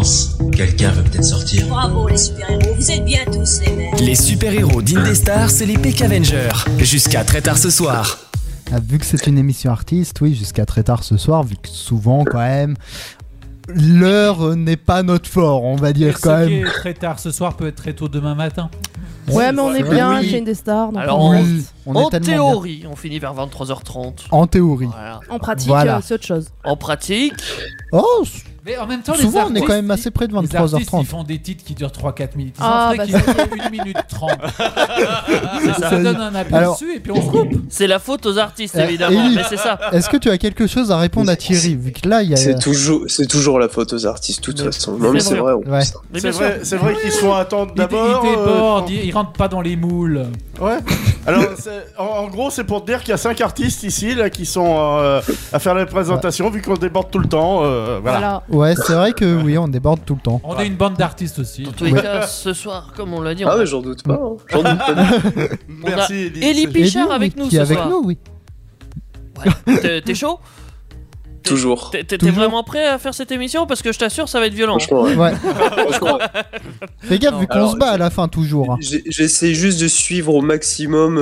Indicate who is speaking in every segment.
Speaker 1: silence. Quelqu'un veut peut-être sortir.
Speaker 2: Bravo les super-héros, vous êtes bien tous les mêmes.
Speaker 3: Les super-héros d'Indestar, c'est les Peck Avengers. Jusqu'à très tard ce soir.
Speaker 4: Vu que c'est une émission artiste, oui, jusqu'à très tard ce soir, vu que souvent, quand même, l'heure n'est pas notre fort, on va dire quand
Speaker 5: Ce qui
Speaker 4: même.
Speaker 5: est très tard ce soir peut être très tôt demain matin.
Speaker 6: Ouais, mais on est bien
Speaker 4: oui.
Speaker 6: chez Indestar. Donc
Speaker 7: Alors,
Speaker 6: on reste.
Speaker 4: Oui, on est
Speaker 7: en
Speaker 4: tellement
Speaker 7: théorie, on finit vers 23h30.
Speaker 4: bien. En théorie.
Speaker 7: Voilà.
Speaker 6: En pratique,
Speaker 4: Voilà.
Speaker 6: c'est autre chose.
Speaker 7: En pratique,
Speaker 4: Oh,
Speaker 5: Mais en même temps, les
Speaker 4: souvent on est
Speaker 5: artistes,
Speaker 4: quand même assez près de
Speaker 5: les artistes, ils
Speaker 4: 23h30.
Speaker 5: font des titres qui durent 3-4 minutes. Ils
Speaker 6: Ah,
Speaker 5: en feraient
Speaker 6: bah,
Speaker 5: qui durent 1 minute 30. ça
Speaker 4: Ça-
Speaker 5: donne un aperçu
Speaker 4: Alors-
Speaker 5: et puis on se coupe.
Speaker 7: c'est la faute aux artistes, évidemment.
Speaker 4: Élie.
Speaker 7: Mais c'est ça.
Speaker 4: Est-ce que tu as quelque chose à répondre à Thierry, vu que là il y a...
Speaker 8: C'est toujours la faute aux artistes, de toute façon. Non, mais
Speaker 7: C'est
Speaker 8: c'est vrai. en
Speaker 4: Ouais.
Speaker 8: plus.
Speaker 7: Mais
Speaker 9: C'est
Speaker 7: bien
Speaker 9: vrai, c'est vrai qu'ils sont à attendre
Speaker 5: Ils
Speaker 9: d'abord.
Speaker 5: débordent, ils rentrent pas dans les moules.
Speaker 9: Ouais. Alors, en gros, c'est pour te dire qu'il y a 5 artistes ici là, qui sont à faire la présentation, vu qu'on déborde tout le temps. Voilà.
Speaker 4: Ouais, c'est vrai que oui, on déborde tout le temps.
Speaker 5: On est une bande d'artistes aussi.
Speaker 7: Dans tous les
Speaker 4: Ouais.
Speaker 7: cas, ce soir, comme on l'a dit,
Speaker 8: Ah
Speaker 7: on
Speaker 8: ouais,
Speaker 7: a,
Speaker 8: j'en doute pas. Hein. J'en doute pas.
Speaker 9: Merci, Elie.
Speaker 7: Élie Pichard
Speaker 4: Elie,
Speaker 7: avec
Speaker 4: oui,
Speaker 7: nous
Speaker 4: qui est
Speaker 7: ce
Speaker 4: avec
Speaker 7: soir.
Speaker 4: nous, oui.
Speaker 7: T'es chaud?
Speaker 8: Toujours.
Speaker 7: T'es
Speaker 4: Toujours.
Speaker 7: vraiment prêt à faire cette émission? Parce que je t'assure, ça va être violent.
Speaker 8: Franchement, ouais.
Speaker 4: Ouais.
Speaker 8: Franchement,
Speaker 4: Fais gaffe, vu qu'on
Speaker 8: Alors,
Speaker 4: se bat à la fin toujours. hein.
Speaker 8: j'essaie juste de suivre au maximum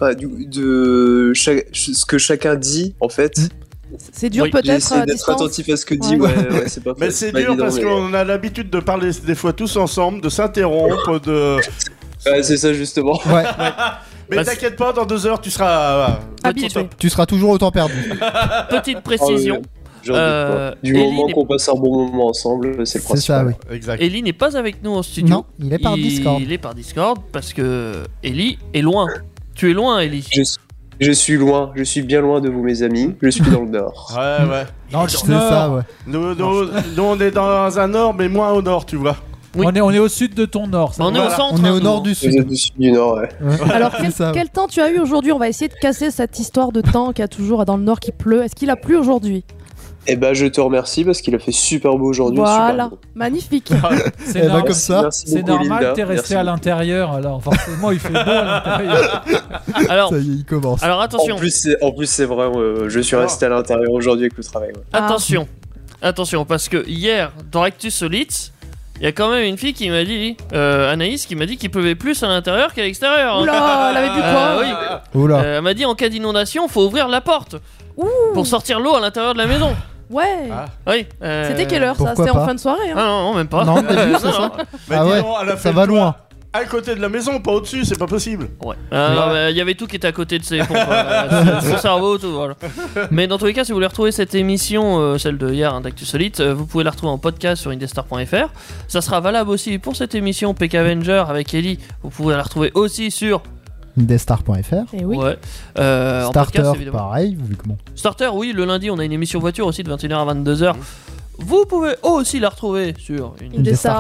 Speaker 8: ce que chacun dit, en fait.
Speaker 6: C'est dur
Speaker 7: Oui,
Speaker 6: peut-être
Speaker 8: J'essaie
Speaker 6: à
Speaker 8: d'être
Speaker 6: distance.
Speaker 8: attentif à ce que dit.
Speaker 6: Ouais.
Speaker 8: Ouais, c'est pas
Speaker 9: Mais
Speaker 8: c'est
Speaker 9: c'est
Speaker 8: pas
Speaker 9: dur
Speaker 8: évident,
Speaker 9: parce
Speaker 8: mais-
Speaker 9: qu'on a l'habitude de parler des fois tous ensemble, de s'interrompre, de.
Speaker 8: Ouais, c'est ça, justement.
Speaker 4: Ouais,
Speaker 9: Mais
Speaker 7: Bah,
Speaker 9: t'inquiète pas, dans 2 heures, tu seras.
Speaker 6: Habitué.
Speaker 4: tu seras toujours autant perdu.
Speaker 7: Petite précision.
Speaker 8: J'en doute pas. Du
Speaker 7: Élie
Speaker 8: moment
Speaker 7: n'est-
Speaker 8: qu'on passe un bon moment ensemble, c'est le
Speaker 4: C'est
Speaker 8: principal.
Speaker 4: ça, oui.
Speaker 9: Exact.
Speaker 7: Ellie n'est pas avec nous en studio.
Speaker 4: Non, il est par Discord.
Speaker 7: Il est par Discord parce que Ellie est loin. Tu es loin, Ellie.
Speaker 8: Je suis loin, je suis bien loin de vous, mes amis. Je suis dans le nord.
Speaker 9: Ouais.
Speaker 4: C'est ça, ouais.
Speaker 9: Nous, on est dans un nord, mais moins au nord, tu vois.
Speaker 7: Oui.
Speaker 5: On est au sud de ton nord. ça
Speaker 7: On est
Speaker 5: va.
Speaker 7: au centre.
Speaker 4: On est
Speaker 7: hein,
Speaker 4: au
Speaker 7: nous.
Speaker 4: nord du
Speaker 8: Vous
Speaker 4: sud.
Speaker 8: êtes du sud du nord, ouais.
Speaker 4: Ouais.
Speaker 6: Alors,
Speaker 4: C'est ça.
Speaker 6: quel temps tu as eu aujourd'hui? On va essayer de casser cette histoire de temps qu'il y a toujours dans le nord qui pleut. Est-ce qu'il a plu aujourd'hui?
Speaker 8: Eh ben, je te remercie parce qu'il a fait super beau aujourd'hui.
Speaker 6: Voilà,
Speaker 8: super beau.
Speaker 6: magnifique.
Speaker 5: C'est
Speaker 4: Eh ben,
Speaker 5: normal.
Speaker 4: comme ça.
Speaker 8: Merci
Speaker 5: C'est
Speaker 8: beaucoup,
Speaker 5: normal,
Speaker 8: Linda.
Speaker 5: t'es resté
Speaker 8: Merci
Speaker 5: à
Speaker 8: beaucoup.
Speaker 5: l'intérieur, alors forcément il fait beau à l'intérieur.
Speaker 7: Alors,
Speaker 4: Ça y est, il commence.
Speaker 7: alors attention.
Speaker 8: En plus, c'est vrai, je suis resté à l'intérieur aujourd'hui avec le travail. Ouais.
Speaker 7: Attention, attention, parce que hier, dans Actus Solite, il y a quand même une fille qui m'a dit, Anaïs, qui m'a dit qu'il pleuvait plus à l'intérieur qu'à l'extérieur. hein.
Speaker 6: Oula, elle avait bu quoi?
Speaker 7: Oui.
Speaker 4: Oula.
Speaker 7: Elle m'a dit en cas d'inondation, faut ouvrir la porte
Speaker 6: Ouh.
Speaker 7: pour sortir l'eau à l'intérieur de la maison.
Speaker 6: Ouais.
Speaker 9: Ah.
Speaker 7: Oui.
Speaker 6: C'était quelle heure ça?
Speaker 4: Pourquoi
Speaker 6: C'était en
Speaker 4: pas
Speaker 6: fin de soirée.
Speaker 7: Ah
Speaker 6: Hein.
Speaker 7: non, même pas.
Speaker 4: Non, t'as vu, c'est
Speaker 7: non,
Speaker 4: ça
Speaker 7: non.
Speaker 9: Mais
Speaker 4: Ah
Speaker 9: dis
Speaker 4: ouais,
Speaker 9: donc, elle a fait
Speaker 4: ça va
Speaker 9: le toit
Speaker 4: loin.
Speaker 9: À côté de la maison, pas au-dessus, c'est pas possible.
Speaker 7: Ouais. Non, mais il y avait tout qui était à côté de ses pompes. Son cerveau, tout. Voilà. Mais dans tous les cas, si vous voulez retrouver cette émission, celle de hier, hein, d'Actu Solite, vous pouvez la retrouver en podcast sur indestar.fr. Ça sera valable aussi pour cette émission Peck Avenger avec Ellie. Vous pouvez la retrouver aussi sur.
Speaker 4: Indestar.fr.
Speaker 6: Et oui.
Speaker 7: Ouais. En
Speaker 4: Starter,
Speaker 7: podcast, évidemment.
Speaker 4: pareil, vu comment.
Speaker 7: Starter, oui, le lundi, on a une émission voiture aussi de 21h à 22h. Vous pouvez aussi la retrouver sur une.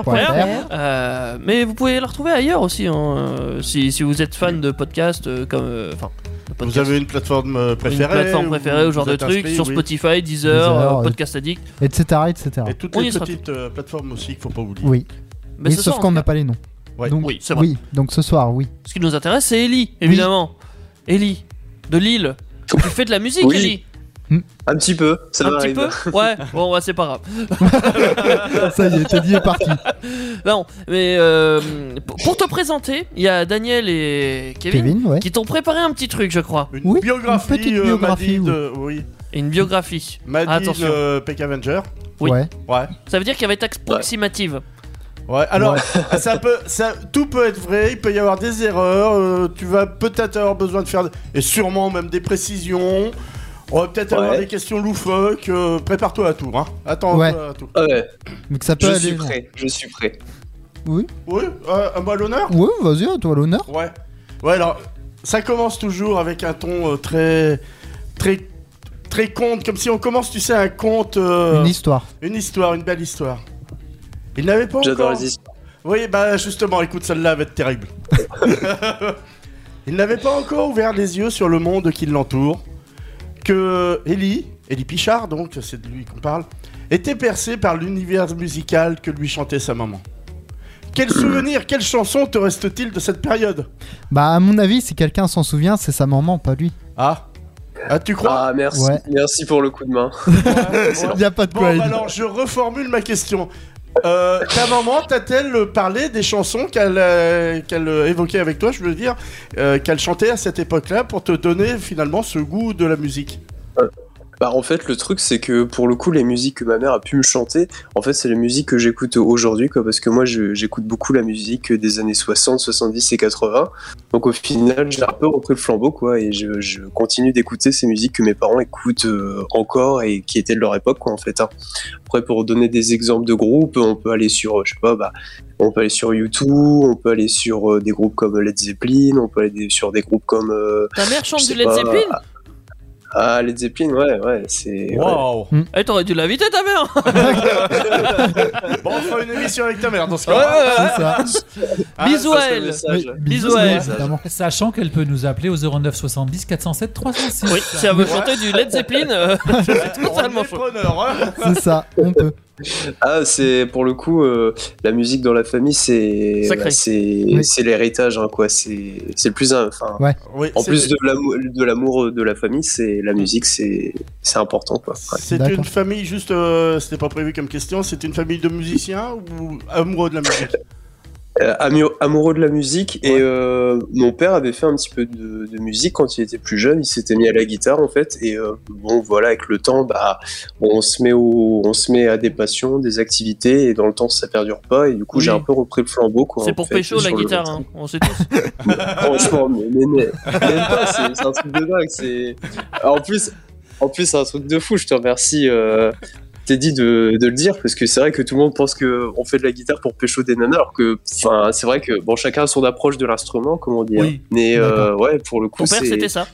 Speaker 4: Indestar.fr.
Speaker 7: Mais vous pouvez la retrouver ailleurs aussi, hein, si vous êtes fan de podcasts comme. Enfin, de
Speaker 9: Vous
Speaker 7: podcasts.
Speaker 9: avez une plateforme préférée?
Speaker 7: Une plateforme préférée
Speaker 9: vous
Speaker 7: au genre
Speaker 9: vous
Speaker 7: de
Speaker 9: êtes
Speaker 7: trucs
Speaker 9: inscrit,
Speaker 7: sur
Speaker 9: oui.
Speaker 7: Spotify, Deezer,
Speaker 4: Deezer,
Speaker 7: Podcast Addict.
Speaker 4: Etc. etc.
Speaker 9: Et toutes
Speaker 7: On
Speaker 9: les
Speaker 7: y sera
Speaker 9: petites plateformes aussi qu'il faut pas oublier.
Speaker 4: Oui.
Speaker 7: Mais
Speaker 4: Oui,
Speaker 7: ce
Speaker 4: sauf
Speaker 7: soir,
Speaker 4: qu'on
Speaker 7: en
Speaker 4: n'a
Speaker 7: tout
Speaker 4: pas les noms.
Speaker 9: Ouais.
Speaker 4: Donc,
Speaker 7: Oui, c'est vrai.
Speaker 4: oui, donc ce soir, oui.
Speaker 7: Ce qui nous intéresse, c'est Ellie, évidemment. Ellie, de Lille. Tu fais de la musique,
Speaker 8: Oui.
Speaker 7: Ellie?
Speaker 8: Un petit peu, ça
Speaker 7: Un
Speaker 8: m'arrive.
Speaker 7: petit peu? Ouais, bon, ouais, c'est pas grave.
Speaker 4: Ça y est, Teddy est parti.
Speaker 7: Non, mais pour te présenter, il y a Daniel et
Speaker 4: Kevin, ouais.
Speaker 7: qui t'ont préparé un petit truc, je crois.
Speaker 9: Une
Speaker 4: Oui,
Speaker 9: biographie,
Speaker 4: une petite biographie,
Speaker 9: Maddy de... Oui.
Speaker 7: Et une biographie.
Speaker 9: Maddy
Speaker 7: Attention.
Speaker 9: de Peck Avenger.
Speaker 7: Oui.
Speaker 4: Ouais.
Speaker 9: Ouais.
Speaker 7: Ça veut dire qu'elle va être approximative.
Speaker 9: Ouais, alors, tout peut être vrai, il peut y avoir des erreurs, tu vas peut-être avoir besoin de faire, et sûrement même des précisions, on va peut-être avoir des questions loufoques, prépare-toi à tout, hein. Attends,
Speaker 4: Ouais.
Speaker 9: à tout.
Speaker 8: Ah ouais,
Speaker 4: Donc ça peut
Speaker 8: je
Speaker 4: aller.
Speaker 8: suis prêt, je suis prêt.
Speaker 4: Oui.
Speaker 9: Oui, à moi l'honneur.
Speaker 4: Oui, vas-y, à toi l'honneur.
Speaker 9: Ouais. Ouais, alors, ça commence toujours avec un ton très conte, comme si on commence, tu sais, un conte...
Speaker 4: Une histoire.
Speaker 9: Une histoire, une belle histoire. Il n'avait pas
Speaker 8: J'adore
Speaker 9: encore...
Speaker 8: les histoires.
Speaker 9: Oui, bah justement, écoute, celle-là va être terrible. Il n'avait pas encore ouvert les yeux sur le monde qui l'entoure, que Élie Pichard, donc c'est de lui qu'on parle, était percé par l'univers musical que lui chantait sa maman. Quel souvenir, quelle chanson te reste-t-il de cette période?
Speaker 4: Bah, à mon avis, si quelqu'un s'en souvient, c'est sa maman, pas lui.
Speaker 9: Ah, tu crois?
Speaker 8: Ah, merci,
Speaker 4: Ouais.
Speaker 8: merci pour le coup de main.
Speaker 4: Il n'y a pas de
Speaker 9: Bon,
Speaker 4: quoi.
Speaker 9: bah alors, je reformule ma question. Ta maman t'a-t-elle parlé des chansons qu'elle évoquait avec toi, je veux dire, qu'elle chantait à cette époque-là pour te donner finalement ce goût de la musique?
Speaker 8: Bah en fait le truc c'est que pour le coup les musiques que ma mère a pu me chanter, en fait c'est les musiques que j'écoute aujourd'hui quoi, parce que moi j'écoute beaucoup la musique des années 60, 70 et 80. Donc au final j'ai un peu repris le flambeau quoi, et je continue d'écouter ces musiques que mes parents écoutent encore et qui étaient de leur époque quoi en fait. Hein. Après pour donner des exemples de groupes, on peut aller sur je sais pas on peut aller sur U2, on peut aller sur des groupes comme Led Zeppelin, on peut aller sur des groupes comme
Speaker 7: Ta mère chante du Led Zeppelin?
Speaker 8: Ah, Led Zeppelin, ouais, c'est...
Speaker 9: Wow.
Speaker 8: Ouais.
Speaker 7: Eh, t'aurais dû l'inviter ta mère.
Speaker 9: Bon, on fera une émission avec ta mère dans ce cas.
Speaker 4: C'est ça.
Speaker 7: Bisous à elle. Bisous à elle.
Speaker 5: Sachant qu'elle peut nous appeler au 09 70 407 306.
Speaker 7: Oui, si elle veut chanter du Led Zeppelin, c'est totalement chaud.
Speaker 4: C'est ça, on peut.
Speaker 8: Ah, c'est pour le coup, la musique dans la famille, c'est l'héritage, hein, quoi. C'est le plus, enfin.
Speaker 4: Ouais.
Speaker 9: Oui,
Speaker 8: en plus de l'amour de la famille, c'est la musique, c'est important, quoi. Ouais.
Speaker 9: C'est une famille juste, c'était pas prévu comme question. C'est une famille de musiciens ou amoureux de la musique?
Speaker 8: Amoureux de la musique, et mon père avait fait un petit peu de musique quand il était plus jeune. Il s'était mis à la guitare en fait, et bon voilà, avec le temps on se met à des passions, des activités, et dans le temps ça perdure pas, et du coup j'ai un peu repris le flambeau quoi.
Speaker 7: C'est pour pécho la guitare, hein. On sait tous.
Speaker 8: Franchement mais même pas, c'est un truc de dingue. En plus c'est un truc de fou. Je te remercie t'es dit de le dire, parce que c'est vrai que tout le monde pense qu'on fait de la guitare pour pécho des nanas, alors que c'est vrai que bon, chacun a son approche de l'instrument, comment dire.
Speaker 5: Oui.
Speaker 8: Mais ouais, pour le coup,
Speaker 7: Ton père c'était ça.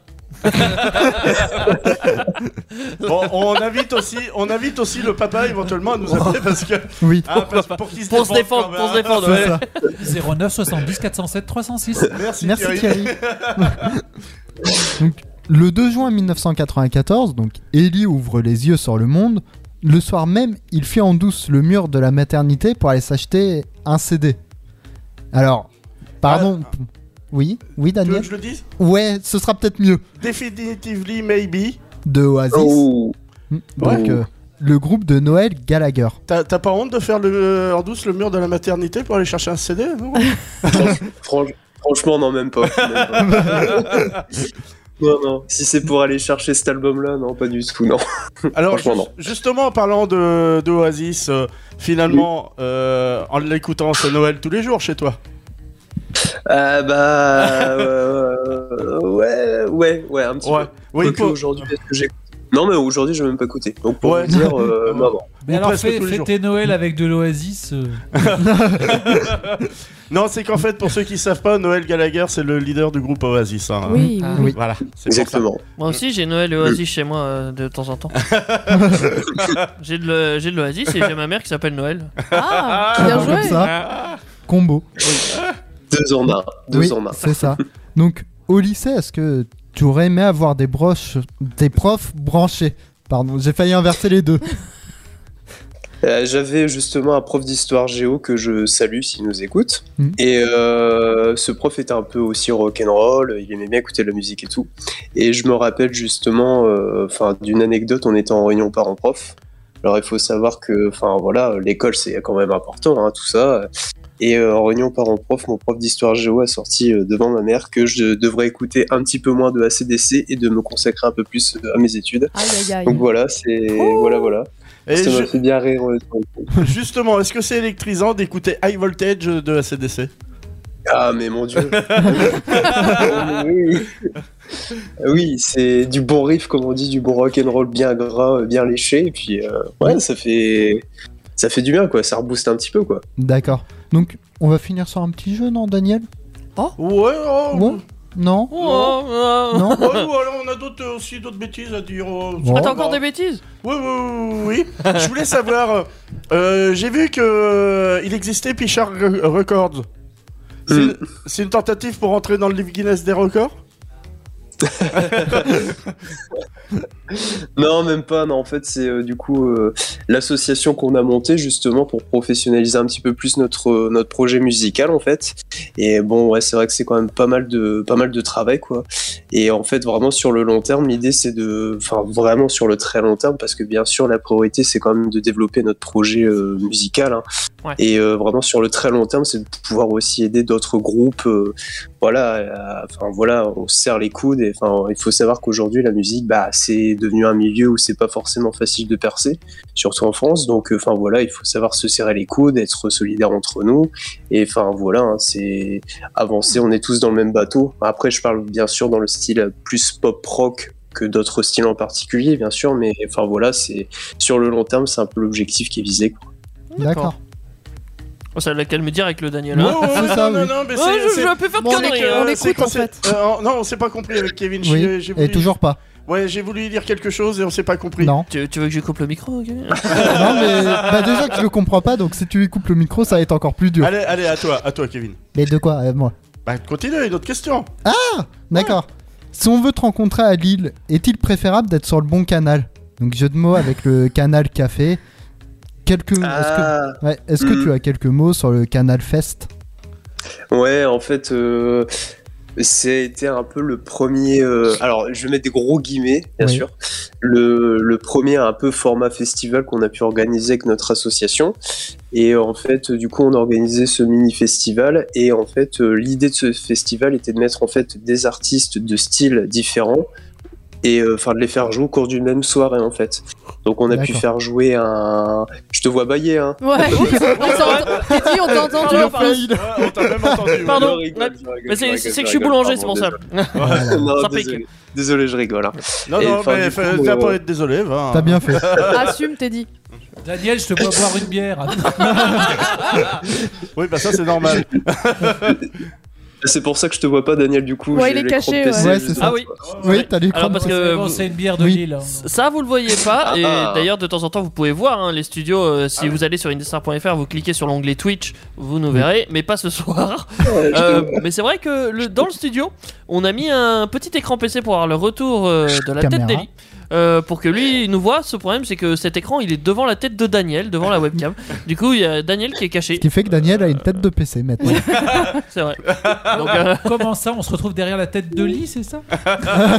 Speaker 9: Bon, on invite aussi le papa éventuellement à nous appeler, parce que
Speaker 4: oui,
Speaker 9: pour qu'il
Speaker 7: pour se défendre, ouais.
Speaker 5: 09 70 407 306.
Speaker 9: Merci
Speaker 4: Thierry. Donc, le 2 juin 1994, donc Ellie ouvre les yeux sur le monde. Le soir même, il fuit en douce le mur de la maternité pour aller s'acheter un CD. Alors, pardon. Oui,
Speaker 9: Tu
Speaker 4: Daniel.
Speaker 9: veux que je le dise?
Speaker 4: Ouais, ce sera peut-être mieux.
Speaker 9: Definitively Maybe.
Speaker 4: De Oasis.
Speaker 8: Oh.
Speaker 4: Donc, le groupe de Noël Gallagher.
Speaker 9: T'as pas honte de faire en douce le mur de la maternité pour aller chercher un CD, non?
Speaker 8: Franchement, non, même pas. Non. Si c'est pour aller chercher cet album-là, non, pas du tout, non.
Speaker 9: Alors,
Speaker 8: non.
Speaker 9: justement, en parlant de Oasis, finalement, en l'écoutant, c'est Noël tous les jours chez toi?
Speaker 8: Ouais, un petit peu.
Speaker 9: Oui,
Speaker 8: aujourd'hui, est-ce que j'écoute? Non, mais aujourd'hui, je vais même pas écouter. Donc, pour vous dire, non.
Speaker 5: Mais alors,
Speaker 9: presque tous les jours.
Speaker 5: fêter Noël avec de l'Oasis.
Speaker 9: Non, c'est qu'en fait, pour ceux qui savent pas, Noël Gallagher, c'est le leader du groupe Oasis. Hein.
Speaker 6: Oui.
Speaker 9: Voilà, c'est
Speaker 8: exactement.
Speaker 7: Moi aussi, j'ai Noël et Oasis chez moi de temps en temps. J'ai de l'Oasis et j'ai ma mère qui s'appelle Noël.
Speaker 6: Ah, bien joué.
Speaker 4: Comme ça. Combo.
Speaker 8: 2 en 1. 2 en 1.
Speaker 4: C'est ça. Donc, au lycée, est-ce que tu aurais aimé avoir des profs branchés? Pardon, j'ai failli inverser les deux.
Speaker 8: J'avais justement un prof d'histoire géo que je salue s'il nous écoute. Et ce prof était un peu aussi rock'n'roll, il aimait bien écouter de la musique et tout. Et je me rappelle justement d'une anecdote, on était en réunion parents-prof. Alors il faut savoir que l'école c'est quand même important, hein, tout ça. Et en réunion parents-prof, mon prof d'histoire géo a sorti devant ma mère que je devrais écouter un petit peu moins de AC/DC et de me consacrer un peu plus à mes études.
Speaker 6: Aïe.
Speaker 8: Donc voilà, voilà.
Speaker 9: Et
Speaker 8: ça m'a fait bien rire.
Speaker 9: Justement, est-ce que c'est électrisant d'écouter High Voltage de AC/DC?
Speaker 8: Ah mais mon Dieu. Oui, c'est du bon riff, comme on dit, du bon rock'n'roll bien gras, bien léché, et puis ça fait du bien, quoi, ça rebooste un petit peu, quoi.
Speaker 4: D'accord. Donc, on va finir sur un petit jeu, non, Daniel?
Speaker 9: Ouais.
Speaker 4: Non.
Speaker 9: Non. Alors on a aussi d'autres bêtises à dire.
Speaker 7: T'as encore des bêtises?
Speaker 9: Oui. Je voulais savoir, j'ai vu que il existait Pichard Records. C'est une tentative pour entrer dans le livre Guinness des records?
Speaker 8: Non, même pas. Non, en fait, c'est l'association qu'on a montée justement pour professionnaliser un petit peu plus notre projet musical, en fait. Et bon, ouais, c'est vrai que c'est quand même pas mal de travail, quoi. Et en fait, vraiment sur le long terme, l'idée c'est vraiment sur le très long terme, parce que bien sûr la priorité c'est quand même de développer notre projet musical, hein.
Speaker 7: Ouais.
Speaker 8: Et vraiment sur le très long terme, c'est de pouvoir aussi aider d'autres groupes. On se serre les coudes. Et il faut savoir qu'aujourd'hui la musique, c'est devenu un milieu où c'est pas forcément facile de percer, surtout en France. Donc il faut savoir se serrer les coudes, être solidaire entre nous. Et c'est avancer. On est tous dans le même bateau. Après, je parle bien sûr dans le style plus pop rock que d'autres styles en particulier, bien sûr. Mais c'est sur le long terme, c'est un peu l'objectif qui est visé, quoi.
Speaker 4: D'accord.
Speaker 7: Oh, ça la calme dire avec le Daniel.
Speaker 9: Ouais,
Speaker 7: hein.
Speaker 9: ouais,
Speaker 4: C'est ça,
Speaker 9: non,
Speaker 4: oui.
Speaker 9: non, mais
Speaker 7: Je vais un peu faire de
Speaker 6: Bon,
Speaker 7: conneries.
Speaker 6: on
Speaker 7: hein.
Speaker 6: écoute,
Speaker 9: c'est quand
Speaker 6: en fait.
Speaker 9: non, on s'est pas compris avec Kevin.
Speaker 4: Oui,
Speaker 9: J'ai
Speaker 4: et
Speaker 9: voulu...
Speaker 4: toujours pas.
Speaker 9: Ouais, j'ai voulu dire quelque chose et on s'est pas compris.
Speaker 4: Non.
Speaker 7: Tu veux que je coupe le micro, ok
Speaker 4: Non, mais déjà que je le comprends pas, donc si tu lui coupes le micro, ça va être encore plus dur.
Speaker 9: Allez, à toi, Kevin.
Speaker 4: Mais de quoi moi.
Speaker 9: Continue, une autre question.
Speaker 4: D'accord. Si on veut te rencontrer à Lille, est-il préférable d'être sur le bon canal? Donc jeu de mots avec le canal café. Est-ce que tu as quelques mots sur le Canal Fest?
Speaker 8: Ouais, en fait, c'était un peu le premier. Alors, je vais mettre des gros guillemets, bien sûr. Le premier un peu format festival qu'on a pu organiser avec notre association. Et en fait, du coup, on a organisé ce mini-festival. Et en fait, l'idée de ce festival était de mettre en fait des artistes de styles différents. Et de les faire jouer au cours d'une même soirée, en fait. Donc, on a pu faire jouer un. Je te vois bailler, hein.
Speaker 6: Ouais, Teddy, on t'a entendu en plus.
Speaker 9: On t'a même entendu.
Speaker 7: Pardon.
Speaker 8: Je rigole,
Speaker 7: Mais c'est
Speaker 8: je
Speaker 7: que je suis
Speaker 8: rigole,
Speaker 7: boulanger,
Speaker 8: pardon,
Speaker 7: c'est pour ça.
Speaker 8: Non,
Speaker 7: Ça pique.
Speaker 8: désolé, je rigole. Hein.
Speaker 9: Non,
Speaker 8: Et,
Speaker 9: mais
Speaker 8: du coup,
Speaker 9: va pas être désolé, va.
Speaker 4: T'as bien fait.
Speaker 6: Assume, Teddy.
Speaker 5: Daniel, je te vois boire une bière.
Speaker 9: Oui, ça c'est normal.
Speaker 8: C'est pour ça que je te vois pas, Daniel, du coup.
Speaker 6: Ouais,
Speaker 8: j'ai
Speaker 6: il est
Speaker 8: l'écran
Speaker 6: caché,
Speaker 8: de PC,
Speaker 6: ouais.
Speaker 4: Ouais, c'est ça.
Speaker 7: Ah oui.
Speaker 4: Oui, t'as l'écran.
Speaker 7: Alors parce que
Speaker 5: Bon, c'est une bière de
Speaker 4: Oui.
Speaker 5: Lille.
Speaker 7: ça vous le voyez pas et d'ailleurs de temps en temps vous pouvez voir hein, les studios si vous allez sur indestar.fr vous cliquez sur l'onglet Twitch vous nous verrez mais pas ce soir. Mais c'est vrai que dans le studio on a mis un petit écran PC pour avoir le retour de la
Speaker 4: Caméra.
Speaker 7: tête d'Eli. Pour que lui il nous voit. Ce problème c'est que cet écran il est devant la tête de Daniel, devant la webcam. Du coup il y a Daniel qui est caché.
Speaker 4: Ce qui fait que Daniel a une tête de PC maintenant.
Speaker 7: C'est vrai. Donc,
Speaker 5: Comment ça, on se retrouve derrière la tête de Lee, c'est ça?
Speaker 6: Ça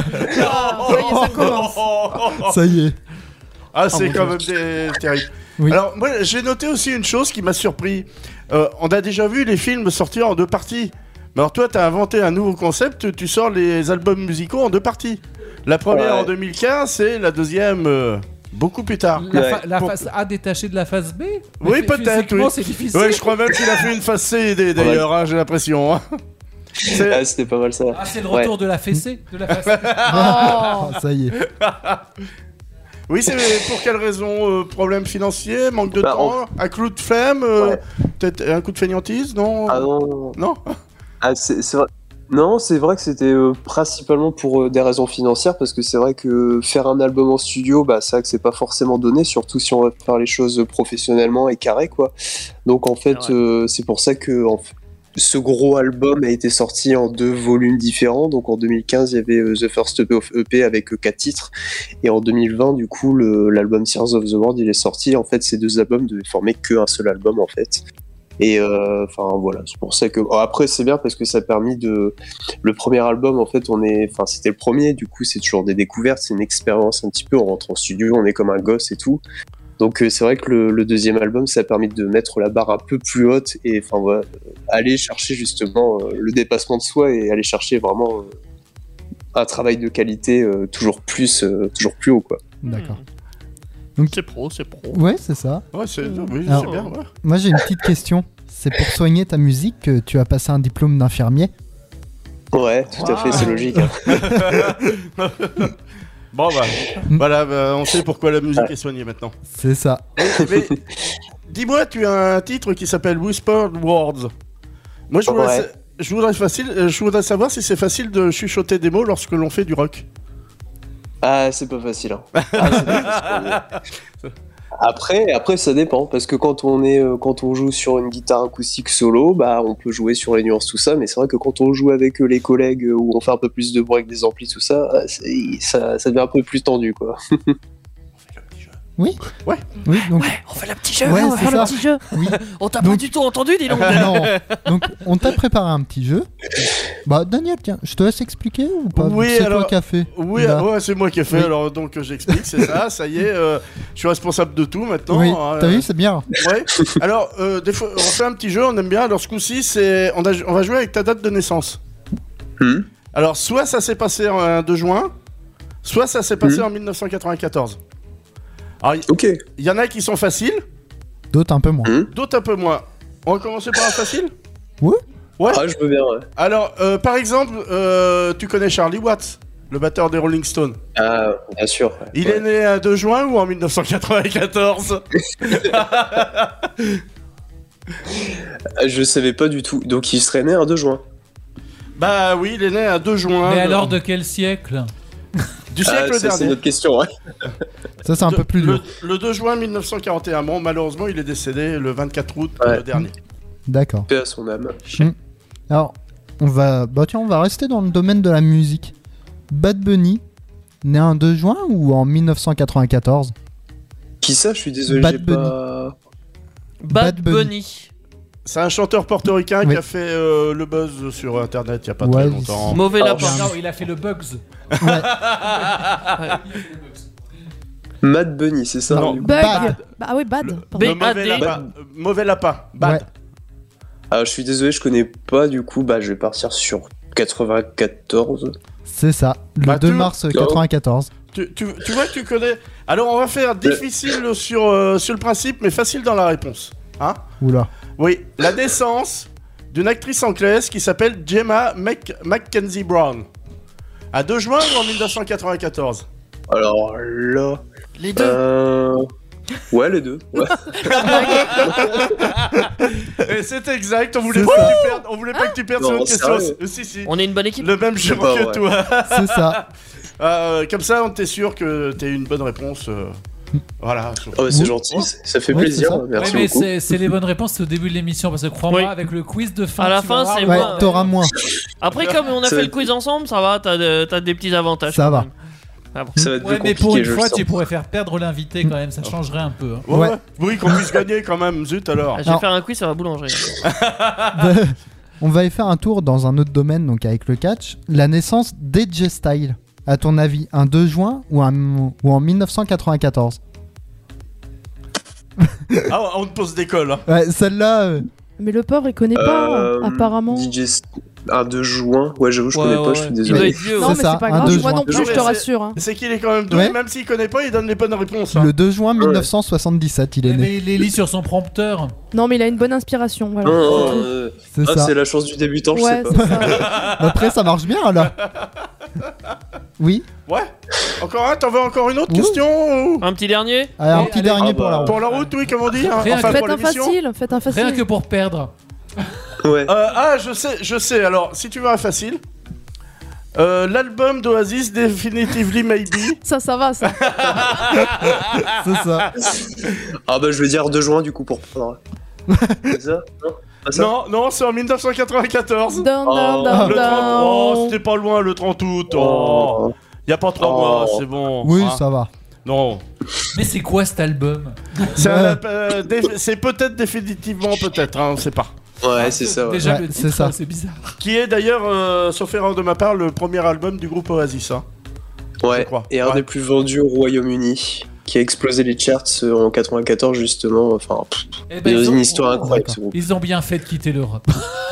Speaker 6: y est, ça commence.
Speaker 4: Ça y est.
Speaker 9: Ah, c'est
Speaker 7: mon
Speaker 9: quand
Speaker 7: Dieu.
Speaker 9: même terrible.
Speaker 4: Oui.
Speaker 9: Alors, moi, j'ai noté aussi une chose qui m'a surpris. On a déjà vu les films sortir en 2 parties. Mais alors, toi, t'as inventé un nouveau concept. Tu sors les albums musicaux en 2 parties. La première
Speaker 8: Ouais.
Speaker 9: en 2015 et la deuxième beaucoup plus tard.
Speaker 5: La
Speaker 9: Pour-
Speaker 5: face A détachée de la face B?
Speaker 9: Oui,
Speaker 5: Mais
Speaker 9: peut-être,
Speaker 5: physiquement,
Speaker 9: oui.
Speaker 5: c'est difficile.
Speaker 9: Ouais, je crois même qu'il a fait une face C d'ailleurs, hein, j'ai l'impression. Hein.
Speaker 8: Ah, c'était pas mal ça.
Speaker 5: Ah, c'est le retour de la fessée, de la face.
Speaker 6: Oh.
Speaker 4: Ça y est.
Speaker 9: Oui, c'est pour quelle raison problème financier, manque de
Speaker 8: Bah,
Speaker 9: temps, un coup de flemme,
Speaker 8: Ouais.
Speaker 9: peut-être un coup de fainéantise, non?
Speaker 8: Ah non.
Speaker 9: Non.
Speaker 8: Ah, c'est vrai. Non, c'est vrai que c'était principalement pour des raisons financières, parce que c'est vrai que faire un album en studio, c'est vrai que c'est pas forcément donné, surtout si on va faire les choses professionnellement et carré, quoi. Donc en fait, c'est pour ça que ce gros album a été sorti en 2 volumes différents. Donc en 2015, il y avait The First EP of EP avec 4 titres, et en 2020, du coup, l'album Tears of the World, il est sorti. En fait, ces 2 albums devaient former qu'un seul album, en fait. Et voilà, c'est pour ça que après c'est bien parce que ça a permis le premier album en fait c'était le premier, du coup c'est toujours des découvertes, c'est une expérience un petit peu, on rentre en studio, on est comme un gosse et tout. Donc c'est vrai que le deuxième album ça a permis de mettre la barre un peu plus haute et aller chercher justement le dépassement de soi et aller chercher vraiment un travail de qualité toujours plus haut, quoi.
Speaker 4: D'accord.
Speaker 7: C'est pro.
Speaker 4: Ouais, c'est ça.
Speaker 9: Ouais, oui,
Speaker 4: Alors-
Speaker 9: c'est bien. Ouais.
Speaker 4: Moi j'ai une petite question. C'est pour soigner ta musique que tu as passé un diplôme d'infirmier?
Speaker 8: Ouais, tout à fait, c'est logique. Hein.
Speaker 9: Bon voilà, on sait pourquoi la musique est soignée maintenant.
Speaker 4: C'est ça.
Speaker 9: Mais dis-moi, tu as un titre qui s'appelle Whispered Words. Moi, je voudrais savoir si c'est facile de chuchoter des mots lorsque l'on fait du rock.
Speaker 8: Ah, c'est pas facile. Hein. C'est pas facile. Après, ça dépend, parce que quand on joue sur une guitare acoustique solo, on peut jouer sur les nuances, tout ça, mais c'est vrai que quand on joue avec les collègues, où on fait un peu plus de bruit avec des amplis, tout ça, ça devient un peu plus tendu, quoi.
Speaker 4: Oui.
Speaker 9: Ouais.
Speaker 4: Oui, donc.
Speaker 7: On fait le petit jeu.
Speaker 4: Ouais,
Speaker 6: on va
Speaker 4: c'est
Speaker 6: faire
Speaker 4: ça.
Speaker 6: le petit jeu.
Speaker 4: Oui.
Speaker 7: On t'a
Speaker 4: Donc-
Speaker 7: pas du tout entendu, dis donc.
Speaker 4: Non. Donc, on t'a préparé un petit jeu. Bah, Daniel, tiens, je te laisse expliquer ou pas?
Speaker 9: Oui,
Speaker 4: C'est
Speaker 9: alors-
Speaker 4: toi qui as fait.
Speaker 9: Oui,
Speaker 4: Là.
Speaker 9: ouais, c'est moi qui ai fait,
Speaker 4: Oui.
Speaker 9: alors donc j'explique, c'est ça y est, je suis responsable de tout maintenant.
Speaker 4: Oui,
Speaker 9: hein,
Speaker 4: t'as vu, c'est bien.
Speaker 9: Ouais. Alors, des fois, on fait un petit jeu, on aime bien. Alors, ce coup-ci, on va jouer avec ta date de naissance. Alors, soit ça s'est passé en 2 juin, soit ça s'est passé en 1994. Alors,
Speaker 8: Ok.
Speaker 9: il y en a qui sont faciles,
Speaker 4: D'autres un peu moins.
Speaker 9: d'autres un peu moins. On va commencer par un facile.
Speaker 4: Ouais.
Speaker 9: Ouais.
Speaker 8: Ah, je veux bien, ouais.
Speaker 9: Alors, par exemple, tu connais Charlie Watts, le batteur des Rolling Stones.
Speaker 8: Ah, bien sûr. ouais.
Speaker 9: Il
Speaker 8: Ouais.
Speaker 9: est né un 2 juin ou en 1994?
Speaker 8: Ah, je savais pas du tout. Donc, il serait né un 2 juin.
Speaker 9: Bah oui, il est né un 2 juin.
Speaker 5: Mais alors de quel siècle?
Speaker 9: Du
Speaker 8: Ah,
Speaker 9: siècle
Speaker 8: ça, c'est
Speaker 9: dernier.
Speaker 8: notre question, ouais.
Speaker 4: Ça, c'est un peu plus dur.
Speaker 9: Le 2 juin 1941. Bon, malheureusement, il est décédé le 24 août
Speaker 8: Ouais.
Speaker 9: dernier.
Speaker 4: D'accord.
Speaker 8: Paix à son âme.
Speaker 4: Alors, on va rester dans le domaine de la musique. Bad Bunny, né un 2 juin ou en 1994?
Speaker 8: Qui ça? Je suis désolé,
Speaker 4: Bad
Speaker 8: j'ai
Speaker 4: Bunny.
Speaker 8: pas.
Speaker 7: Bad
Speaker 4: Bad Bunny.
Speaker 7: Bunny.
Speaker 9: C'est un chanteur portoricain
Speaker 4: Oui.
Speaker 9: qui a fait le buzz sur internet il y a pas
Speaker 4: Ouais,
Speaker 9: très longtemps.
Speaker 7: Mauvais
Speaker 8: Ah,
Speaker 7: lapin.
Speaker 5: Non, il a fait le Bugs.
Speaker 8: Mad Bunny, c'est ça?
Speaker 9: Non.
Speaker 8: du coup
Speaker 6: Bug.
Speaker 4: Bad.
Speaker 6: Bah ah oui, bad.
Speaker 9: Le
Speaker 6: pardon.
Speaker 7: B.A.D..
Speaker 9: mauvais lapin. Bad.
Speaker 4: Ouais.
Speaker 8: Ah, je suis désolé, je connais pas, du coup, bah, je vais partir sur 94.
Speaker 4: C'est ça, le
Speaker 9: Bah,
Speaker 4: 2
Speaker 9: tu-
Speaker 4: mars 94.
Speaker 9: Tu vois que tu connais. Alors on va faire difficile sur le principe, mais facile dans la réponse. Hein?
Speaker 4: Oula.
Speaker 9: Oui, la naissance d'une actrice anglaise qui s'appelle Gemma Mackenzie Brown. À 2 juin ou en 1994?
Speaker 8: Alors là.
Speaker 7: Les deux.
Speaker 8: Ouais, les deux. Ouais.
Speaker 9: Et c'est exact, on voulait
Speaker 4: C'est
Speaker 9: pas
Speaker 4: ça.
Speaker 9: que tu perdes, on voulait pas que tu perdes
Speaker 8: Non,
Speaker 9: sur une question.
Speaker 8: sérieux.
Speaker 9: Si.
Speaker 7: On est une bonne équipe.
Speaker 9: Le même jeu
Speaker 8: C'est pas
Speaker 9: que
Speaker 8: vrai.
Speaker 9: toi.
Speaker 4: C'est ça.
Speaker 9: Comme ça, on t'est sûr que t'es une bonne réponse. Voilà.
Speaker 8: Oh, c'est
Speaker 4: Oui.
Speaker 8: gentil, ça fait
Speaker 4: Ouais,
Speaker 8: plaisir,
Speaker 4: c'est ça.
Speaker 8: merci
Speaker 5: Ouais, mais
Speaker 8: beaucoup.
Speaker 5: c'est les bonnes réponses au début de l'émission parce que crois-moi,
Speaker 7: Oui.
Speaker 5: avec le quiz de fin.
Speaker 7: À la
Speaker 5: tu
Speaker 7: fin,
Speaker 5: vas voir,
Speaker 7: c'est
Speaker 4: Ouais,
Speaker 7: moi.
Speaker 4: t'auras moins.
Speaker 7: Après, comme on a
Speaker 8: Ça
Speaker 7: fait
Speaker 8: va
Speaker 7: le quiz ensemble, ça va, t'as des petits avantages.
Speaker 4: Ça
Speaker 7: quand
Speaker 4: va.
Speaker 7: même. Ah bon.
Speaker 8: Ça va être
Speaker 5: Ouais,
Speaker 8: plus
Speaker 5: mais
Speaker 8: compliqué,
Speaker 5: pour une
Speaker 8: je le
Speaker 5: fois,
Speaker 8: sens.
Speaker 5: tu pourrais faire perdre l'invité quand même, ça changerait un peu. hein.
Speaker 9: Ouais.
Speaker 4: Ouais.
Speaker 9: Oui, qu'on puisse gagner quand même. Zut alors.
Speaker 7: Ah, je vais
Speaker 4: Alors-
Speaker 7: faire un quiz sur la boulangerie.
Speaker 4: On va y faire un tour dans un autre domaine, donc avec le catch. La naissance d'AJ Styles. À ton avis, un 2 juin ou en 1994?
Speaker 9: Ah, on te pose des cols. Hein.
Speaker 4: Ouais, celle-là.
Speaker 6: Mais le pauvre, il connaît pas, apparemment.
Speaker 8: Un 2 juin. Ouais, j'avoue, je connais pas, je suis
Speaker 7: Il
Speaker 8: désolé.
Speaker 7: doit être vieux.
Speaker 6: Non,
Speaker 7: ouais.
Speaker 6: mais
Speaker 4: ça,
Speaker 6: c'est pas
Speaker 4: un
Speaker 6: grave.
Speaker 4: 2
Speaker 6: Moi
Speaker 4: juin.
Speaker 6: non plus,
Speaker 9: Non,
Speaker 6: je
Speaker 9: mais
Speaker 6: te
Speaker 9: c'est-
Speaker 6: rassure. Hein.
Speaker 9: C'est qu'il est quand même doué,
Speaker 4: Ouais.
Speaker 9: même s'il connaît pas, il donne les bonnes réponses. Hein.
Speaker 4: Le 2 juin 1977, il est né.
Speaker 5: Mais il les lit sur son prompteur.
Speaker 6: Non, mais il a une bonne inspiration. Voilà.
Speaker 8: Non,
Speaker 6: C'est tout.
Speaker 4: C'est
Speaker 8: ah,
Speaker 4: ça.
Speaker 8: c'est la chance du débutant, je
Speaker 6: Ouais,
Speaker 8: sais pas.
Speaker 6: c'est ça.
Speaker 4: Après, ça marche bien alors. Oui.
Speaker 9: Ouais. Encore un, t'en veux encore une autre
Speaker 4: Oui.
Speaker 9: question ou...
Speaker 7: Un petit dernier.
Speaker 4: Allez, un
Speaker 5: Allez,
Speaker 4: petit
Speaker 5: allez.
Speaker 4: dernier
Speaker 8: Ah
Speaker 4: pour
Speaker 8: bah.
Speaker 4: la route.
Speaker 9: Pour la route, oui, comment dire
Speaker 5: Rien
Speaker 9: enfin,
Speaker 5: que-
Speaker 6: Faites
Speaker 9: pour
Speaker 6: un
Speaker 9: l'émission.
Speaker 6: facile, faites un facile.
Speaker 5: Rien que pour perdre.
Speaker 8: Ouais.
Speaker 9: Je sais. Alors, si tu veux un facile, l'album d'Oasis, Definitively Maybe.
Speaker 6: Ça va, ça.
Speaker 4: C'est ça.
Speaker 8: Ah bah je vais dire 2 juin du coup pour prendre. C'est ça? Non, pas ça.
Speaker 9: Non, c'est en 1994.
Speaker 6: Down,
Speaker 8: Oh,
Speaker 6: down, down,
Speaker 9: Le 30... Oh,
Speaker 6: down.
Speaker 9: c'était pas loin, le 30 août. Oh.
Speaker 8: Oh.
Speaker 9: Y a pas 3
Speaker 8: Oh.
Speaker 9: mois, c'est bon.
Speaker 4: Oui,
Speaker 9: Hein.
Speaker 4: ça va.
Speaker 9: Non.
Speaker 5: Mais c'est quoi cet album?
Speaker 9: C'est
Speaker 4: Ouais.
Speaker 9: c'est peut-être définitivement, peut-être, hein, on sait pas.
Speaker 8: Ouais, c'est ça. Ouais.
Speaker 5: Déjà
Speaker 4: Ouais,
Speaker 5: le
Speaker 4: c'est
Speaker 5: titre,
Speaker 4: ça.
Speaker 5: c'est bizarre.
Speaker 9: Qui est d'ailleurs, sauf erreur de ma part, le premier album du groupe Oasis. Hein.
Speaker 8: Ouais.
Speaker 9: crois.
Speaker 8: Et un
Speaker 9: Ouais.
Speaker 8: des plus vendus au Royaume-Uni, qui a explosé les charts en 94 justement. Enfin,
Speaker 5: Eh ben,
Speaker 8: il y a
Speaker 5: ils,
Speaker 8: une
Speaker 5: ont,
Speaker 8: histoire incroyable ce groupe.
Speaker 5: ils ont bien fait de quitter l'Europe.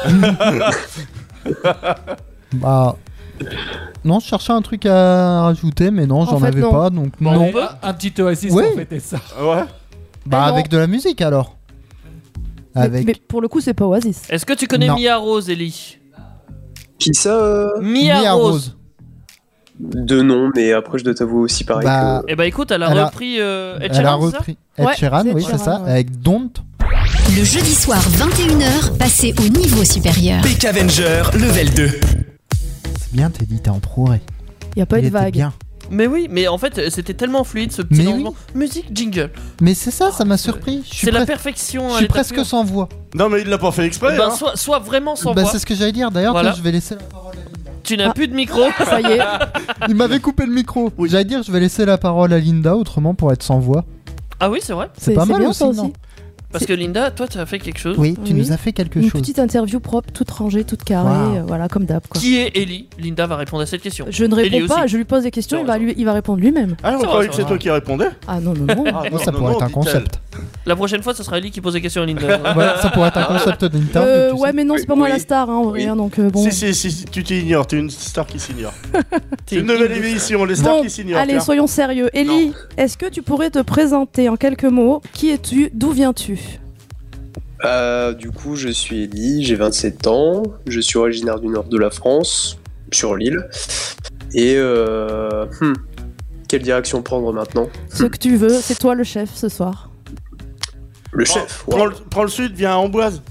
Speaker 4: Bah. Non, je cherchais un truc à rajouter, mais non, j'en
Speaker 6: fait,
Speaker 4: avais
Speaker 6: non.
Speaker 4: pas, donc
Speaker 7: Bon,
Speaker 4: non.
Speaker 7: on peut
Speaker 5: Un petit oasis
Speaker 4: Oui.
Speaker 5: pour fêter ça.
Speaker 9: Ouais.
Speaker 4: Bah,
Speaker 6: non.
Speaker 4: avec de la musique alors.
Speaker 6: Mais-
Speaker 4: Avec.
Speaker 6: Mais pour le coup, c'est pas Oasis.
Speaker 7: Est-ce que tu connais
Speaker 4: Non.
Speaker 7: Mia Rose, Ellie?
Speaker 8: Qui ça
Speaker 7: Mia
Speaker 4: Mia
Speaker 7: Rose.
Speaker 8: De nom, mais après je dois t'avouer aussi pareil
Speaker 4: Bah,
Speaker 7: Eh bah écoute, elle a
Speaker 4: Elle a-
Speaker 7: repris Ed
Speaker 4: Elle a
Speaker 7: Sheeran, c'est ça
Speaker 4: repris Ed
Speaker 6: Ouais,
Speaker 4: Sheeran,
Speaker 6: c'est
Speaker 4: oui,
Speaker 6: Ed
Speaker 4: c'est
Speaker 6: Sheeran,
Speaker 4: ça,
Speaker 6: ouais.
Speaker 4: avec Don't.
Speaker 10: Le jeudi soir 21h, passez au niveau supérieur.
Speaker 3: Peck Avenger level 2.
Speaker 4: C'est bien, t'es dit, t'es en progrès.
Speaker 6: Y a pas
Speaker 4: Il
Speaker 6: eu de
Speaker 4: était
Speaker 6: vague.
Speaker 4: bien.
Speaker 7: Mais oui, mais en fait, c'était tellement fluide ce petit
Speaker 4: Mais
Speaker 7: lancement. Musique, jingle.
Speaker 4: Mais c'est ça, ça m'a surpris. Je suis,
Speaker 7: C'est la
Speaker 4: pres-
Speaker 7: perfection.
Speaker 4: je
Speaker 7: elle
Speaker 4: suis
Speaker 7: est très
Speaker 4: presque
Speaker 7: pure.
Speaker 4: sans voix.
Speaker 9: Non, mais il l'a pas fait exprès.
Speaker 7: Ben,
Speaker 9: hein.
Speaker 7: soit vraiment sans
Speaker 4: Bah,
Speaker 7: voix.
Speaker 4: c'est ce que j'allais dire. D'ailleurs,
Speaker 7: Voilà.
Speaker 4: tiens, je vais laisser la parole à Linda.
Speaker 7: Tu n'as plus de micro.
Speaker 6: Ça y est.
Speaker 4: Il m'avait coupé le micro. J'allais dire, je vais laisser la parole à Linda, autrement pour être sans voix.
Speaker 7: Ah oui, c'est vrai.
Speaker 4: C'est pas mal
Speaker 6: bien
Speaker 4: aussi,
Speaker 6: ça
Speaker 4: non
Speaker 6: aussi.
Speaker 7: Parce que Linda, toi, tu as fait quelque chose.
Speaker 4: Oui, tu
Speaker 6: Oui.
Speaker 4: nous as fait quelque
Speaker 6: Une
Speaker 4: chose.
Speaker 6: petite interview propre, toute rangée, toute carrée,
Speaker 4: Wow.
Speaker 6: voilà, comme d'hab. Quoi.
Speaker 7: Qui est Ellie? Linda va répondre à cette question.
Speaker 6: Je ne
Speaker 7: Ellie
Speaker 6: réponds pas,
Speaker 7: aussi.
Speaker 6: je lui pose des questions,
Speaker 7: C'est vrai,
Speaker 6: il va répondre lui-même.
Speaker 9: Ah, on
Speaker 7: Ça va,
Speaker 9: croyait
Speaker 7: ça
Speaker 9: que c'est
Speaker 7: va.
Speaker 9: toi qui répondais.
Speaker 6: Ah non, non, non.
Speaker 9: Ah,
Speaker 4: Moi, ça pourrait être un
Speaker 9: dit-elle.
Speaker 4: concept.
Speaker 7: La prochaine fois, ça sera Ellie qui pose des questions à Linda.
Speaker 4: Voilà, ça pourrait être un concept d'interview. tu sais.
Speaker 6: Ouais, mais non, c'est pas moi
Speaker 8: Oui.
Speaker 6: la star, hein, en vrai,
Speaker 8: Oui.
Speaker 6: hein, donc bon.
Speaker 9: Si, tu t'ignores, t'es une star qui s'ignore.
Speaker 7: T'es
Speaker 9: C'est une nouvelle émission, les stars
Speaker 6: Bon,
Speaker 9: qui s'ignorent.
Speaker 6: allez,
Speaker 9: tiens.
Speaker 6: soyons sérieux. Ellie, est-ce que tu pourrais te présenter en quelques mots? Qui es-tu? D'où viens-tu?
Speaker 8: Du coup, je suis Ellie, j'ai 27 ans, je suis originaire du nord de la France, sur l'île. Et quelle direction prendre maintenant?
Speaker 6: Ce que tu veux, c'est toi le chef ce soir.
Speaker 8: Le chef.
Speaker 9: Prends le sud, viens à Amboise.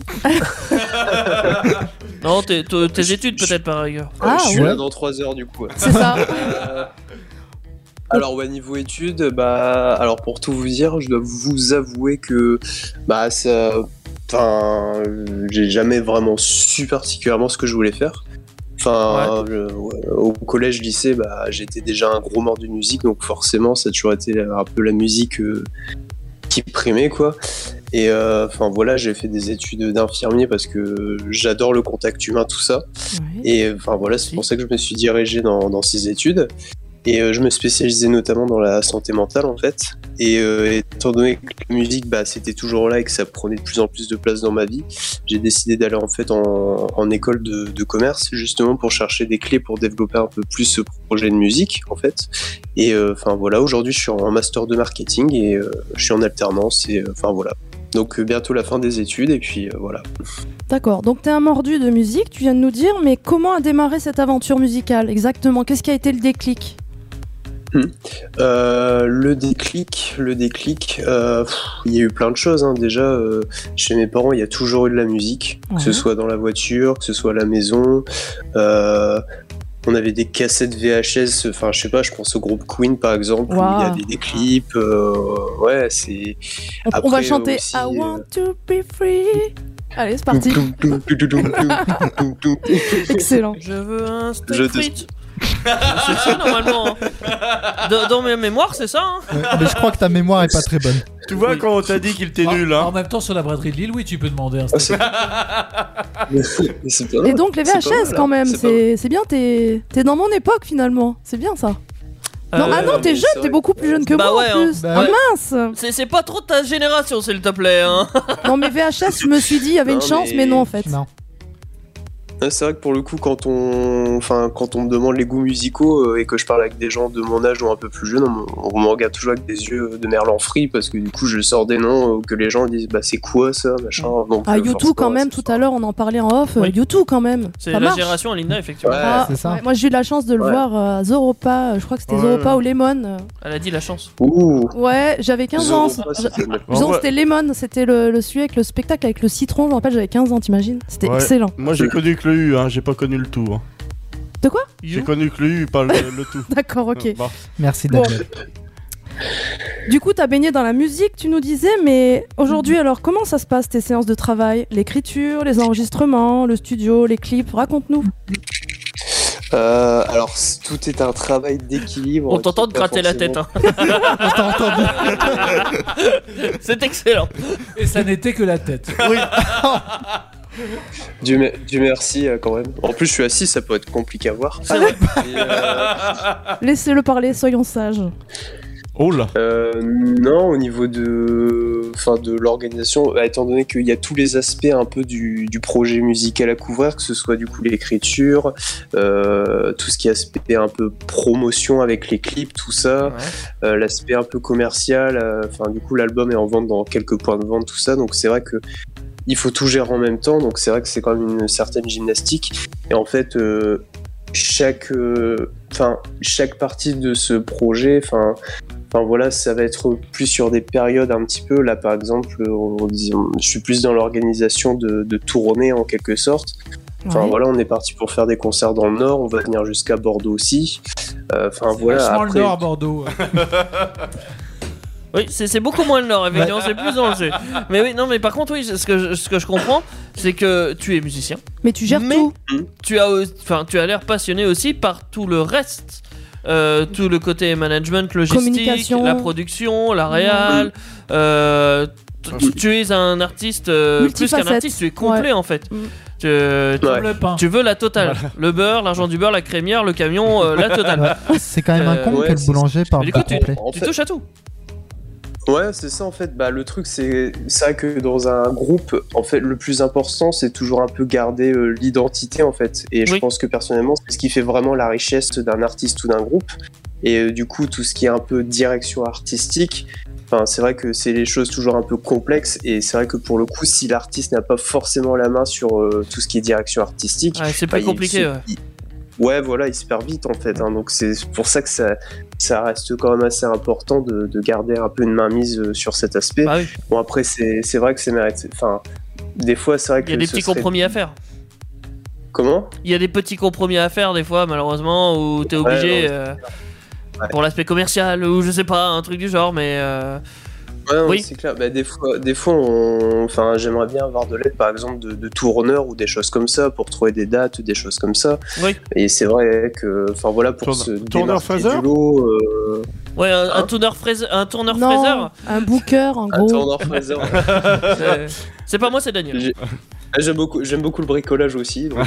Speaker 7: Non, tes études peut-être par ailleurs.
Speaker 6: Ah,
Speaker 8: je suis
Speaker 4: ouais.
Speaker 8: là dans 3 heures du coup.
Speaker 6: C'est ça.
Speaker 8: Alors ouais, niveau études, bah alors pour tout vous dire, je dois vous avouer que bah ça, enfin, j'ai jamais vraiment su particulièrement ce que je voulais faire. Enfin, au collège, lycée, bah j'étais déjà un gros mordu de musique, donc forcément ça a toujours été un peu la musique qui primait quoi. Et enfin voilà, j'ai fait des études d'infirmier parce que j'adore le contact humain, tout ça.
Speaker 6: Ouais.
Speaker 8: Et enfin voilà, c'est pour ça que je me suis dirigé dans ces études. Et je me spécialisais notamment dans la santé mentale en fait. Et étant donné que la musique, bah, c'était toujours là et que ça prenait de plus en plus de place dans ma vie, j'ai décidé d'aller en fait en école de commerce justement pour chercher des clés pour développer un peu plus ce projet de musique en fait. Et enfin voilà, aujourd'hui je suis en master de marketing et je suis en alternance et enfin voilà. Donc bientôt la fin des études et puis voilà.
Speaker 6: D'accord, donc t'es un mordu de musique, tu viens de nous dire, mais comment a démarré cette aventure musicale exactement? Qu'est-ce qui a été le déclic?
Speaker 8: Le déclic, il y a eu plein de choses. Hein. Déjà, chez mes parents, il y a toujours eu de la musique,
Speaker 6: Ouais.
Speaker 8: que ce soit dans la voiture, que ce soit à la maison. On avait des cassettes VHS, enfin, je sais pas, je pense au groupe Queen par exemple, où il y avait des clips. Ouais, c'est.
Speaker 6: On va
Speaker 8: Après,
Speaker 6: chanter
Speaker 8: aussi,
Speaker 6: I want to be free. Allez, c'est parti. Excellent.
Speaker 7: Je veux un steak
Speaker 8: Je te-
Speaker 7: frites. C'est ça normalement. Hein. Dans mes mémoires, c'est ça. Hein.
Speaker 4: Mais je crois que ta mémoire est pas très bonne.
Speaker 9: Tu vois
Speaker 7: Oui.
Speaker 9: quand on t'a dit qu'il était nul,
Speaker 5: En
Speaker 9: hein.
Speaker 5: même temps, sur la braderie de Lille, oui, tu peux demander un
Speaker 8: Ah,
Speaker 5: steak.
Speaker 8: c'est pas
Speaker 6: Et
Speaker 8: mal.
Speaker 6: donc les
Speaker 8: C'est pas
Speaker 6: VHS
Speaker 8: mal,
Speaker 6: quand
Speaker 8: hein.
Speaker 6: même,
Speaker 8: C'est pas mal.
Speaker 6: c'est bien, t'es dans mon époque finalement, c'est bien ça. Non, ah non,
Speaker 8: mais
Speaker 6: t'es
Speaker 8: c'est
Speaker 6: jeune,
Speaker 8: vrai
Speaker 6: t'es beaucoup plus jeune que
Speaker 7: Bah
Speaker 6: moi
Speaker 7: ouais,
Speaker 6: en
Speaker 7: hein.
Speaker 6: plus.
Speaker 4: Bah
Speaker 6: Ah
Speaker 4: ouais.
Speaker 6: mince.
Speaker 7: C'est pas trop de ta génération, s'il te plaît. Hein.
Speaker 6: Non mais VHS, je me suis dit, il y avait une
Speaker 8: Non,
Speaker 6: chance,
Speaker 8: mais-
Speaker 6: mais non en fait.
Speaker 4: Non.
Speaker 8: Ouais, c'est vrai que pour le coup, quand on me demande les goûts musicaux et que je parle avec des gens de mon âge ou un peu plus jeunes, on me regarde toujours avec des yeux de merlan frit parce que du coup, je sors des noms que les gens disent bah c'est quoi ça, machin. Donc,
Speaker 6: Ah YouTube
Speaker 8: forcément,
Speaker 6: quand même,
Speaker 8: c'est
Speaker 6: tout à l'heure on en parlait en off,
Speaker 7: Oui.
Speaker 6: YouTube quand même.
Speaker 7: C'est
Speaker 6: Ça
Speaker 7: la
Speaker 6: marche.
Speaker 7: génération Linda, effectivement.
Speaker 8: Ouais.
Speaker 6: Ah,
Speaker 4: c'est ça.
Speaker 6: ouais, moi j'ai eu la chance de le
Speaker 8: Ouais.
Speaker 6: voir à Zoropa, je crois que c'était
Speaker 9: Ouais.
Speaker 6: Zoropa ou Lemon.
Speaker 7: Elle a dit la chance.
Speaker 8: Ouh.
Speaker 6: Ouais, j'avais 15 ans.
Speaker 8: Zoropa, ça fait mal.
Speaker 6: Disons,
Speaker 9: Ouais.
Speaker 6: c'était Lemon, c'était le celui avec le spectacle avec le citron, je me rappelle, j'avais 15 ans, t'imagines? C'était
Speaker 9: Ouais.
Speaker 6: excellent.
Speaker 9: Moi j'ai connu que le U, hein. J'ai pas connu le tout. Hein.
Speaker 6: De quoi?
Speaker 9: J'ai connu que le U, pas le tout.
Speaker 6: D'accord, ok.
Speaker 9: Bon.
Speaker 4: Merci
Speaker 6: Bon.
Speaker 4: Daniel.
Speaker 6: Du coup, t'as baigné dans la musique, tu nous disais, mais aujourd'hui, alors, comment ça se passe tes séances de travail? L'écriture, les enregistrements, le studio, les clips, raconte-nous.
Speaker 8: Alors, tout est un travail d'équilibre.
Speaker 7: On t'entend te
Speaker 8: qui est pas
Speaker 7: gratter la tête.
Speaker 8: forcément-
Speaker 7: Hein.
Speaker 4: On t'a entendu.
Speaker 7: C'est excellent.
Speaker 5: Et ça n'était que la tête.
Speaker 9: Oui.
Speaker 8: Dieu merci quand même. En plus, je suis assis, ça peut être compliqué à voir.
Speaker 7: C'est vrai.
Speaker 8: Et,
Speaker 6: Laissez-le parler, soyons sages.
Speaker 9: Oh là.
Speaker 8: non, au niveau de l'organisation, étant donné qu'il y a tous les aspects un peu du projet musical à couvrir, que ce soit du coup l'écriture, tout ce qui est aspect un peu promotion avec les clips, tout ça, l'aspect un peu commercial, du coup l'album est en vente dans quelques points de vente, tout ça, donc c'est vrai que il faut tout gérer en même temps, donc c'est vrai que c'est quand même une certaine gymnastique, et en fait chaque partie de ce projet, voilà, ça va être plus sur des périodes un petit peu. Là, par exemple, je suis plus dans l'organisation de tournées en quelque sorte.
Speaker 6: Ouais.
Speaker 8: Voilà, on est parti pour faire des concerts dans le Nord. On va venir jusqu'à Bordeaux aussi.
Speaker 5: C'est
Speaker 8: Voilà.
Speaker 5: vachement
Speaker 8: Après,
Speaker 5: le nord à Bordeaux.
Speaker 7: Oui, c'est beaucoup moins le Nord, effectivement, c'est plus dans le Sud. Mais oui, non, mais par contre, oui, ce que je comprends, c'est que tu es musicien.
Speaker 6: Mais tu gères tout.
Speaker 7: Tu as l'air passionné aussi par tout le reste. Tout le côté management, logistique, la production, la réal. Tu es un artiste, plus qu'un artiste, tu es complet en fait. Tu veux la totale. Voilà. Le beurre, l'argent du beurre, la crémière, le camion, la totale.
Speaker 4: C'est quand même un con que le boulanger parle pas complet.
Speaker 7: Tu touches à tout.
Speaker 8: Ouais, c'est ça en fait. Bah, le truc, c'est ça que dans un groupe, en fait, le plus important, c'est toujours un peu garder l'identité en fait. Et je pense que personnellement, c'est ce qui fait vraiment la richesse d'un artiste ou d'un groupe. Et du coup, tout ce qui est un peu direction artistique, c'est vrai que c'est les choses toujours un peu complexes. Et c'est vrai que pour le coup, si l'artiste n'a pas forcément la main sur tout ce qui est direction artistique,
Speaker 7: c'est plus compliqué.
Speaker 8: Ouais, voilà, il se perd vite en fait. Donc c'est pour ça que ça reste quand même assez important de garder un peu une mainmise sur cet aspect.
Speaker 7: Ah oui.
Speaker 8: Bon, après, c'est vrai que c'est mérité. Des fois, c'est vrai que.
Speaker 7: Il y a des petits compromis à faire.
Speaker 8: Comment ?
Speaker 7: Il y a des petits compromis à faire, des fois, malheureusement, où t'es obligé. Pour l'aspect commercial, ou je sais pas, un truc du genre, mais.
Speaker 8: Ouais, non, oui, c'est clair. Bah, des fois j'aimerais bien avoir de l'aide, par exemple, de tourneurs ou des choses comme ça, pour trouver des dates, des choses comme ça.
Speaker 7: Oui.
Speaker 8: Et c'est vrai que, pour se démarquer du lot...
Speaker 7: Ouais, un tourneur fraiseur. Un
Speaker 6: booker, en gros.
Speaker 8: Un tourneur fraiseur.
Speaker 7: C'est pas moi, c'est Daniel.
Speaker 8: J'aime beaucoup le bricolage aussi, donc...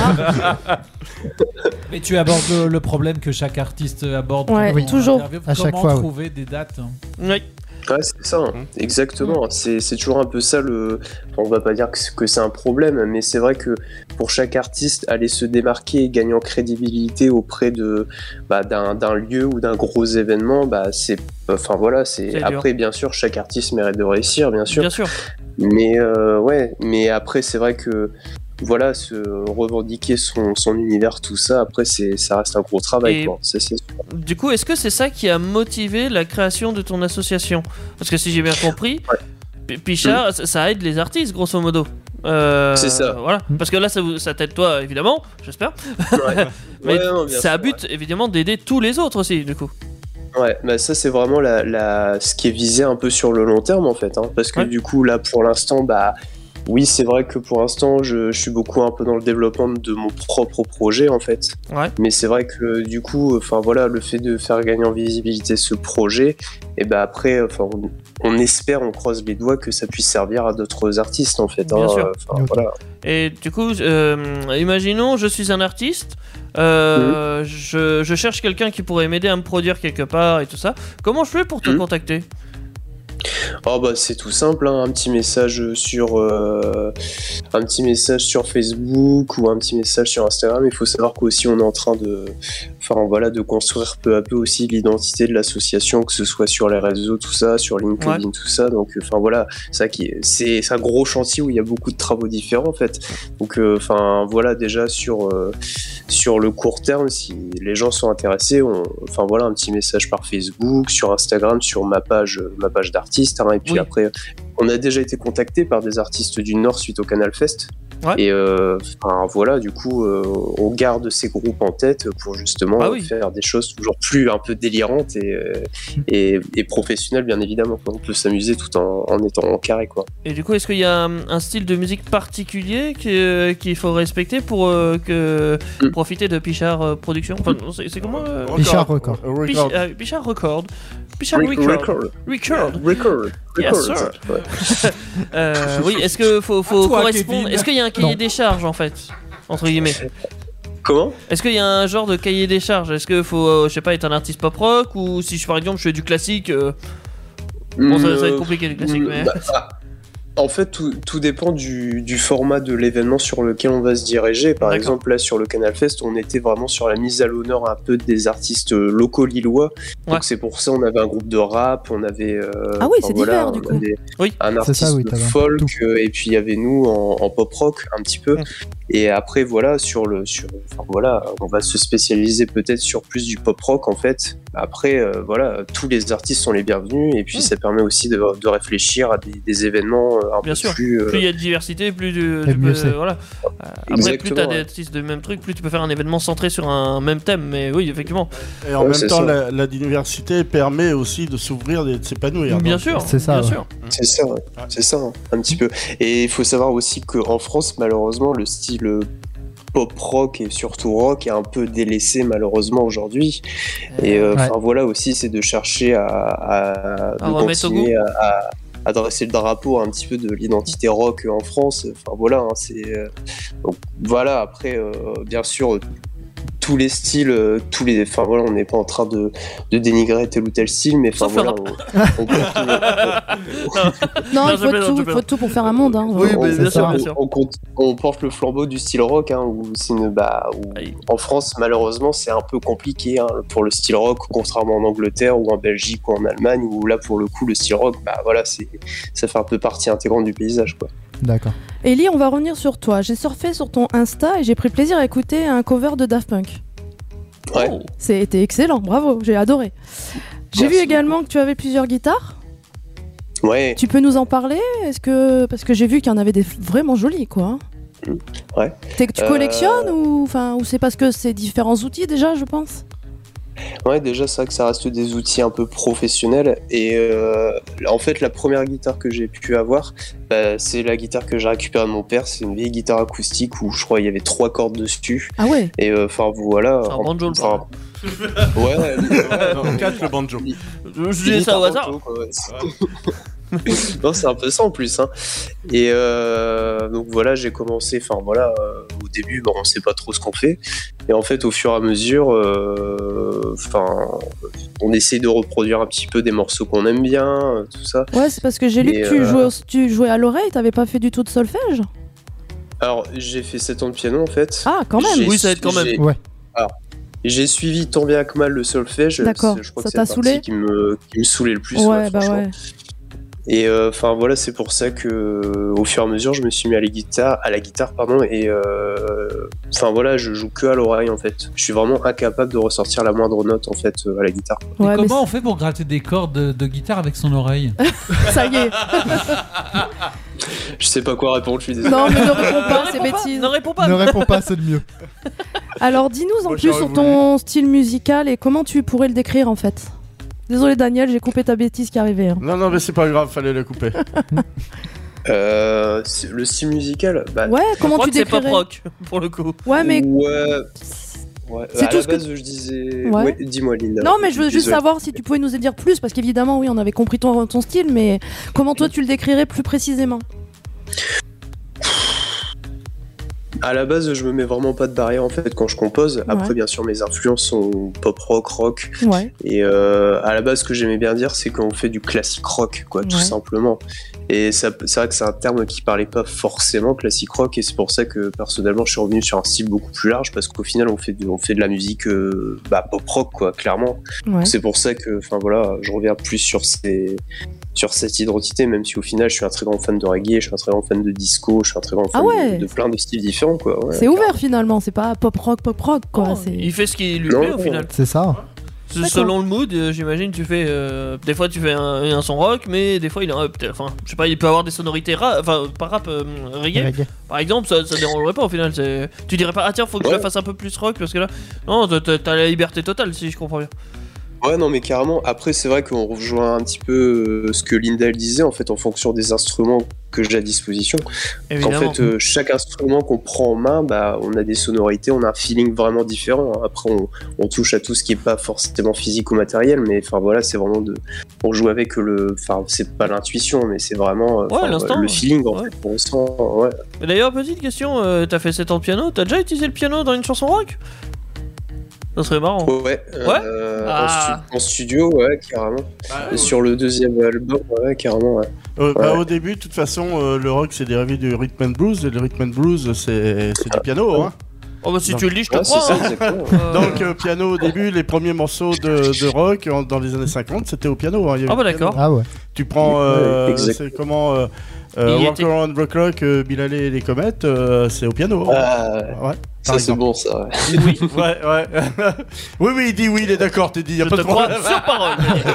Speaker 5: Mais tu abordes le problème que chaque artiste aborde.
Speaker 6: Ouais, toujours.
Speaker 4: À chaque fois.
Speaker 5: Comment trouver des dates.
Speaker 7: Oui.
Speaker 8: Ouais, c'est ça, exactement. C'est toujours un peu ça on va pas dire que c'est un problème, mais c'est vrai que pour chaque artiste, aller se démarquer et gagner en crédibilité auprès d'un lieu ou d'un gros événement, c'est. Après, bien sûr, chaque artiste mérite de réussir, bien sûr.
Speaker 7: Bien sûr.
Speaker 8: Mais après, c'est vrai que. Voilà, se revendiquer son univers, tout ça, après ça reste un gros travail. C'est
Speaker 7: du coup, est-ce que c'est ça qui a motivé la création de ton association ? Parce que si j'ai bien compris, Pichard, ça aide les artistes, grosso modo.
Speaker 8: C'est ça.
Speaker 7: Voilà. Parce que là, ça t'aide toi, évidemment, j'espère.
Speaker 8: Ouais.
Speaker 7: Mais ça a but, évidemment, d'aider tous les autres aussi, du coup.
Speaker 8: Ouais, ça c'est vraiment ce qui est visé un peu sur le long terme, en fait. Parce que du coup, là, pour l'instant, oui, c'est vrai que pour l'instant, je suis beaucoup un peu dans le développement de mon propre projet, en fait.
Speaker 7: Ouais.
Speaker 8: Mais c'est vrai que du coup, le fait de faire gagner en visibilité ce projet, et après, on espère, on croise les doigts que ça puisse servir à d'autres artistes, en fait.
Speaker 7: Bien sûr.
Speaker 8: Voilà.
Speaker 7: Et du coup, imaginons, je suis un artiste, je cherche quelqu'un qui pourrait m'aider à me produire quelque part et tout ça. Comment je fais pour te contacter ?
Speaker 8: C'est tout simple, un petit message sur Facebook ou un petit message sur Instagram. Il faut savoir qu'aussi on est en train de construire peu à peu aussi l'identité de l'association, que ce soit sur les réseaux, tout ça, sur LinkedIn, tout ça. Donc c'est un gros chantier où il y a beaucoup de travaux différents en fait. Donc déjà sur le court terme, si les gens sont intéressés, un petit message par Facebook, sur Instagram, sur ma page d'artiste. Et puis après, on a déjà été contacté par des artistes du Nord suite au Canal Fest. Ouais. Et du coup, on garde ces groupes en tête pour justement faire des choses toujours plus un peu délirantes et professionnelles, bien évidemment. On peut s'amuser tout en étant carré, quoi.
Speaker 7: Et du coup, est-ce qu'il y a un style de musique particulier qu'il faut respecter pour profiter de Pichard Productions ? C'est comment
Speaker 4: Pichard Record.
Speaker 7: Pichard Record. Pichard Record. Yes, sir. Oui, est-ce qu'il faut correspondre ? Est-ce qu'il y a un cahier des charges en fait, entre guillemets ?
Speaker 8: Comment ?
Speaker 7: Est-ce qu'il y a un genre de cahier des charges ? Est-ce qu'il faut, être un artiste pop rock, ou si par exemple je fais du classique, ça va être compliqué du classique, mais.
Speaker 8: En fait, tout dépend du format de l'événement sur lequel on va se diriger. Par exemple, là, sur le Canal Fest, on était vraiment sur la mise à l'honneur un peu des artistes locaux lillois. Donc c'est pour ça on avait un groupe de rap, on avait...
Speaker 6: divers, du coup.
Speaker 8: Un artiste de folk, et puis il y avait nous en pop rock, un petit peu. Et après voilà on va se spécialiser peut-être sur plus du pop rock en fait. Après voilà, tous les artistes sont les bienvenus et puis ça permet aussi de réfléchir à des événements un
Speaker 7: Bien
Speaker 8: peu
Speaker 7: sûr.
Speaker 8: plus.
Speaker 7: Plus il y a de diversité, plus tu
Speaker 4: Et mieux
Speaker 7: peux,
Speaker 4: c'est.
Speaker 7: voilà. Après, plus
Speaker 8: Exactement,
Speaker 7: t'as des
Speaker 8: ouais.
Speaker 7: artistes de même truc, plus tu peux faire un événement centré sur un même thème. Mais oui, effectivement.
Speaker 9: Et en
Speaker 8: Ouais,
Speaker 9: même
Speaker 8: c'est
Speaker 9: temps,
Speaker 8: ça.
Speaker 9: la diversité permet aussi de s'ouvrir et de s'épanouir.
Speaker 7: Bien
Speaker 9: Donc,
Speaker 7: sûr,
Speaker 4: c'est ça,
Speaker 7: bien
Speaker 4: ouais.
Speaker 7: sûr.
Speaker 8: C'est ça, ouais. C'est ça, hein, un petit peu. Et il faut savoir aussi qu'en France, malheureusement, le style pop rock et surtout rock est un peu délaissé malheureusement aujourd'hui. Et enfin voilà aussi, c'est de chercher de
Speaker 7: remettre au
Speaker 8: continuer à dresser le drapeau un petit peu de l'identité rock en France. Enfin voilà, hein, donc voilà. Après, bien sûr. Tous les styles, enfin voilà, on n'est pas en train de dénigrer tel ou tel style, mais enfin
Speaker 7: Sauf le
Speaker 8: voilà,
Speaker 6: Non,
Speaker 7: Non,
Speaker 6: il
Speaker 7: je plaisante, je
Speaker 6: faut
Speaker 7: plaisante.
Speaker 6: tout pour faire un monde. Hein.
Speaker 7: Oui, mais bien
Speaker 4: c'est
Speaker 7: sûr,
Speaker 4: ça.
Speaker 7: bien sûr.
Speaker 8: on porte le flambeau du style rock, hein, où
Speaker 7: Aïe.
Speaker 8: en France, malheureusement, c'est un peu compliqué hein, pour le style rock, contrairement en Angleterre ou en Belgique ou en Allemagne, où là, pour le coup, le style rock, voilà, ça fait un peu partie intégrante du paysage, quoi.
Speaker 4: D'accord.
Speaker 6: Ellie, on va revenir sur toi. J'ai surfé sur ton Insta et j'ai pris plaisir à écouter un cover de Daft Punk.
Speaker 8: Ouais.
Speaker 7: Oh.
Speaker 6: C'était excellent, bravo, j'ai adoré. J'ai vu
Speaker 8: Merci
Speaker 6: également que tu avais plusieurs guitares.
Speaker 8: Ouais.
Speaker 6: Tu peux nous en parler? Parce que j'ai vu qu'il y en avait des vraiment jolies, quoi.
Speaker 8: Ouais.
Speaker 6: Tu collectionnes ou c'est parce que c'est différents outils déjà, je pense?
Speaker 8: Ouais, déjà, c'est vrai que ça reste des outils un peu professionnels. Et en fait, la première guitare que j'ai pu avoir, c'est la guitare que j'ai récupérée de mon père. C'est une vieille guitare acoustique où je crois il y avait 3 cordes dessus.
Speaker 6: Ah ouais?
Speaker 8: Et enfin, voilà.
Speaker 7: C'est un banjo, le
Speaker 8: Enfin, ouais.
Speaker 9: Dans 4, le banjo.
Speaker 7: Je dis ça au hasard.
Speaker 8: Banjo, quoi, ouais. Non, c'est un peu ça en plus. Hein. Et donc voilà, j'ai commencé. Enfin voilà, au début, on sait pas trop ce qu'on fait. Et en fait, au fur et à mesure, on essaie de reproduire un petit peu des morceaux qu'on aime bien, tout ça.
Speaker 6: Ouais, c'est parce que j'ai lu
Speaker 8: Et,
Speaker 6: que tu jouais à l'oreille, t'avais pas fait du tout de solfège?
Speaker 8: Alors, j'ai fait 7 ans de piano en fait.
Speaker 6: Ah, quand même.
Speaker 7: Oui, ça aide quand même.
Speaker 4: Ouais.
Speaker 8: Alors, j'ai suivi tant bien que mal le solfège.
Speaker 6: D'accord.
Speaker 8: Je crois
Speaker 6: Ça
Speaker 8: que c'est la
Speaker 6: t'a
Speaker 8: partie
Speaker 6: saoulé
Speaker 8: qui me saoulait le plus.
Speaker 6: Ouais, bah
Speaker 8: franchement.
Speaker 6: ouais.
Speaker 8: Et enfin voilà, c'est pour ça que au fur et à mesure, je me suis mis à la guitare, et enfin voilà, je joue que à l'oreille en fait. Je suis vraiment incapable de ressortir la moindre note en fait à la guitare.
Speaker 5: Et
Speaker 6: Ouais, mais
Speaker 5: comment on fait pour gratter des cordes de guitare avec son oreille?
Speaker 6: ça y est.
Speaker 8: Je sais pas quoi répondre, je suis désolé.
Speaker 6: Non, mais ne réponds pas,
Speaker 7: Ne
Speaker 6: c'est
Speaker 7: réponds pas,
Speaker 6: bêtise.
Speaker 7: Ne réponds pas.
Speaker 4: Ne réponds pas, c'est le mieux.
Speaker 6: Alors, dis-nous en
Speaker 9: Moi,
Speaker 6: plus
Speaker 9: j'aurais
Speaker 6: sur
Speaker 9: voulu.
Speaker 6: ton style musical et comment tu pourrais le décrire en fait. Désolé Daniel, j'ai coupé ta bêtise qui arrivait. Hein.
Speaker 9: Non, mais c'est pas grave, fallait la couper.
Speaker 8: Le style musical,
Speaker 6: Ouais,
Speaker 7: Je
Speaker 6: comment
Speaker 7: crois
Speaker 6: tu
Speaker 7: que c'est pop
Speaker 6: décrirais?
Speaker 7: rock pour le coup.
Speaker 6: Ouais, mais
Speaker 8: Ouais.
Speaker 6: C'est
Speaker 8: À
Speaker 6: tout
Speaker 8: la
Speaker 6: ce que-
Speaker 8: base, je disais.
Speaker 6: Ouais.
Speaker 8: Ouais, dis-moi, Linda.
Speaker 6: non, mais je veux juste
Speaker 8: Désolé.
Speaker 6: savoir si tu pouvais nous en dire plus parce qu'évidemment, oui, on avait compris ton style, mais comment toi tu le décrirais plus précisément?
Speaker 8: À la base, je me mets vraiment pas de barrière en fait quand je compose. Après,
Speaker 6: Ouais.
Speaker 8: bien sûr, mes influences sont pop rock.
Speaker 6: Ouais.
Speaker 8: Et à la base, ce que j'aimais bien dire, c'est qu'on fait du classique rock, quoi, tout
Speaker 6: Ouais.
Speaker 8: simplement. Et c'est vrai que c'est un terme qui parlait pas forcément classique rock, et c'est pour ça que personnellement, je suis revenu sur un style beaucoup plus large, parce qu'au final, on fait de la musique pop rock, quoi, clairement.
Speaker 6: Ouais.
Speaker 8: C'est pour ça que, enfin voilà, je reviens plus sur cette identité, même si au final, je suis un très grand fan de reggae, je suis un très grand fan de disco, je suis un très grand fan
Speaker 6: Ah ouais.
Speaker 8: de plein de styles différents, quoi. Ouais,
Speaker 6: C'est ouvert finalement, c'est pas pop rock quoi.
Speaker 7: Oh,
Speaker 6: c'est...
Speaker 7: il fait ce qui lui
Speaker 8: Non,
Speaker 7: plaît au
Speaker 8: non.
Speaker 7: final.
Speaker 4: C'est ça.
Speaker 6: D'accord.
Speaker 7: Selon le mood, j'imagine, tu fais. Des fois, tu fais un son rock, mais des fois, il a enfin, je sais pas, il peut avoir des sonorités enfin, pas rap, reggae.
Speaker 4: Reggae.
Speaker 7: Par exemple, ça dérangerait pas au final. Tu dirais pas, ah tiens, faut que je
Speaker 8: Ouais.
Speaker 7: la fasse un peu plus rock parce que là, non, t'as la liberté totale si je comprends bien.
Speaker 8: Ouais, non, mais carrément. Après, c'est vrai qu'on rejoint un petit peu ce que Linda elle disait, en fait, en fonction des instruments que j'ai à disposition.
Speaker 7: Évidemment.
Speaker 8: En fait, chaque instrument qu'on prend en main, on a des sonorités, on a un feeling vraiment différent. Après, on touche à tout ce qui est pas forcément physique ou matériel, mais enfin voilà, c'est vraiment on joue avec enfin, c'est pas l'intuition, mais c'est vraiment
Speaker 7: l'instant,
Speaker 8: le feeling en
Speaker 7: ouais.
Speaker 8: fait qu'on ressent. Ouais.
Speaker 7: Mais d'ailleurs, petite question, t'as fait 7 ans de piano, t'as déjà utilisé le piano dans une chanson rock? Ça serait marrant.
Speaker 8: Ouais.
Speaker 7: Ah.
Speaker 8: En studio, ouais, carrément. Sur le deuxième album, ouais, carrément, ouais. Ouais.
Speaker 9: Au début, de toute façon, le rock c'est dérivé du rhythm and blues, et le rhythm and blues c'est du piano, hein.
Speaker 7: Oh bah si
Speaker 9: Non.
Speaker 7: tu le dis, je te
Speaker 8: Ouais, c'est
Speaker 7: crois.
Speaker 8: ça,
Speaker 7: hein.
Speaker 8: exactement.
Speaker 9: Donc piano au début, les premiers morceaux de rock dans les années 50, c'était au piano. Hein, il y avait
Speaker 7: Ah bah
Speaker 9: le piano.
Speaker 7: d'accord.
Speaker 4: Ah ouais.
Speaker 9: Tu prends,
Speaker 8: exact.
Speaker 9: c'est comment
Speaker 7: Il
Speaker 9: Walk
Speaker 7: était-
Speaker 9: Around the Clock, Bill Haley et les comètes, c'est au piano.
Speaker 8: Ah,
Speaker 9: Ouais.
Speaker 8: ça
Speaker 9: par
Speaker 8: c'est
Speaker 9: exemple.
Speaker 8: bon ça. Ouais.
Speaker 7: Oui,
Speaker 9: Ouais. oui, il dit oui, il est d'accord, t'es dit, y a
Speaker 7: je
Speaker 9: pas
Speaker 7: te
Speaker 9: de
Speaker 7: crois
Speaker 9: problème.
Speaker 7: sur parole.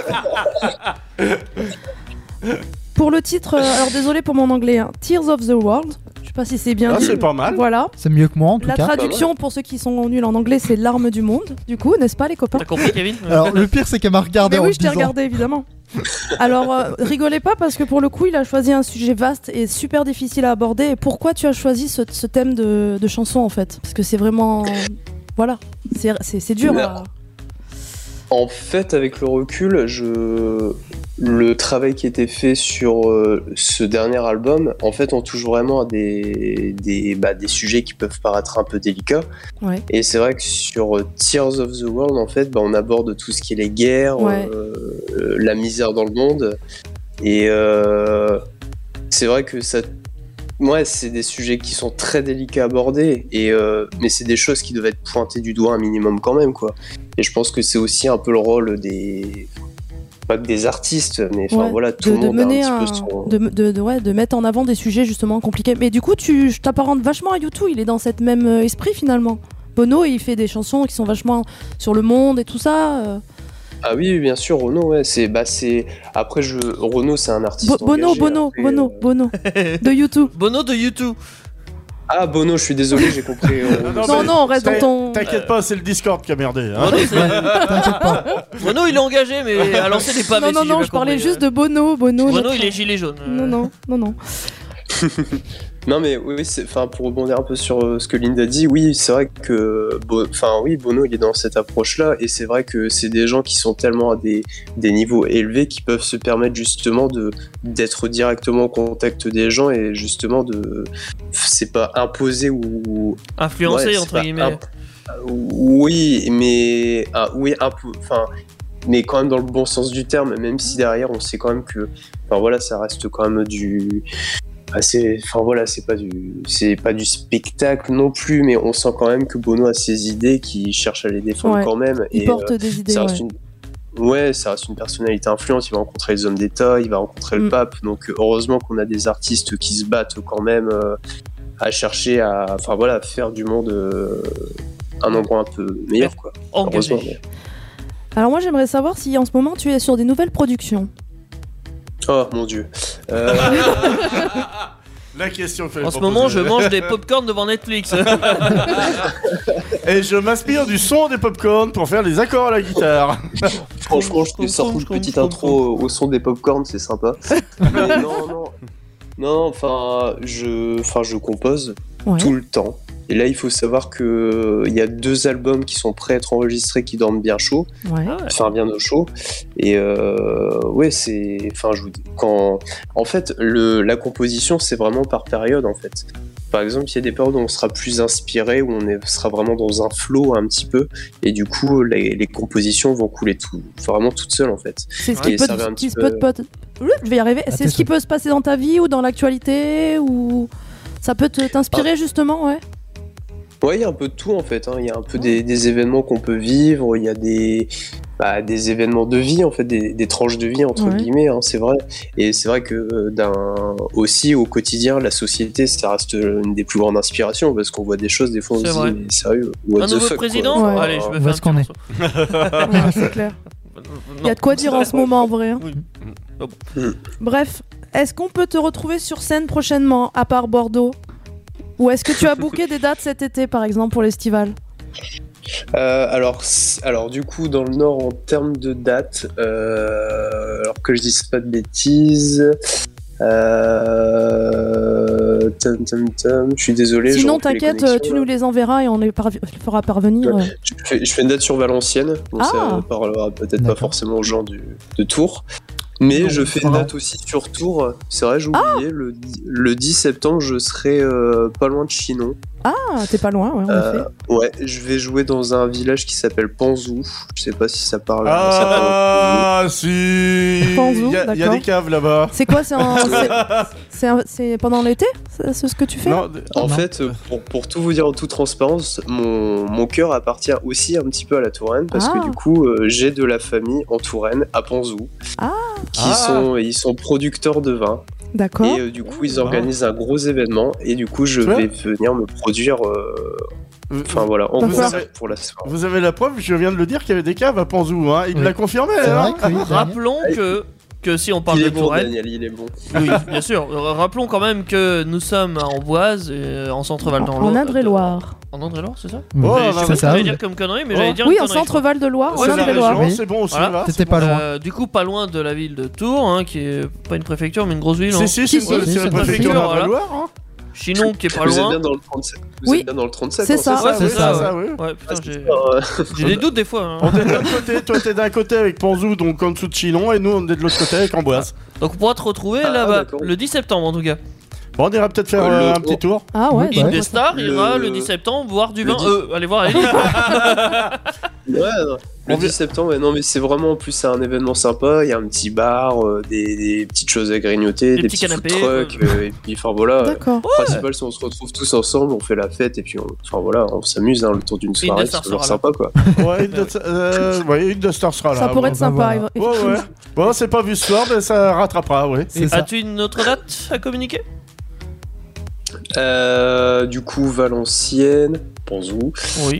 Speaker 6: Pour le titre, alors désolé pour mon anglais, hein, Tears of the World. Je sais pas si c'est bien
Speaker 9: Ah,
Speaker 6: dit.
Speaker 9: c'est pas mal.
Speaker 6: Voilà.
Speaker 4: C'est mieux que moi en tout
Speaker 6: La
Speaker 4: cas.
Speaker 6: traduction pour ceux qui sont nuls en anglais, c'est Larmes du monde. Du coup, n'est-ce pas les copains?
Speaker 7: T'as compris, Kevin?
Speaker 4: Alors le pire c'est qu'elle m'a regardé
Speaker 6: Mais
Speaker 4: en
Speaker 6: oui,
Speaker 4: me
Speaker 6: je t'ai
Speaker 4: disant.
Speaker 6: regardé évidemment. Alors, rigolez pas parce que pour le coup, il a choisi un sujet vaste et super difficile à aborder. Et pourquoi tu as choisi ce thème de chanson en fait? Parce que c'est vraiment. Voilà, c'est dur.
Speaker 8: En fait, avec le recul, le travail qui était fait sur ce dernier album, en fait, on touche vraiment à des sujets qui peuvent paraître un peu délicats.
Speaker 6: Ouais.
Speaker 8: Et c'est vrai que sur Tears of the World, en fait, on aborde tout ce qui est les guerres,
Speaker 6: Ouais.
Speaker 8: la misère dans le monde. Et c'est vrai que ça... Ouais, c'est des sujets qui sont très délicats à aborder, mais c'est des choses qui doivent être pointées du doigt un minimum quand même, quoi. Et je pense que c'est aussi un peu le rôle pas que des artistes, mais enfin
Speaker 6: Ouais,
Speaker 8: voilà, tout le monde a un
Speaker 6: mener
Speaker 8: petit peu son...
Speaker 6: de mettre en avant des sujets justement compliqués. Mais du coup, je t'apparente vachement à U2, il est dans cette même esprit finalement. Bono, il fait des chansons qui sont vachement sur le monde et tout ça.
Speaker 8: Ah oui, bien sûr, Renaud, ouais, après Renaud, c'est un artiste
Speaker 6: Bono,
Speaker 8: engagé,
Speaker 6: Bono,
Speaker 8: après,
Speaker 6: Bono, de U2.
Speaker 7: Bono de U2.
Speaker 8: Ah, Bono, je suis désolé, j'ai compris.
Speaker 6: Non, reste dans ton.
Speaker 9: T'inquiète pas, c'est le Discord qui a merdé. Hein.
Speaker 7: Bono,
Speaker 4: T'inquiète pas.
Speaker 7: Bono, il est engagé, mais à lancer des pavés.
Speaker 6: Non, je parlais juste de Bono.
Speaker 7: Bono,
Speaker 6: notre-
Speaker 7: il est gilet jaune.
Speaker 6: Non.
Speaker 8: Non, mais oui, pour rebondir un peu sur ce que Linda dit, oui, c'est vrai que Bono, il est dans cette approche-là, et c'est vrai que c'est des gens qui sont tellement à des niveaux élevés qui peuvent se permettre justement d'être directement au contact des gens, et justement c'est pas imposé ou
Speaker 7: Influencé,
Speaker 8: ouais, c'est
Speaker 7: entre
Speaker 8: pas
Speaker 7: guillemets.
Speaker 8: oui, mais un peu, mais quand même dans le bon sens du terme, même si derrière on sait quand même que, ça reste quand même c'est pas du spectacle non plus, mais on sent quand même que Bono a ses idées, qu'il cherche à les défendre
Speaker 6: Ouais,
Speaker 8: quand même.
Speaker 6: il porte des idées.
Speaker 8: ça reste ça reste une personnalité influente. Il va rencontrer les hommes d'État, il va rencontrer le pape. Donc heureusement qu'on a des artistes qui se battent quand même à chercher à faire du monde un endroit un peu meilleur, quoi.
Speaker 7: Engagé.
Speaker 8: Heureusement, mais-
Speaker 6: Alors moi, j'aimerais savoir si en ce moment tu es sur des nouvelles productions.
Speaker 8: Oh mon dieu.
Speaker 9: La question que
Speaker 7: En ce moment, je mange des popcorn devant Netflix.
Speaker 9: Et je m'inspire du son des popcorn pour faire les accords à la guitar.
Speaker 8: Franchement, je peux sortir une petite intro au son des popcorn, c'est sympa. Mais non, je compose
Speaker 6: Ouais.
Speaker 8: tout le temps. Et là, il faut savoir que il y a 2 albums qui sont prêts à être enregistrés, qui dorment bien chaud,
Speaker 6: Ouais.
Speaker 8: bien au chaud. Et ouais, en fait, la composition, c'est vraiment par période, en fait. Par exemple, il y a des périodes où on sera plus inspiré, où sera vraiment dans un flow un petit peu, et du coup, les compositions vont couler vraiment toutes seules, en fait.
Speaker 6: C'est ce qui
Speaker 8: Et ça va un petit peu-
Speaker 6: Je vais y arriver. C'est ce qui peut se passer dans ta vie ou dans l'actualité ou ça peut t'inspirer justement, ouais.
Speaker 8: Ouais, il y a un peu de tout en fait, hein. Il y a un peu des événements qu'on peut vivre, il y a des événements de vie en fait, des tranches de vie entre guillemets, hein, c'est vrai. Et c'est vrai que aussi au quotidien, la société, ça reste une des plus grandes inspirations parce qu'on voit des choses, des fois on
Speaker 7: C'est
Speaker 8: se
Speaker 7: vrai.
Speaker 8: dit mais sérieux, what
Speaker 7: Un
Speaker 8: the
Speaker 7: nouveau
Speaker 8: fuck,
Speaker 7: président
Speaker 8: quoi.
Speaker 7: Allez, je me
Speaker 4: Où
Speaker 7: fais
Speaker 4: est-ce
Speaker 7: un
Speaker 4: qu'on
Speaker 7: petit
Speaker 4: est
Speaker 7: morceau.
Speaker 6: Ouais, c'est clair. Il y a de quoi dire en ce moment en vrai. Hein.
Speaker 7: Oui. Oh,
Speaker 6: Bref, est-ce qu'on peut te retrouver sur scène prochainement à part Bordeaux? Ou est-ce que tu as booké des dates cet été par exemple pour l'estival?
Speaker 8: Alors du coup dans le Nord en termes de date, alors que je dise pas de bêtises, je suis désolé.
Speaker 6: Sinon
Speaker 8: je refais les
Speaker 6: t'inquiète,
Speaker 8: connexions,
Speaker 6: tu
Speaker 8: là.
Speaker 6: nous les enverras et on les fera parvenir.
Speaker 8: Je fais une date sur Valenciennes, donc ça parlera peut-être pas forcément aux gens de Tours. Mais
Speaker 4: Non,
Speaker 8: je fais
Speaker 4: c'est
Speaker 8: une
Speaker 4: vrai.
Speaker 8: date aussi sur Tours. C'est vrai, j'ai oublié. Le 10 septembre, je serai pas loin de Chinon.
Speaker 6: Ah, t'es pas loin, ouais, en effet.
Speaker 8: Ouais, je vais jouer dans un village qui s'appelle Panzou. Je sais pas si ça parle.
Speaker 9: Ah, si.
Speaker 6: Panzou,
Speaker 9: Il y a
Speaker 6: d'accord.
Speaker 9: des caves là-bas.
Speaker 6: C'est quoi, c'est pendant l'été, c'est ce que tu fais?
Speaker 9: Non,
Speaker 8: En fait, pour tout vous dire en toute transparence, mon cœur appartient aussi un petit peu à la Touraine parce que du coup, j'ai de la famille en Touraine, à Panzou, ils sont producteurs de vin.
Speaker 6: D'accord.
Speaker 8: Et du coup, ils organisent un gros événement et du coup, je vais venir me produire. Enfin voilà, en gros, pour la soirée.
Speaker 9: Vous avez la preuve, je viens de le dire qu'il y avait des caves à Panzou, hein. Il me l'a confirmé.
Speaker 4: C'est
Speaker 9: hein.
Speaker 4: vrai que oui,
Speaker 7: Rappelons que si on parle
Speaker 8: Il
Speaker 7: de
Speaker 8: est bon,
Speaker 7: Touraine,
Speaker 8: Daniel, il est bon.
Speaker 7: oui, bien sûr. Rappelons quand même que nous sommes à Amboise, en centre-val dans l'Aube.
Speaker 6: En
Speaker 7: En
Speaker 6: Indre-et-Loire.
Speaker 7: Indre-et-Loire, c'est ça?
Speaker 4: Oui,
Speaker 9: Oh,
Speaker 7: Je sais
Speaker 9: non,
Speaker 7: pas
Speaker 4: c'est
Speaker 7: ce que
Speaker 4: ça.
Speaker 7: j'allais dire comme connerie, mais j'allais dire
Speaker 6: Oui,
Speaker 7: une
Speaker 6: en
Speaker 7: connerie, je
Speaker 6: centre-Val de Loire,
Speaker 7: Ouais,
Speaker 6: en
Speaker 9: C'est la
Speaker 6: Indre-et-Loire.
Speaker 9: région,
Speaker 4: Oui.
Speaker 9: c'est bon aussi.
Speaker 7: Voilà.
Speaker 9: là,
Speaker 4: T'étais
Speaker 9: c'est
Speaker 4: pas
Speaker 9: bon.
Speaker 4: loin.
Speaker 7: Du coup, pas loin de la ville de Tours, hein, qui est pas une préfecture, mais une grosse ville.
Speaker 9: Si,
Speaker 7: hein.
Speaker 9: si,
Speaker 6: Si,
Speaker 9: c'est
Speaker 6: si,
Speaker 9: c'est la
Speaker 4: c'est
Speaker 9: préfecture
Speaker 7: voilà.
Speaker 9: d'Indre-et-Loire. Hein.
Speaker 7: Chinon, qui est pas
Speaker 8: Vous êtes
Speaker 7: loin.
Speaker 8: bien dans le 37. Vous
Speaker 6: Oui.
Speaker 8: êtes bien dans le 37.
Speaker 6: C'est
Speaker 8: hein,
Speaker 6: ça.
Speaker 7: Ouais,
Speaker 4: c'est ça,
Speaker 9: oui.
Speaker 7: Ouais, putain, j'ai
Speaker 8: Euh,
Speaker 7: des doutes des fois. hein.
Speaker 9: On est de l'autre côté, toi t'es d'un côté avec Panzou, donc en dessous de Chinon, et nous on est de l'autre côté avec Amboise.
Speaker 7: Donc on pourra te retrouver
Speaker 8: Ah,
Speaker 7: là-bas
Speaker 8: d'accord.
Speaker 7: le 10 septembre en tout cas.
Speaker 9: Bon, on ira peut-être faire un petit tour.
Speaker 6: Ah ouais,
Speaker 4: Oui,
Speaker 7: Indestar
Speaker 8: Le-
Speaker 7: ira le 10 septembre boire du
Speaker 8: le
Speaker 7: vin.
Speaker 8: 10.
Speaker 7: Allez voir Ellie.
Speaker 8: Ouais, non. Le 10 septembre, ouais, non, mais c'est vraiment en plus c'est un événement sympa. Il y a un petit bar, des petites choses à grignoter,
Speaker 7: Des
Speaker 8: des
Speaker 7: petits
Speaker 8: petits
Speaker 7: canapés,
Speaker 8: food trucks, et puis enfin voilà.
Speaker 6: D'accord.
Speaker 8: Le principal, c'est on se retrouve tous ensemble, on fait la fête et puis enfin voilà, on s'amuse le tour d'une soirée,
Speaker 7: Indestar
Speaker 8: c'est toujours
Speaker 7: sera
Speaker 8: sympa quoi.
Speaker 9: Ouais, une de Star sera là.
Speaker 6: Ça pourrait être
Speaker 4: bah
Speaker 6: sympa.
Speaker 4: voilà.
Speaker 9: Ouais, ouais. Bon, c'est pas vu ce soir, mais ça rattrapera, ouais.
Speaker 4: C'est ça.
Speaker 7: As-tu une autre date à communiquer?
Speaker 8: Du coup, Valenciennes, Panzou.
Speaker 7: Oui.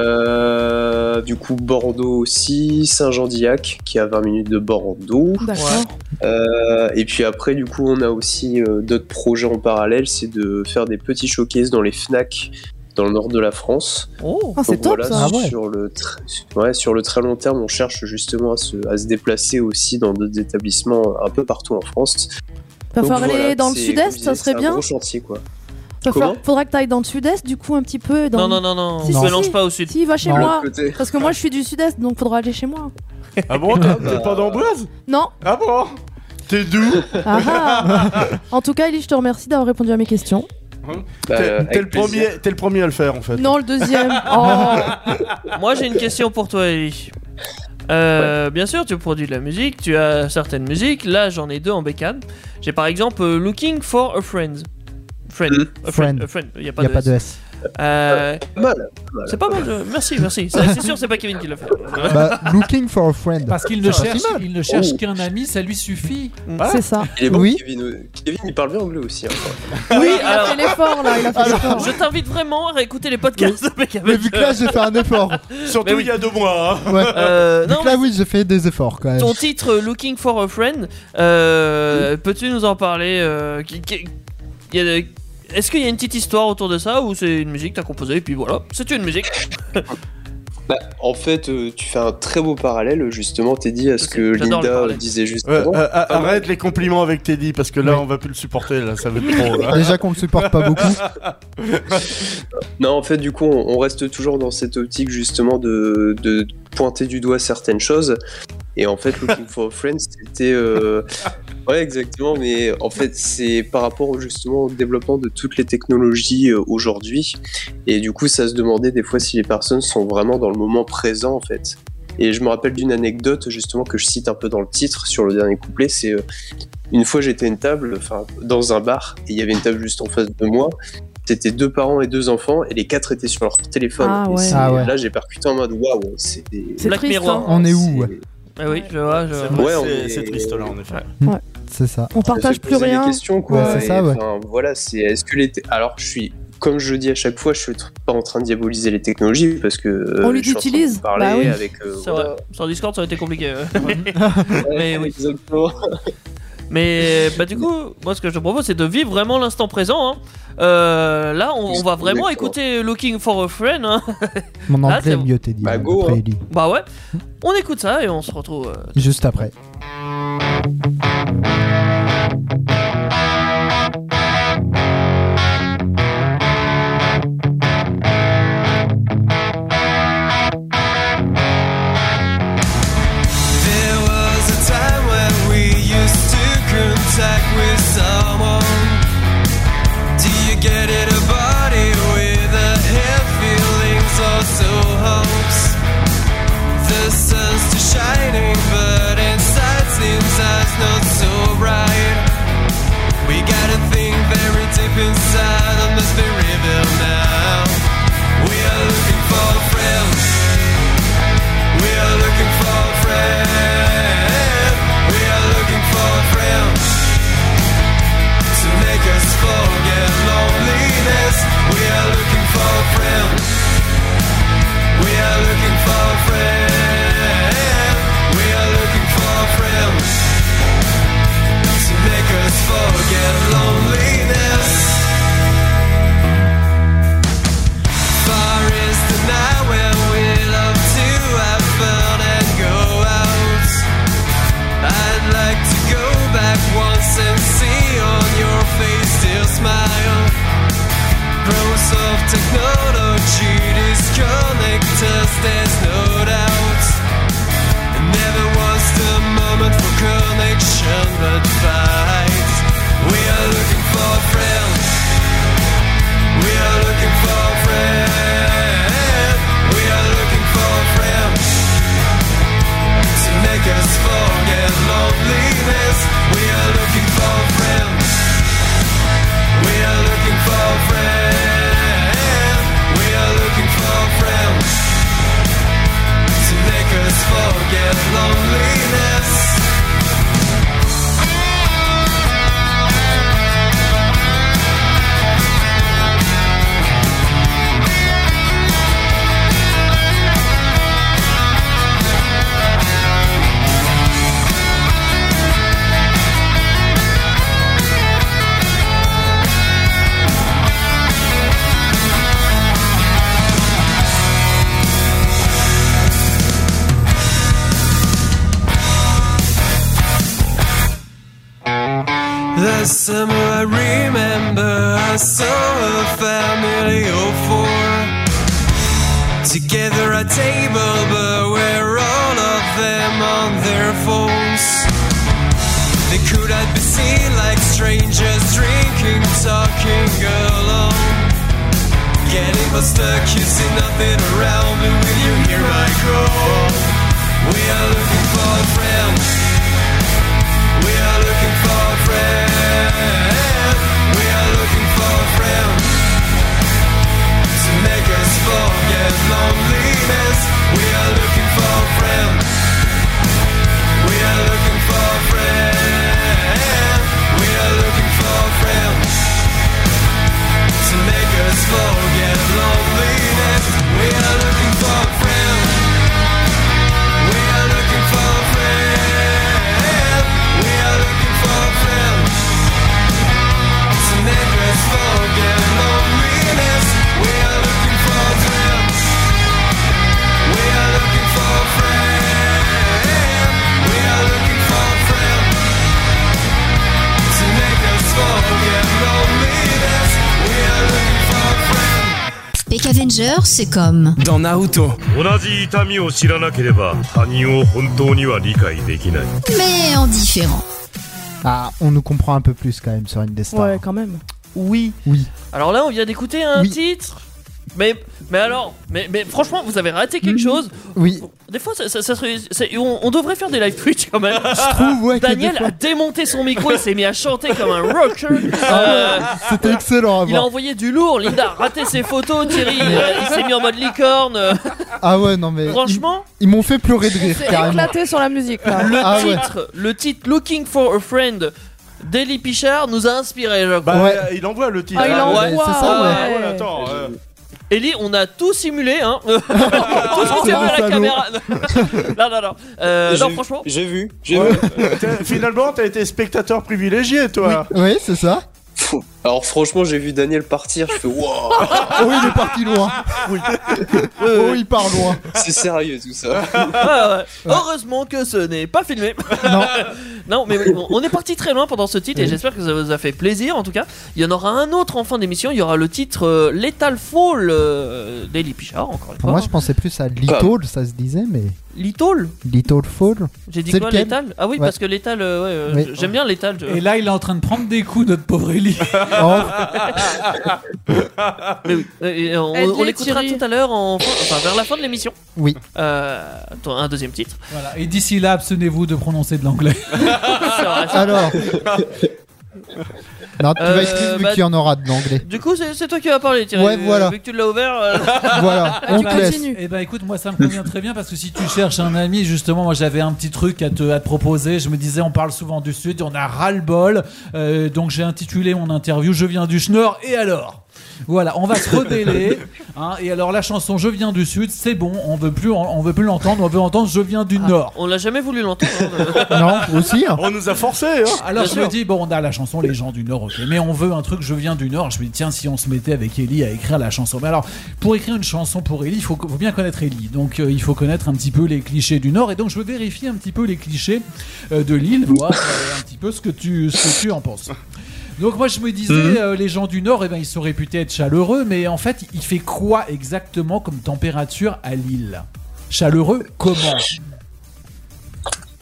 Speaker 8: Du coup, Bordeaux aussi, Saint-Jean-d'Illac, qui est à 20 minutes de Bordeaux.
Speaker 6: D'accord.
Speaker 8: Et puis après, du coup, on a aussi d'autres projets en parallèle, c'est de faire des petits showcases dans les FNAC dans le nord de la France.
Speaker 7: Oh.
Speaker 6: Ah, c'est
Speaker 8: Donc
Speaker 6: top
Speaker 8: voilà,
Speaker 6: ça.
Speaker 4: Ah ouais.
Speaker 8: sur le très long terme, on cherche justement à se déplacer aussi dans d'autres établissements un peu partout en France.
Speaker 6: Va
Speaker 8: Donc
Speaker 6: falloir aller
Speaker 8: voilà,
Speaker 6: dans le
Speaker 8: c'est-
Speaker 6: sud-est,
Speaker 8: comme je
Speaker 6: ça
Speaker 8: disais,
Speaker 6: serait
Speaker 8: c'est
Speaker 6: bien.
Speaker 8: un gros chantier quoi.
Speaker 6: Faudra que t'ailles dans le sud-est, du coup, un petit peu. Dans...
Speaker 7: Non,
Speaker 6: Si,
Speaker 7: on
Speaker 6: si,
Speaker 7: mélange
Speaker 6: si.
Speaker 7: pas au sud.
Speaker 6: Si, va chez
Speaker 4: Non.
Speaker 6: moi.
Speaker 8: De l'autre côté.
Speaker 6: Parce que moi, je suis du sud-est, donc faudra aller chez moi.
Speaker 9: Ah bon, t'es pas d'Amboise?
Speaker 6: Non.
Speaker 9: Ah bon? T'es d'où?
Speaker 6: Ah ah. En tout cas, Ellie, je te remercie d'avoir répondu à mes questions.
Speaker 8: Bah, avec
Speaker 9: T'es
Speaker 8: plaisir.
Speaker 9: le premier à le faire en fait.
Speaker 6: Non, le deuxième. Oh.
Speaker 7: Moi j'ai une question pour toi Ellie. Bien sûr tu produis de la musique, tu as certaines musiques, là j'en ai deux en bécane. J'ai par exemple Looking for a Friend. A friend. Il n'y a
Speaker 4: Il n'y a pas de S.
Speaker 8: Mal.
Speaker 7: C'est pas mal. Merci. C'est sûr, c'est pas Kevin qui l'a fait.
Speaker 4: Bah, looking for a friend.
Speaker 5: Parce qu'il ne
Speaker 4: C'est pas
Speaker 5: cherche,
Speaker 4: si mal.
Speaker 5: il ne cherche
Speaker 8: Oh.
Speaker 5: qu'un ami, ça lui suffit.
Speaker 6: C'est ça.
Speaker 8: Il est bon,
Speaker 4: Oui.
Speaker 8: Kevin. Kevin, il parle bien anglais aussi. Hein.
Speaker 6: Oui, il a
Speaker 7: alors-
Speaker 6: fait l'effort là. Il a fait l'effort.
Speaker 7: Je t'invite vraiment à réécouter les podcasts de Beck
Speaker 4: Mais vu que là, j'ai fait un effort.
Speaker 9: Surtout
Speaker 7: Mais oui.
Speaker 9: il y a 2 mois. Hein.
Speaker 4: Ouais.
Speaker 7: non,
Speaker 4: Donc là, oui, j'ai fait des efforts quand même.
Speaker 7: ton titre Looking for a Friend, peux-tu nous en parler il y a Est-ce qu'il y a une petite histoire autour de ça ou c'est une musique que t'as composée et puis voilà, c'est une musique.
Speaker 8: Bah, en fait, tu fais un très beau parallèle justement, Teddy, à ce que
Speaker 7: J'adore le
Speaker 8: Linda
Speaker 7: parallèle.
Speaker 8: disait juste
Speaker 9: Ouais,
Speaker 8: avant.
Speaker 9: arrête les compliments avec Teddy parce que là
Speaker 4: Oui.
Speaker 9: on va plus le supporter, là ça va être trop. Là.
Speaker 4: Déjà qu'on le supporte pas beaucoup.
Speaker 8: Non, en fait, du coup, on reste toujours dans cette optique justement de pointer du doigt certaines choses. Et en fait, Looking for a Friend, c'était... Ouais, exactement, mais en fait, c'est par rapport justement au développement de toutes les technologies aujourd'hui. Et du coup, ça se demandait des fois si les personnes sont vraiment dans le moment présent, en fait. Et je me rappelle d'une anecdote, justement, que je cite un peu dans le titre, sur le dernier couplet, c'est... une fois, j'étais à une table, enfin, dans un bar, et il y avait une table juste en face de moi. C'était 2 parents et 2 enfants, et les 4 étaient sur leur téléphone.
Speaker 6: Ah
Speaker 8: Et
Speaker 6: ouais.
Speaker 4: Ah ouais.
Speaker 8: là, j'ai percuté en mode waouh, c'est
Speaker 6: C'est
Speaker 7: Black
Speaker 6: triste.
Speaker 7: Mirror.
Speaker 6: Hein.
Speaker 4: On est où, ouais.
Speaker 7: Ah oui, je vois.
Speaker 9: C'est
Speaker 8: Ouais,
Speaker 9: vrai,
Speaker 8: on
Speaker 9: c'est-
Speaker 8: est-
Speaker 9: c'est triste là en effet.
Speaker 4: C'est ça.
Speaker 6: On
Speaker 8: Ça
Speaker 6: partage
Speaker 8: fait
Speaker 6: plus
Speaker 8: poser
Speaker 6: rien.
Speaker 8: des questions, quoi.
Speaker 4: Ouais, c'est ça,
Speaker 8: Et,
Speaker 4: ouais.
Speaker 8: enfin, voilà, c'est est-ce que les alors je suis comme je le dis à chaque fois, je suis pas en train de diaboliser les technologies parce que
Speaker 6: On les
Speaker 8: je suis en train de
Speaker 6: utilise.
Speaker 8: parler
Speaker 6: Bah oui.
Speaker 8: avec
Speaker 7: C'est
Speaker 8: voilà.
Speaker 7: vrai. Sur Discord, ça aurait été compliqué.
Speaker 8: Mais
Speaker 7: oui.
Speaker 8: exactement.
Speaker 7: Mais bah du coup, moi ce que je te propose, c'est de vivre vraiment l'instant présent. Hein. Là, on va vraiment
Speaker 8: Exactement.
Speaker 7: écouter Looking for a Friend. Hein.
Speaker 4: Mon
Speaker 7: Ah,
Speaker 4: anglais
Speaker 7: c'est
Speaker 4: est
Speaker 7: bon.
Speaker 4: mieux, t'es dit.
Speaker 8: Bah, go,
Speaker 4: d'après
Speaker 8: hein.
Speaker 4: Ellie.
Speaker 7: Bah ouais. On écoute ça et on se retrouve.
Speaker 4: Juste après.
Speaker 11: There was a time when we used to contact with someone. Do you get it? A body with loneliness. We are looking for a friend. We are looking for a friend. We are looking for a friend to make us forget loneliness. The summer I remember, I saw a family of four together at table, but we're all of them on their phones. They could have been seen like strangers drinking, talking alone. Getting all stuck, you see nothing around, but will you hear my call? We are looking for a friend. We are looking for a friend. We are looking for a friend to make us forget loneliness. We are looking for a friend. We are looking for a friend. We are looking for a friend to make us forget loneliness. We are looking for a friend. We are looking for a friend. We are looking for a friend to make us forget loneliness. We are looking for a friend. We are looking for a friend. We are looking for a friend to make us forget loneliness. We are looking for a friend.
Speaker 10: Peck Avenger, c'est comme
Speaker 3: Dans Naruto.
Speaker 12: 同じ痛みを知らなければ他人を本当には理解できない。
Speaker 10: mais en différent.
Speaker 4: Ah, on nous comprend un peu plus quand même sur Indestar.
Speaker 6: Ouais, quand même.
Speaker 7: Oui.
Speaker 4: Oui.
Speaker 7: Alors là, on vient d'écouter un titre. Mais alors, mais franchement, vous avez raté quelque chose.
Speaker 4: Oui.
Speaker 7: Des fois, ça serait, on devrait faire des live Twitch quand même.
Speaker 4: Je trouve, ouais.
Speaker 7: Daniel
Speaker 4: que des fois...
Speaker 7: a démonté son micro, il s'est mis à chanter comme un rocker.
Speaker 4: C'était excellent à voir.
Speaker 7: Il a envoyé du lourd. Linda a raté ses photos. Thierry, il s'est mis en mode licorne.
Speaker 4: Ah ouais, non mais.
Speaker 7: Franchement,
Speaker 4: ils m'ont fait pleurer de rire
Speaker 6: C'est
Speaker 4: carrément.
Speaker 6: éclaté sur la musique là.
Speaker 7: Le titre Looking for a Friend d'Elie Pichard nous a inspiré, je crois.
Speaker 9: Bah,
Speaker 4: Ouais.
Speaker 9: il envoie le titre.
Speaker 6: Ah, il
Speaker 9: hein.
Speaker 6: envoie.
Speaker 4: c'est ça, ouais.
Speaker 9: Ah ouais, attends.
Speaker 7: Ellie, on a tout simulé, hein. Tout ce que tu as à la
Speaker 4: salaud.
Speaker 7: caméra. Non. Non, franchement.
Speaker 8: J'ai vu.
Speaker 9: Finalement, t'as été spectateur privilégié, toi.
Speaker 4: Oui, c'est ça.
Speaker 8: Alors franchement, j'ai vu Daniel partir, je fais wow.
Speaker 4: Oh, il est parti loin. Oui. Oh, il part loin.
Speaker 8: C'est sérieux tout ça.
Speaker 7: Ouais. Heureusement que ce n'est pas filmé.
Speaker 4: Non.
Speaker 7: Non, mais on est parti très loin pendant ce titre et j'espère que ça vous a fait plaisir. En tout cas, il y en aura un autre en fin d'émission. Il y aura le titre Lethal Fall d'Elie Pichard, encore une fois.
Speaker 4: Moi, je pensais plus à Little, ça se disait, mais.
Speaker 7: Little
Speaker 4: Fall.
Speaker 7: J'ai dit
Speaker 4: C'est
Speaker 7: quoi,
Speaker 4: lequel
Speaker 7: Lethal? Ah oui,
Speaker 4: Ouais.
Speaker 7: parce que Lethal,
Speaker 4: Oui.
Speaker 7: j'aime bien Lethal.
Speaker 5: Et là, il est en train de prendre des coups, notre pauvre Ellie.
Speaker 4: Oh.
Speaker 7: Mais oui. Et on l'écoutera tout à l'heure, vers la fin de l'émission.
Speaker 4: Oui.
Speaker 7: Un deuxième titre.
Speaker 5: Voilà. Et d'ici là, abstenez-vous de prononcer de l'anglais.
Speaker 4: Alors. Non, tu vas écrire vu qu'il y en aura de l'anglais.
Speaker 7: Du coup, c'est toi qui vas parler, Thierry.
Speaker 4: Ouais, voilà.
Speaker 7: Vu que tu l'as ouvert.
Speaker 4: Voilà, on te laisse.
Speaker 5: Eh ben écoute, moi ça me convient très bien parce que si tu cherches un ami, justement, moi j'avais un petit truc à te proposer. Je me disais, on parle souvent du Sud, on a ras-le-bol. Donc j'ai intitulé mon interview Je viens du Schnorr, et alors ? Voilà, on va se rebeller. Hein, et alors la chanson Je viens du Sud, c'est bon, on veut plus l'entendre, on veut entendre Je viens du Nord.
Speaker 7: On l'a jamais voulu l'entendre.
Speaker 4: Non, aussi. Hein.
Speaker 9: On nous a forcé. Hein.
Speaker 5: Alors
Speaker 7: Bien
Speaker 5: je me
Speaker 7: sûr.
Speaker 5: dis, bon, on a la chanson Les gens du Nord, ok, mais on veut un truc Je viens du Nord. Je me dis, tiens, si on se mettait avec Ellie à écrire la chanson. Mais alors, pour écrire une chanson pour Ellie, il faut bien connaître Ellie. Donc il faut connaître un petit peu les clichés du Nord. Et donc je veux vérifier un petit peu les clichés de l'île, voir un petit peu ce que tu en penses. Donc moi je me disais, les gens du Nord, ils sont réputés être chaleureux, mais en fait, il fait quoi exactement comme température à Lille ? Chaleureux comment ?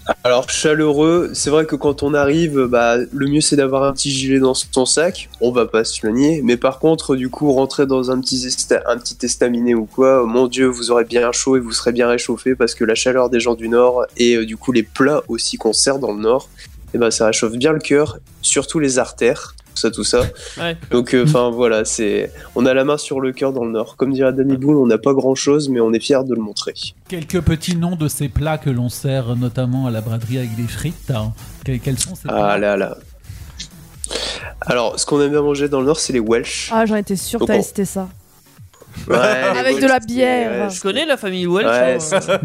Speaker 8: Alors chaleureux, c'est vrai que quand on arrive, le mieux c'est d'avoir un petit gilet dans son sac, on va pas se le nier, mais par contre du coup rentrer dans un petit estaminet ou quoi, mon dieu vous aurez bien chaud et vous serez bien réchauffé parce que la chaleur des gens du Nord et du coup les plats aussi qu'on sert dans le Nord, ça réchauffe bien le cœur, surtout les artères. Tout ça. Ouais. Donc, voilà, on a la main sur le cœur dans le Nord. Comme dirait Danny Boone, on n'a pas grand-chose, mais on est fiers de le montrer.
Speaker 5: Quelques petits noms de ces plats que l'on sert notamment à la braderie avec des frites. Hein. Quels sont ces plats ?
Speaker 8: Ah là. Alors, ce qu'on aime bien manger dans le Nord, c'est les Welsh.
Speaker 6: Ah, j'en étais sûr que t'allais citer ça.
Speaker 8: Ouais,
Speaker 6: avec de la bière.
Speaker 7: Je connais la famille Welsh.
Speaker 8: Ouais,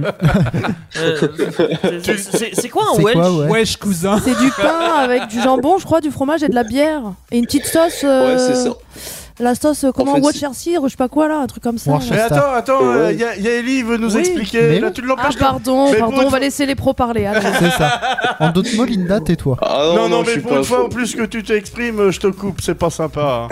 Speaker 7: c'est quoi un Welsh?
Speaker 5: Welsh cousin.
Speaker 6: C'est du pain avec du jambon, je crois, du fromage et de la bière. Et une petite sauce.
Speaker 8: Ouais, c'est ça.
Speaker 6: La sauce, comment, Worcestershire, je sais pas quoi là, un truc comme ça.
Speaker 9: Mais attends, y a Ellie, il veut nous expliquer.
Speaker 4: Mais
Speaker 9: là, tu l'empêches.
Speaker 6: Pardon, on va laisser les pros parler.
Speaker 4: C'est ça. En d'autres mots, Linda, tais-toi.
Speaker 8: Ah,
Speaker 9: non, mais pour une fois, en plus que tu t'exprimes, je te coupe, c'est pas sympa.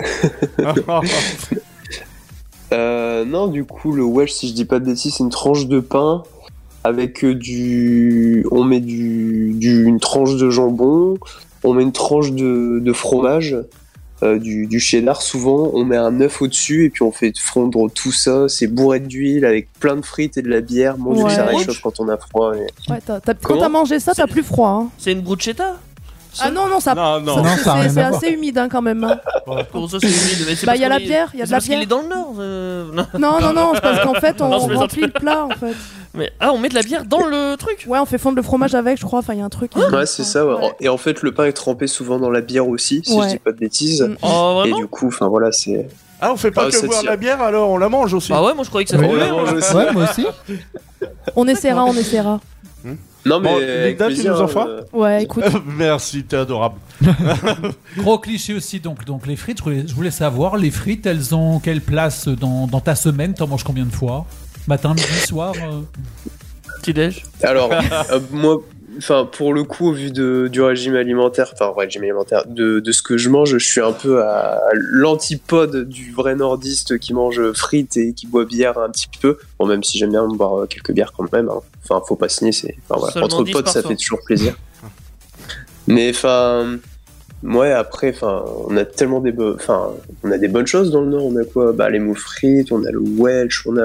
Speaker 8: Non, du coup, le Welsh, si je dis pas de bêtises, c'est une tranche de pain avec on met une tranche de jambon, on met une tranche de fromage, du cheddar souvent, on met un œuf au-dessus et puis on fait fondre tout ça. C'est bourré d'huile avec plein de frites et de la bière. Mon Dieu, ça réchauffe quand on a froid. Mais...
Speaker 6: Ouais, quand t'as mangé ça, t'as plus froid. Hein.
Speaker 7: C'est une bruschetta?
Speaker 6: Ah non, ça c'est assez humide hein, quand même. Hein.
Speaker 7: Comment ça c'est humide?
Speaker 6: Il y a la bière, il y a de la bière.
Speaker 7: Parce qu'il est dans le Nord.
Speaker 6: Non, c'est parce qu'en fait on remplit le plat en fait.
Speaker 7: Mais on met de la bière dans le truc?
Speaker 6: Ouais, on fait fondre le fromage avec, je crois. Enfin, il y a un truc.
Speaker 8: Ouais, c'est ça. Ouais. Et en fait, le pain est trempé souvent dans la bière aussi, si je dis pas de bêtises.
Speaker 7: Oh,
Speaker 8: et du coup, voilà, c'est.
Speaker 9: Ah, on fait pas que boire la bière, alors on la mange aussi.
Speaker 7: Ah ouais, moi je croyais que ça
Speaker 8: on la mange aussi.
Speaker 4: Ouais, moi aussi.
Speaker 6: On essaiera.
Speaker 8: Non mais
Speaker 9: Linda, tu nous en feras
Speaker 6: Ouais, écoute.
Speaker 9: Merci, t'es adorable.
Speaker 5: Gros cliché aussi, donc les frites, je voulais savoir, les frites, elles ont quelle place dans ta semaine? T'en manges combien de fois? Matin, midi, soir
Speaker 7: Petit-déj?
Speaker 8: Alors, moi, pour le coup, au vu du régime alimentaire, de ce que je mange, je suis un peu à l'antipode du vrai nordiste qui mange frites et qui boit bière un petit peu. Bon, même si j'aime bien boire quelques bières quand même. Hein. Enfin, faut pas signer, entre potes, ça fait toujours plaisir. Mais ouais, après, on a tellement on a des bonnes choses dans le Nord. On a quoi? Les moules frites, on a le Welsh, on a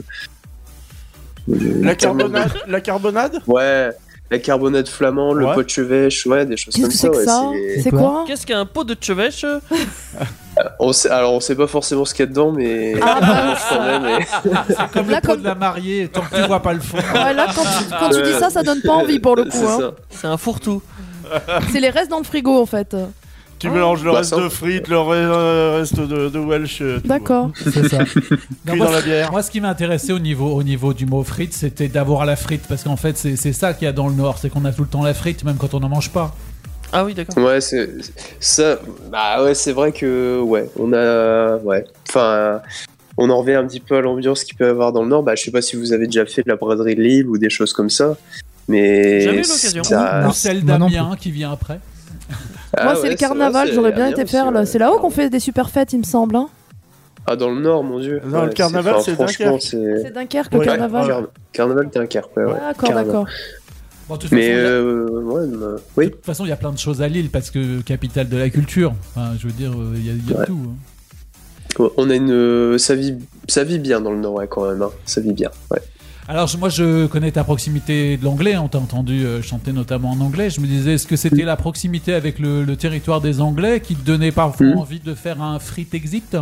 Speaker 9: la carbonade. Ouais.
Speaker 8: La carbonade flamand, le pot de chevêche, des choses comme ça.
Speaker 6: C'est quoi?
Speaker 7: Qu'est-ce qu'un pot de chevêche?
Speaker 8: On sait pas forcément ce qu'il y a dedans, mais quand même.
Speaker 5: C'est comme le pot de la mariée, tant que tu vois pas le fond.
Speaker 6: Ouais, là, quand tu dis ça, ça donne pas envie pour le coup.
Speaker 7: C'est un fourre-tout.
Speaker 6: C'est les restes dans le frigo en fait.
Speaker 9: Tu mélanges le reste de frites, le reste de Welsh.
Speaker 6: D'accord.
Speaker 4: C'est ça.
Speaker 9: Dans la bière.
Speaker 5: Moi, ce qui m'a intéressé au niveau du mot frites, c'était d'avoir la frite. Parce qu'en fait, c'est ça qu'il y a dans le Nord. C'est qu'on a tout le temps la frite, même quand on n'en mange pas.
Speaker 7: Ah oui, d'accord.
Speaker 8: Ouais, c'est ça. C'est vrai que, on a. Ouais. On en revient un petit peu à l'ambiance qu'il peut y avoir dans le Nord. Je sais pas si vous avez déjà fait de la braderie de Lille ou des choses comme ça. Mais.
Speaker 7: Jamais eu l'occasion.
Speaker 5: Ou celle d'Amiens qui vient après.
Speaker 6: Moi, c'est le carnaval, j'aurais bien été faire. C'est là-haut qu'on fait des super fêtes, il me semble. Hein.
Speaker 8: Ah, dans le Nord, mon dieu.
Speaker 9: Non, le carnaval, c'est Dunkerque.
Speaker 6: C'est Dunkerque, le carnaval.
Speaker 8: Carnaval Dunkerque, ouais.
Speaker 6: D'accord.
Speaker 5: Bon, de
Speaker 8: oui.
Speaker 5: toute façon, il y a plein de choses à Lille parce que capitale de la culture. Enfin, je veux dire, il y a tout. Hein.
Speaker 8: On a ça vit bien dans le Nord, quand même. Hein. Ça vit bien, ouais.
Speaker 5: Alors moi je connais ta proximité de l'anglais, on t'a entendu chanter notamment en anglais. Je me disais, est-ce que c'était la proximité avec le territoire des Anglais qui te donnait parfois envie de faire un free exit?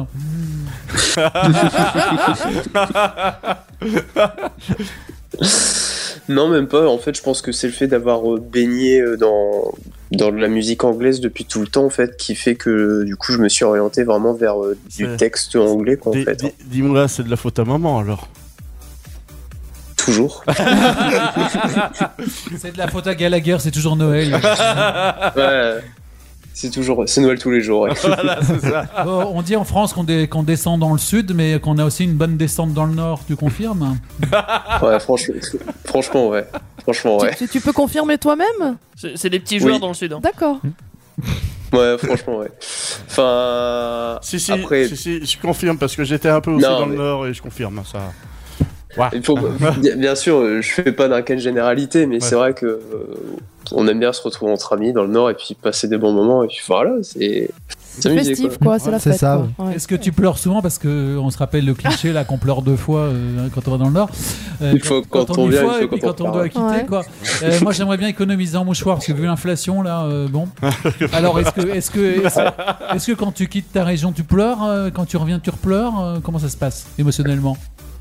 Speaker 8: Non, même pas. En fait, je pense que c'est le fait d'avoir baigné dans la musique anglaise depuis tout le temps, en fait, qui fait que du coup je me suis orienté vraiment vers du texte anglais, quoi, en fait.
Speaker 9: Dis-moi, c'est de la faute à maman alors?
Speaker 8: Toujours.
Speaker 5: C'est de la faute à Gallagher, c'est toujours Noël.
Speaker 8: Ouais, c'est Noël tous les jours. Ouais.
Speaker 9: Voilà, c'est ça.
Speaker 5: Bon, on dit en France qu'on descend dans le sud, mais qu'on a aussi une bonne descente dans le nord. Tu confirmes?
Speaker 8: Ouais, franchement, ouais.
Speaker 6: Tu peux confirmer toi-même?
Speaker 7: C'est des petits joueurs dans le sud. Hein.
Speaker 6: D'accord.
Speaker 8: Ouais, franchement, ouais.
Speaker 9: Si, je confirme parce que j'étais un peu aussi dans le nord et je confirme ça.
Speaker 8: Il faut, bien sûr, je fais pas d'un cas de généralité, mais c'est vrai que on aime bien se retrouver entre amis dans le Nord et puis passer des bons moments et puis voilà, c'est
Speaker 6: festif quoi, c'est la fête.
Speaker 4: ça,
Speaker 6: quoi. Ouais.
Speaker 5: Est-ce que tu pleures souvent parce que on se rappelle le cliché là qu'on pleure 2 fois quand on va dans le Nord.
Speaker 8: Il faut quand on vient,
Speaker 5: et puis quand on doit quitter quoi. Moi j'aimerais bien économiser en mouchoir parce que vu l'inflation là, bon. Alors est-ce que quand tu quittes ta région tu pleures, quand tu reviens tu repleures, comment ça se passe émotionnellement?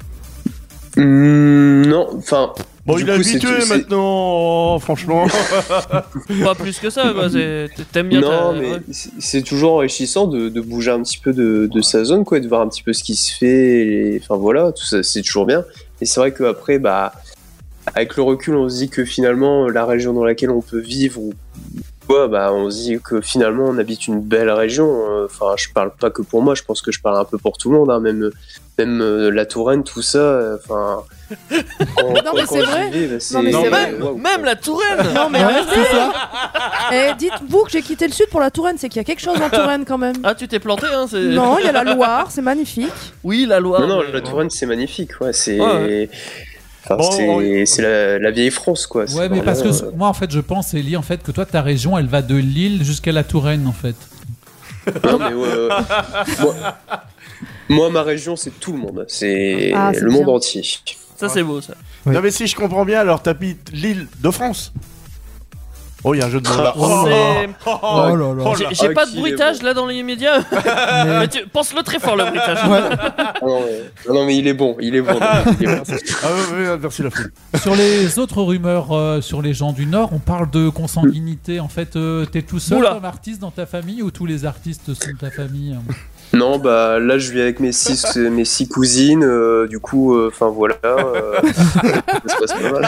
Speaker 8: Non, enfin.
Speaker 9: Bon, il est habitué maintenant, franchement.
Speaker 7: Pas plus que ça, quoi. T'aimes bien.
Speaker 8: Non, mais c'est toujours enrichissant de bouger un petit peu de sa zone, quoi, de voir un petit peu ce qui se fait. Enfin voilà, tout ça, c'est toujours bien. Et c'est vrai qu'après, avec le recul, on se dit que finalement, la région dans laquelle on peut vivre, on se dit que finalement, on habite une belle région. Enfin, je parle pas que pour moi, je pense que je parle un peu pour tout le monde, hein, même la Touraine, tout ça. Enfin.
Speaker 6: Non mais c'est vrai.
Speaker 7: Même la Touraine.
Speaker 6: Non mais arrêtez ça. Et dites-vous que j'ai quitté le sud pour la Touraine, c'est qu'il y a quelque chose en Touraine quand même.
Speaker 7: Ah, tu t'es planté, hein.
Speaker 6: Non, il y a la Loire, c'est magnifique.
Speaker 7: Oui, la Loire.
Speaker 8: Non, la Touraine, c'est magnifique. Ouais, c'est. Ouais. Enfin, c'est la vieille France, quoi.
Speaker 5: Ouais, mais parce que moi, en fait, je pense, Ellie, en fait, que toi, ta région, elle va de Lille jusqu'à la Touraine, en fait.
Speaker 8: Non, mais moi, ma région, c'est tout le monde. C'est le monde entier.
Speaker 7: Ça, c'est beau, ça.
Speaker 9: Oui. Non, mais si je comprends bien, alors t'habites l'île de France. Oh, il y a un jeu de mots.
Speaker 7: J'ai pas de bruitage là dans les médias. Mais pense-le très fort, le bruitage.
Speaker 8: Non, mais il est bon.
Speaker 9: Merci la foule.
Speaker 5: Sur les autres rumeurs sur les gens du Nord, on parle de consanguinité. En fait, t'es tout seul comme artiste dans ta famille ou tous les artistes sont de ta famille?
Speaker 8: Non, là je vis avec mes six cousines, du coup, enfin voilà, ça se passe pas mal.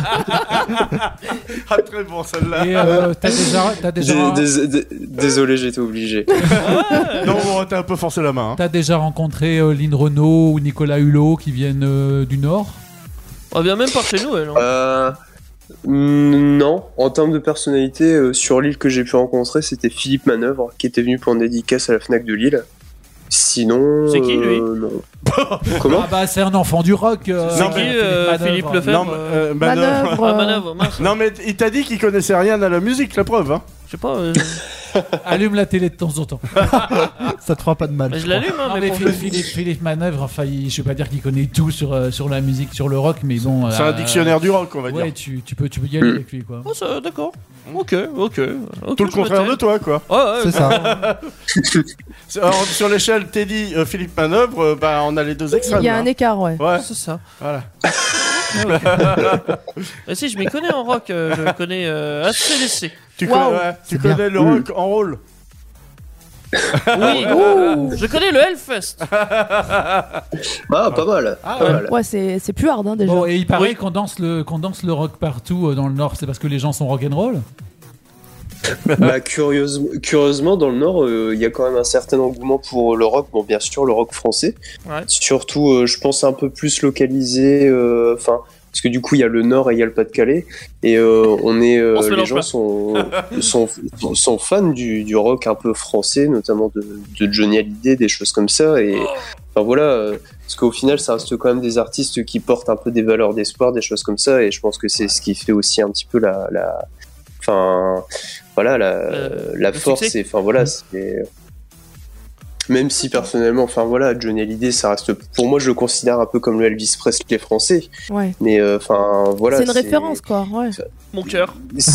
Speaker 9: Ah, très bon celle-là.
Speaker 5: Et t'as déjà...
Speaker 8: Désolé, j'étais obligé.
Speaker 9: Non, t'as un peu forcé la main. Hein.
Speaker 5: T'as déjà rencontré Lynn Renaud ou Nicolas Hulot qui viennent du Nord?
Speaker 7: On vient même par chez nous, elle.
Speaker 8: Non, en termes de personnalité, sur l'île que j'ai pu rencontrer, c'était Philippe Manœuvre qui était venu pour une dédicace à la Fnac de Lille. Sinon.
Speaker 7: C'est qui lui?
Speaker 8: Non. Comment?
Speaker 5: C'est un enfant du rock.
Speaker 7: C'est qui Philippe Lefebvre?
Speaker 6: Manœuvre.
Speaker 9: Non, mais il t'a dit qu'il connaissait rien à la musique, la preuve. Hein.
Speaker 7: Je sais pas.
Speaker 5: Allume la télé de temps en temps.
Speaker 4: Ça te fera pas de mal.
Speaker 7: Je l'allume, hein,
Speaker 5: mais Philippe Manœuvre, enfin, je vais pas dire qu'il connaît tout sur la musique, sur le rock, mais bon.
Speaker 9: C'est un dictionnaire du rock, on va dire.
Speaker 5: Ouais, tu peux y aller avec lui, quoi.
Speaker 7: Oh, d'accord. Ok.
Speaker 9: Tout le contraire de toi, quoi.
Speaker 7: Ouais,
Speaker 4: c'est ça.
Speaker 9: Alors, sur l'échelle Teddy, Philippe Manœuvre, on a les deux extrêmes.
Speaker 6: Il y a un écart, ouais.
Speaker 7: C'est ça.
Speaker 9: Voilà.
Speaker 7: Mais si, je m'y connais en rock, je connais ACDC.
Speaker 9: Tu connais le rock en rôle?
Speaker 7: Oui, je connais le Hellfest.
Speaker 8: Ah, pas mal.
Speaker 6: Ouais, c'est plus hard, hein, déjà.
Speaker 5: Bon, et il paraît qu'on danse le rock partout dans le Nord, c'est parce que les gens sont rock'n'roll?
Speaker 8: Curieusement, dans le Nord, il y a quand même un certain engouement pour le rock. Bon, bien sûr, le rock français.
Speaker 7: Ouais.
Speaker 8: Surtout, je pense un peu plus localisé. Parce que du coup, il y a le Nord et il y a le Pas-de-Calais. Et les gens sont fans du rock un peu français, notamment de Johnny Hallyday, des choses comme ça. Et enfin voilà, parce qu'au final, ça reste quand même des artistes qui portent un peu des valeurs d'espoir, des choses comme ça. Et je pense que c'est ce qui fait aussi un petit peu la force.
Speaker 7: Succès.
Speaker 8: Et enfin voilà, c'est. Même si personnellement, enfin voilà, Johnny Hallyday, ça reste, pour moi, je le considère un peu comme le Elvis Presley français.
Speaker 6: Ouais.
Speaker 8: Mais enfin voilà.
Speaker 6: C'est une référence, quoi. Ouais.
Speaker 7: Mon cœur.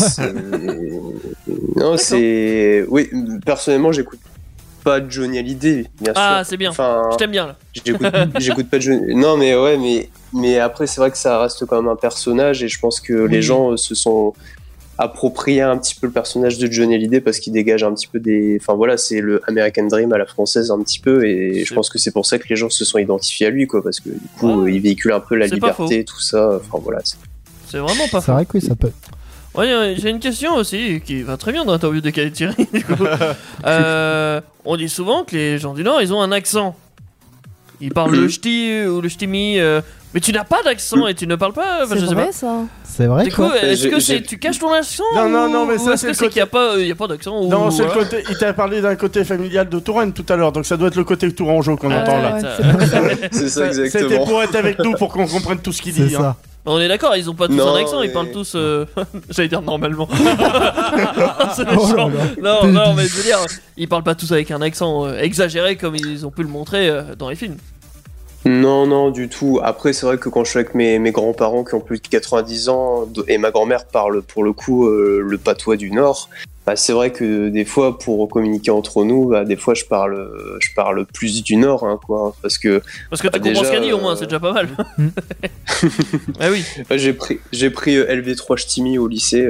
Speaker 8: Non, c'est. Oui, personnellement, j'écoute pas Johnny Hallyday, bien sûr.
Speaker 7: Ah, c'est bien.
Speaker 8: Enfin,
Speaker 7: je t'aime bien là.
Speaker 8: J'écoute pas Johnny. Non, mais ouais, mais après, c'est vrai que ça reste quand même un personnage et je pense que les gens se sont approprier un petit peu le personnage de Johnny Hallyday parce qu'il dégage un petit peu des... Enfin voilà, c'est le American Dream à la française un petit peu et je pense que c'est pour ça que les gens se sont identifiés à lui, quoi, parce que du coup, il véhicule un peu la liberté, tout ça. Enfin voilà.
Speaker 7: C'est vraiment pas faux.
Speaker 4: C'est vrai que oui, ça peut.
Speaker 7: Ouais, j'ai une question aussi qui va très bien dans l'interview de Thierry. On dit souvent que les gens du Nord, ils ont un accent. Ils parlent le ch'ti ou le ch'timi. Mais tu n'as pas d'accent et tu ne parles pas. Enfin,
Speaker 6: C'est
Speaker 7: je sais
Speaker 6: vrai
Speaker 7: pas.
Speaker 6: ça.
Speaker 4: C'est vrai
Speaker 7: Du coup,
Speaker 4: quoi.
Speaker 7: est-ce que tu caches ton accent
Speaker 9: Non, mais
Speaker 7: ou
Speaker 9: ça,
Speaker 7: est-ce
Speaker 9: c'est
Speaker 7: que
Speaker 9: le
Speaker 7: c'est qu'il n'y a pas d'accent ou...
Speaker 9: Non, c'est le
Speaker 7: voilà.
Speaker 9: côté. Il t'a parlé d'un côté familial de Touraine tout à l'heure, donc ça doit être le côté tourangeau qu'on entend là.
Speaker 8: C'est ça,
Speaker 9: C'était
Speaker 8: exactement.
Speaker 9: pour être avec nous pour qu'on comprenne tout ce qu'il
Speaker 4: C'est
Speaker 9: dit.
Speaker 4: ça.
Speaker 7: On est d'accord, ils ont pas tous
Speaker 8: Non,
Speaker 7: un accent, ils
Speaker 8: mais-
Speaker 7: parlent tous. J'allais dire normalement. C'est
Speaker 4: Oh là
Speaker 7: méchant.
Speaker 4: là.
Speaker 7: Non, mais je veux dire, ils parlent pas tous avec un accent exagéré comme ils ont pu le montrer dans les films.
Speaker 8: Non, du tout. Après, c'est vrai que quand je suis avec mes grands-parents qui ont plus de 90 ans et ma grand-mère parle pour le coup le patois du Nord, bah, c'est vrai que des fois, pour communiquer entre nous, bah, des fois, je parle plus du Nord, hein, quoi, parce que
Speaker 7: tu comprends
Speaker 8: déjà,
Speaker 7: ce qu'elle dit au moins, c'est déjà pas mal. Ah oui.
Speaker 8: Ouais, j'ai pris LV3 Ch'timi au lycée.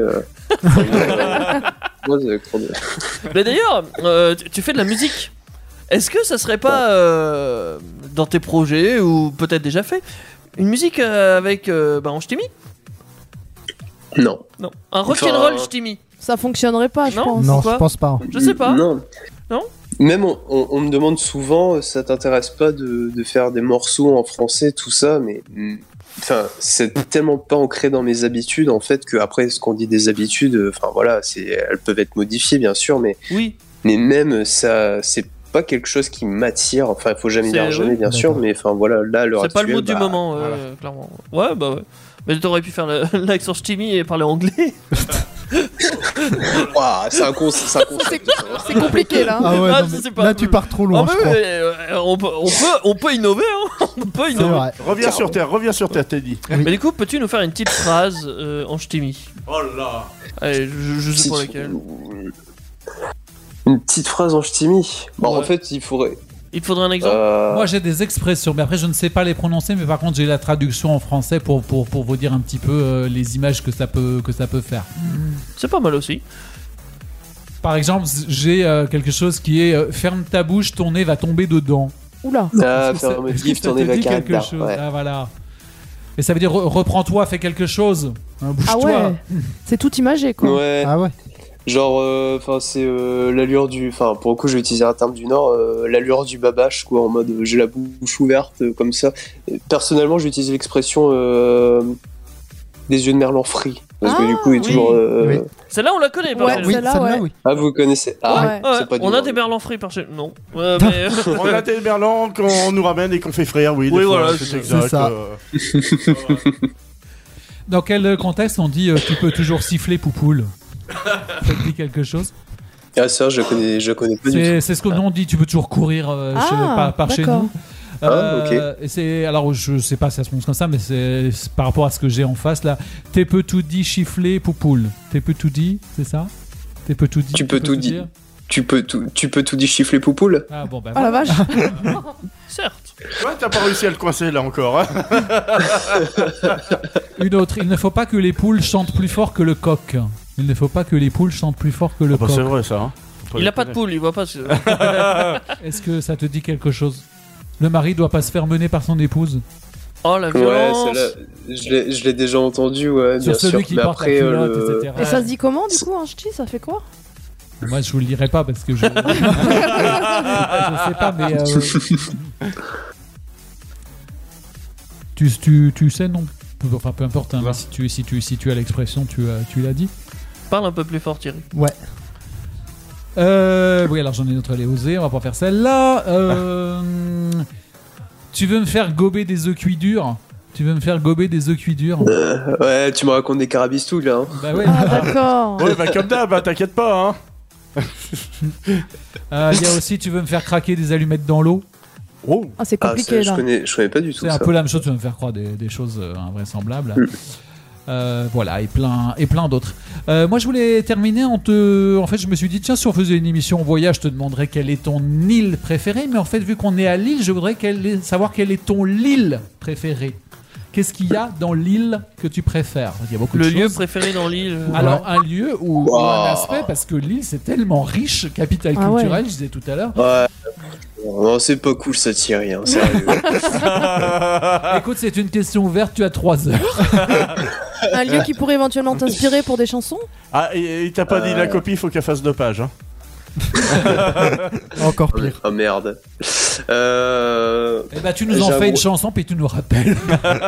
Speaker 8: Moi, c'est trop bien.
Speaker 7: Mais d'ailleurs, tu fais de la musique. Est-ce que ça serait pas dans tes projets ou peut-être déjà fait une musique avec en ch'timi?
Speaker 8: Non.
Speaker 7: Un rock'n'roll
Speaker 8: Enfin,
Speaker 7: ch'timi.
Speaker 6: Ça fonctionnerait pas, je
Speaker 7: Non.
Speaker 6: pense.
Speaker 4: Non,
Speaker 7: Pourquoi
Speaker 4: je pense pas.
Speaker 7: Je sais pas.
Speaker 8: Non.
Speaker 7: Non.
Speaker 8: Même on me demande souvent, ça t'intéresse pas de faire des morceaux en français, tout ça, mais enfin, c'est tellement pas ancré dans mes habitudes en fait que après ce qu'on dit des habitudes, enfin voilà, elles peuvent être modifiées bien sûr, mais
Speaker 7: Oui.
Speaker 8: même ça, c'est pas quelque chose qui m'attire. Enfin, il faut jamais dire jamais bien sûr,
Speaker 4: D'accord.
Speaker 8: mais enfin voilà, là à l'heure
Speaker 7: C'est pas
Speaker 8: actuelle,
Speaker 7: le mot du
Speaker 8: bah,
Speaker 7: moment,
Speaker 8: voilà.
Speaker 7: clairement. Ouais, bah ouais. Mais t'aurais pu faire l'accent ch'timi et parler anglais.
Speaker 8: Ouah, c'est un concept.
Speaker 6: C'est compliqué là.
Speaker 4: Ah ouais,
Speaker 7: Ah,
Speaker 4: non,
Speaker 7: ça,
Speaker 4: mais
Speaker 7: c'est pas-
Speaker 4: là tu pars trop
Speaker 7: Ah,
Speaker 4: loin,
Speaker 7: mais
Speaker 4: je crois.
Speaker 7: on peut innover, hein. On peut
Speaker 4: C'est
Speaker 7: innover.
Speaker 4: vrai.
Speaker 9: Reviens sur terre, Teddy.
Speaker 7: Mais du coup, peux-tu nous faire une petite phrase en ch'timi?
Speaker 9: Oh là.
Speaker 7: Allez, je sais pas
Speaker 8: Si
Speaker 7: laquelle.
Speaker 8: Une petite phrase en ch'timi. Bah,
Speaker 7: Ouais.
Speaker 8: en fait, il faudrait.
Speaker 7: Il te faudrait un exemple.
Speaker 5: Moi j'ai des expressions, mais après je ne sais pas les prononcer, mais par contre j'ai la traduction en français pour vous dire un petit peu les images que ça peut faire.
Speaker 7: C'est pas mal aussi.
Speaker 5: Par exemple, j'ai quelque chose qui est ferme ta bouche, ton nez va tomber dedans.
Speaker 6: Oula.
Speaker 8: Ah,
Speaker 5: Est-ce que
Speaker 8: faire me
Speaker 5: est-ce que
Speaker 8: gif,
Speaker 5: ça
Speaker 8: tourner
Speaker 5: te
Speaker 8: va
Speaker 5: dit quelque
Speaker 8: caractère.
Speaker 5: chose?
Speaker 8: Ouais.
Speaker 5: Ah voilà. Et ça veut dire reprends-toi, fais quelque chose. Hein,
Speaker 6: Ah
Speaker 5: bouge-toi.
Speaker 6: ouais. C'est tout imagé quoi.
Speaker 8: Ouais.
Speaker 4: Ah ouais.
Speaker 8: Genre, enfin, c'est l'allure du. Enfin, pour le coup, je vais utiliser un terme du Nord, l'allure du babache, quoi, en mode j'ai la bouche ouverte, comme ça. Et personnellement, j'utilise l'expression des yeux de merlan frits. Parce que du coup, il est
Speaker 7: oui.
Speaker 8: toujours.
Speaker 4: Oui.
Speaker 7: Celle-là, on la connaît, par
Speaker 6: Ouais,
Speaker 7: contre.
Speaker 4: Oui,
Speaker 6: celle-là,
Speaker 4: celle-là,
Speaker 6: ouais.
Speaker 4: oui.
Speaker 8: Ah, vous connaissez. Ah,
Speaker 6: Ouais.
Speaker 8: c'est pas du
Speaker 7: On a
Speaker 8: Nord.
Speaker 7: des merlans frits par chez non. Mais...
Speaker 9: On a des merlans qu'on nous ramène et qu'on fait frire, oui. des
Speaker 7: Oui,
Speaker 9: fois,
Speaker 7: voilà,
Speaker 9: c'est
Speaker 7: c'est
Speaker 9: exact.
Speaker 4: ça.
Speaker 5: Dans quel contexte on dit tu peux toujours siffler poupoule? Ça te dit quelque chose?
Speaker 8: Ah, ça, je connais pas du tout.
Speaker 5: C'est ce qu'on dit, tu peux toujours courir par chez
Speaker 6: d'accord.
Speaker 5: nous.
Speaker 8: Ah, ok.
Speaker 5: Et c'est, alors je sais pas si ça se prononce comme ça, mais c'est par rapport à ce que j'ai en face là. T'es peu tout dit, chiffler, poupoule. T'es peu tout dit, c'est ça? T'es peu tout dit.
Speaker 8: Tu peux tout dire. Tu peux tout dire chiffler poupoule.
Speaker 5: Ah bon, bah
Speaker 6: Ah la
Speaker 5: voilà.
Speaker 6: vache.
Speaker 7: Certes.
Speaker 9: Ouais, t'as pas réussi à le coincer là encore. Hein.
Speaker 5: Une autre, il ne faut pas que les poules chantent plus fort que le coq. Il ne faut pas que les poules chantent plus fort que le coq.
Speaker 9: C'est vrai ça. Hein.
Speaker 7: Il a pas de poule, il voit pas.
Speaker 5: Est-ce que ça te dit quelque chose? Le mari doit pas se faire mener par son épouse.
Speaker 7: Oh la
Speaker 8: Ouais,
Speaker 7: violence.
Speaker 8: celle-là, je l'ai déjà entendu, ouais,
Speaker 5: Sur
Speaker 8: bien sûr.
Speaker 5: celui qui
Speaker 8: Mais
Speaker 5: porte
Speaker 8: après,
Speaker 5: la culotte, etc.
Speaker 6: Et ça se dit comment du coup un ch'ti? Ça fait quoi?
Speaker 5: Moi, je vous le dirai pas parce que je. Je sais pas, mais. Tu sais, non? Enfin, peu importe, hein, mais si tu as l'expression, tu l'as dit.
Speaker 7: Parle un peu plus fort, Thierry.
Speaker 4: Ouais.
Speaker 5: Oui, alors j'en ai une autre, elle est osée, on va pas faire celle-là. Tu veux me faire gober des œufs cuits durs? Tu veux me faire gober des œufs cuits durs?
Speaker 8: Ouais, tu me racontes des carabistouilles là. Hein.
Speaker 5: Bah ouais.
Speaker 6: Ah d'accord.
Speaker 9: Ouais, bah comme d'hab, t'inquiète pas. Hein.
Speaker 5: Il y a aussi, tu veux me faire craquer des allumettes dans l'eau?
Speaker 9: Oh.
Speaker 6: Ah c'est
Speaker 8: Ah,
Speaker 6: compliqué
Speaker 8: ça,
Speaker 6: là.
Speaker 8: je connais pas du tout
Speaker 5: C'est un
Speaker 8: ça.
Speaker 5: peu la même chose, tu veux me faire croire des choses invraisemblables. Voilà, et plein d'autres. Moi, je voulais terminer en fait, je me suis dit, tiens, si on faisait une émission voyage, je te demanderais quelle est ton île préférée. Mais en fait, vu qu'on est à Lille, je voudrais savoir quelle est ton Lille préférée. Qu'est-ce qu'il y a dans l'île que tu préfères? Il y a beaucoup de
Speaker 7: Le
Speaker 5: choses.
Speaker 7: lieu préféré dans l'île.
Speaker 5: Alors, un lieu ou
Speaker 8: Wow.
Speaker 5: un aspect, parce que l'île, c'est tellement riche, capitale
Speaker 6: Ah ouais.
Speaker 5: culturelle, je disais tout à l'heure.
Speaker 8: Ouais. Non, c'est pas cool ça, Thierry, hein, sérieux.
Speaker 5: Écoute, c'est une question ouverte, tu as 3 heures.
Speaker 6: Un lieu qui pourrait éventuellement t'inspirer pour des chansons?
Speaker 9: Ah, et il t'a pas dit la copie, faut qu'elle fasse 2 pages. Hein.
Speaker 4: Encore pire.
Speaker 8: Oh merde.
Speaker 5: Eh bah, tu nous en fais une chanson, puis tu nous rappelles.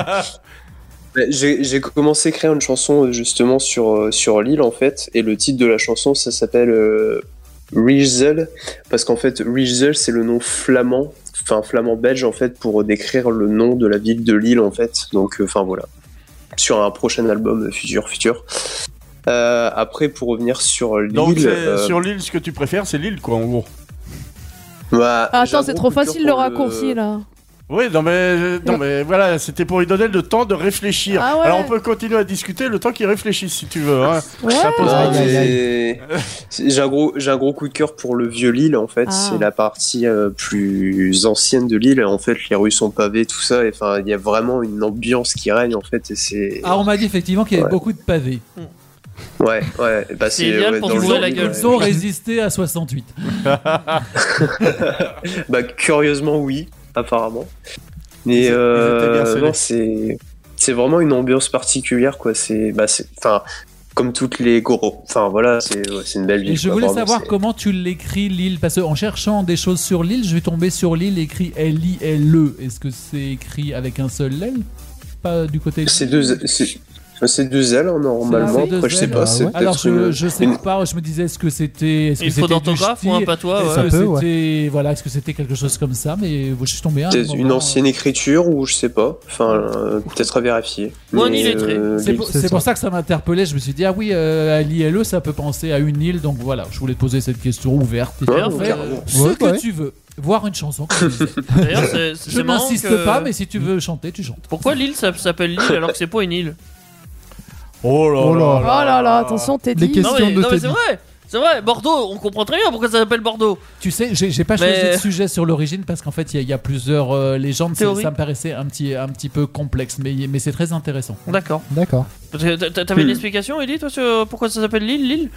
Speaker 8: J'ai commencé à écrire une chanson justement sur l'île en fait, et le titre de la chanson ça s'appelle Riesel, parce qu'en fait Riesel c'est le nom flamand, enfin flamand belge en fait, pour décrire le nom de la ville de Lille en fait, donc enfin voilà, sur un prochain album futur. Après pour revenir sur l'île,
Speaker 9: donc sur l'île ce que tu préfères c'est l'île quoi en gros.
Speaker 8: Bah,
Speaker 6: attends, c'est trop facile le raccourci là.
Speaker 9: Oui, non mais voilà, c'était pour lui donner le temps de réfléchir.
Speaker 6: Ah ouais.
Speaker 9: Alors on peut continuer à discuter le temps qu'il réfléchisse si tu veux. Hein.
Speaker 6: Ouais.
Speaker 9: Ça pose
Speaker 8: j'ai un gros coup de cœur pour le vieux Lille en fait. C'est la partie plus ancienne de Lille. En fait, les rues sont pavées, tout ça. Enfin, il y a vraiment une ambiance qui règne en fait. Et c'est.
Speaker 5: Ah, on m'a dit effectivement qu'il y avait beaucoup de pavés.
Speaker 8: Ouais. Bah,
Speaker 7: c'est idéal pour
Speaker 8: dans
Speaker 7: la gueule.
Speaker 5: Ils ont résisté à 68.
Speaker 8: Bah, curieusement, oui, apparemment. Mais
Speaker 9: ils étaient bien
Speaker 8: non, c'est vraiment une ambiance particulière, quoi. Enfin, comme toutes les gros. Enfin, voilà, c'est une belle ville.
Speaker 5: Et je voulais savoir comment tu l'écris, Lille, parce qu'en cherchant des choses sur Lille, je vais tomber sur Lille écrit L-I-L-E. Est-ce que c'est écrit avec un seul L? Pas du côté.
Speaker 8: C'est deux ailes normalement. Après, je sais pas. C'est
Speaker 5: alors je sais pas. Je me disais est-ce que c'était.
Speaker 7: Il faut d'orthographe ou un patois.
Speaker 5: Est-ce que c'était quelque chose comme ça? Mais je suis tombé.
Speaker 8: Peut-être une ancienne écriture ou je sais pas. Enfin, peut-être à vérifier.
Speaker 7: Ou un illettré.
Speaker 5: C'est pour ça que ça m'interpellait. Je me suis dit ah oui, à l'ILE ça peut penser à une île. Donc voilà, je voulais te poser cette question ouverte. Ce que tu veux. Voir une chanson.
Speaker 7: D'ailleurs,
Speaker 5: je n'insiste pas, mais si tu veux chanter, tu chantes.
Speaker 7: Pourquoi l'île ça s'appelle l'île alors que c'est pas une île?
Speaker 9: Oh là
Speaker 6: là, attention, t'es dit.
Speaker 4: Les questions
Speaker 7: non mais c'est vrai, Bordeaux, on comprend très bien pourquoi ça s'appelle Bordeaux.
Speaker 5: Tu sais, j'ai pas choisi de sujet sur l'origine parce qu'en fait il y a plusieurs légendes, ça me paraissait un petit peu complexe, mais c'est très intéressant.
Speaker 7: D'accord. T'avais une explication, Ellie, toi, sur pourquoi ça s'appelle l'île?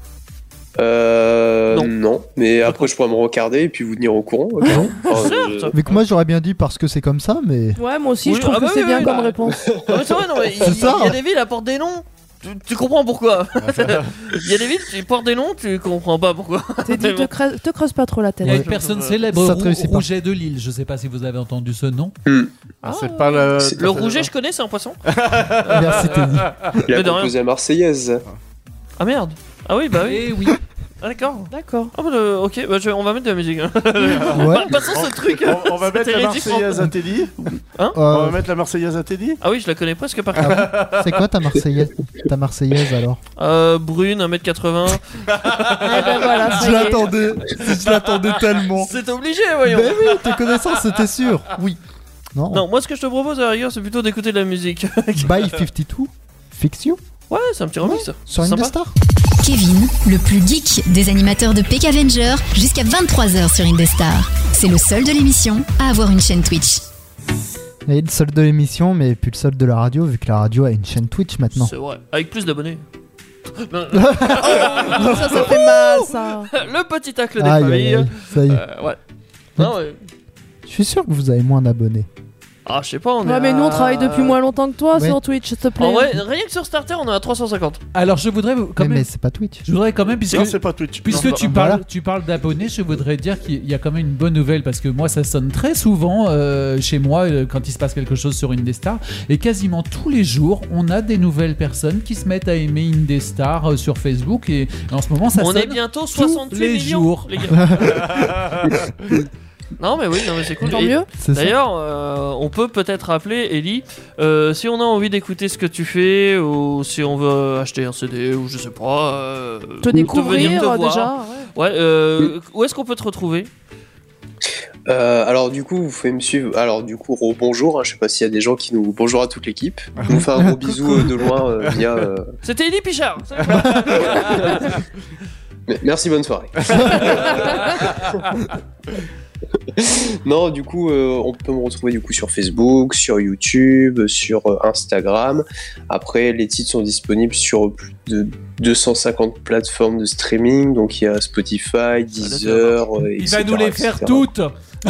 Speaker 8: Non, mais après je pourrais me regarder et puis vous tenir au courant.
Speaker 4: Mais que moi j'aurais bien dit parce que c'est comme ça, mais.
Speaker 6: Ouais, moi aussi je trouve que c'est bien comme réponse.
Speaker 7: C'est vrai, il y a des villes à portent des noms. Tu comprends pourquoi? Il y a des villes qui portent des noms, tu comprends pas pourquoi.
Speaker 6: T'es dit, te creuse pas trop la tête.
Speaker 5: Il y a une personne célèbre, Rouget de Lille. Je sais pas si vous avez entendu ce nom.
Speaker 9: C'est pas
Speaker 7: le Rouget, je connais, c'est un poisson.
Speaker 4: Merci Teddy.
Speaker 8: Il a composé la Marseillaise.
Speaker 7: Ah merde. Ah oui, bah oui.
Speaker 5: Et oui.
Speaker 7: Ah d'accord.
Speaker 6: Ah
Speaker 7: bah, ok, on va mettre de la musique. Passons ce truc.
Speaker 9: On va mettre la Marseillaise à Teddy.
Speaker 7: Hein
Speaker 9: On va mettre la Marseillaise à Teddy.
Speaker 7: Ah oui, je la connais presque par cœur.
Speaker 4: C'est quoi ta Marseillaise alors?
Speaker 7: Brune, 1m80.
Speaker 6: Voilà,
Speaker 4: je l'attendais tellement.
Speaker 7: C'est obligé, voyons.
Speaker 4: Mais oui, tes connaissances, c'était sûr. Oui.
Speaker 7: Non, moi ce que je te propose à la rigueur, c'est plutôt d'écouter de la musique.
Speaker 4: By 52 Fix You.
Speaker 7: Ouais, c'est un petit remix ça.
Speaker 4: Sur Indestar.
Speaker 10: Kevin, le plus geek des animateurs de Peck Avenger, jusqu'à 23h sur Indestar. C'est le seul de l'émission à avoir une chaîne Twitch.
Speaker 4: Et le seul de l'émission, mais plus le seul de la radio, vu que la radio a une chaîne Twitch maintenant.
Speaker 7: C'est vrai, avec plus d'abonnés.
Speaker 6: Ça fait mal, ça.
Speaker 7: Le petit tacle des familles.
Speaker 4: Ça y est.
Speaker 7: Ouais. Non, ouais.
Speaker 4: Je suis sûr que vous avez moins d'abonnés.
Speaker 7: Ah, je sais pas,
Speaker 6: mais nous on travaille depuis moins longtemps que toi sur Twitch, s'il te plaît.
Speaker 7: En vrai, rien que sur Starter, on est à 350.
Speaker 5: Alors je voudrais quand même.
Speaker 4: Mais c'est pas Twitch.
Speaker 5: Je voudrais quand même, puisque
Speaker 9: c'est pas Twitch.
Speaker 5: Puisque tu parles d'abonnés, je voudrais dire qu'il y a quand même une bonne nouvelle parce que moi ça sonne très souvent chez moi quand il se passe quelque chose sur Indestar et quasiment tous les jours on a des nouvelles personnes qui se mettent à aimer Indestar sur Facebook et en ce moment ça sonne.
Speaker 7: On est bientôt 68
Speaker 5: les
Speaker 7: millions,
Speaker 5: jours.
Speaker 7: les gars. Non mais c'est cool.
Speaker 6: Tant mieux.
Speaker 7: D'ailleurs, on peut peut-être rappeler, Ellie, si on a envie d'écouter ce que tu fais ou si on veut acheter un CD ou je sais pas,
Speaker 6: te découvrir
Speaker 7: venir te voir.
Speaker 6: déjà.
Speaker 7: Ouais. Où est-ce qu'on peut te retrouver?
Speaker 8: Alors du coup vous pouvez me suivre. Alors du coup bonjour, je sais pas s'il y a des gens qui nous bonjour à toute l'équipe. On vous fait un gros bisou de loin via.
Speaker 7: C'était Ellie Pichard.
Speaker 8: Merci, bonne soirée. Non, du coup, on peut me retrouver du coup sur Facebook, sur YouTube, sur Instagram. Après, les titres sont disponibles sur plus de 250 plateformes de streaming. Donc, il y a Spotify, Deezer,
Speaker 5: il va nous les faire toutes.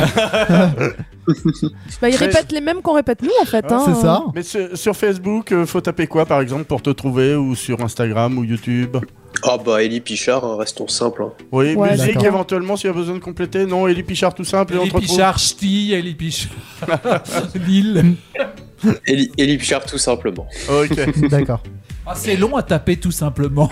Speaker 6: Ils répètent les mêmes qu'on répète nous en fait.
Speaker 4: C'est ça.
Speaker 9: Mais sur Facebook, faut taper quoi par exemple pour te trouver ou sur Instagram ou YouTube?
Speaker 8: Ah bah Élie Pichard, hein, restons simples. Hein.
Speaker 9: Oui,
Speaker 6: Ouais,
Speaker 9: musique
Speaker 4: d'accord.
Speaker 9: éventuellement s'il y a besoin de compléter. Non, Élie Pichard tout simple. Et on
Speaker 5: Elie
Speaker 9: te retrouve.
Speaker 5: Pichard, Ch'ti, Elie Pichard. Lille.
Speaker 8: Élie Pichard tout simplement.
Speaker 9: Ok.
Speaker 4: D'accord.
Speaker 5: Ah, c'est long à taper tout simplement.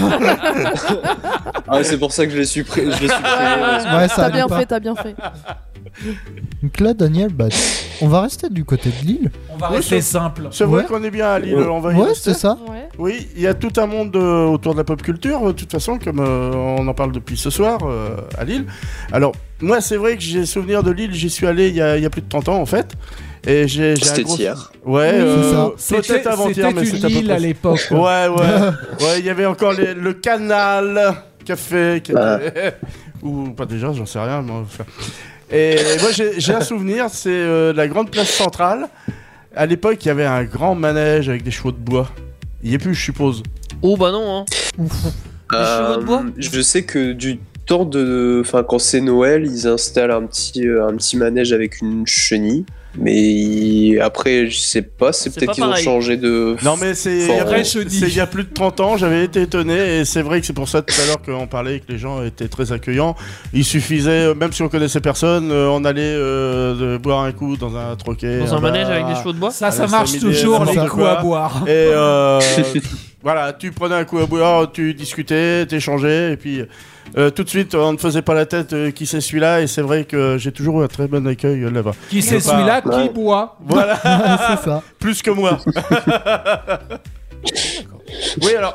Speaker 8: Ah, c'est pour ça que je l'ai supprimé.
Speaker 4: Ouais, ça
Speaker 6: T'as
Speaker 4: allait
Speaker 6: bien
Speaker 4: pas.
Speaker 6: fait, t'as bien fait.
Speaker 4: Donc là, Daniel, bah, on va rester du côté de Lille.
Speaker 5: On va
Speaker 9: Oui,
Speaker 5: rester
Speaker 9: c'est-
Speaker 5: simple.
Speaker 9: C'est vrai
Speaker 4: Ouais.
Speaker 9: qu'on est bien à Lille. On va y
Speaker 4: Ouais,
Speaker 9: rester.
Speaker 4: c'est ça.
Speaker 6: Ouais.
Speaker 9: Oui, il y a tout un monde autour de la pop culture, de toute façon, comme on en parle depuis ce soir à Lille. Alors, moi, c'est vrai que j'ai souvenir de Lille, j'y suis allé il y a plus de 30 ans, en fait. Et j'ai un
Speaker 8: C'était
Speaker 9: gros...
Speaker 8: hier.
Speaker 9: Ouais,
Speaker 4: c'est ça.
Speaker 9: peut-être avant-hier, mais c'était à peu
Speaker 5: Lille
Speaker 9: près
Speaker 5: à l'époque.
Speaker 9: Ouais, ouais. Il y avait encore le canal café qui était... Ou pas déjà, j'en sais rien. Moi, enfin. Et moi, j'ai un souvenir, c'est la grande place centrale. À l'époque, il y avait un grand manège avec des chevaux de bois. Il y est plus, je suppose.
Speaker 7: Oh bah non, hein. chevaux de bois
Speaker 8: Je sais que du temps de... Enfin, quand c'est Noël, ils installent un petit manège avec une chenille. Mais après, je sais pas, c'est peut-être
Speaker 7: pas
Speaker 8: qu'ils ont
Speaker 7: pareil.
Speaker 8: changé de...
Speaker 9: Non, mais c'est
Speaker 8: Forêt.
Speaker 9: il y a plus de 30 ans, j'avais été étonné. Et c'est vrai que c'est pour ça tout à l'heure qu'on parlait que les gens étaient très accueillants. Il suffisait, même si on connaissait personne, on allait de boire un coup dans un troquet.
Speaker 7: Dans un manège avec des chevaux de bois.
Speaker 5: Ça
Speaker 9: Allez,
Speaker 5: marche
Speaker 9: samedi,
Speaker 5: toujours,
Speaker 9: n'importe
Speaker 5: les coups
Speaker 9: quoi.
Speaker 5: à boire.
Speaker 9: Et voilà, tu prenais un coup à boire, tu discutais, t'échangeais, et puis tout de suite, on ne faisait pas la tête qui c'est celui-là, et c'est vrai que j'ai toujours eu un très bon accueil là-bas.
Speaker 5: Qui c'est
Speaker 9: Pas-
Speaker 5: celui-là
Speaker 8: Ouais.
Speaker 5: qui boit?
Speaker 9: Voilà,
Speaker 4: C'est ça.
Speaker 9: plus que moi. Oui, alors.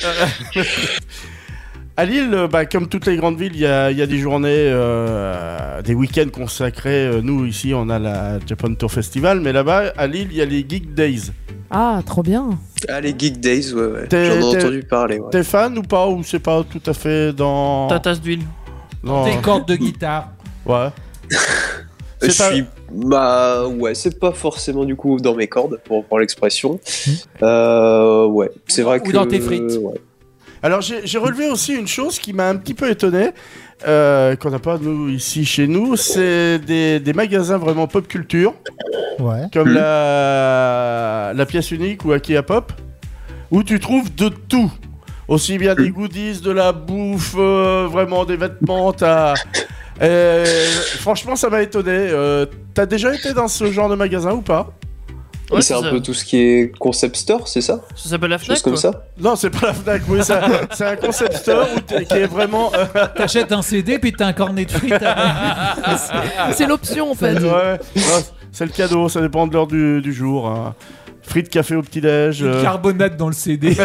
Speaker 9: À Lille, comme toutes les grandes villes, il y a des journées, des week-ends consacrés. Nous, ici, on a la Japan Tour Festival, mais là-bas, à Lille, il y a les Geek Days.
Speaker 6: Ah, trop bien.
Speaker 8: Ah, les Geek Days, ouais.
Speaker 9: T'es-
Speaker 8: J'en ai
Speaker 9: t'es-
Speaker 8: entendu parler, ouais.
Speaker 9: T'es fan ou pas? Ou c'est pas tout à fait dans.
Speaker 7: Ta tasse d'huile.
Speaker 9: dans-
Speaker 5: Des cordes de guitare.
Speaker 9: Ouais.
Speaker 8: Je
Speaker 9: C'est pas-
Speaker 8: suis... Bah ouais, c'est pas forcément du coup dans mes cordes, pour reprendre l'expression. Ouais, c'est vrai que...
Speaker 5: Ou dans tes frites.
Speaker 8: Ouais.
Speaker 9: Alors j'ai relevé aussi une chose qui m'a un petit peu étonné, qu'on n'a pas nous ici chez nous, c'est des magasins vraiment pop culture,
Speaker 4: Ouais.
Speaker 9: comme la pièce unique ou Akia Pop, où tu trouves de tout. Aussi bien des goodies, de la bouffe, vraiment des vêtements, franchement ça m'a étonné. T'as déjà été dans ce genre de magasin ou pas?
Speaker 7: Ouais,
Speaker 8: c'est un
Speaker 7: ça.
Speaker 8: peu tout ce qui est concept store, c'est ça?
Speaker 7: Ça s'appelle la Fnac,
Speaker 8: Chose comme
Speaker 7: quoi.
Speaker 8: ça?
Speaker 9: Non, c'est pas la Fnac, oui, c'est un concept store qui est vraiment...
Speaker 5: T'achètes un CD puis t'as un cornet de frites.
Speaker 6: C'est l'option en fait.
Speaker 9: Ouais, non, c'est le cadeau, ça dépend de l'heure du jour. Hein. Frites, café au petit-déj.
Speaker 5: Une carbonate dans le CD.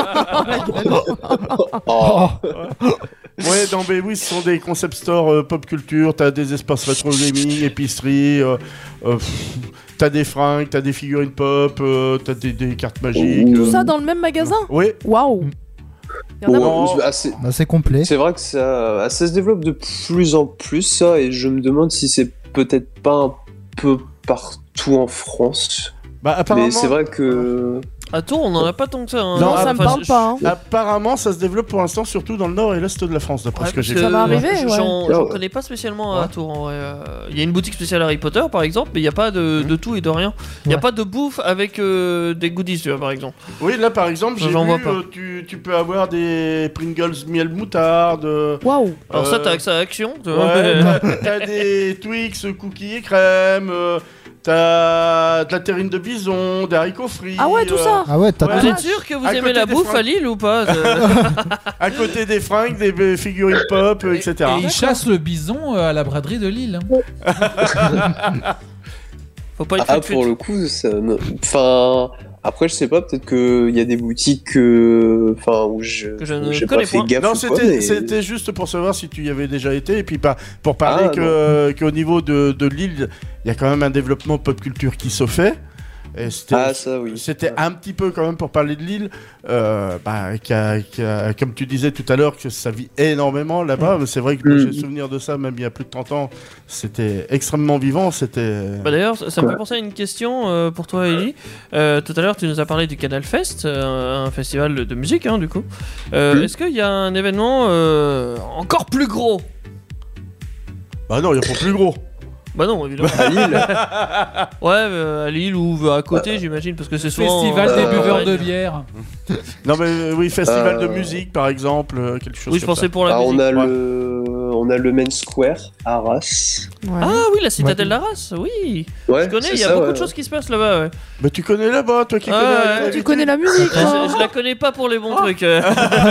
Speaker 8: Oh.
Speaker 9: Ouais, non, mais oui, ce sont des concept stores pop culture. T'as des espaces rétro gaming, épicerie. T'as des fringues, t'as des figurines pop, t'as des cartes magiques.
Speaker 6: Tout ça dans le même magasin?
Speaker 9: Oui.
Speaker 6: Waouh. Il y en a
Speaker 8: Bon,
Speaker 6: beaucoup.
Speaker 4: Bah, c'est complet.
Speaker 8: c'est vrai que ça se développe de plus en plus, ça, et je me demande si c'est peut-être pas un peu partout en France.
Speaker 9: Bah, apparemment,
Speaker 8: Mais c'est vrai que...
Speaker 7: À Tours, on en a pas tant que ça. Hein.
Speaker 9: Non,
Speaker 6: Non, ça me
Speaker 7: Enfin,
Speaker 6: parle pas. hein.
Speaker 9: apparemment, ça se développe pour l'instant surtout dans le nord et l'est de la France, d'après
Speaker 7: Ouais,
Speaker 9: ce que j'ai
Speaker 7: parce
Speaker 9: vu.
Speaker 6: Ça va arriver, ouais.
Speaker 7: J'en connais pas spécialement à Tours. En vrai. Il y a une boutique spéciale Harry Potter, par exemple, mais il n'y a pas de tout et de rien. Il n'y a
Speaker 4: Ouais.
Speaker 7: pas de bouffe avec des goodies, tu vois, par exemple.
Speaker 9: Oui, là, par exemple, j'ai
Speaker 7: J'en
Speaker 9: vu,
Speaker 7: vois pas.
Speaker 9: tu peux avoir des Pringles miel moutarde.
Speaker 6: Waouh.
Speaker 7: Alors ça, t'as accès à Action, tu vois.
Speaker 9: Ouais, t'as des Twix cookies et crème, t'as de la terrine de bison, des haricots frits.
Speaker 6: Ah ouais, tout ça.
Speaker 4: Ah ouais, t'as
Speaker 9: Ouais.
Speaker 7: Vous
Speaker 4: tout.
Speaker 7: êtes sûr que vous
Speaker 9: À
Speaker 7: aimez
Speaker 9: côté
Speaker 7: la
Speaker 9: des
Speaker 7: bouffe
Speaker 9: fringues.
Speaker 7: à Lille ou pas
Speaker 9: À côté des fringues, des figurines pop, etc.
Speaker 5: Et ils chassent le bison à la braderie de Lille. hein.
Speaker 7: Faut pas être
Speaker 8: Ah,
Speaker 7: fait
Speaker 8: pour le coup, ça... Enfin... Après, je sais pas, peut-être qu'il y a des boutiques enfin, où
Speaker 7: Que je ne
Speaker 8: j'ai
Speaker 7: connais
Speaker 8: pas fait
Speaker 7: point.
Speaker 8: gaffe
Speaker 9: Non,
Speaker 8: ou quoi,
Speaker 9: c'était juste pour savoir si tu y avais déjà été, et puis pour parler
Speaker 8: Ah,
Speaker 9: qu'au niveau de Lille, il y a quand même un développement pop culture qui se fait. Et
Speaker 8: Ah, ça, oui.
Speaker 9: C'était un petit peu quand même pour parler de Lille, comme tu disais tout à l'heure, que ça vit énormément là-bas. Mais c'est vrai que moi, j'ai souvenir de ça, même il y a plus de 30 ans. C'était extrêmement vivant. C'était.
Speaker 7: Bah d'ailleurs, ça me fait penser à une question pour toi, Ellie. Tout à l'heure, tu nous as parlé du Canal Fest, un festival de musique, hein, du coup. Est-ce qu'il y a un événement encore plus gros?
Speaker 9: Bah non, il y a pas plus gros.
Speaker 7: Bah non, évidemment.
Speaker 8: À Lille.
Speaker 7: Ouais, à Lille ou à côté, j'imagine, parce que c'est souvent.
Speaker 5: Festival des buveurs de bière.
Speaker 9: Non mais oui, festival de musique par exemple, quelque chose
Speaker 7: Oui, je
Speaker 9: comme
Speaker 7: pensais
Speaker 9: ça.
Speaker 7: pour la musique.
Speaker 8: On a le Main Square à Arras.
Speaker 6: Ouais.
Speaker 7: Ah oui, la citadelle d'Arras, oui.
Speaker 8: Ouais,
Speaker 7: Je connais,
Speaker 8: c'est
Speaker 7: il y a
Speaker 8: ça,
Speaker 7: beaucoup
Speaker 8: ouais.
Speaker 7: de choses qui se passent là-bas, ouais.
Speaker 9: Mais tu connais là-bas, toi qui
Speaker 7: Ah,
Speaker 9: connais
Speaker 7: ouais.
Speaker 9: la
Speaker 6: Tu connais la musique, toi.
Speaker 7: Je la connais pas pour les bons trucs. Je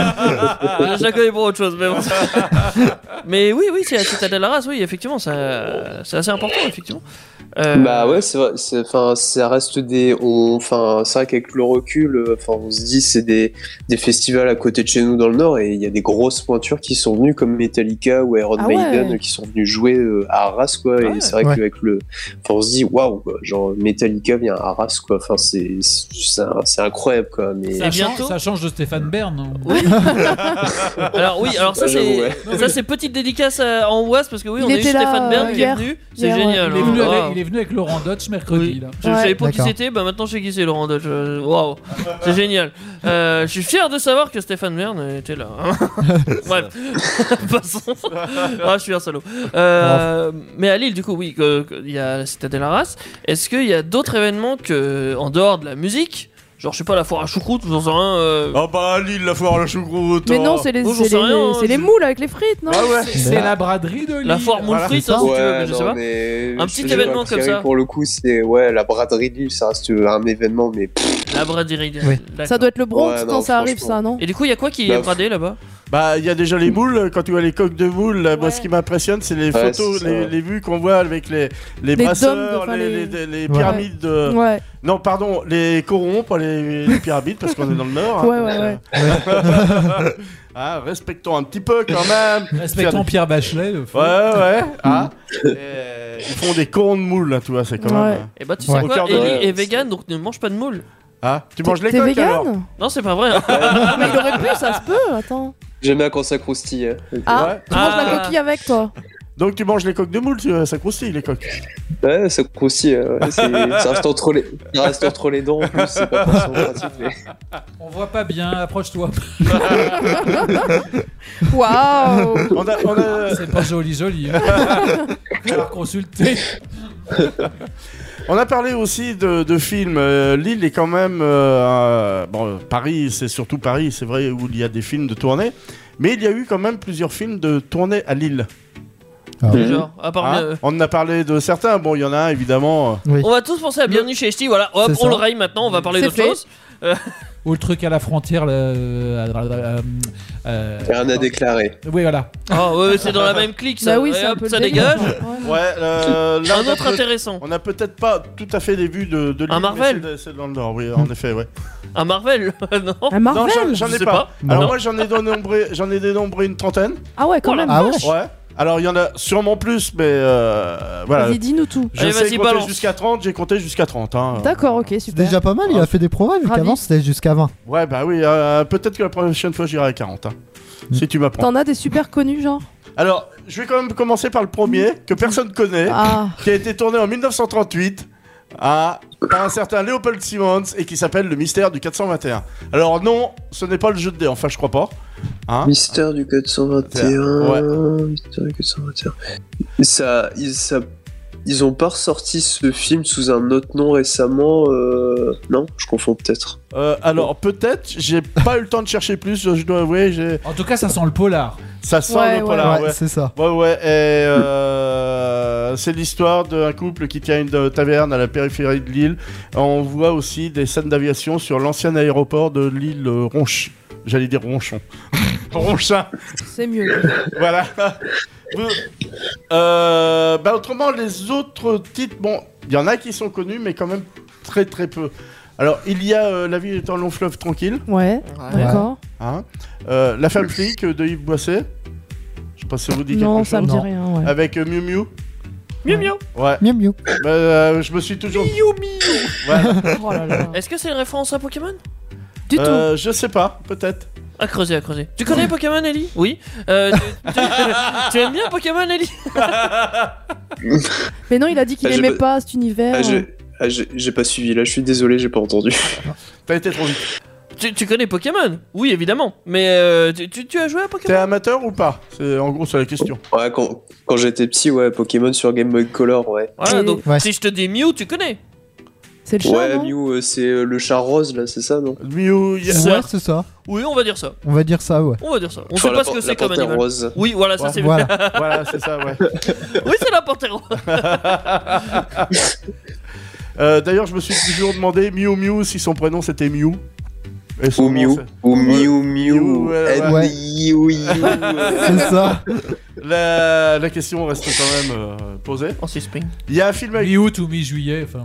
Speaker 7: la connais pour autre chose, mais bon. Mais oui, c'est la citadelle d'Arras, oui, effectivement, c'est assez important, effectivement.
Speaker 8: Bah ouais, c'est vrai. Ça reste des. C'est vrai qu'avec le recul, on se dit c'est des festivals à côté de chez nous dans le Nord et il y a des grosses pointures qui sont venues comme Metallica ou Iron Maiden qui sont venus jouer à Arras quoi. Et c'est vrai qu'avec on se dit waouh, genre Metallica vient à Arras quoi. Enfin c'est incroyable quoi. Mais
Speaker 5: Ça change de Stéphane Bern. Hein.
Speaker 7: Oui. alors ça c'est petite dédicace en Oise parce que oui, on a eu Stéphane Bern qui est venu. C'est génial.
Speaker 5: Il est venu avec Laurent Dutch mercredi. Là.
Speaker 7: Je savais pas qui c'était, bah maintenant je sais qui c'est Laurent Dutch. Waouh, c'est génial. Je suis fier de savoir que Stéphane Bern était là. Bref, passons. Je suis un salaud. Mais à Lille, du coup, oui, il y a la citadelle Arras. Est-ce qu'il y a d'autres événements en dehors de la musique? Genre, je sais pas, la foire à choucroute, j'en sais rien.
Speaker 9: Oh bah Lille, la foire à la choucroute.
Speaker 6: Mais non, c'est les moules avec les frites, non?
Speaker 9: Ah ouais.
Speaker 5: C'est la braderie de Lille.
Speaker 7: La foire moule frites, si tu veux, mais je sais pas. Un petit événement comme ça.
Speaker 8: Pour le coup, c'est la braderie de Lille, ça reste un événement, mais.
Speaker 7: La braderie de
Speaker 6: Lille. Ça doit être le Bronx quand ça arrive, ça, non?
Speaker 7: Et du coup, il y a quoi qui est bradé là-bas?
Speaker 9: Bah, il y a déjà les moules, quand tu vois les coques de moules, là, moi ce qui m'impressionne, c'est les photos, les vues qu'on voit avec les brasseurs, les pyramides de...
Speaker 6: Ouais.
Speaker 9: Non, pardon, les corons, pas les pyramides, parce qu'on est dans le Nord.
Speaker 6: Ouais.
Speaker 9: Ah, respectons un petit peu quand même.
Speaker 5: Respectons Pierre Bachelet.
Speaker 9: Ouais. Ils font des corons de moules, là, tu vois, c'est quand même...
Speaker 7: Et bah, tu sais quoi, Ellie est vegan, donc ne mange pas de moules.
Speaker 9: Ah, tu manges les
Speaker 6: coques
Speaker 9: alors?
Speaker 7: Non, c'est pas vrai.
Speaker 6: Mais il aurait pu, ça se peut, attends.
Speaker 8: J'aime bien quand ça croustille.
Speaker 6: Ah, tu manges la coquille avec, toi?
Speaker 9: Donc tu manges les coques de moule, ça croustille les coques.
Speaker 8: Ouais, ça croustille. Ça reste entre les dents en plus, c'est pas forcément pratique. Mais...
Speaker 5: On voit pas bien, approche-toi.
Speaker 6: Waouh.
Speaker 5: C'est pas joli. Hein. Je vais consulter.
Speaker 9: On a parlé aussi de films. Lille est quand même... Paris, c'est surtout Paris, c'est vrai, où il y a des films de tournée. Mais il y a eu quand même plusieurs films de tournée à Lille.
Speaker 7: Genre, à part
Speaker 9: On en a parlé de certains. Bon, il y en a un, évidemment.
Speaker 4: Oui.
Speaker 7: On va tous penser à Bienvenue chez Ch'ti. Voilà, hop, on le raye maintenant, on va parler d'autre chose.
Speaker 5: Ou le truc à la frontière.
Speaker 8: Rien à déclarer.
Speaker 5: Oui, voilà.
Speaker 7: C'est dans la même clique, ça.
Speaker 6: Bah oui,
Speaker 7: hop, ça
Speaker 6: délire.
Speaker 7: dégage.
Speaker 9: Là,
Speaker 7: Un autre intéressant.
Speaker 9: On a peut-être pas tout à fait des vues de Lille.
Speaker 7: Un Marvel.
Speaker 9: C'est dans le Nord, oui, en effet, ouais.
Speaker 7: Un Marvel. Non.
Speaker 6: Un Marvel.
Speaker 9: Non, j'en ai
Speaker 7: sais
Speaker 9: pas.
Speaker 7: pas.
Speaker 9: Alors moi, j'en ai dénombré une trentaine.
Speaker 6: Ah ouais, quand même.
Speaker 4: Ah ouais.
Speaker 9: Ouais. Alors il y en a sûrement plus, mais voilà.
Speaker 6: Vas-y, dis-nous tout.
Speaker 9: Je sais compter jusqu'à 30, j'ai compté jusqu'à 30. Hein.
Speaker 6: D'accord, ok,
Speaker 4: C'est
Speaker 6: super.
Speaker 4: déjà pas mal, il a fait des progrès vu qu'avant c'était jusqu'à 20.
Speaker 9: Ouais, bah oui, peut-être que la prochaine fois j'irai à 40. Hein, si tu m'apprends.
Speaker 6: T'en as des super connus, genre?
Speaker 9: Alors, je vais quand même commencer par le premier, que personne connaît, qui a été tourné en 1938 par un certain Léopold Simmons et qui s'appelle Le Mystère du 421. Alors non, ce n'est pas le jeu de dés, enfin je crois pas. Hein
Speaker 8: Mystère du 421.
Speaker 9: Ouais.
Speaker 8: Mystère du 421. Ils ont pas ressorti ce film sous un autre nom récemment. Non, je confonds peut-être.
Speaker 9: Alors peut-être, j'ai pas eu le temps de chercher plus, je dois avouer.
Speaker 5: En tout cas, ça sent le polar.
Speaker 9: Ça sent le polar, ouais.
Speaker 4: C'est ça.
Speaker 9: Ouais, et c'est l'histoire d'un couple qui tient une taverne à la périphérie de Lille. On voit aussi des scènes d'aviation sur l'ancien aéroport de Lille Ronche. J'allais dire Ronchon. Ronchin.
Speaker 6: C'est mieux.
Speaker 9: Voilà. Autrement, les autres titres, bon, il y en a qui sont connus, mais quand même très très peu. Alors, il y a La vie est un long fleuve tranquille.
Speaker 6: Ouais. D'accord.
Speaker 9: Hein La femme flic de Yves Boisset. Je sais pas si ça vous dit quelque chose.
Speaker 6: Non, ça me dit rien, ouais.
Speaker 9: Avec Miu Miu.
Speaker 7: Miu Miu.
Speaker 9: Ouais.
Speaker 4: Miu Miu.
Speaker 9: Je me suis toujours...
Speaker 7: Miu Miu.
Speaker 9: Voilà.
Speaker 6: Oh là là.
Speaker 7: Est-ce que c'est une référence à Pokémon?
Speaker 6: Du tout.
Speaker 9: Je sais pas, peut-être.
Speaker 7: À creuser. Tu connais Pokémon, Ellie? Oui. Tu aimes bien Pokémon, Ellie?
Speaker 6: Mais non, il a dit qu'il aimait pas cet univers.
Speaker 8: J'ai pas suivi là, je suis désolé, j'ai pas entendu.
Speaker 9: T'as été trop vite.
Speaker 7: Tu connais Pokémon? Oui, évidemment. Mais tu as joué à Pokémon?
Speaker 9: T'es amateur ou pas? En gros, c'est la question.
Speaker 8: Ouais, quand j'étais petit, ouais, Pokémon sur Game Boy Color, ouais.
Speaker 7: Voilà, donc
Speaker 4: Ouais.
Speaker 7: si je te dis Mew, tu connais.
Speaker 6: C'est le chat,
Speaker 8: Ouais,
Speaker 6: non
Speaker 8: Mew, c'est le chat rose, là, c'est ça, non?
Speaker 9: Mew,
Speaker 4: Ouais, c'est ça.
Speaker 7: Oui, on va dire ça.
Speaker 4: On va dire ça, ouais.
Speaker 7: On va dire ça. On
Speaker 8: Enfin,
Speaker 7: sait pas ce que c'est comme
Speaker 8: panthère
Speaker 7: animal.
Speaker 8: rose.
Speaker 7: Oui, voilà, ça
Speaker 9: Ouais.
Speaker 7: c'est
Speaker 4: Voilà.
Speaker 9: Voilà, c'est ça, ouais.
Speaker 7: Oui, c'est la panthère rose.
Speaker 9: D'ailleurs, je me suis toujours demandé, Mew, si son prénom c'était Mew. Et son
Speaker 8: Ou
Speaker 9: nom,
Speaker 8: Mew.
Speaker 9: c'est-
Speaker 8: Ou
Speaker 9: Mew,
Speaker 8: Mew.
Speaker 9: ouais.
Speaker 4: C'est ça.
Speaker 9: La question reste quand même posée.
Speaker 7: En suspens.
Speaker 9: Il y a un film avec...
Speaker 5: Mi-août ou mi-juillet, enfin.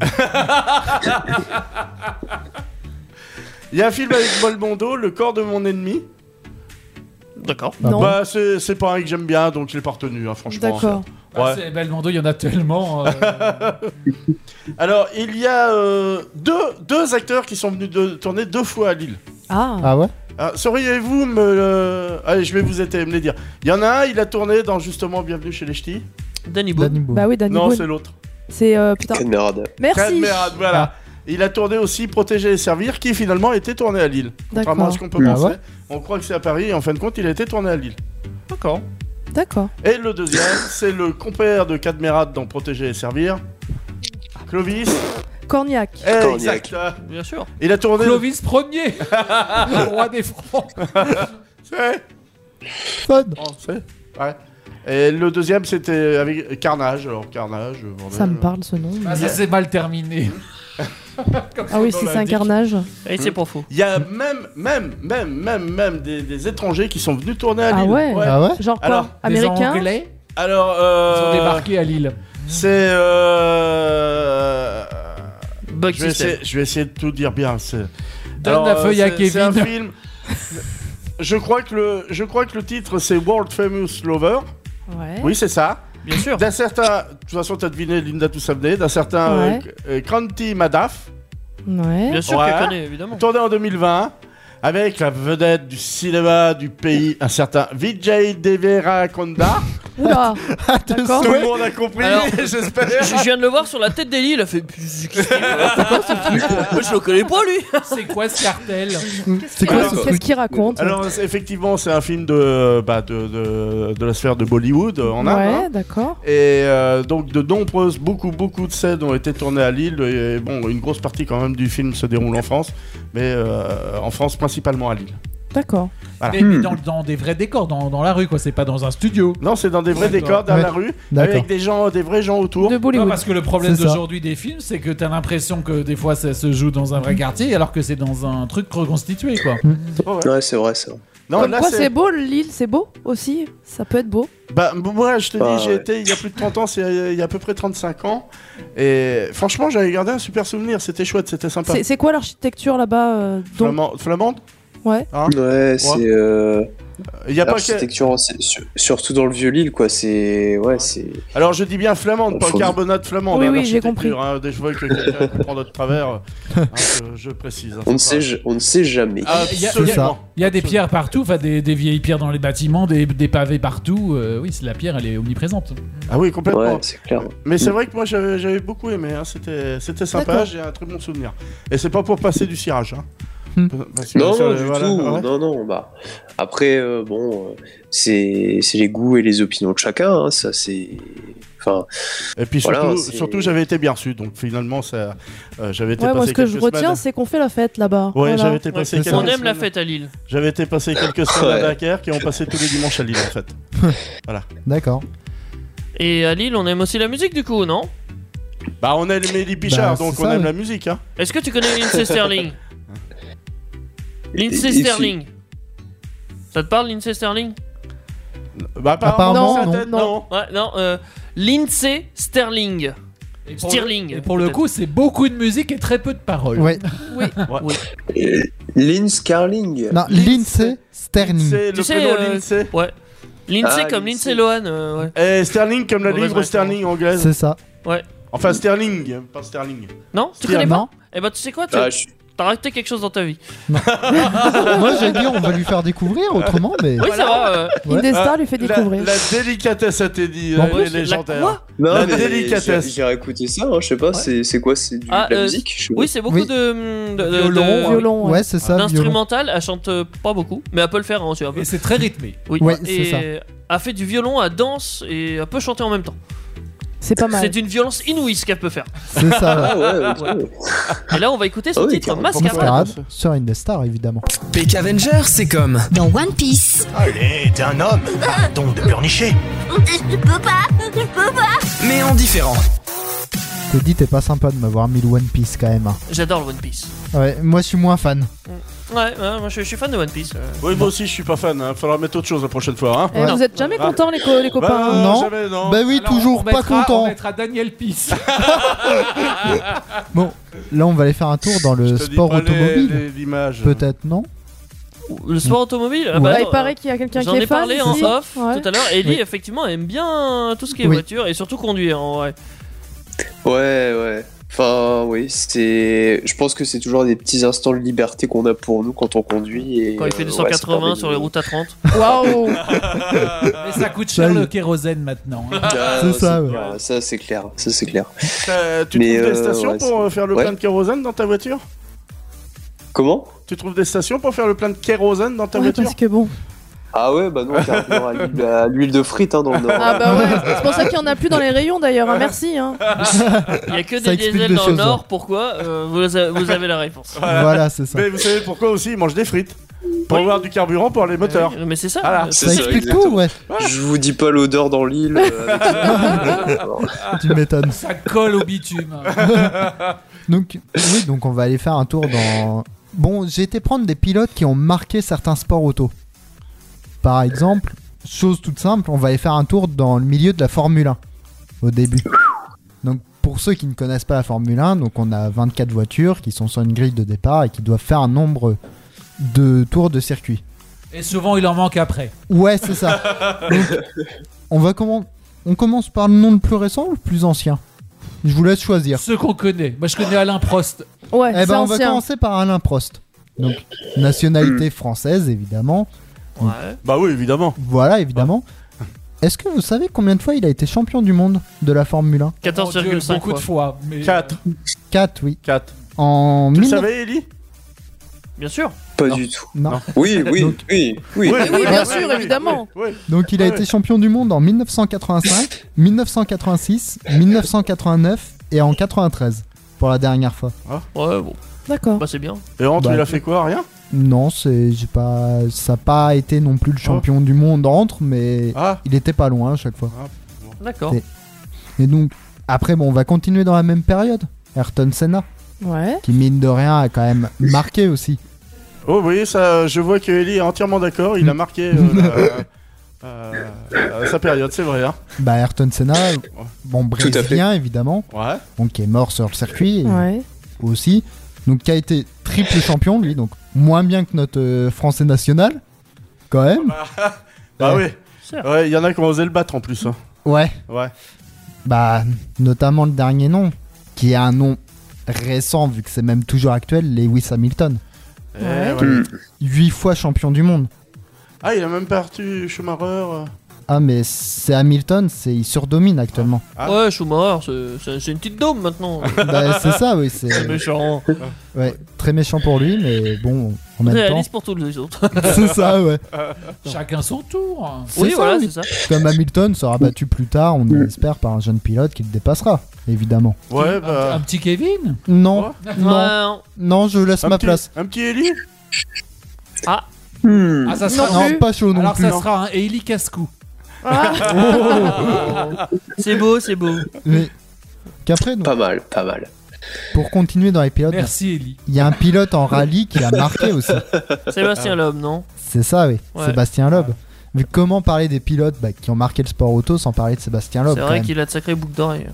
Speaker 9: Il y a un film avec Belmondo, Le corps de mon ennemi.
Speaker 7: D'accord.
Speaker 4: Ah
Speaker 6: Non.
Speaker 9: Bah, c'est pas un que j'aime bien, donc je l'ai pas retenu, hein, franchement.
Speaker 6: D'accord.
Speaker 5: Ah, c'est Belmondo, il y en a tellement.
Speaker 9: Alors, il y a deux acteurs qui sont venus tourner 2 fois à Lille.
Speaker 6: Ah.
Speaker 4: Ah ouais?
Speaker 9: Sauriez-vous Allez, je vais vous aider, me les dire. Il y en a un, il a tourné dans justement Bienvenue chez les Ch'tis.
Speaker 7: Danny Boone.
Speaker 4: Danny Boone.
Speaker 6: Bah oui, Danny
Speaker 9: Non,
Speaker 6: Boone.
Speaker 9: c'est l'autre.
Speaker 6: C'est putain.
Speaker 8: Camarade.
Speaker 6: Merci.
Speaker 9: Merde, voilà. Il a tourné aussi Protéger et Servir, qui finalement était tourné à Lille. Contrairement à ce qu'on peut
Speaker 4: Ah
Speaker 9: penser.
Speaker 4: ouais.
Speaker 9: On croit que c'est à Paris, et en fin de compte, il a été tourné à Lille.
Speaker 7: D'accord.
Speaker 6: D'accord.
Speaker 9: Et le deuxième, c'est le compère de Cadmerade dans Protéger et Servir. Clovis.
Speaker 6: Cornillac.
Speaker 9: Exact.
Speaker 7: Bien sûr.
Speaker 9: Il a tourné...
Speaker 5: Clovis Ier, le roi des Francs.
Speaker 9: C'est...
Speaker 4: Fun.
Speaker 9: Oh, c'est... Ouais. Et le deuxième, c'était avec Carnage. Alors, Carnage... bordel.
Speaker 6: Ça me parle ce nom.
Speaker 5: Ah, ça s'est mal terminé.
Speaker 6: Ah oui, si c'est un carnage.
Speaker 7: Et c'est pas faux.
Speaker 9: Il y a même des étrangers qui sont venus tourner à
Speaker 6: Ah
Speaker 9: Lille.
Speaker 6: ouais.
Speaker 4: Ah ouais?
Speaker 6: Genre quoi?
Speaker 9: Alors,
Speaker 5: Les
Speaker 6: Américain.
Speaker 5: Anglais,
Speaker 9: Alors,
Speaker 5: ils ont débarqué à Lille.
Speaker 9: c'est...
Speaker 7: Bug
Speaker 9: je
Speaker 7: system.
Speaker 9: vais essayer de tout dire bien.
Speaker 5: Donne la feuille à
Speaker 9: C'est un
Speaker 5: Kevin.
Speaker 9: film... je crois que le titre, c'est World Famous Lover.
Speaker 6: Ouais.
Speaker 9: Oui, c'est ça.
Speaker 7: Bien sûr.
Speaker 9: D'un certain... De toute façon, t'as deviné, Linda Toussaint-Venez. D'un certain Kranti Madaf.
Speaker 6: Ouais.
Speaker 7: Bien sûr
Speaker 9: Ouais.
Speaker 7: qu'elle connaît, évidemment.
Speaker 9: Tourné en 2020. Avec la vedette du cinéma du pays, un certain Vijay Deverakonda.
Speaker 6: Oula. D'accord.
Speaker 9: Tout le monde a compris,
Speaker 7: Alors,
Speaker 9: j'espère.
Speaker 7: Je viens de le voir sur la tête d'Eli, il a fait. C'est quoi ce truc? Moi, je le connais pas, lui.
Speaker 5: C'est quoi ce cartel?
Speaker 4: C'est quoi ce
Speaker 6: Qu'est-ce
Speaker 4: truc?
Speaker 6: qu'il raconte?
Speaker 9: Alors, effectivement, c'est un film de la sphère de Bollywood en Inde.
Speaker 6: Ouais,
Speaker 9: hein.
Speaker 6: d'accord.
Speaker 9: Et donc, beaucoup de scènes ont été tournées à Lille. Et bon, une grosse partie quand même du film se déroule en France. Mais en France, principalement à Lille.
Speaker 6: D'accord.
Speaker 9: Voilà.
Speaker 5: Mais dans des vrais décors, dans la rue, quoi. C'est pas dans un studio.
Speaker 9: Non, c'est dans des vrais décors, dans
Speaker 4: Ouais.
Speaker 9: la rue,
Speaker 4: D'accord.
Speaker 9: avec des vrais gens autour.
Speaker 6: De
Speaker 5: Non,
Speaker 6: Bollywood.
Speaker 5: parce que le problème
Speaker 4: C'est ça.
Speaker 5: d'aujourd'hui des films, c'est que t'as l'impression que des fois ça se joue dans un vrai quartier, alors que c'est dans un truc reconstitué, quoi.
Speaker 8: Ouais, c'est vrai, c'est vrai.
Speaker 9: Non,
Speaker 6: Comme
Speaker 9: là,
Speaker 6: quoi c'est beau, l'île, c'est beau aussi. Ça peut être beau.
Speaker 9: Bah, moi, je te
Speaker 8: Ah,
Speaker 9: dis, j'ai
Speaker 8: ouais.
Speaker 9: été il y a plus de 30 ans, c'est il y a à peu près 35 ans. Et franchement, j'avais gardé un super souvenir. C'était chouette, c'était sympa.
Speaker 6: C'est quoi l'architecture là-bas
Speaker 9: Flamande.
Speaker 6: Ouais.
Speaker 9: Hein
Speaker 8: Ouais, c'est.
Speaker 9: Il y a pas que...
Speaker 8: L'architecture, surtout dans le Vieux-Lille, quoi. C'est. Ouais, c'est.
Speaker 9: Alors, je dis bien flamande, pas
Speaker 8: Faut-
Speaker 9: carbonate flamande.
Speaker 6: Oui,
Speaker 9: hein,
Speaker 6: oui, j'ai
Speaker 9: l'architecture, hein. Des fois que quelqu'un comprend de travers, hein, je précise. hein,
Speaker 8: On ne
Speaker 9: faut pas-
Speaker 8: sait jamais.
Speaker 9: Absolument.
Speaker 5: Il y a des pierres partout, enfin des vieilles pierres dans les bâtiments, des pavés partout. Oui, c'est la pierre, elle est omniprésente.
Speaker 9: Ah oui, complètement.
Speaker 8: Ouais, c'est clair.
Speaker 9: Mais c'est vrai que moi, j'avais beaucoup aimé. Hein. C'était sympa,
Speaker 6: D'accord.
Speaker 9: j'ai un très bon souvenir. Et c'est pas pour passer du cirage. Hein. Parce que
Speaker 8: Non,
Speaker 9: ça,
Speaker 8: non, du
Speaker 9: voilà,
Speaker 8: tout.
Speaker 9: ouais.
Speaker 8: Non. Bah, après, c'est les goûts et les opinions de chacun. Hein, ça, c'est. Enfin.
Speaker 9: Et puis
Speaker 8: voilà,
Speaker 9: surtout, j'avais été bien reçu. Donc finalement, ça, j'avais été
Speaker 6: Ouais,
Speaker 9: passé
Speaker 6: moi ce que je
Speaker 9: quelques
Speaker 6: retiens,
Speaker 9: semaines.
Speaker 6: c'est qu'on fait la fête là-bas.
Speaker 9: Ouais,
Speaker 6: Voilà.
Speaker 9: j'avais été passé quelques
Speaker 7: On aime
Speaker 9: semaines.
Speaker 7: la fête à Lille.
Speaker 9: J'avais été passé quelques semaines
Speaker 8: Ouais.
Speaker 9: à Dunkerque et on passait tous les dimanches à Lille en fait. Voilà.
Speaker 4: D'accord.
Speaker 7: Et à Lille, on aime aussi la musique, du coup, non?
Speaker 9: Bah, on aime Elie Pichard,
Speaker 4: Bah,
Speaker 9: donc
Speaker 4: c'est
Speaker 9: on
Speaker 4: ça,
Speaker 9: aime
Speaker 4: ouais.
Speaker 9: la musique. Hein.
Speaker 7: Est-ce que tu connais Lindsay Sterling? Lindsay
Speaker 8: Et-
Speaker 7: Sterling. Ça te parle, Lindsay Sterling?
Speaker 9: Bah,
Speaker 4: Apparemment,
Speaker 9: sa
Speaker 4: non.
Speaker 9: tête, non.
Speaker 7: Ouais, non, Lindsay Sterling.
Speaker 5: Et
Speaker 7: Stirling.
Speaker 5: Et pour le coup, c'est beaucoup de musique et très peu de paroles.
Speaker 4: Ouais.
Speaker 8: Lindsay Carling.
Speaker 4: Non, Lindsay Sterling.
Speaker 9: C'est le
Speaker 7: Tu sais,
Speaker 9: prénom Lindsay.
Speaker 7: Ouais. Lindsay
Speaker 8: Ah,
Speaker 7: comme
Speaker 8: Lindsay.
Speaker 7: Lindsay Lohan, ouais.
Speaker 9: Et Sterling comme la
Speaker 7: Mauvaise
Speaker 9: livre
Speaker 7: référence.
Speaker 9: Sterling anglaise.
Speaker 4: C'est ça.
Speaker 7: Ouais.
Speaker 9: Enfin, Sterling, pas Sterling.
Speaker 7: Non, tu
Speaker 9: Sterling.
Speaker 7: connais pas?
Speaker 4: Non.
Speaker 7: Eh ben, tu sais quoi?
Speaker 8: Ah, je
Speaker 7: T'as raté quelque chose dans ta vie.
Speaker 4: Moi, j'ai dit, on va lui faire découvrir autrement, mais.
Speaker 7: Oui, c'est vrai.
Speaker 4: Ouais.
Speaker 6: Indestar lui fait découvrir.
Speaker 9: La délicatesse à Teddy,
Speaker 4: Bon,
Speaker 9: elle est légendaire.
Speaker 8: Non,
Speaker 9: La
Speaker 8: mais
Speaker 9: délicatesse.
Speaker 8: J'ai réécouté ça, hein, je sais pas, c'est quoi, c'est de la musique je sais
Speaker 7: Oui,
Speaker 8: pas.
Speaker 7: c'est beaucoup
Speaker 4: Oui.
Speaker 7: de
Speaker 6: Violon,
Speaker 4: Ouais, c'est ça. violon.
Speaker 7: d'instrumental. Elle chante pas beaucoup, mais elle peut le faire aussi un peu.
Speaker 5: Et c'est très rythmé.
Speaker 7: Oui.
Speaker 4: Ouais,
Speaker 7: et
Speaker 4: c'est ça.
Speaker 7: elle fait du violon, elle danse et elle peut chanter en même temps.
Speaker 6: C'est pas mal.
Speaker 7: C'est d'une violence inouïe ce qu'elle peut faire.
Speaker 4: C'est ça.
Speaker 8: Ah
Speaker 4: Ouais.
Speaker 8: ouais, ok.
Speaker 7: Et là, on va écouter son
Speaker 8: Ah oui,
Speaker 7: titre
Speaker 8: carrément.
Speaker 7: Mascarade.
Speaker 4: Mascarade sur Indestar, évidemment.
Speaker 3: Peck Avenger, c'est comme
Speaker 10: Dans One Piece,
Speaker 13: Allez, t'es un homme. Arrêtons de pleurnicher.
Speaker 2: Je peux pas.
Speaker 3: mais en différent.
Speaker 4: Teddy, t'es pas sympa de m'avoir mis le One Piece quand même. Hein.
Speaker 7: J'adore le One Piece.
Speaker 4: Ouais, moi je suis moins fan.
Speaker 7: Ouais, moi je suis fan de One Piece.
Speaker 9: Oui, moi aussi, je suis pas fan. Hein. Faudra mettre autre chose la prochaine fois. Hein.
Speaker 6: Eh, vous êtes jamais contents les copains
Speaker 9: Bah,
Speaker 6: hein
Speaker 4: Non.
Speaker 9: jamais, non.
Speaker 4: Bah oui,
Speaker 5: Alors,
Speaker 4: toujours
Speaker 5: on
Speaker 4: pas
Speaker 5: mettra- On
Speaker 4: content.
Speaker 5: mettra Daniel Peace.
Speaker 4: Bon, là on va aller faire un tour dans le
Speaker 9: Je te dis
Speaker 4: sport
Speaker 9: pas
Speaker 4: automobile.
Speaker 9: l'image.
Speaker 4: Peut-être, non?
Speaker 7: Le sport automobile
Speaker 4: Ouais.
Speaker 7: bah,
Speaker 6: Bah,
Speaker 7: attends,
Speaker 6: il paraît qu'il y a quelqu'un qui
Speaker 7: J'en
Speaker 6: est
Speaker 7: ai
Speaker 6: fan
Speaker 7: parlé en
Speaker 6: ici.
Speaker 7: off
Speaker 6: Ouais.
Speaker 7: tout à l'heure. Ellie,
Speaker 4: Oui.
Speaker 7: effectivement, aime bien tout ce qui est
Speaker 4: Oui.
Speaker 7: voiture et surtout conduire. En vrai.
Speaker 8: Ouais. Enfin, oui, je pense que c'est toujours des petits instants de liberté qu'on a pour nous quand on conduit. Et,
Speaker 7: Quand il fait du
Speaker 8: ouais,
Speaker 7: 180
Speaker 8: ça permet
Speaker 7: sur
Speaker 8: de-
Speaker 7: les routes à 30.
Speaker 6: Waouh.
Speaker 5: Mais ça coûte cher
Speaker 4: Ça y est.
Speaker 5: le kérosène maintenant. hein.
Speaker 8: Ah,
Speaker 4: C'est
Speaker 8: non,
Speaker 4: ça, ouais.
Speaker 8: clair, ça c'est clair, ça c'est clair.
Speaker 9: Tu
Speaker 8: Mais,
Speaker 9: trouves des stations
Speaker 8: ouais,
Speaker 9: pour faire le
Speaker 8: ouais.
Speaker 9: plein de kérosène dans ta voiture?
Speaker 8: Comment?
Speaker 9: Tu trouves des stations pour faire le plein de kérosène dans ta
Speaker 6: Ouais,
Speaker 9: voiture?
Speaker 6: parce que bon.
Speaker 8: Ah ouais, bah non, carrément à l'huile de frite hein, dans le nord.
Speaker 6: Ah bah ouais, c'est pour ça qu'il y en a plus dans les rayons d'ailleurs. hein. Merci. Hein.
Speaker 7: Il y a que
Speaker 4: Ça
Speaker 7: des
Speaker 4: explique
Speaker 7: diesels
Speaker 4: des
Speaker 7: dans le
Speaker 4: choses,
Speaker 7: nord.
Speaker 4: ouais.
Speaker 7: Pourquoi vous avez la réponse.
Speaker 4: Voilà, c'est ça.
Speaker 9: Mais vous savez pourquoi aussi ils mangent des frites? Pour avoir du carburant pour les moteurs.
Speaker 7: Mais c'est ça.
Speaker 9: Voilà.
Speaker 8: C'est
Speaker 4: Ça
Speaker 8: ça,
Speaker 4: explique
Speaker 8: exactement.
Speaker 4: tout, ouais.
Speaker 8: Je vous dis pas l'odeur dans l'île.
Speaker 4: Tu m'étonnes.
Speaker 5: Ça colle au bitume.
Speaker 4: Donc, oui, donc on va aller faire un tour dans. Bon, j'ai été prendre des pilotes qui ont marqué certains sports auto. Par exemple, chose toute simple, on va aller faire un tour dans le milieu de la Formule 1 au début. Donc, pour ceux qui ne connaissent pas la Formule 1, donc on a 24 voitures qui sont sur une grille de départ et qui doivent faire un nombre de tours de circuit.
Speaker 5: Et souvent, il en manque après.
Speaker 4: Ouais, c'est ça. Donc, on commence par le nom le plus récent ou le plus ancien? Je vous laisse choisir.
Speaker 5: Ceux qu'on connaît. Moi, je connais Alain Prost.
Speaker 6: Ouais,
Speaker 4: Eh
Speaker 6: c'est
Speaker 4: ben, on va
Speaker 6: ancien.
Speaker 4: commencer par Alain Prost. Donc, nationalité française, évidemment.
Speaker 7: Ouais.
Speaker 9: Bah oui, évidemment.
Speaker 4: Voilà, évidemment. Est-ce que vous savez combien de fois il a été champion du monde de la Formule 1?
Speaker 5: Mon Dieu,
Speaker 7: 14,5
Speaker 5: beaucoup de fois. Mais
Speaker 9: 4.
Speaker 4: 4, oui.
Speaker 9: 4.
Speaker 4: En
Speaker 9: Tu le
Speaker 4: 1900
Speaker 9: savais, Ellie?
Speaker 7: Bien sûr.
Speaker 8: Pas
Speaker 4: Non.
Speaker 8: du tout.
Speaker 4: Non.
Speaker 8: Oui.
Speaker 6: Oui, bien sûr, évidemment.
Speaker 9: Oui.
Speaker 4: Donc il a
Speaker 9: Ouais.
Speaker 4: été champion du monde en 1985, 1986, 1989 et en 93 pour la dernière fois.
Speaker 7: Ouais, bon.
Speaker 6: D'accord.
Speaker 7: Bah, c'est bien.
Speaker 9: Et entre,
Speaker 4: Bah,
Speaker 9: il a fait quoi? Rien?
Speaker 4: Non, ça n'a pas été non plus le champion du monde entre, mais
Speaker 9: Ah.
Speaker 4: il était pas loin à chaque fois.
Speaker 7: D'accord.
Speaker 4: Et donc après, bon, on va continuer dans la même période. Ayrton Senna,
Speaker 6: Ouais.
Speaker 4: qui mine de rien a quand même marqué aussi.
Speaker 9: Oh oui, ça, je vois que Ellie est entièrement d'accord. Il a marqué sa période, c'est vrai. Hein.
Speaker 4: Bah Ayrton Senna, bon
Speaker 8: Tout à fait.
Speaker 4: brésilien évidemment,
Speaker 9: Ouais.
Speaker 4: donc qui est mort sur le circuit et
Speaker 6: Ouais.
Speaker 4: aussi, donc qui a été triple champion lui, donc moins bien que notre français national, quand même.
Speaker 9: Bah
Speaker 4: Ouais.
Speaker 9: oui. Ouais, il y en a qui ont osé le battre en plus. Hein.
Speaker 4: Ouais.
Speaker 9: Ouais.
Speaker 4: Bah notamment le dernier nom, qui est un nom récent vu que c'est même toujours actuel, Lewis Hamilton,
Speaker 6: Ouais.
Speaker 9: Ouais.
Speaker 4: 8 fois champion du monde.
Speaker 9: Ah, il a même battu Schumacher.
Speaker 4: Ah mais c'est Hamilton, il surdomine actuellement.
Speaker 9: Ah.
Speaker 7: Ouais, Schumacher, c'est une petite dôme maintenant.
Speaker 4: Bah, c'est ça, oui, c'est
Speaker 7: C'est méchant.
Speaker 4: ouais, très méchant pour lui, mais bon, en même temps,
Speaker 7: Réaliste pour tous les autres.
Speaker 4: c'est ça, ouais.
Speaker 5: chacun son tour.
Speaker 4: C'est
Speaker 7: Oui,
Speaker 4: ça,
Speaker 7: voilà,
Speaker 4: oui.
Speaker 7: c'est ça.
Speaker 4: Comme Hamilton sera battu plus tard, on espère par un jeune pilote qui le dépassera, évidemment.
Speaker 9: Ouais,
Speaker 5: Un
Speaker 9: bah.
Speaker 5: petit Kevin.
Speaker 4: Non,
Speaker 9: Ouais.
Speaker 4: non,
Speaker 7: Ouais,
Speaker 4: non, je laisse ma place.
Speaker 9: Un petit Ellie.
Speaker 5: Ah, ça sera
Speaker 6: Non
Speaker 4: Non,
Speaker 6: plus.
Speaker 4: pas chaud non
Speaker 5: Alors
Speaker 4: plus.
Speaker 5: ça sera un Hailey Cascou.
Speaker 6: Ah.
Speaker 7: c'est beau, c'est beau.
Speaker 4: Mais qu'après, donc,
Speaker 8: Pas mal, pas mal.
Speaker 4: pour continuer dans les pilotes,
Speaker 5: Merci Ellie.
Speaker 4: il y a un pilote en rallye qui a marqué aussi.
Speaker 7: Sébastien Loeb, non?
Speaker 4: C'est ça, oui.
Speaker 7: Ouais.
Speaker 4: Sébastien Loeb. Mais comment parler des pilotes qui ont marqué le sport auto sans parler de Sébastien Loeb
Speaker 7: C'est
Speaker 4: quand
Speaker 7: vrai
Speaker 4: même.
Speaker 7: qu'il a de sacrées boucles d'oreilles.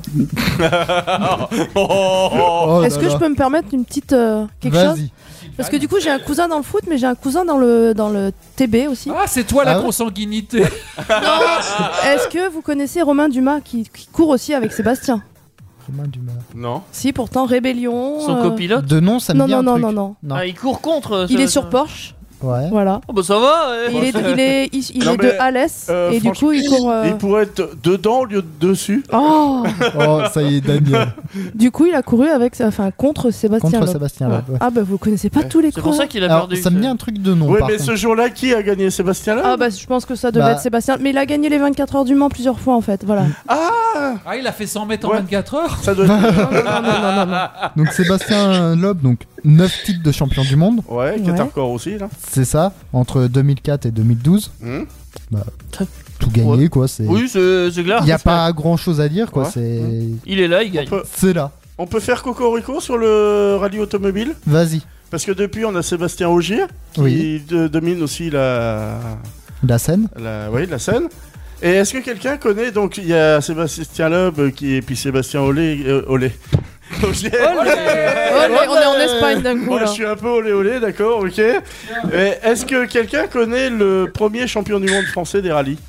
Speaker 4: Oh
Speaker 6: Est-ce
Speaker 4: là
Speaker 6: que
Speaker 4: là.
Speaker 6: je peux me permettre une petite quelque chose?
Speaker 4: Vas-y.
Speaker 6: Parce que du coup j'ai un cousin dans le foot, mais j'ai un cousin dans le TB aussi.
Speaker 5: Ah, c'est toi la
Speaker 4: Ah ouais
Speaker 5: consanguinité.
Speaker 6: Non. Est-ce que vous connaissez Romain Dumas qui court aussi avec Sébastien?
Speaker 4: Chemin du mal.
Speaker 9: Non.
Speaker 6: Si, pourtant, Rébellion.
Speaker 7: Son copilote.
Speaker 4: De nom, ça me
Speaker 6: Non,
Speaker 4: dit
Speaker 6: non,
Speaker 4: un
Speaker 6: non,
Speaker 4: truc.
Speaker 6: non, non.
Speaker 7: Ah, il court contre.
Speaker 6: Il
Speaker 7: ça-
Speaker 6: est
Speaker 7: ça-
Speaker 6: sur Porsche.
Speaker 4: Ouais.
Speaker 6: Voilà.
Speaker 7: Oh, bah ça va.
Speaker 6: Il est
Speaker 9: Non,
Speaker 6: de
Speaker 9: mais,
Speaker 6: Alès et du
Speaker 9: franchement,
Speaker 6: coup il court.
Speaker 9: Il pourrait être dedans au lieu de dessus.
Speaker 6: Oh
Speaker 4: Oh, ça y est, Daniel.
Speaker 6: Du coup il a couru contre Sébastien
Speaker 4: Contre
Speaker 6: Loeb.
Speaker 4: Sébastien Loeb, ouais.
Speaker 6: Ah bah vous connaissez pas tous les
Speaker 7: C'est pour
Speaker 6: coureurs.
Speaker 7: ça qu'il a
Speaker 4: Alors,
Speaker 7: perdu.
Speaker 4: ça me dit un truc de nom.
Speaker 9: Oui,
Speaker 4: par
Speaker 9: mais
Speaker 4: contre.
Speaker 9: ce jour-là, qui a gagné? Sébastien Loeb?
Speaker 6: Ah bah je pense que ça devait
Speaker 4: Bah.
Speaker 6: être Sébastien. Mais il a gagné les 24 heures du Mans plusieurs fois en fait. Voilà.
Speaker 5: Ah, il a fait 100 mètres en
Speaker 9: Ouais.
Speaker 5: 24 heures.
Speaker 9: Ça doit être.
Speaker 6: non.
Speaker 4: Donc Sébastien Loeb, donc 9 titres de champion du monde.
Speaker 9: Ouais, qui est hardcore aussi, là.
Speaker 4: C'est ça, entre 2004 et 2012. Bah, tout gagné, quoi. C'est...
Speaker 7: Oui, c'est clair.
Speaker 4: Il n'y a pas grand chose à dire, quoi.
Speaker 9: Ouais.
Speaker 4: C'est...
Speaker 7: Il est là, il gagne.
Speaker 4: C'est là.
Speaker 9: On peut faire cocorico sur le rallye automobile?
Speaker 4: Vas-y.
Speaker 9: Parce que depuis, on a Sébastien Ogier, qui
Speaker 4: Oui.
Speaker 9: domine aussi la
Speaker 4: scène.
Speaker 9: La scène. Et est-ce que quelqu'un connaît, donc il y a Sébastien Loeb et puis Sébastien Olé. Ogier.
Speaker 6: Olé, on est en Espagne d'un coup
Speaker 9: Moi,
Speaker 6: là.
Speaker 9: je suis un peu olé, d'accord, ok. Mais est-ce que quelqu'un connaît le premier champion du monde français des rallyes?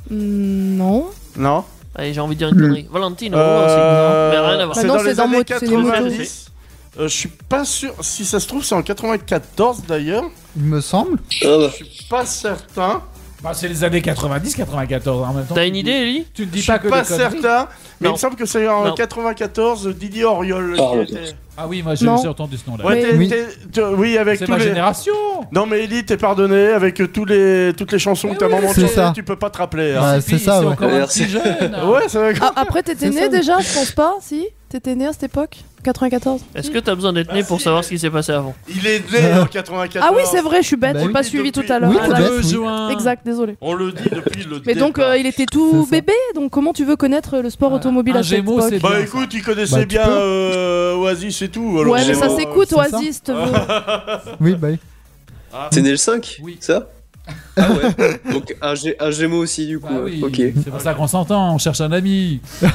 Speaker 6: Non.
Speaker 9: Non.
Speaker 7: Allez, j'ai envie de dire une connerie. Valentino aussi. Mais rien à voir.
Speaker 9: C'est
Speaker 6: Bah non,
Speaker 9: dans
Speaker 6: c'est
Speaker 9: les
Speaker 6: dans
Speaker 9: années
Speaker 6: moto, c'est les motos.
Speaker 9: 90. Je suis pas sûr. Si ça se trouve, c'est en 94 d'ailleurs.
Speaker 4: Il me semble.
Speaker 9: Je suis pas certain.
Speaker 5: Bah, c'est les années 90-94 en même temps.
Speaker 7: T'as une idée, Ellie?
Speaker 5: Tu ne dis
Speaker 9: Je suis
Speaker 5: pas que
Speaker 9: pas
Speaker 5: des conneries.
Speaker 9: certain. Mais
Speaker 7: Non.
Speaker 9: il me semble que c'est en
Speaker 7: Non.
Speaker 9: 94 Didier Auriol.
Speaker 8: Pardon.
Speaker 9: qui était-
Speaker 5: Ah oui, moi j'ai
Speaker 6: Non.
Speaker 5: entendu ce nom-là.
Speaker 9: Ouais,
Speaker 4: Oui.
Speaker 9: oui, avec
Speaker 5: C'est
Speaker 9: tous
Speaker 5: ma
Speaker 9: les.
Speaker 5: génération.
Speaker 9: Non, mais Ellie, t'es pardonné avec toutes les chansons que ta
Speaker 5: oui,
Speaker 9: maman
Speaker 4: c'est
Speaker 9: chantait,
Speaker 4: ça.
Speaker 9: tu peux pas te rappeler. Hein.
Speaker 4: Bah, c'est ça, ouais.
Speaker 5: encore un
Speaker 8: Merci.
Speaker 5: petit jeune.
Speaker 9: Ouais, c'est vrai.
Speaker 6: Ah, après t'étais
Speaker 4: C'est
Speaker 6: né
Speaker 4: ça.
Speaker 6: déjà, je pense pas. Si t'étais né à cette époque 94.
Speaker 7: Est-ce que t'as besoin d'être né pour savoir ce qui s'est passé avant?
Speaker 9: Il est né en 94.
Speaker 6: Ah oui c'est vrai, je suis bête,
Speaker 4: Bah
Speaker 6: j'ai
Speaker 4: oui.
Speaker 6: pas suivi tout à l'heure.
Speaker 4: Oui,
Speaker 6: Ah,
Speaker 4: t'es
Speaker 6: d'accord.
Speaker 4: bête, oui.
Speaker 5: juin.
Speaker 6: Exact, désolé.
Speaker 9: On le dit depuis le
Speaker 6: Mais donc
Speaker 9: départ.
Speaker 6: il était tout
Speaker 4: C'est ça.
Speaker 6: bébé, donc comment tu veux connaître le sport automobile
Speaker 5: un
Speaker 6: à cette
Speaker 5: Gémeaux,
Speaker 6: époque
Speaker 5: c'est
Speaker 9: Bah
Speaker 5: bien,
Speaker 9: écoute, il connaissait
Speaker 4: Bah, tu
Speaker 9: bien
Speaker 4: peux.
Speaker 9: Oasis et tout. Alors
Speaker 6: Ouais mais ça
Speaker 9: Gémeaux,
Speaker 6: s'écoute
Speaker 4: c'est ça.
Speaker 6: Oasis, te veux.
Speaker 4: Oui, bah oui.
Speaker 8: T'es né le 5?
Speaker 5: Oui.
Speaker 8: Ça? Ah ouais. Donc un Gémeaux aussi, du coup.
Speaker 5: Bah oui,
Speaker 8: Ok.
Speaker 5: c'est pour ça qu'on s'entend, on cherche un ami.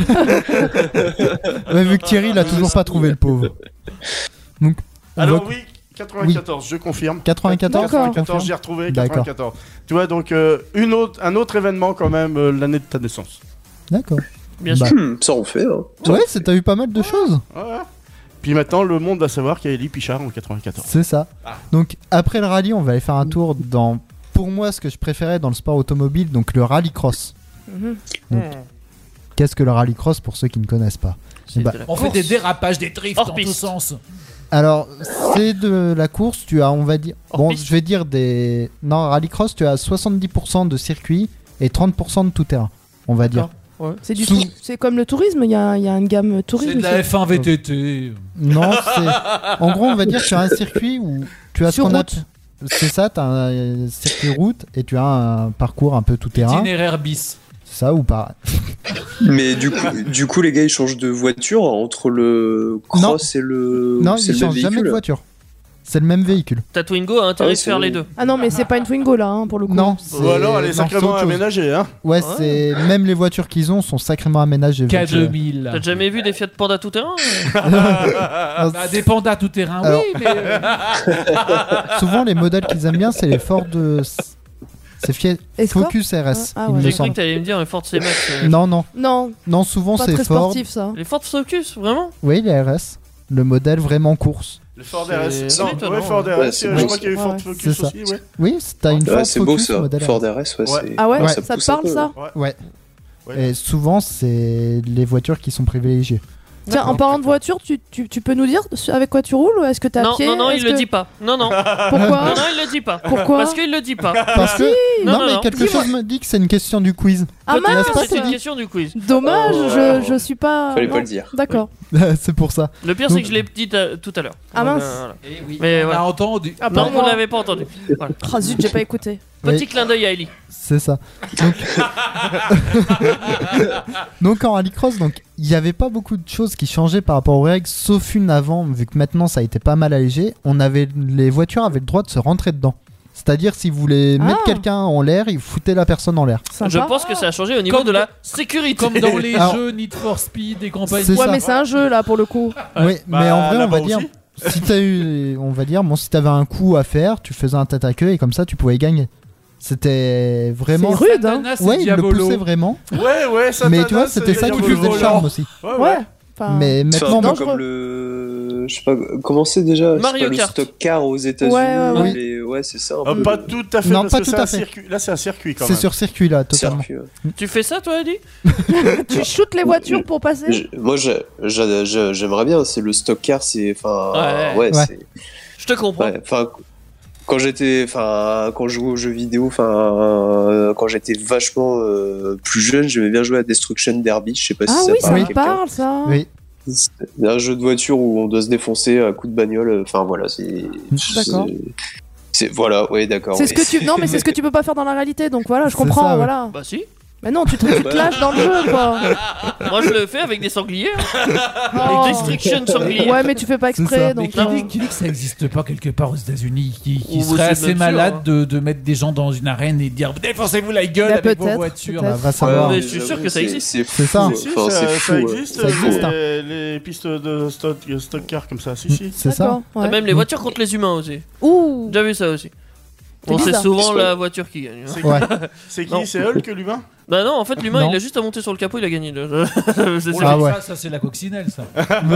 Speaker 4: Ouais, vu que Thierry, il a toujours pas trouvé le pauvre. Donc, on
Speaker 9: Alors
Speaker 4: voit-
Speaker 9: oui, 94, je confirme.
Speaker 4: 94,
Speaker 9: 94, j'ai retrouvé
Speaker 4: D'accord.
Speaker 9: 94. Tu vois, donc un autre événement quand même, l'année de ta naissance.
Speaker 4: D'accord.
Speaker 7: Bien
Speaker 4: Bah.
Speaker 7: sûr.
Speaker 8: Ça on fait. Hein.
Speaker 4: Ouais, t'as eu pas mal de choses.
Speaker 9: Ouais. Puis maintenant, le monde va savoir qu'il y a Élie Pichard en 94.
Speaker 4: C'est ça.
Speaker 9: Ah.
Speaker 4: Donc, après le rallye, on va aller faire un tour dans, pour moi, ce que je préférais dans le sport automobile, donc le rallycross.
Speaker 6: Mhm.
Speaker 4: Donc, qu'est-ce que le rallycross pour ceux qui ne connaissent pas?
Speaker 7: C'est
Speaker 4: Bah,
Speaker 7: de la
Speaker 5: On fait
Speaker 7: course.
Speaker 5: des dérapages, des drifts
Speaker 7: Hors
Speaker 5: dans tous
Speaker 7: piste.
Speaker 5: sens.
Speaker 4: Alors, c'est de la course, tu as, on va dire.
Speaker 7: Hors
Speaker 4: Bon,
Speaker 7: piste.
Speaker 4: je vais dire des. Non, rallycross, tu as 70% de circuit et 30% de tout terrain, on va dire.
Speaker 6: C'est du
Speaker 4: Sous-
Speaker 6: tout. C'est comme le tourisme, il y a une gamme tourisme.
Speaker 5: C'est de la
Speaker 6: aussi.
Speaker 5: F1 VTT.
Speaker 4: Non, c'est. En gros, on va dire que tu as un circuit où tu as
Speaker 6: Sur
Speaker 4: ce qu'on
Speaker 6: route.
Speaker 4: appelle. C'est ça, tu as un circuit route et tu as un parcours un peu tout terrain.
Speaker 5: Itinéraire bis.
Speaker 4: C'est ça ou pas?
Speaker 8: Mais du coup, les gars, ils changent de voiture entre le cross et le.
Speaker 4: Non,
Speaker 8: c'est
Speaker 4: ils
Speaker 8: le même
Speaker 4: changent jamais de
Speaker 8: véhicule.
Speaker 4: voiture. C'est le même véhicule.
Speaker 7: Ta Twingo a intérêt
Speaker 8: Ah oui,
Speaker 7: de faire
Speaker 8: c'est
Speaker 7: les
Speaker 8: bon.
Speaker 7: deux.
Speaker 6: Ah non mais c'est pas une Twingo là hein, pour le coup.
Speaker 4: Non,
Speaker 9: Ou alors, elle est
Speaker 4: non,
Speaker 9: sacrément
Speaker 4: c'est autre chose.
Speaker 9: aménagée, hein.
Speaker 4: Ouais, c'est même les voitures qu'ils ont sont sacrément aménagées.
Speaker 5: K2000.
Speaker 7: T'as jamais vu des Fiat Panda tout terrain?
Speaker 5: Bah, des pandas tout terrain,
Speaker 4: Alors-
Speaker 5: oui, mais.
Speaker 4: Souvent, les modèles qu'ils aiment bien, c'est les Ford. C'est
Speaker 6: Escort
Speaker 4: Focus RS,
Speaker 6: Ah
Speaker 4: il
Speaker 6: ouais.
Speaker 4: me
Speaker 7: J'ai cru
Speaker 4: semble.
Speaker 7: que t'allais me dire un Ford C-Max.
Speaker 4: Non, non,
Speaker 6: Non,
Speaker 4: non. Souvent,
Speaker 6: pas
Speaker 4: c'est
Speaker 6: très
Speaker 4: Ford.
Speaker 6: sportif ça.
Speaker 7: Les Ford Focus, vraiment?
Speaker 4: Oui, les RS. Le modèle vraiment course.
Speaker 9: Le Ford
Speaker 7: C'est-
Speaker 9: RS.
Speaker 7: c'est
Speaker 9: Non,
Speaker 7: étonnant,
Speaker 9: ouais, Ford
Speaker 7: ouais.
Speaker 9: RS.
Speaker 8: Ouais, c'est
Speaker 9: je
Speaker 8: beau,
Speaker 9: crois qu'il y a eu
Speaker 6: ça.
Speaker 9: Ford
Speaker 6: Ouais.
Speaker 9: Focus
Speaker 4: C'est ça.
Speaker 9: aussi, ouais.
Speaker 4: Oui, t'as une
Speaker 8: Ouais,
Speaker 4: Ford
Speaker 8: c'est beau
Speaker 4: Focus
Speaker 8: ça.
Speaker 4: modèle
Speaker 8: Ford
Speaker 4: RS.
Speaker 8: RS, ouais.
Speaker 9: Ouais.
Speaker 8: c'est-
Speaker 6: Ah ouais,
Speaker 4: Ouais,
Speaker 6: ça te
Speaker 8: pousse un
Speaker 6: parle
Speaker 8: peu.
Speaker 6: ça
Speaker 4: Ouais.
Speaker 9: Ouais.
Speaker 4: Et souvent, c'est les voitures qui sont privilégiées.
Speaker 6: Tiens, en parlant de voiture, tu peux nous dire avec quoi tu roules ou est-ce que t'es à
Speaker 7: Non,
Speaker 6: pied
Speaker 7: non, il
Speaker 6: Est-ce
Speaker 7: le
Speaker 6: que-
Speaker 7: dit pas. Non, non.
Speaker 6: Pourquoi
Speaker 7: Non, non, il le dit pas.
Speaker 6: Pourquoi
Speaker 7: Parce qu'il le dit pas.
Speaker 4: Parce que
Speaker 7: Non,
Speaker 4: non,
Speaker 7: non,
Speaker 4: mais
Speaker 7: non.
Speaker 4: quelque
Speaker 6: Dis-moi.
Speaker 4: chose me dit que c'est une question du quiz.
Speaker 6: Ah
Speaker 7: Peut-être
Speaker 6: mince,
Speaker 7: que c'est une
Speaker 4: dit.
Speaker 7: question du quiz.
Speaker 6: Dommage,
Speaker 8: Oh.
Speaker 6: je suis pas.
Speaker 8: Fallait
Speaker 6: non.
Speaker 8: pas le dire.
Speaker 6: D'accord.
Speaker 4: C'est pour ça.
Speaker 7: Le pire, c'est que je l'ai dit tout à l'heure.
Speaker 6: Ah mince.
Speaker 7: Voilà.
Speaker 5: Eh oui,
Speaker 7: Mais
Speaker 5: on
Speaker 7: voilà.
Speaker 5: a entendu.
Speaker 6: Ah,
Speaker 7: Non,
Speaker 6: pardon.
Speaker 7: vous l'avez pas entendu. Voilà.
Speaker 6: Ah zut, j'ai pas écouté.
Speaker 7: Petit
Speaker 4: Oui.
Speaker 7: clin d'œil à Ellie.
Speaker 4: C'est ça. Donc, donc en rallycross, donc il n'y avait pas beaucoup de choses qui changeaient par rapport aux règles, sauf une avant, vu que maintenant ça a été pas mal allégé. Les voitures avaient le droit de se rentrer dedans. C'est-à-dire, si vous voulez mettre quelqu'un en l'air, ils foutaient la personne en l'air.
Speaker 6: Sympa.
Speaker 7: Je pense que ça a changé au niveau
Speaker 5: Comme
Speaker 7: de la sécurité.
Speaker 5: Comme dans les
Speaker 4: Alors-
Speaker 5: jeux Need for Speed et compagnie.
Speaker 4: C'est
Speaker 6: Ouais,
Speaker 4: ça.
Speaker 6: mais c'est un jeu là pour le coup.
Speaker 4: Oui, mais en vrai, on
Speaker 9: là-bas
Speaker 4: va dire,
Speaker 9: aussi.
Speaker 4: si t'as eu, on va dire, bon, si t'avais un coup à faire, tu faisais un tête à queue et comme ça, tu pouvais gagner. C'était vraiment.
Speaker 6: C'est rude, hein.
Speaker 5: Satanas et
Speaker 4: Ouais, il le
Speaker 5: Diabolo.
Speaker 4: poussait vraiment.
Speaker 9: Ouais, ça
Speaker 4: Mais tu vois, c'était ça qui faisait le charme aussi.
Speaker 9: Ouais, ouais.
Speaker 6: Ouais. Enfin,
Speaker 4: Mais
Speaker 8: C'est
Speaker 4: maintenant,
Speaker 8: un peu
Speaker 6: dangereux.
Speaker 8: comme le. Je sais pas, comment c'est déjà c'est
Speaker 7: Mario
Speaker 8: pas le
Speaker 7: Kart.
Speaker 8: stock car aux États-Unis.
Speaker 6: Ouais.
Speaker 8: Ouais, c'est ça. Un peu.
Speaker 9: Pas tout à fait,
Speaker 4: Non,
Speaker 9: parce
Speaker 4: pas
Speaker 9: que
Speaker 4: tout
Speaker 9: c'est
Speaker 4: à
Speaker 9: un
Speaker 4: fait.
Speaker 9: circuit. Là, c'est un circuit quand
Speaker 4: c'est
Speaker 9: même.
Speaker 4: sur circuit là, totalement.
Speaker 8: Circuit, ouais.
Speaker 7: Tu fais ça, toi, Eddie?
Speaker 6: Tu shootes les voitures pour passer?
Speaker 8: Moi, j'aimerais bien. C'est le stock car, c'est. Enfin.
Speaker 7: Ouais.
Speaker 4: Ouais.
Speaker 8: C'est.
Speaker 7: Je te comprends.
Speaker 8: Ouais, enfin. Quand je jouais aux jeux vidéo, quand j'étais vachement plus jeune, j'aimais bien jouer à Destruction Derby. Je sais pas si
Speaker 6: Ah
Speaker 8: ça
Speaker 6: oui,
Speaker 8: parle
Speaker 6: ça
Speaker 8: à
Speaker 6: me
Speaker 8: quelqu'un.
Speaker 6: parle, ça.
Speaker 4: Oui.
Speaker 8: C'est un jeu de voiture où on doit se défoncer à coups de bagnole. Enfin voilà, c'est.
Speaker 6: D'accord.
Speaker 8: Voilà, ouais, d'accord.
Speaker 6: C'est ce que tu. Non, mais c'est ce que tu peux pas faire dans la réalité, donc voilà, je
Speaker 4: C'est
Speaker 6: comprends,
Speaker 4: ça, ouais.
Speaker 6: voilà.
Speaker 7: Bah si.
Speaker 6: Mais non, tu te lâches dans le jeu, quoi.
Speaker 7: Moi, je le fais avec des sangliers.
Speaker 6: Oh.
Speaker 7: Avec Destruction sanglier.
Speaker 6: Ouais, mais tu fais pas
Speaker 4: C'est
Speaker 6: exprès,
Speaker 4: ça.
Speaker 6: donc.
Speaker 5: Qui dit que ça existe pas quelque part aux États-Unis, qui
Speaker 7: Ou
Speaker 5: serait
Speaker 7: c'est
Speaker 5: assez
Speaker 7: nature,
Speaker 5: malade
Speaker 7: hein.
Speaker 5: de mettre des gens dans une arène et dire défoncez-vous la gueule
Speaker 6: Bah,
Speaker 5: avec vos
Speaker 6: peut-être,
Speaker 5: voitures.
Speaker 6: peut-être.
Speaker 4: Va savoir.
Speaker 7: mais je suis sûr que ça existe.
Speaker 8: C'est
Speaker 4: ça.
Speaker 8: fou.
Speaker 9: Si,
Speaker 8: Enfin,
Speaker 9: ça,
Speaker 8: c'est
Speaker 9: ça
Speaker 8: fou.
Speaker 9: existe,
Speaker 4: Ça existe, hein.
Speaker 9: les pistes de stock car comme ça, si.
Speaker 4: C'est ça.
Speaker 6: D'accord,
Speaker 7: T'as
Speaker 6: ouais.
Speaker 7: même les voitures contre les humains aussi.
Speaker 6: Ouh.
Speaker 7: Déjà vu ça aussi.
Speaker 6: C'est
Speaker 7: Bon, c'est
Speaker 6: bizarre.
Speaker 7: souvent la voiture qui gagne.
Speaker 9: C'est
Speaker 4: Ouais.
Speaker 9: C'est
Speaker 7: Non.
Speaker 9: qui? C'est Hulk l'humain?
Speaker 7: Bah non, en fait, l'humain,
Speaker 4: Non.
Speaker 7: il a juste à monter sur le capot, il a gagné. C'est
Speaker 5: Oh
Speaker 7: ça.
Speaker 5: là,
Speaker 4: Ah ouais.
Speaker 5: ça c'est la coccinelle, ça.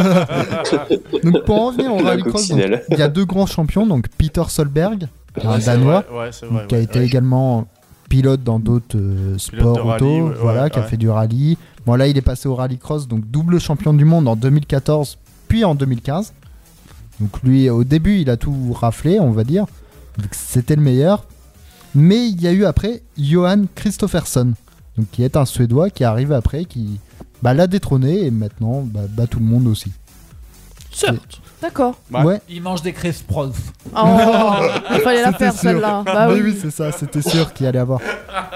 Speaker 4: Donc pour en revenir au
Speaker 8: La
Speaker 4: rallycross, donc,
Speaker 8: coccinelle.
Speaker 4: il y a deux grands champions, donc Peter Solberg, qui est un
Speaker 9: Ouais, c'est
Speaker 4: Danois,
Speaker 9: vrai, ouais, c'est vrai.
Speaker 4: qui a
Speaker 9: ouais,
Speaker 4: été
Speaker 9: ouais.
Speaker 4: également pilote dans d'autres sports
Speaker 9: de rallye,
Speaker 4: auto,
Speaker 9: ouais,
Speaker 4: voilà,
Speaker 9: ouais,
Speaker 4: qui a
Speaker 9: ouais.
Speaker 4: fait du rallye. Bon là, il est passé au rallycross, donc double champion du monde en 2014, puis en 2015. Donc lui, au début, il a tout raflé, on va dire. Donc, c'était le meilleur. Mais il y a eu après Johan Kristoffersson, donc qui est un Suédois qui est arrivé après, qui l'a détrôné et maintenant bat tout le monde aussi.
Speaker 7: Certes.
Speaker 6: D'accord.
Speaker 9: Ouais.
Speaker 4: Ouais.
Speaker 5: Il mange des crêpes prof.
Speaker 6: Oh, il fallait la
Speaker 4: C'était
Speaker 6: faire
Speaker 4: sûr.
Speaker 6: celle-là. Bah
Speaker 4: oui,
Speaker 6: oui.
Speaker 4: c'est ça, c'était sûr qu'il allait avoir.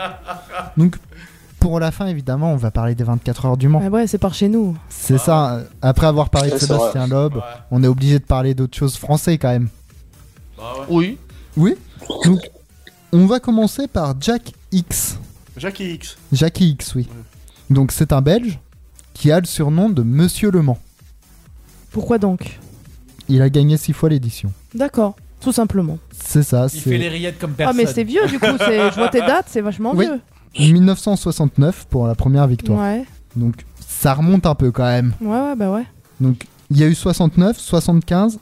Speaker 4: Donc, pour la fin, évidemment, on va parler des 24 heures du Mans.
Speaker 6: Ah ouais, c'est par chez nous.
Speaker 4: C'est ça, après avoir parlé de
Speaker 8: Ouais, c'est
Speaker 4: Sébastien Loeb, on est obligé de parler d'autres choses français quand même.
Speaker 7: Oui.
Speaker 4: Oui. Donc, on va commencer par Jack X.
Speaker 9: Jackie X.
Speaker 4: Jackie X, oui. Donc, c'est un Belge qui a le surnom de Monsieur Le Mans.
Speaker 6: Pourquoi donc?
Speaker 4: Il a gagné 6 fois l'édition.
Speaker 6: D'accord, tout simplement.
Speaker 4: C'est ça,
Speaker 5: Il fait les rillettes comme
Speaker 6: Ah,
Speaker 5: personne.
Speaker 6: mais c'est vieux du coup, je vois tes dates, c'est vachement
Speaker 4: Oui.
Speaker 6: vieux.
Speaker 4: 1969 pour la première victoire.
Speaker 6: Ouais,
Speaker 4: Donc, ça remonte un peu quand même.
Speaker 6: ouais, bah ouais.
Speaker 4: Donc, il y a eu 69, 75,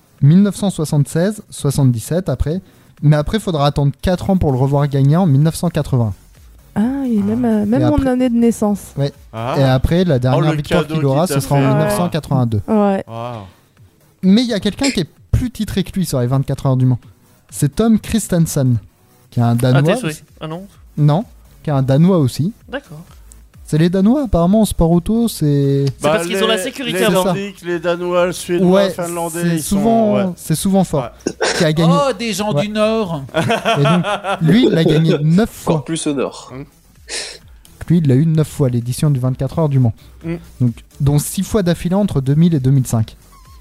Speaker 4: 1976, 77 après. Mais après, il faudra attendre 4 ans pour le revoir gagner en 1980.
Speaker 6: Ah, il est même
Speaker 4: Et
Speaker 6: mon
Speaker 4: après-
Speaker 6: année de naissance.
Speaker 9: Ah.
Speaker 4: Et après, la dernière
Speaker 9: le
Speaker 4: victoire
Speaker 9: cadeau
Speaker 4: qu'il aura,
Speaker 9: qu'il
Speaker 4: ce
Speaker 9: t'a
Speaker 4: sera en
Speaker 9: fait.
Speaker 4: 1982.
Speaker 6: Ouais.
Speaker 9: Wow.
Speaker 4: Mais il y a quelqu'un qui est plus titré que lui sur les 24 heures du Mans. C'est Tom Christensen, qui est un
Speaker 7: Ah,
Speaker 4: Danois.
Speaker 7: t'es souris. Ah non.
Speaker 4: Non, qui est un Danois aussi.
Speaker 7: D'accord.
Speaker 4: C'est les Danois, apparemment, en sport auto, c'est...
Speaker 7: parce qu'ils ont la sécurité
Speaker 9: les
Speaker 7: avant.
Speaker 9: Nordiques, les Danois, le Suédois,
Speaker 4: Ouais,
Speaker 9: le Finlandais,
Speaker 4: c'est
Speaker 9: ils
Speaker 4: souvent,
Speaker 9: sont... ouais.
Speaker 4: c'est souvent fort. Qui a gagné...
Speaker 5: Oh, des gens
Speaker 4: Ouais.
Speaker 5: du Nord.
Speaker 4: Et donc, lui, il l'a gagné 9 fois.
Speaker 8: Encore plus au nord.
Speaker 4: Lui, il l'a eu 9 fois, l'édition du 24 heures du Mans.
Speaker 9: Mm.
Speaker 4: Donc, dont 6 fois d'affilée entre 2000 et 2005.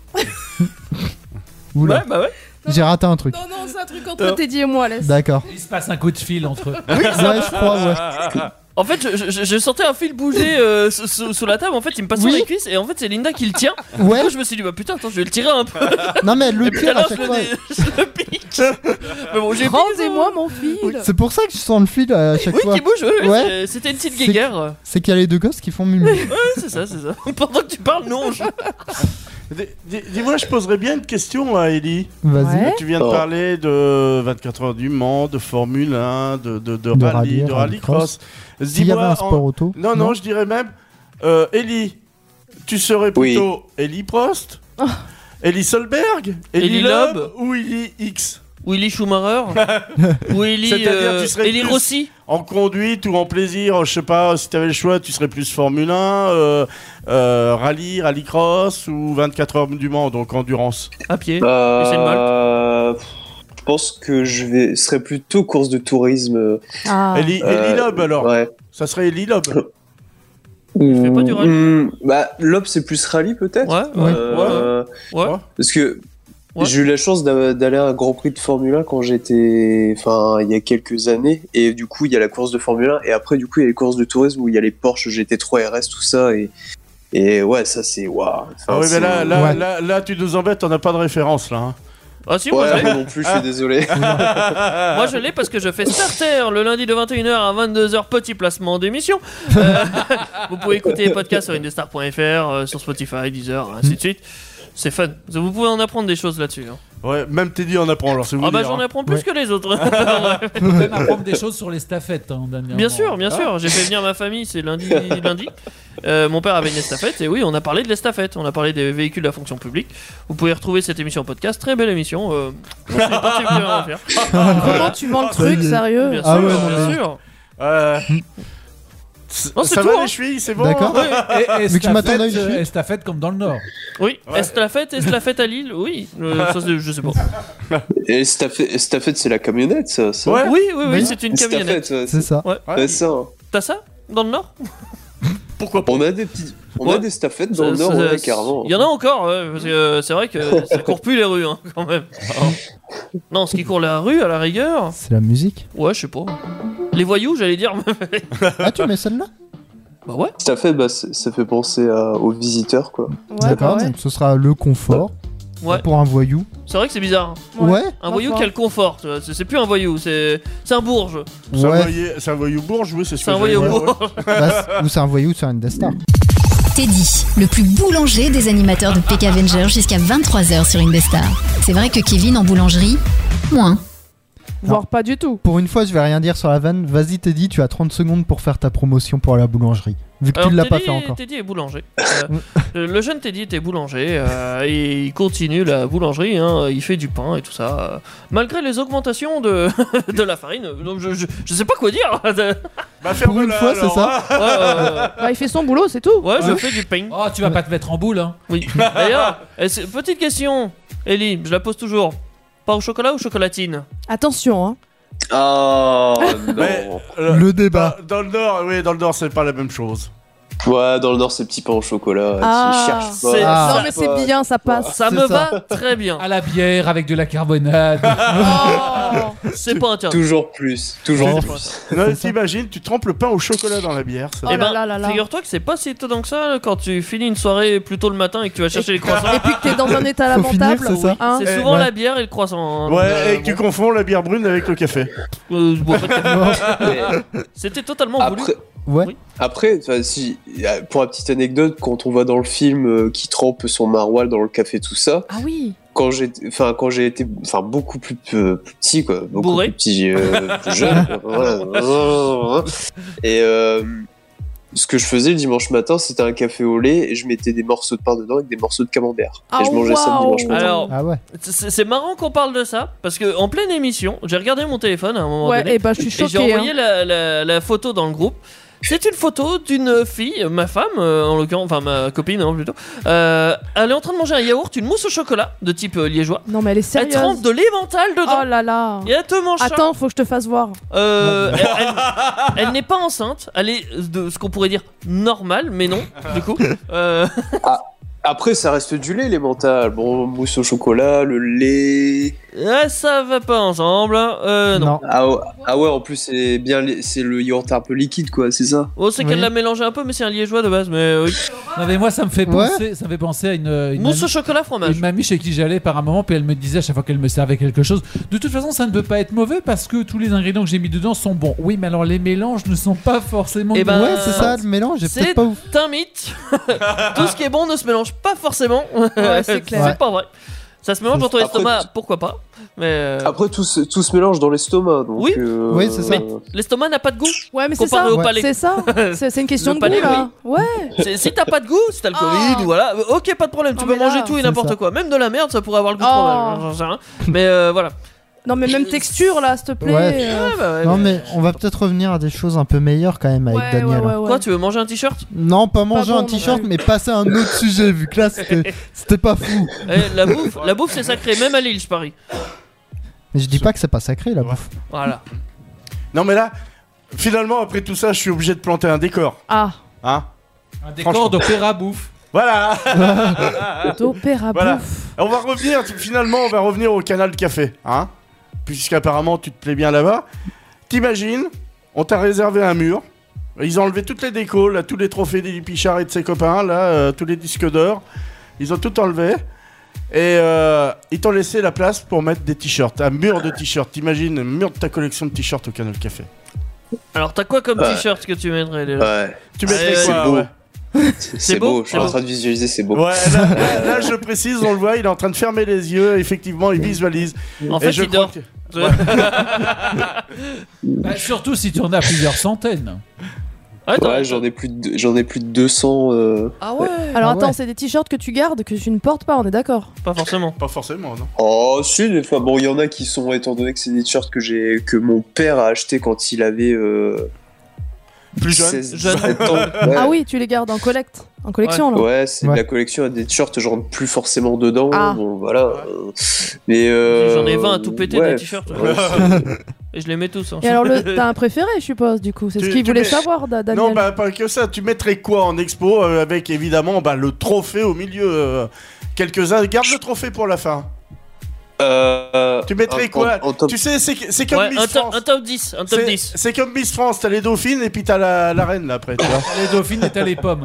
Speaker 4: Oula,
Speaker 7: Ouais, bah ouais.
Speaker 4: j'ai raté un truc.
Speaker 6: Non, non, c'est un truc entre Teddy et moi, laisse.
Speaker 4: D'accord.
Speaker 5: Il se passe un coup de fil entre eux.
Speaker 4: Ouais, je crois, ouais.
Speaker 7: En fait, je sentais un fil bouger sous la table. En fait, il me passe sur
Speaker 4: Oui.
Speaker 7: les cuisses et en fait, c'est Linda qui le tient.
Speaker 4: Ouais.
Speaker 7: Du coup, je me suis dit, bah putain, attends, je vais le tirer un peu.
Speaker 4: Non, mais elle le
Speaker 7: Et puis
Speaker 4: tire à
Speaker 7: alors,
Speaker 4: chaque
Speaker 7: je
Speaker 4: fois.
Speaker 7: le pique. Mais bon, j'ai
Speaker 6: Rendez-moi mon fil.
Speaker 4: C'est pour ça que je sens le fil à chaque
Speaker 7: Oui,
Speaker 4: fois.
Speaker 7: qui bouge, ouais.
Speaker 4: Ouais.
Speaker 7: C'était une petite
Speaker 4: C'est-
Speaker 7: guéguerre.
Speaker 4: C'est qu'il y a les deux gosses qui font mimi.
Speaker 7: Ouais, c'est ça, c'est ça. Pendant que tu parles, non.
Speaker 9: Dis-moi, je poserais bien une question à Ellie.
Speaker 4: Vas-y.
Speaker 6: Ouais.
Speaker 9: Tu viens de
Speaker 8: Oh.
Speaker 9: parler de 24 heures du Mans, de Formule 1, de
Speaker 4: rallye,
Speaker 9: rallye, de rallycross.
Speaker 4: S'il y avait un sport auto.
Speaker 9: Non, non, je dirais même, Ellie, tu serais
Speaker 8: Oui.
Speaker 9: plutôt Ellie Prost, Ellie Solberg,
Speaker 7: Ellie
Speaker 9: Ellie
Speaker 7: Loeb
Speaker 9: Loeb ou Ellie X
Speaker 7: Willy Schumacher. Ou Ellie,
Speaker 9: C'est-à-dire, tu serais
Speaker 7: Ellie
Speaker 9: plus-
Speaker 7: Rossi.
Speaker 9: En conduite ou en plaisir, je sais pas, si tu avais le choix, tu serais plus Formule 1, rallycross ou 24 heures du Mans, donc endurance.
Speaker 7: À pied. Et c'est une balle.
Speaker 8: Je pense que ce serait plutôt course de tourisme.
Speaker 6: Ah.
Speaker 9: Ellie Loeb alors
Speaker 8: Ouais.
Speaker 9: Ça serait Ellie Loeb.
Speaker 7: fais pas du rallye
Speaker 8: Lob, c'est plus rallye peut-être.
Speaker 7: Ouais. Ouais.
Speaker 8: Parce que
Speaker 7: Ouais.
Speaker 8: j'ai eu la chance d'aller à un Grand Prix de Formule 1 quand j'étais, il y a quelques années, et du coup il y a la course de Formule 1 et après du coup il y a les courses de tourisme où il y a les Porsche GT3 RS, tout ça, et ouais, ça c'est waouh.
Speaker 9: Ah oui, mais là, tu nous embêtes, on n'a pas de référence là. Hein.
Speaker 7: Ah si, moi je
Speaker 8: Ouais,
Speaker 7: l'ai.
Speaker 8: moi non plus, je suis désolé.
Speaker 7: Moi je l'ai parce que je fais Starter le lundi de 21h à 22h, petit placement d'émission. Vous pouvez écouter les podcasts sur indestar.fr, sur Spotify, Deezer, ainsi de suite. C'est fun. Vous pouvez en apprendre des choses là-dessus. Hein.
Speaker 9: Ouais, même Teddy en apprend alors c'est vous
Speaker 7: Ah bah
Speaker 9: dire,
Speaker 7: j'en
Speaker 9: hein.
Speaker 7: apprends plus que les autres.
Speaker 5: On peut même apprendre des choses sur les staffettes. Hein, dernièrement.
Speaker 7: Bien sûr. J'ai fait venir ma famille, c'est lundi. Mon père avait une estafette et oui, on a parlé de l'estafette. On a parlé des véhicules de la fonction publique. Vous pouvez retrouver cette émission en podcast. Très belle émission. Je suis particulièrement à faire.
Speaker 6: Comment tu vends le truc, sérieux?
Speaker 7: Bien
Speaker 4: Ah
Speaker 7: sûr,
Speaker 4: ouais, non,
Speaker 7: bien
Speaker 4: mais-
Speaker 7: sûr. Non, c'est
Speaker 9: Ça
Speaker 7: tout,
Speaker 9: va
Speaker 7: hein.
Speaker 9: les chevilles, c'est bon.
Speaker 4: D'accord.
Speaker 5: Et
Speaker 4: Mais tu m'attendais à une suite.
Speaker 5: estafette comme dans le Nord.
Speaker 7: Oui,
Speaker 9: Ouais.
Speaker 7: estafette à Lille, oui. Ça, je sais pas.
Speaker 8: Et estafette, c'est la camionnette, ça.
Speaker 9: Ouais.
Speaker 7: Oui, c'est une camionnette.
Speaker 8: Estafette, ouais,
Speaker 4: C'est ça.
Speaker 7: Ouais.
Speaker 8: c'est ça. Hein.
Speaker 7: T'as ça dans le Nord? Pourquoi pas?
Speaker 8: On a des petits. On
Speaker 7: Ouais.
Speaker 8: a des staffettes dans le Nord, ouais, carrément.
Speaker 7: Il y en a encore, ouais, parce que c'est vrai que ça court plus les rues, hein, quand même. Non, ce qui court la rue, à la rigueur,
Speaker 4: C'est la musique.
Speaker 7: ouais, je sais pas. Les voyous, j'allais dire.
Speaker 4: Ah, tu mets celle-là?
Speaker 7: Bah ouais.
Speaker 8: Staffette, ça fait penser aux visiteurs, quoi.
Speaker 6: Ouais,
Speaker 4: D'accord,
Speaker 6: bah ouais.
Speaker 4: donc ce sera le confort
Speaker 7: Ouais.
Speaker 4: pour un voyou.
Speaker 7: C'est vrai que c'est bizarre.
Speaker 4: Ouais,
Speaker 7: Un voyou qui a le confort, tu vois, c'est plus un voyou, c'est un bourge.
Speaker 9: C'est un voyou bourge, oui, c'est ce
Speaker 7: C'est
Speaker 9: que
Speaker 7: un voyou
Speaker 9: j'allais dire, ouais.
Speaker 7: bourge.
Speaker 4: Ou c'est un voyou sur Indestar.
Speaker 10: Teddy, le plus boulanger des animateurs de PK Avenger jusqu'à 23h sur Indestar. C'est vrai que Kevin en boulangerie, moins.
Speaker 6: Voire pas du tout.
Speaker 4: Pour une fois, je vais rien dire sur la vanne. Vas-y, Teddy, tu as 30 secondes pour faire ta promotion pour la boulangerie. Vu que tu l'as pas fait encore.
Speaker 7: Teddy est boulanger. Le jeune Teddy était boulanger et il continue la boulangerie. Hein, il fait du pain et tout ça. Malgré les augmentations de, de la farine. Donc je sais pas quoi dire.
Speaker 9: Bah,
Speaker 4: Pour une fois, c'est ça.
Speaker 6: Bah, il fait son boulot, c'est tout.
Speaker 7: Ouais, je fais du pain.
Speaker 5: Oh, tu vas pas te mettre en boule, hein.
Speaker 7: Oui. D'ailleurs, petite question, Ellie, je la pose toujours. Pain au chocolat ou chocolatine?
Speaker 6: Attention, hein.
Speaker 8: Ah non.
Speaker 9: Mais,
Speaker 4: Le débat.
Speaker 9: Dans le Nord, oui, dans le Nord, c'est pas la même chose.
Speaker 8: Ouais, dans le Nord, c'est petits pains au chocolat.
Speaker 6: Ah.
Speaker 8: Qui cherchent pas.
Speaker 7: C'est-
Speaker 4: Ah.
Speaker 6: Non, mais c'est bien, ça passe.
Speaker 7: Ça me va très bien.
Speaker 5: À la bière avec de la carbonade.
Speaker 6: Oh.
Speaker 7: C'est pas interdit.
Speaker 8: Toujours plus. Toujours plus.
Speaker 9: Non, t'imagines, tu trempes le pain au chocolat dans la bière. Ça.
Speaker 6: Oh
Speaker 7: Eh ben,
Speaker 6: là là là.
Speaker 7: figure-toi que c'est pas si étonnant que ça quand tu finis une soirée plus tôt le matin et que tu vas chercher les croissants.
Speaker 6: Et puis que t'es dans un état
Speaker 4: Faut finir,
Speaker 6: lamentable.
Speaker 4: c'est ça
Speaker 6: hein.
Speaker 7: C'est souvent
Speaker 4: ouais.
Speaker 7: la bière et le croissant. hein.
Speaker 9: Ouais, et
Speaker 7: Donc,
Speaker 9: que tu confonds la bière brune avec le café.
Speaker 7: je bois pas de café.
Speaker 8: Mais
Speaker 7: C'était totalement voulu.
Speaker 8: après,
Speaker 4: Ouais.
Speaker 7: Oui.
Speaker 8: après, si, pour la petite anecdote, quand on voit dans le film qui trempe son maroilles dans le café, tout ça,
Speaker 6: Ah oui.
Speaker 8: quand j'ai été beaucoup plus petit, quoi, beaucoup
Speaker 7: Bourré.
Speaker 8: plus petit, plus jeune, voilà. Et ce que je faisais le dimanche matin, c'était un café au lait et je mettais des morceaux de pain dedans avec des morceaux de camembert.
Speaker 6: Ah,
Speaker 8: et je mangeais ça le dimanche matin.
Speaker 7: Alors,
Speaker 4: Ah ouais.
Speaker 7: c'est marrant qu'on parle de ça parce que en pleine émission, j'ai regardé mon téléphone à un moment
Speaker 6: Ouais,
Speaker 7: donné
Speaker 6: et bah je suis
Speaker 7: et j'ai
Speaker 6: choquée.
Speaker 7: envoyé la photo dans le groupe. C'est une photo d'une fille, ma femme en l'occurrence, enfin ma copine hein, plutôt. Elle est en train de manger un yaourt, une mousse au chocolat de type liégeois.
Speaker 6: Non, mais elle est
Speaker 7: Elle
Speaker 6: sérieuse.
Speaker 7: trempe de l'emmental dedans.
Speaker 6: Oh là là.
Speaker 7: Et elle te mange ça.
Speaker 6: Attends, faut que je te fasse voir.
Speaker 7: Elle n'est pas enceinte, elle est de ce qu'on pourrait dire normale, mais non, du coup.
Speaker 8: Après, ça reste du lait, les mentales. Bon, mousse au chocolat, le lait.
Speaker 7: Ça va pas ensemble. Non.
Speaker 8: Ah ouais, en plus, c'est le yaourt un peu liquide, quoi, c'est ça?
Speaker 7: Oh, c'est qu'elle l'a mélangé un peu, mais c'est un liégeois de base, mais oui.
Speaker 5: Non, mais moi, ça me fait
Speaker 4: Ouais.
Speaker 5: penser à une
Speaker 7: Mousse au
Speaker 5: mamie-
Speaker 7: chocolat, fromage.
Speaker 5: Une mamie chez qui j'allais par un moment, puis elle me disait à chaque fois qu'elle me servait quelque chose, de toute façon, ça ne peut pas être mauvais parce que tous les ingrédients que j'ai mis dedans sont bons. Oui, mais alors les mélanges ne sont pas forcément
Speaker 7: Eh ben,
Speaker 5: bons.
Speaker 4: Ouais, c'est ça, le mélange est
Speaker 7: C'est
Speaker 4: peut-être pas ouf.
Speaker 7: un mythe. Tout ce qui est bon ne se mélange pas forcément.
Speaker 6: Ouais, c'est clair.
Speaker 7: C'est pas vrai. Ça se mélange dans ton
Speaker 8: Après,
Speaker 7: estomac, pourquoi pas. Mais
Speaker 8: Après, tout se mélange dans l'estomac, donc...
Speaker 7: Oui.
Speaker 4: Oui, c'est ça.
Speaker 7: Mais l'estomac n'a pas de goût.
Speaker 6: Ouais, mais c'est
Speaker 7: Comparé
Speaker 6: ça.
Speaker 7: au palais.
Speaker 6: C'est ça. C'est une question
Speaker 7: Le
Speaker 6: de
Speaker 7: palais,
Speaker 6: goût là. Ouais.
Speaker 7: Si t'as pas de goût, si t'as le
Speaker 6: Oh.
Speaker 7: Covid ou voilà, ok, pas de problème, tu
Speaker 6: Non,
Speaker 7: peux
Speaker 6: mais là,
Speaker 7: manger tout et
Speaker 4: c'est
Speaker 7: n'importe
Speaker 4: ça.
Speaker 7: quoi. Même de la merde, ça pourrait avoir le goût de
Speaker 6: Oh.
Speaker 7: fromage, j'en sais rien. Mais voilà.
Speaker 6: Non, mais même texture là, s'il te plaît.
Speaker 4: Ouais.
Speaker 7: Ouais, bah ouais,
Speaker 4: Non, mais on va peut-être revenir à des choses un peu meilleures quand même avec
Speaker 6: Ouais,
Speaker 4: Daniel.
Speaker 6: ouais, ouais, ouais.
Speaker 7: Quoi, tu veux manger un t-shirt?
Speaker 4: Non, pas manger
Speaker 6: bon,
Speaker 4: un
Speaker 6: non
Speaker 4: t-shirt,
Speaker 6: plus.
Speaker 4: mais passer à un autre sujet, vu que là, c'était pas fou.
Speaker 7: La bouffe c'est sacré, même à Lille, je parie.
Speaker 4: Mais je dis pas que c'est pas sacré, la bouffe.
Speaker 7: Voilà.
Speaker 9: Non, mais là, finalement, après tout ça, je suis obligé de planter un décor.
Speaker 6: Ah.
Speaker 9: Hein?
Speaker 5: Un décor
Speaker 9: Franchement.
Speaker 5: d'opéra bouffe.
Speaker 9: Voilà.
Speaker 6: D'opéra
Speaker 9: Voilà.
Speaker 6: bouffe.
Speaker 9: On va revenir au canal de café, hein? Puisqu'apparemment tu te plais bien là-bas. T'imagines, on t'a réservé un mur. Ils ont enlevé toutes les décos, là, tous les trophées d'Elie Pichard et de ses copains, là, tous les disques d'or. Ils ont tout enlevé. Et ils t'ont laissé la place pour mettre des t-shirts, un mur de t-shirts. T'imagines un mur de ta collection de t-shirts au Canal Café.
Speaker 7: Alors, t'as quoi comme t-shirt que tu mettrais déjà?
Speaker 8: Ouais.
Speaker 9: Tu mettrais
Speaker 8: C'est
Speaker 9: quoi
Speaker 8: beau.
Speaker 9: ouais.
Speaker 8: C'est beau, je suis en train de visualiser, c'est beau.
Speaker 9: Ouais, là, je précise, on le voit, il est en train de fermer les yeux, effectivement, il visualise.
Speaker 7: En fait, il dort.
Speaker 5: Bah, surtout si tu en as plusieurs centaines.
Speaker 8: Ouais, j'en ai plus de 200.
Speaker 6: Ah ouais. Alors attends, c'est des t-shirts que tu gardes, que tu ne portes pas, on est d'accord?
Speaker 7: Pas forcément.
Speaker 9: Pas forcément, non.
Speaker 8: Oh, si, des fois. Bon, il y en a qui sont, étant donné que c'est des t-shirts que mon père a acheté quand il avait.
Speaker 9: Plus jeune.
Speaker 8: 17 ans. Ouais.
Speaker 6: Ah oui, tu les gardes en collection là.
Speaker 8: Ouais, c'est de la collection à des t-shirts, je rentre plus forcément dedans.
Speaker 6: Ah.
Speaker 8: Bon, voilà. Mais.
Speaker 7: J'en ai 20 à tout péter des t-shirts.
Speaker 8: Ouais.
Speaker 7: Et je les mets tous. Hein.
Speaker 6: Et alors, t'as un préféré, je suppose, du coup? C'est ce qu'il voulait savoir, Daniel.
Speaker 9: Non, bah pas que ça. Tu mettrais quoi en expo avec évidemment le trophée au milieu quelques-uns gardent le trophée pour la fin. Tu mettrais quoi Tu sais, c'est comme Miss France.
Speaker 7: Un top 10. Un top 10.
Speaker 9: C'est comme Miss France, t'as les dauphines et puis t'as la reine là après. Tu vois.
Speaker 5: Les dauphines et t'as les pommes.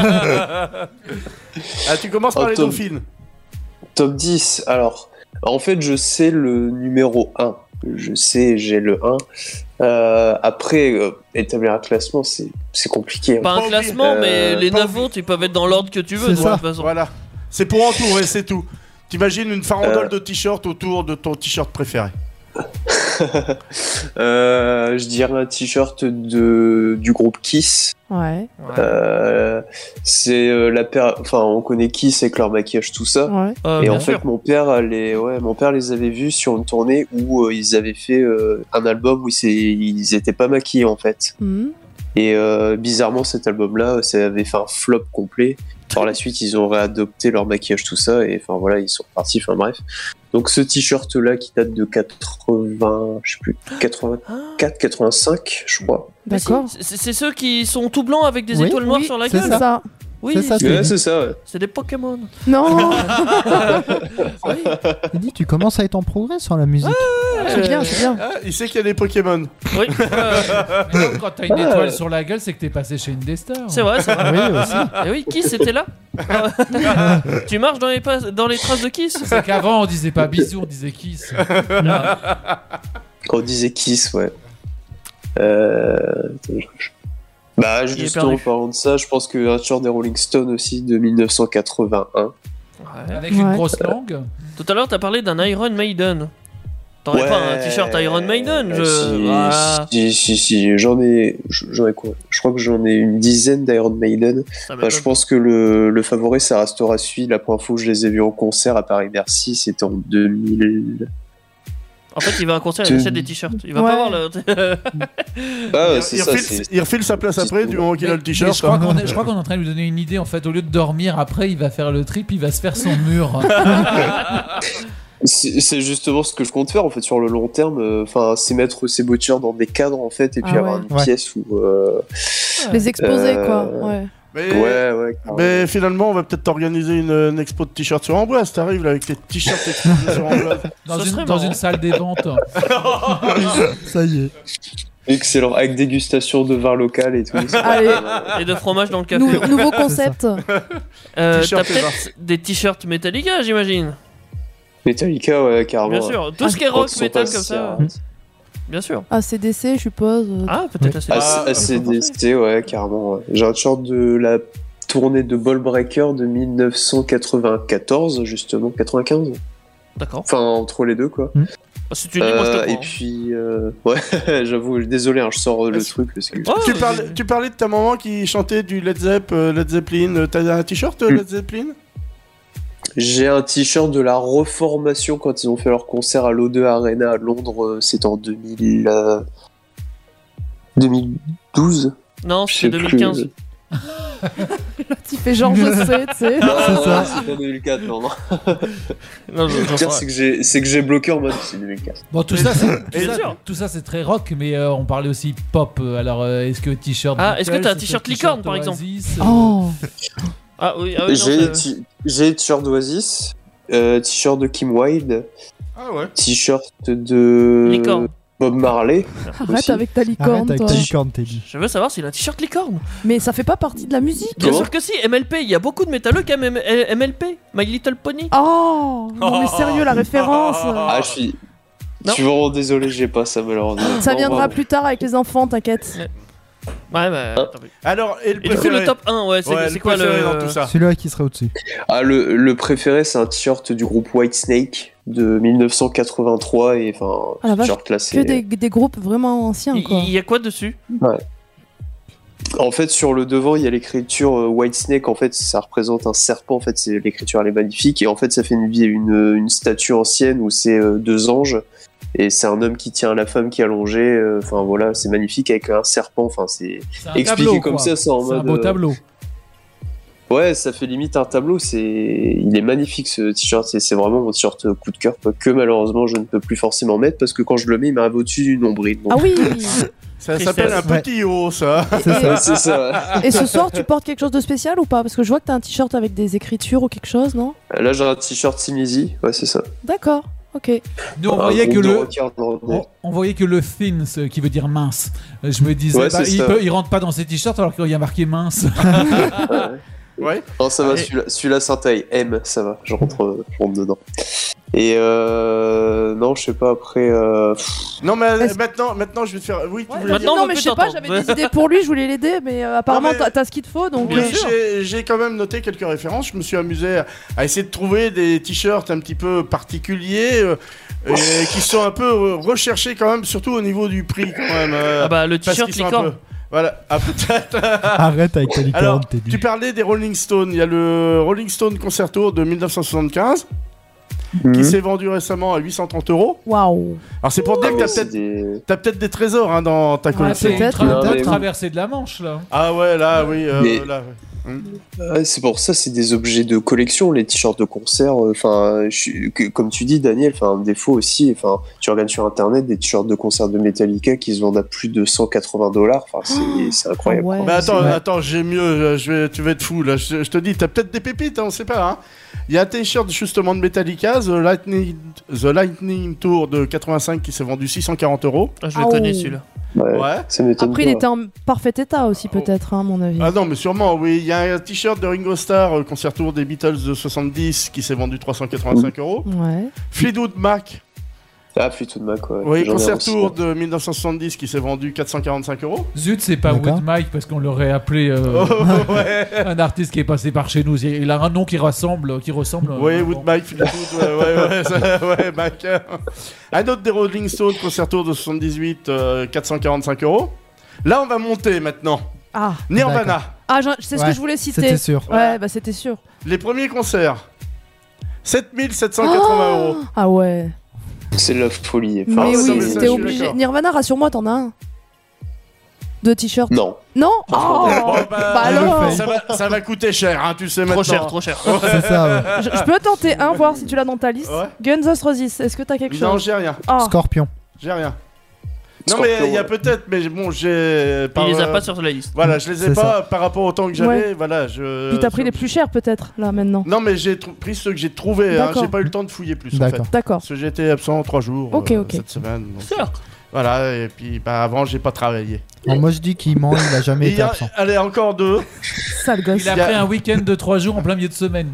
Speaker 9: Tu commences par les dauphines.
Speaker 8: Top 10. Alors, en fait, je sais le numéro 1. J'ai le 1. Après, établir un classement, c'est compliqué.
Speaker 7: Pas un classement, mais les 9 autres, ils peuvent être dans l'ordre que tu veux.
Speaker 8: C'est ça.
Speaker 7: De toute façon.
Speaker 9: Voilà. C'est pour entourer, c'est tout. T'imagines une farandole de t-shirts autour de ton t-shirt préféré.
Speaker 8: Je dirais un t-shirt du groupe Kiss.
Speaker 6: Ouais.
Speaker 8: C'est la paire. Enfin, on connaît Kiss avec leur maquillage, tout ça.
Speaker 6: Ouais.
Speaker 8: Et en fait, mon père les avait vus sur une tournée où ils avaient fait un album où ils étaient pas maquillés en fait. Et bizarrement, cet album-là, ça avait fait un flop complet. Par la suite, ils ont réadopté leur maquillage, tout ça, et enfin voilà, ils sont partis. Enfin bref. Donc ce t-shirt-là qui date de 84, 85, je crois.
Speaker 6: D'accord.
Speaker 7: C'est ceux qui sont tout blancs avec des étoiles noires sur la gueule.
Speaker 6: C'est ça.
Speaker 7: Oui,
Speaker 8: c'est ça. Ouais.
Speaker 7: C'est des Pokémon.
Speaker 6: Non.
Speaker 4: Il dit, tu commences à être en progrès sur la musique.
Speaker 6: C'est bien, c'est bien.
Speaker 9: Il sait qu'il y a des Pokémon.
Speaker 7: Oui.
Speaker 5: Quand t'as une étoile sur la gueule, c'est que t'es passé chez Indestar.
Speaker 7: C'est vrai, c'est vrai.
Speaker 4: Oui, aussi.
Speaker 7: Et oui, Kiss c'était là. Tu marches dans les traces de Kiss.
Speaker 5: C'est qu'avant on disait pas bisous, on disait Kiss.
Speaker 8: Quand on disait Kiss, ouais. Bah justement, en parlant de ça, je pense que un t-shirt des Rolling Stones aussi de 1981.
Speaker 5: Avec une grosse langue.
Speaker 7: Tout à l'heure, t'as parlé d'un Iron Maiden. T'aurais pas un t-shirt Iron Maiden?
Speaker 8: Si, j'en ai quoi? Je crois que j'en ai une dizaine d'Iron Maiden. Je pense que le favori, ça restera celui. La première fois où je les ai vus en concert à Paris-Bercy, c'était en 2000.
Speaker 7: En fait, il va à un concert, il achète des t-shirts. Il va pas voir le.
Speaker 9: Il refile sa place après, du moment qu'il a le t-shirt.
Speaker 5: Je crois qu'on est en train de lui donner une idée. En fait, au lieu de dormir, après, il va faire le trip, il va se faire son mur.
Speaker 8: C'est justement ce que je compte faire en fait sur le long terme. Enfin, c'est mettre ces beaux t-shirts dans des cadres en fait, et puis avoir une pièce où.
Speaker 6: Les exposer quoi. Ouais.
Speaker 9: Mais finalement, on va peut-être organiser une expo de t-shirts sur Amboise. T'arrives là avec tes t-shirts exposés sur Amboise.
Speaker 5: Dans une salle des ventes.
Speaker 4: Ça y est.
Speaker 8: Excellent, avec dégustation de vin local et tout.
Speaker 6: Allez.
Speaker 7: Et de fromage dans le café.
Speaker 6: Nouveau concept.
Speaker 7: T'as peut-être des t-shirts Metallica, j'imagine.
Speaker 8: Metallica, ouais, carrément.
Speaker 7: Bien sûr, tout ce qui est rock, metal comme ça. Bien sûr.
Speaker 6: ACDC, je suppose.
Speaker 7: Ah, peut-être
Speaker 8: ACDC, ouais, carrément. Ouais. J'ai un t-shirt de la tournée de Ball Breaker de 1994, justement, 95.
Speaker 7: D'accord.
Speaker 8: Enfin, entre les deux, quoi.
Speaker 7: Si tu dis, moi je te crois.
Speaker 8: Et puis, ouais, j'avoue, désolé, je sors le truc. Parce que...
Speaker 9: tu parlais de ta maman qui chantait du Led Zeppelin. T'as un t-shirt Led Zeppelin?
Speaker 8: J'ai un t-shirt de la reformation quand ils ont fait leur concert à l'O2 Arena à Londres. C'était en 2012.
Speaker 7: Non, c'est 2015.
Speaker 6: Tu fais genre je sais, tu sais.
Speaker 8: Non, c'est pas 2004, non.
Speaker 7: Non,
Speaker 8: le pire, c'est que j'ai bloqué en mode c'est 2004.
Speaker 5: Bon, tout ça c'est très rock, mais on parlait aussi pop. Alors, est-ce que t-shirt.
Speaker 7: Ah, est-ce que t'as un t-shirt licorne par exemple?
Speaker 6: Oh.
Speaker 7: Ah oui,
Speaker 8: j'ai t-shirt d'Oasis, t-shirt de Kim Wilde,
Speaker 9: ah ouais.
Speaker 8: t-shirt de
Speaker 7: Licorne.
Speaker 8: Bob Marley.
Speaker 6: Arrête
Speaker 8: aussi.
Speaker 6: avec ta licorne,
Speaker 4: Arrête avec
Speaker 6: toi.
Speaker 4: ta licorne, Teddy.
Speaker 7: Je veux savoir s'il a un t-shirt licorne.
Speaker 6: Mais ça fait pas partie de la musique.
Speaker 7: Bien
Speaker 8: Comment
Speaker 7: sûr que si, MLP, il y a beaucoup de métalleux qui aiment MLP, My Little Pony.
Speaker 6: Oh non mais sérieux, la référence.
Speaker 8: Ah, je suis vraiment désolé, j'ai pas ça malheureusement.
Speaker 6: Ça viendra
Speaker 8: Bravo.
Speaker 6: plus tard avec les enfants, t'inquiète.
Speaker 7: Ouais, bah. attends, mais-
Speaker 9: Alors, et le
Speaker 7: Et du coup,
Speaker 9: préféré
Speaker 7: le top 1, ouais, c'est quoi
Speaker 9: préféré
Speaker 7: le.
Speaker 9: dans tout ça?
Speaker 4: Celui-là qui serait au-dessus.
Speaker 8: Ah, le préféré, c'est un t-shirt du groupe Whitesnake de 1983 et enfin,
Speaker 6: Ah la vache,
Speaker 8: t-shirt là,
Speaker 6: que
Speaker 8: c'est.
Speaker 6: des groupes vraiment anciens quoi.
Speaker 7: Il y a quoi dessus?
Speaker 8: En fait, sur le devant, il y a l'écriture Whitesnake. En fait, ça représente un serpent. En fait, c'est l'écriture, elle est magnifique. Et en fait, ça fait une statue ancienne où c'est deux anges. Et c'est un homme qui tient la femme qui est allongée. Enfin voilà, c'est magnifique avec un serpent. Enfin, c'est
Speaker 5: un
Speaker 8: expliqué
Speaker 5: tableau,
Speaker 8: comme
Speaker 5: quoi.
Speaker 8: ça, c'est en
Speaker 5: C'est un
Speaker 8: mode.
Speaker 5: beau tableau.
Speaker 8: Ouais, ça fait limite un tableau. Il est magnifique ce t-shirt. C'est vraiment mon t-shirt coup de cœur que malheureusement je ne peux plus forcément mettre parce que quand je le mets, il m'arrive au-dessus du nombril. Donc...
Speaker 6: Ah oui.
Speaker 9: Ça s'appelle un petit haut, ça.
Speaker 8: C'est ça.
Speaker 6: Et ce soir, tu portes quelque chose de spécial ou pas? Parce que je vois que t'as un t-shirt avec des écritures ou quelque chose, non?
Speaker 8: Là, j'ai un t-shirt Simizi. Ouais, c'est ça.
Speaker 6: D'accord. Ok.
Speaker 5: Nous, on
Speaker 8: Un
Speaker 5: voyait que
Speaker 8: groupe de
Speaker 5: le.
Speaker 8: rockers de-
Speaker 5: On voyait que le thin, qui veut dire mince. Je me disais,
Speaker 8: Ouais,
Speaker 5: bah,
Speaker 8: c'est ça.
Speaker 5: il rentre pas dans ses t-shirts alors qu'il y a marqué mince.
Speaker 9: Ouais.
Speaker 8: Non, ça va,
Speaker 6: Et-
Speaker 8: celui-là c'est un taille M, ça va, je rentre dedans. Et non, je sais pas, après.
Speaker 9: Non, mais maintenant, je vais te faire. Oui, tu voulais
Speaker 7: Maintenant,
Speaker 9: dire-
Speaker 7: on
Speaker 6: Non, mais
Speaker 7: veut
Speaker 6: je sais
Speaker 7: plus
Speaker 6: pas,
Speaker 7: t'entendre.
Speaker 6: j'avais des idées pour lui, je voulais l'aider, mais apparemment
Speaker 9: Non, mais-
Speaker 6: t'as ce qu'il te faut donc.
Speaker 9: Oui, j'ai quand même noté quelques références. Je me suis amusé à essayer de trouver des t-shirts un petit peu particuliers et qui sont un peu recherchés quand même, surtout au niveau du prix quand même.
Speaker 7: Ah bah, le
Speaker 9: parce
Speaker 7: t-shirt
Speaker 9: qu'ils sont un
Speaker 7: licorne.
Speaker 9: peu- Voilà, ah, peut-être.
Speaker 4: Arrête avec ta licorne,
Speaker 9: Alors,
Speaker 4: Teddy.
Speaker 9: tu parlais des Rolling Stones. Il y a le Rolling Stone Concert Tour de 1975 qui s'est vendu récemment à 830 €.
Speaker 6: Waouh.
Speaker 9: Alors, c'est pour dire que t'as peut-être des trésors hein, dans ta collection.
Speaker 5: Peut-être traverser de la Manche là.
Speaker 9: Ah ouais, là, oui.
Speaker 8: Mais-
Speaker 9: là, ouais.
Speaker 8: Ouais, c'est pour ça, c'est des objets de collection, les t-shirts de concert. Enfin, comme tu dis, Daniel, enfin, des fois aussi, enfin, tu regardes sur internet des t-shirts de concert de Metallica qui se vendent à plus de 180 $. Enfin, c'est incroyable.
Speaker 6: ouais.
Speaker 9: Mais attends, j'ai mieux. Tu vas être fou là. Je te dis, t'as peut-être des pépites, hein, on sait pas. Hein. Il y a un t-shirt justement de Metallica, The Lightning Tour de 85 qui s'est vendu 640 €.
Speaker 7: Ah, je le connais celui-là.
Speaker 8: Ouais. Ça m'étonne
Speaker 6: Après, il
Speaker 8: pas.
Speaker 6: était en parfait état aussi, peut-être, hein, à mon avis.
Speaker 9: Ah non, mais sûrement, oui. Il y a un t-shirt de Ringo Starr, concert tour des Beatles de 70 qui s'est vendu 385 €.
Speaker 6: Ouais.
Speaker 9: Fleetwood Mac.
Speaker 8: Ah, Fleetwood Mac, ouais.
Speaker 9: Oui,
Speaker 8: J'en ai
Speaker 9: concert
Speaker 8: aussi,
Speaker 9: tour
Speaker 8: ouais.
Speaker 9: de 1970 qui s'est vendu 445 €.
Speaker 5: Zut, c'est pas
Speaker 4: D'accord.
Speaker 5: Wood Mike parce qu'on l'aurait appelé
Speaker 9: Ouais.
Speaker 5: un artiste qui est passé par chez nous. Il a un nom qui ressemble.
Speaker 9: Oui, Wood Mike, Fleetwood, ouais, Mac. Un autre des Rolling Stones, concert tour de 78, 445 €. Là, on va monter maintenant.
Speaker 6: Ah.
Speaker 9: Nirvana.
Speaker 6: Ah, c'est ce
Speaker 4: Ouais,
Speaker 6: que je voulais citer.
Speaker 4: c'était sûr.
Speaker 6: Ouais, bah c'était sûr.
Speaker 9: Les premiers concerts. 7780 €.
Speaker 6: Ah ouais.
Speaker 8: C'est la folie.
Speaker 6: Mais
Speaker 8: Enfin,
Speaker 6: oui,
Speaker 9: ça, mais ça, je
Speaker 6: c'était
Speaker 9: suis
Speaker 6: obligé.
Speaker 9: d'accord.
Speaker 6: Nirvana, rassure-moi, t'en as un. De t-shirt.
Speaker 8: Non.
Speaker 6: Non. Oh
Speaker 9: Bon,
Speaker 6: bah alors.
Speaker 9: ça va coûter cher, hein, tu sais maintenant.
Speaker 7: Trop cher.
Speaker 4: C'est ça, ouais.
Speaker 6: Je peux tenter un, voir si tu l'as dans ta liste.
Speaker 9: Ouais.
Speaker 6: Guns N' Roses, est-ce que t'as quelque
Speaker 9: Non,
Speaker 6: chose?
Speaker 9: j'ai rien.
Speaker 6: Ah.
Speaker 4: Scorpion.
Speaker 9: J'ai rien. Non,
Speaker 8: Scorpion,
Speaker 9: mais il y a
Speaker 8: ouais.
Speaker 9: peut-être, mais bon, j'ai.
Speaker 7: Il les a pas sur la liste.
Speaker 9: Voilà, je les ai
Speaker 4: C'est
Speaker 9: pas par rapport au temps que j'avais.
Speaker 6: Ouais.
Speaker 9: Voilà,
Speaker 6: Puis t'as pris les plus chers, peut-être, là, maintenant.
Speaker 9: Non, mais j'ai pris ceux que j'ai trouvés. Hein.
Speaker 6: D'accord.
Speaker 9: J'ai pas eu le temps de fouiller plus. En
Speaker 4: D'accord.
Speaker 9: fait.
Speaker 6: D'accord.
Speaker 9: Parce que j'étais absent 3 jours
Speaker 6: Ok, ok.
Speaker 9: cette semaine. donc,
Speaker 7: Sûr.
Speaker 9: voilà, et puis bah, avant, j'ai pas travaillé.
Speaker 4: Alors, moi, je dis qu'il ment, il a jamais
Speaker 9: Et il
Speaker 4: été
Speaker 9: y a-
Speaker 4: absent.
Speaker 9: Allez, encore 2.
Speaker 6: Sale gosse.
Speaker 5: Il a
Speaker 9: Il y a-
Speaker 5: pris un week-end de 3 jours en plein milieu de semaine.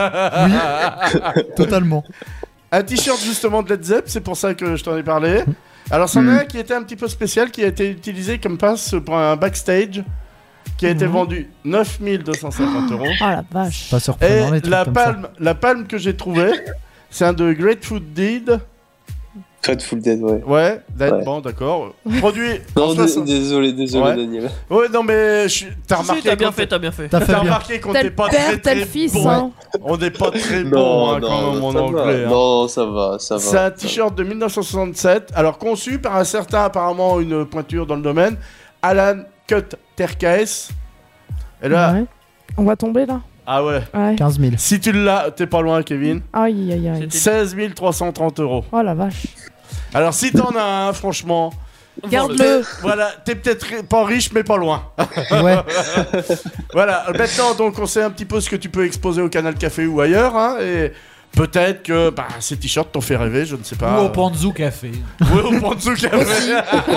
Speaker 4: Totalement.
Speaker 9: Un t-shirt justement de Led Zepp, c'est pour ça que je t'en ai parlé. Alors, c'en est un qui était un petit peu spécial, qui a été utilisé comme passe pour un backstage, qui a été vendu 9250 €.
Speaker 6: Oh la vache.
Speaker 4: Pas surprenant, les
Speaker 9: Et
Speaker 4: trucs comme ça.
Speaker 9: la palme que j'ai trouvée, c'est un de Grateful Dead.
Speaker 8: Grateful Dead, ouais.
Speaker 9: Ouais,
Speaker 8: Ouais.
Speaker 9: bon, d'accord. Produit.
Speaker 8: Non,
Speaker 9: en 60
Speaker 8: désolé,
Speaker 9: Ouais.
Speaker 8: Daniel.
Speaker 9: Ouais, non, mais t'as
Speaker 7: Si,
Speaker 9: remarqué.
Speaker 7: t'as bien
Speaker 9: qu'on-
Speaker 7: fait, t'as bien fait.
Speaker 4: T'as fait
Speaker 9: T'as
Speaker 4: bien.
Speaker 9: remarqué qu'on
Speaker 6: Tel
Speaker 9: n'est pas
Speaker 6: père,
Speaker 9: très
Speaker 6: tel
Speaker 9: très
Speaker 6: fils,
Speaker 9: bon.
Speaker 6: hein.
Speaker 9: On n'est pas très bon hein, quand même en
Speaker 8: ça va.
Speaker 9: anglais. hein.
Speaker 8: Non, ça va, ça va.
Speaker 9: C'est un t-shirt de 1967, alors conçu par un certain, apparemment une pointure dans le domaine, Alan Kut-Terkaes. Et là,
Speaker 6: Ouais. On va tomber, là.
Speaker 9: ah ouais,
Speaker 6: Ouais.
Speaker 4: 15 000.
Speaker 9: si tu l'as, t'es pas loin, Kevin.
Speaker 6: Aïe, aïe, aïe.
Speaker 9: 16 330 €.
Speaker 6: Oh la vache.
Speaker 9: Alors si t'en as un, franchement,
Speaker 6: Garde-le.
Speaker 9: voilà, t'es peut-être pas riche, mais pas loin.
Speaker 4: Ouais.
Speaker 9: Voilà, maintenant, donc on sait un petit peu ce que tu peux exposer au Canal Café ou ailleurs, hein, et Peut-être que ces t-shirts t'ont fait rêver, je ne sais pas.
Speaker 5: Ou au Panzou Café.
Speaker 9: Oui, au Panzou Café.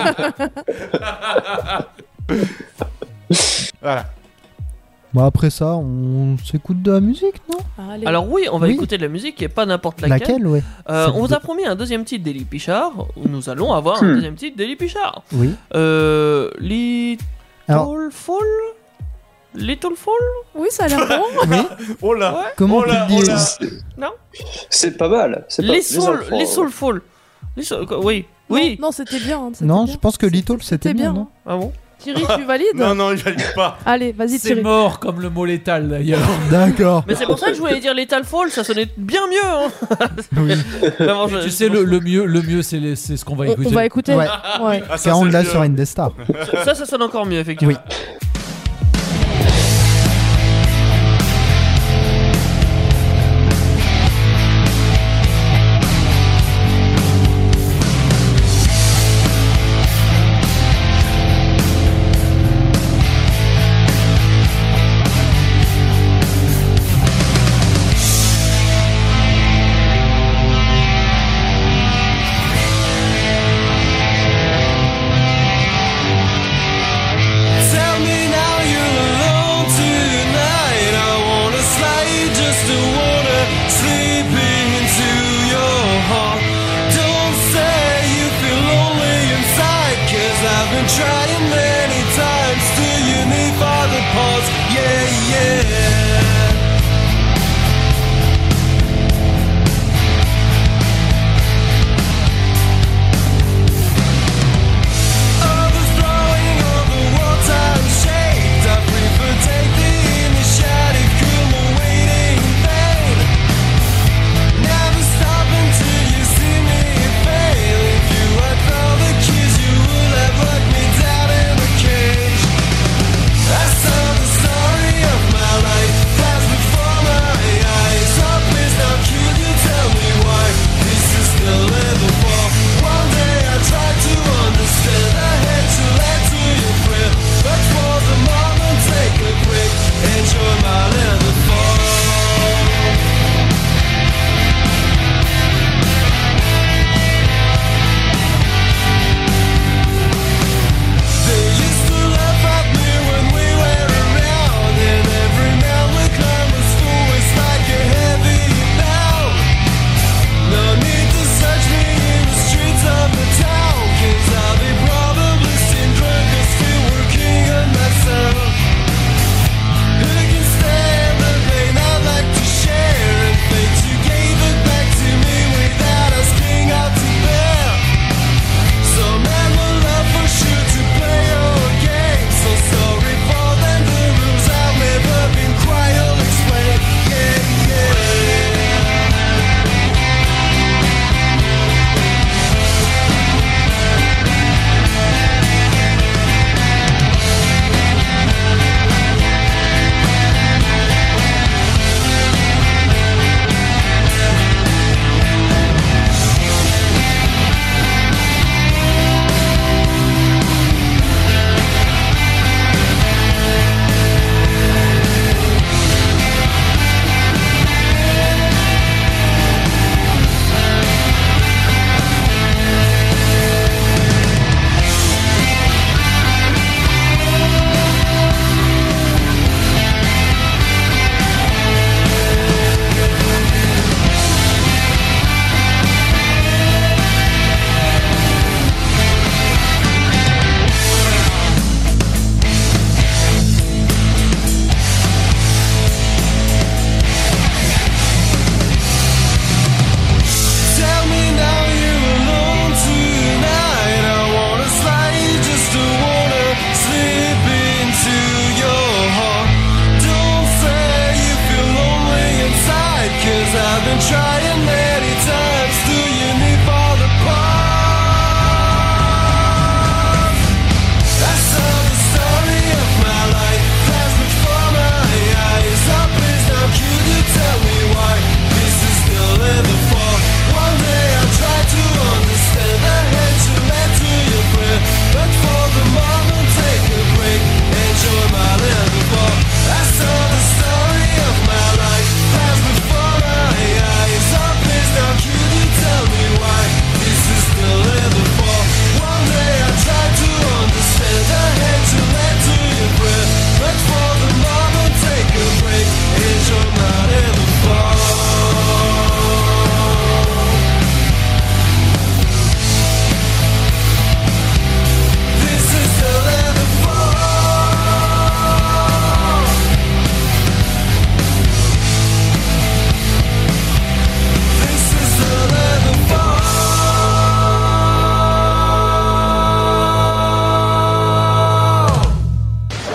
Speaker 9: Voilà.
Speaker 4: Bon, après ça, on s'écoute de la musique, non?
Speaker 6: Allez.
Speaker 7: Alors oui, on va
Speaker 4: Oui.
Speaker 7: écouter de la musique et pas n'importe laquelle.
Speaker 4: Laquelle, ouais.
Speaker 7: On vous a promis un deuxième titre d'Elie Pichard, où nous allons avoir un deuxième titre d'Elie Pichard.
Speaker 4: Oui.
Speaker 7: Little Fall. Little Fall.
Speaker 6: Oui, ça a l'air bon.
Speaker 4: Oui.
Speaker 9: Oh là.
Speaker 7: Ouais.
Speaker 4: Comment
Speaker 9: Oh là,
Speaker 4: tu dis
Speaker 9: oh là.
Speaker 7: Non.
Speaker 8: C'est pas mal. C'est pas
Speaker 7: Les Soul Fall. Oui. Oui.
Speaker 6: Non, c'était bien. hein, c'était
Speaker 4: Non,
Speaker 6: bien.
Speaker 4: je pense que Little c'était bien, non?
Speaker 7: Ah bon?
Speaker 6: Thierry, tu valides?
Speaker 9: Non, il valide pas.
Speaker 6: Allez, vas-y,
Speaker 5: C'est
Speaker 6: Thierry.
Speaker 5: mort comme le mot létal d'ailleurs.
Speaker 4: D'accord.
Speaker 7: Mais c'est pour ça que je voulais dire Lethal Fall, ça sonnait bien mieux. Hein.
Speaker 4: Oui.
Speaker 7: Vraiment,
Speaker 5: Tu sais, le mieux, c'est ce qu'on va écouter.
Speaker 6: On va écouter.
Speaker 4: Ouais.
Speaker 6: Ouais.
Speaker 9: Ah, ça,
Speaker 4: Car on
Speaker 9: c'est
Speaker 4: l'a
Speaker 9: mieux.
Speaker 4: sur Indestar.
Speaker 7: ça sonne encore mieux, effectivement.
Speaker 4: Oui.
Speaker 11: Tell me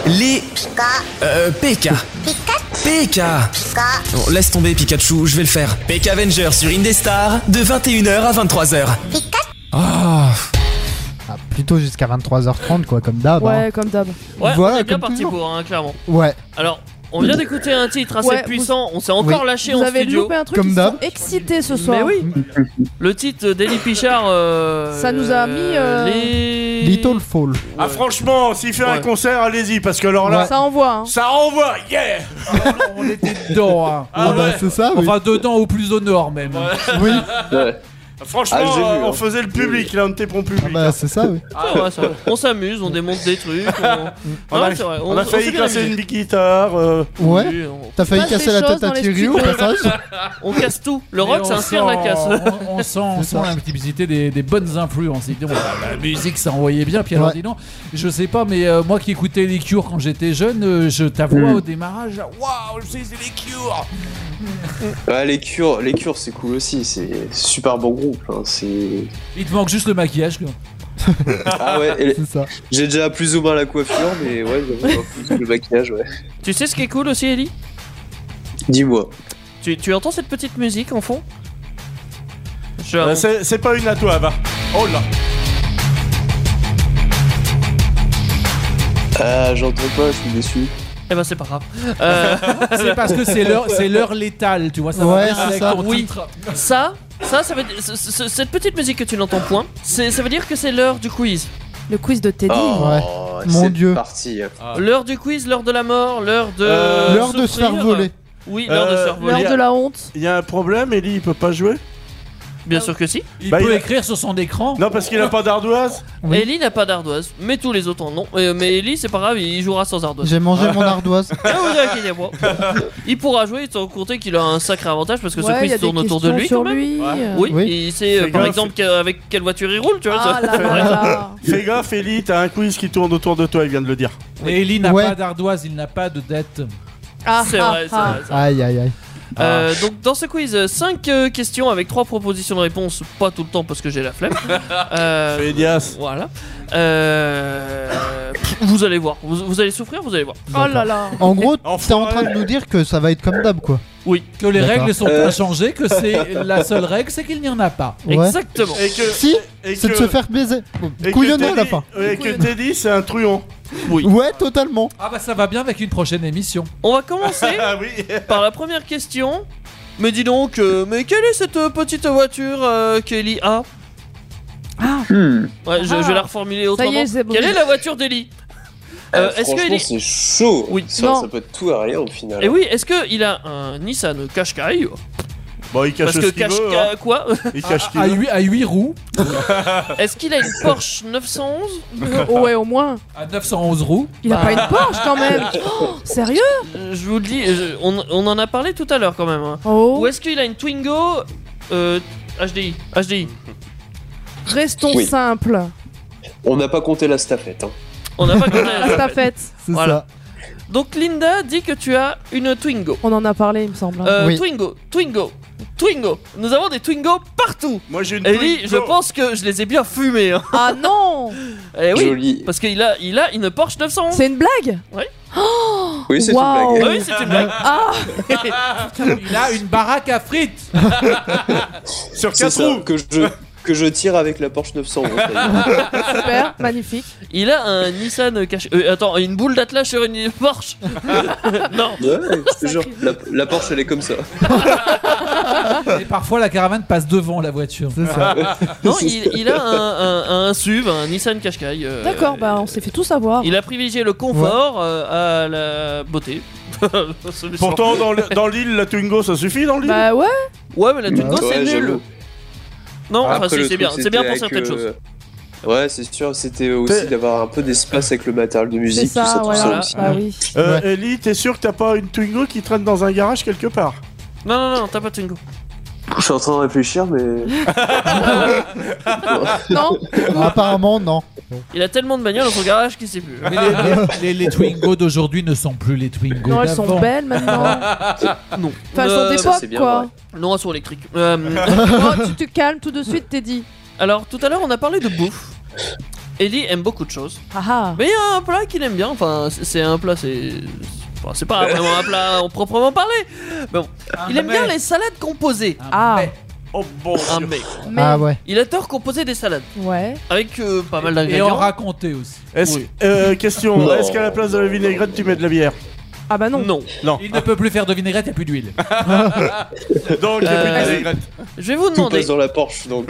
Speaker 3: Les... PK. PK. Bon, laisse tomber Pikachu, je vais le faire. PK Avenger sur Indestar, de 21h à 23h. Ah.
Speaker 4: Plutôt jusqu'à 23h30 quoi, comme d'hab.
Speaker 6: Ouais,
Speaker 4: hein.
Speaker 6: comme d'hab.
Speaker 7: Ouais,
Speaker 4: Voilà,
Speaker 7: on est bien
Speaker 4: comme
Speaker 7: parti
Speaker 4: toujours.
Speaker 7: pour, hein, clairement.
Speaker 4: Ouais.
Speaker 7: Alors, on vient d'écouter un titre assez
Speaker 6: Ouais,
Speaker 7: puissant, on s'est encore lâché
Speaker 6: Vous
Speaker 7: en
Speaker 6: avez
Speaker 7: studio.
Speaker 6: loupé un truc,
Speaker 4: Comme
Speaker 6: ils
Speaker 4: d'hab.
Speaker 6: sont excités ce soir.
Speaker 7: Mais oui, le titre d'Elie Pichard.
Speaker 6: Ça nous a mis,
Speaker 7: les...
Speaker 4: Little Fall.
Speaker 9: Ah franchement, s'il fait un
Speaker 7: Ouais.
Speaker 9: concert, allez-y, parce que alors là,
Speaker 6: Ça envoie. Hein.
Speaker 9: ça renvoie, yeah.
Speaker 5: On était dedans, hein.
Speaker 9: Ah ouais.
Speaker 4: C'est ça, oui.
Speaker 5: Enfin, dedans au plus au nord, même.
Speaker 4: Oui.
Speaker 8: Ouais.
Speaker 9: Franchement,
Speaker 8: Ah, j'ai vu,
Speaker 9: on
Speaker 8: hein.
Speaker 9: faisait le public, là, on était pour le public.
Speaker 4: Bah, c'est ça, oui.
Speaker 7: Ah ouais, ça va. On s'amuse, on démonte des trucs.
Speaker 9: On
Speaker 7: Non,
Speaker 9: a,
Speaker 7: c'est vrai,
Speaker 9: on a
Speaker 7: s'est
Speaker 9: failli
Speaker 7: bien
Speaker 9: casser
Speaker 7: amusé.
Speaker 9: une guitare.
Speaker 4: Ouais.
Speaker 7: Oui,
Speaker 4: T'as failli
Speaker 6: passe
Speaker 4: casser
Speaker 6: des
Speaker 4: la
Speaker 6: choses
Speaker 4: tête à
Speaker 6: dans les
Speaker 4: Thierry au
Speaker 6: studios.
Speaker 4: passage.
Speaker 7: on casse tout. Le
Speaker 5: Mais
Speaker 7: rock,
Speaker 5: on
Speaker 7: ça inspire la casse.
Speaker 5: On sent la multiplicité des bonnes influences. Évidemment, la musique, ça envoyait bien. Puis alors,
Speaker 4: Ouais.
Speaker 5: dis donc, je sais pas, mais moi qui écoutais les Cure quand j'étais jeune, ta voix au démarrage, waouh, c'est les Cure.
Speaker 8: Ouais, les Cure, c'est cool aussi. C'est super bon groupe. Hein.
Speaker 5: Il te manque juste le maquillage, quoi.
Speaker 8: Ah ouais, et
Speaker 4: C'est ça.
Speaker 8: j'ai déjà plus ou moins la coiffure, mais ouais, j'avoue, plus le maquillage, ouais.
Speaker 7: Tu sais ce qui est cool aussi, Ellie?
Speaker 8: Dis-moi.
Speaker 7: Tu entends cette petite musique en fond? Genre...
Speaker 9: C'est pas une à toi, va. Oh là.
Speaker 8: Ah, j'entends pas, je suis déçu.
Speaker 7: Eh ben c'est pas grave.
Speaker 5: C'est parce que c'est l'heure létale, tu vois, ça va
Speaker 4: Ouais,
Speaker 5: bien
Speaker 4: c'est
Speaker 5: avec
Speaker 4: ça.
Speaker 5: ton
Speaker 7: Oui.
Speaker 5: titre.
Speaker 7: Ça veut dire, cette petite musique que tu n'entends point, ça veut dire que c'est l'heure du quiz.
Speaker 6: Le quiz de Teddy.
Speaker 4: Ouais. Mon
Speaker 8: c'est
Speaker 4: Dieu.
Speaker 8: parti.
Speaker 7: L'heure du quiz, l'heure de la mort, l'heure de...
Speaker 4: L'heure de se faire
Speaker 7: souffrir.
Speaker 4: voler.
Speaker 7: Oui, l'heure de se faire voler.
Speaker 6: L'heure de la honte.
Speaker 9: Il y a un problème, Ellie, il peut pas jouer.
Speaker 7: Bien sûr que si.
Speaker 5: Il
Speaker 9: Bah,
Speaker 5: peut
Speaker 9: il a-
Speaker 5: écrire sur son écran.
Speaker 9: Non, parce qu'il a pas d'ardoise.
Speaker 4: Oui.
Speaker 7: Ellie n'a pas d'ardoise, mais tous les autres en ont. Mais Ellie, c'est pas grave, il jouera sans ardoise.
Speaker 4: J'ai mangé mon ardoise.
Speaker 7: Ah, vous inquiétez pas. Il pourra jouer sans compter qu'il a un sacré avantage parce que ce
Speaker 6: Ouais, y a
Speaker 7: quiz tourne
Speaker 6: des
Speaker 7: autour de
Speaker 6: questions
Speaker 7: lui
Speaker 6: sur
Speaker 7: quand même.
Speaker 6: lui.
Speaker 7: Oui,
Speaker 4: Oui.
Speaker 7: il sait
Speaker 9: Fais
Speaker 7: par
Speaker 9: gaffe.
Speaker 7: exemple avec quelle voiture il roule, tu vois.
Speaker 6: Ah
Speaker 7: ça.
Speaker 6: là là là.
Speaker 9: Fais gaffe, Ellie, t'as un quiz qui tourne autour de toi, il vient de le dire.
Speaker 5: Et Ellie n'a
Speaker 4: Ouais.
Speaker 5: pas d'ardoise, il n'a pas de dette.
Speaker 6: Ah,
Speaker 7: C'est
Speaker 6: ah,
Speaker 7: vrai, c'est
Speaker 6: ah.
Speaker 7: vrai. c'est vrai.
Speaker 4: Aïe, aïe, aïe.
Speaker 7: Donc dans ce quiz, 5 questions avec 3 propositions de réponse, pas tout le temps parce que j'ai la flemme.
Speaker 9: Fais Dias.
Speaker 7: Voilà. Vous allez voir, vous allez souffrir, vous allez voir.
Speaker 6: Oh là là.
Speaker 4: En gros, t'es en
Speaker 9: Enfoiré.
Speaker 4: train de nous dire que ça va être comme d'hab, quoi.
Speaker 7: Oui,
Speaker 5: Que les
Speaker 4: D'accord.
Speaker 5: règles sont inchangées, que c'est la seule règle, c'est qu'il n'y en a pas.
Speaker 4: Ouais.
Speaker 7: exactement.
Speaker 9: Et que,
Speaker 4: Si,
Speaker 9: et
Speaker 4: c'est de
Speaker 9: que-
Speaker 4: se faire baiser.
Speaker 9: et que
Speaker 4: Couillonner à la
Speaker 9: Teddy-
Speaker 4: fin.
Speaker 9: Et que Teddy, c'est un truand.
Speaker 7: Oui.
Speaker 4: Ouais, totalement.
Speaker 5: Ah bah ça va bien avec une prochaine émission.
Speaker 7: On va commencer
Speaker 9: Ah oui.
Speaker 7: par la première question. Mais dis donc, mais quelle est cette petite voiture qu'Ellie a? Ouais, je vais la reformuler autrement.
Speaker 6: y est, c'est bon.
Speaker 7: Quelle est la voiture d'Ellie? Est-ce que
Speaker 8: Franchement,
Speaker 7: Ellie...
Speaker 8: c'est chaud.
Speaker 7: Oui.
Speaker 6: Non.
Speaker 8: Ça peut être tout à rien au final.
Speaker 7: Et oui, est-ce qu'il a un Nissan Qashqai?
Speaker 9: Bon, il cache
Speaker 7: Parce que
Speaker 9: ce qu'il veut.
Speaker 7: Qashqai,
Speaker 9: hein.
Speaker 7: quoi?
Speaker 9: Il cache ce qu'il
Speaker 5: À
Speaker 9: veut.
Speaker 5: 8 roues,
Speaker 7: Est-ce qu'il a une Porsche 911?
Speaker 6: Oh ouais, au moins.
Speaker 5: à 911 roues.
Speaker 6: Il a pas une Porsche quand même. Oh, sérieux?
Speaker 7: Je vous le dis, on en a parlé tout à l'heure quand même. Hein.
Speaker 6: Oh.
Speaker 7: Ou est-ce qu'il a une Twingo HDI?
Speaker 6: Restons
Speaker 8: Oui.
Speaker 6: simples.
Speaker 8: On n'a pas compté la stafette. Hein.
Speaker 7: On n'a pas compté la
Speaker 6: Ta
Speaker 7: stafette.
Speaker 6: fête.
Speaker 4: C'est
Speaker 7: Voilà. Donc Linda dit que tu as une Twingo.
Speaker 6: On en a parlé, il me semble.
Speaker 4: Oui.
Speaker 7: Twingo. Nous avons des Twingo partout.
Speaker 9: Moi, j'ai une
Speaker 7: Ellie,
Speaker 9: Twingo.
Speaker 7: je pense que je les ai bien fumés. Hein.
Speaker 6: Ah non.
Speaker 7: Eh oui,
Speaker 8: Joli.
Speaker 7: parce qu'il a une Porsche 911.
Speaker 6: C'est une blague?
Speaker 8: Oui, c'est
Speaker 6: Waouh.
Speaker 8: une blague.
Speaker 7: Oui, c'est une blague.
Speaker 6: Ah.
Speaker 5: Il a une baraque à frites.
Speaker 9: Sur
Speaker 8: C'est
Speaker 9: 4
Speaker 8: ça,
Speaker 9: roues.
Speaker 8: que je tire avec la Porsche 911.
Speaker 6: Super, magnifique.
Speaker 7: Il a un Nissan caché. Attends, une boule d'attelage sur une Porsche. Non.
Speaker 8: Ouais, je te jure, la Porsche elle est comme ça.
Speaker 5: Et parfois la caravane passe devant la voiture.
Speaker 4: C'est ça.
Speaker 7: Non, il a un SUV, un Nissan Qashqai.
Speaker 6: D'accord, bah on s'est fait tout savoir.
Speaker 7: Il a privilégié le confort à la beauté.
Speaker 9: Pourtant, dans l'île, la Twingo, ça suffit dans l'île.
Speaker 6: Bah ouais.
Speaker 7: Ouais, mais la Twingo c'est
Speaker 8: Ouais,
Speaker 7: nul.
Speaker 8: j'avoue.
Speaker 7: Non, enfin
Speaker 8: Après,
Speaker 7: si,
Speaker 8: le
Speaker 7: c'est
Speaker 8: truc,
Speaker 7: bien, c'est bien pour
Speaker 8: c'était
Speaker 7: certaines
Speaker 8: avec,
Speaker 7: choses.
Speaker 8: Ouais, c'est sûr, c'était aussi d'avoir un peu d'espace avec le matériel de
Speaker 6: C'est
Speaker 8: musique,
Speaker 6: ça,
Speaker 8: tout ça, tout
Speaker 6: voilà.
Speaker 8: ça aussi.
Speaker 6: Bah oui.
Speaker 9: Ellie, t'es sûr que t'as pas une Twingo qui traîne dans un garage quelque part?
Speaker 7: Non, t'as pas de Twingo.
Speaker 8: Je suis en train de réfléchir, mais.
Speaker 6: Non.
Speaker 4: Apparemment, non.
Speaker 7: Il a tellement de bagnoles dans son garage qu'il sait plus.
Speaker 5: Mais les Twingo d'aujourd'hui ne sont plus les Twingo
Speaker 6: Non, elles sont
Speaker 5: d'avant.
Speaker 6: belles maintenant.
Speaker 7: Non.
Speaker 6: Enfin, elles sont
Speaker 8: ça,
Speaker 6: d'époque
Speaker 8: c'est bien
Speaker 6: quoi.
Speaker 8: vrai.
Speaker 7: Non, elles sont électriques.
Speaker 6: Oh, tu te calmes tout de suite, t'es dit.
Speaker 7: Alors, tout à l'heure, on a parlé de bouffe. Ellie aime beaucoup de choses.
Speaker 6: Ah
Speaker 7: Mais il y a un plat qu'il aime bien. Enfin, c'est un plat, c'est pas vraiment un plat en proprement parler. Mais bon, il aime bien les salades composées.
Speaker 9: Oh bon.
Speaker 7: Un mec.
Speaker 4: Ah ouais.
Speaker 7: Il adore composer des salades.
Speaker 6: Ouais.
Speaker 7: Avec pas mal
Speaker 5: Et
Speaker 7: d'ingrédients.
Speaker 5: en raconter aussi.
Speaker 9: Question,
Speaker 8: Non.
Speaker 9: est-ce qu'à la place de la vinaigrette, tu mets de la bière?
Speaker 6: Ah bah non.
Speaker 7: Non.
Speaker 5: Il ne peut plus faire de vinaigrette, il n'y a plus d'huile.
Speaker 9: Donc, il n'y a plus de vinaigrette.
Speaker 7: Je vais vous
Speaker 8: Tout
Speaker 7: demander.
Speaker 8: passe dans la Porsche, donc.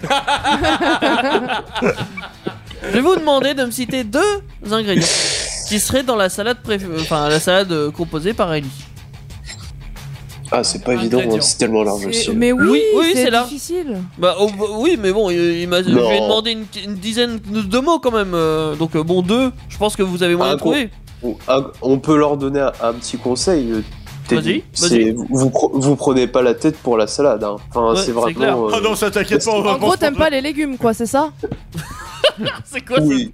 Speaker 7: Je vais vous demander de me citer 2 ingrédients qui seraient dans la salade la salade composée par Ellie.
Speaker 8: Ah, c'est pas évident, hein, c'est tellement large aussi.
Speaker 6: Mais oui,
Speaker 7: Oui, c'est là.
Speaker 6: difficile.
Speaker 7: Bah oui, mais bon, je lui ai demandé une dizaine de mots quand même. Donc bon, 2, je pense que vous avez moyen de trouver.
Speaker 8: On peut leur donner un petit conseil.
Speaker 7: Vas-y.
Speaker 8: Vous prenez pas la tête pour la salade. Hein. Enfin,
Speaker 7: Ouais,
Speaker 8: c'est vraiment.
Speaker 7: clair.
Speaker 9: Oh non, ça t'inquiète pas.
Speaker 6: En gros, t'aimes pas les légumes, quoi, c'est ça?
Speaker 7: C'est quoi
Speaker 8: Oui.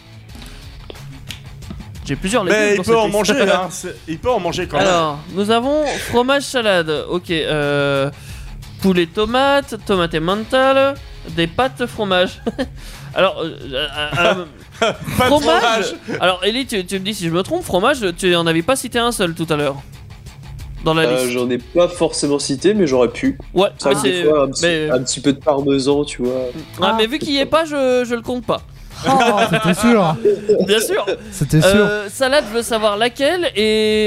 Speaker 7: J'ai plusieurs légumes.
Speaker 9: Mais il
Speaker 7: dans
Speaker 9: peut en
Speaker 7: cette
Speaker 9: manger,
Speaker 7: liste.
Speaker 9: hein. Il peut en manger quand même.
Speaker 7: Alors, nous avons fromage salade. Ok. Poulet tomate et mental, des pâtes fromage. Alors,
Speaker 9: Pas de
Speaker 7: fromage. Alors, Ellie, tu me dis si je me trompe. Fromage, tu en avais pas cité un seul tout à l'heure. Dans la liste.
Speaker 8: J'en ai pas forcément cité, mais j'aurais pu.
Speaker 7: Ouais,
Speaker 8: C'est vrai que des fois, un petit peu de parmesan, tu vois.
Speaker 7: Ah, mais vu qu'il y est pas, je le compte pas.
Speaker 4: Oh, c'était sûr.
Speaker 7: Bien sûr.
Speaker 4: C'était sûr.
Speaker 7: Salade, je veux savoir laquelle et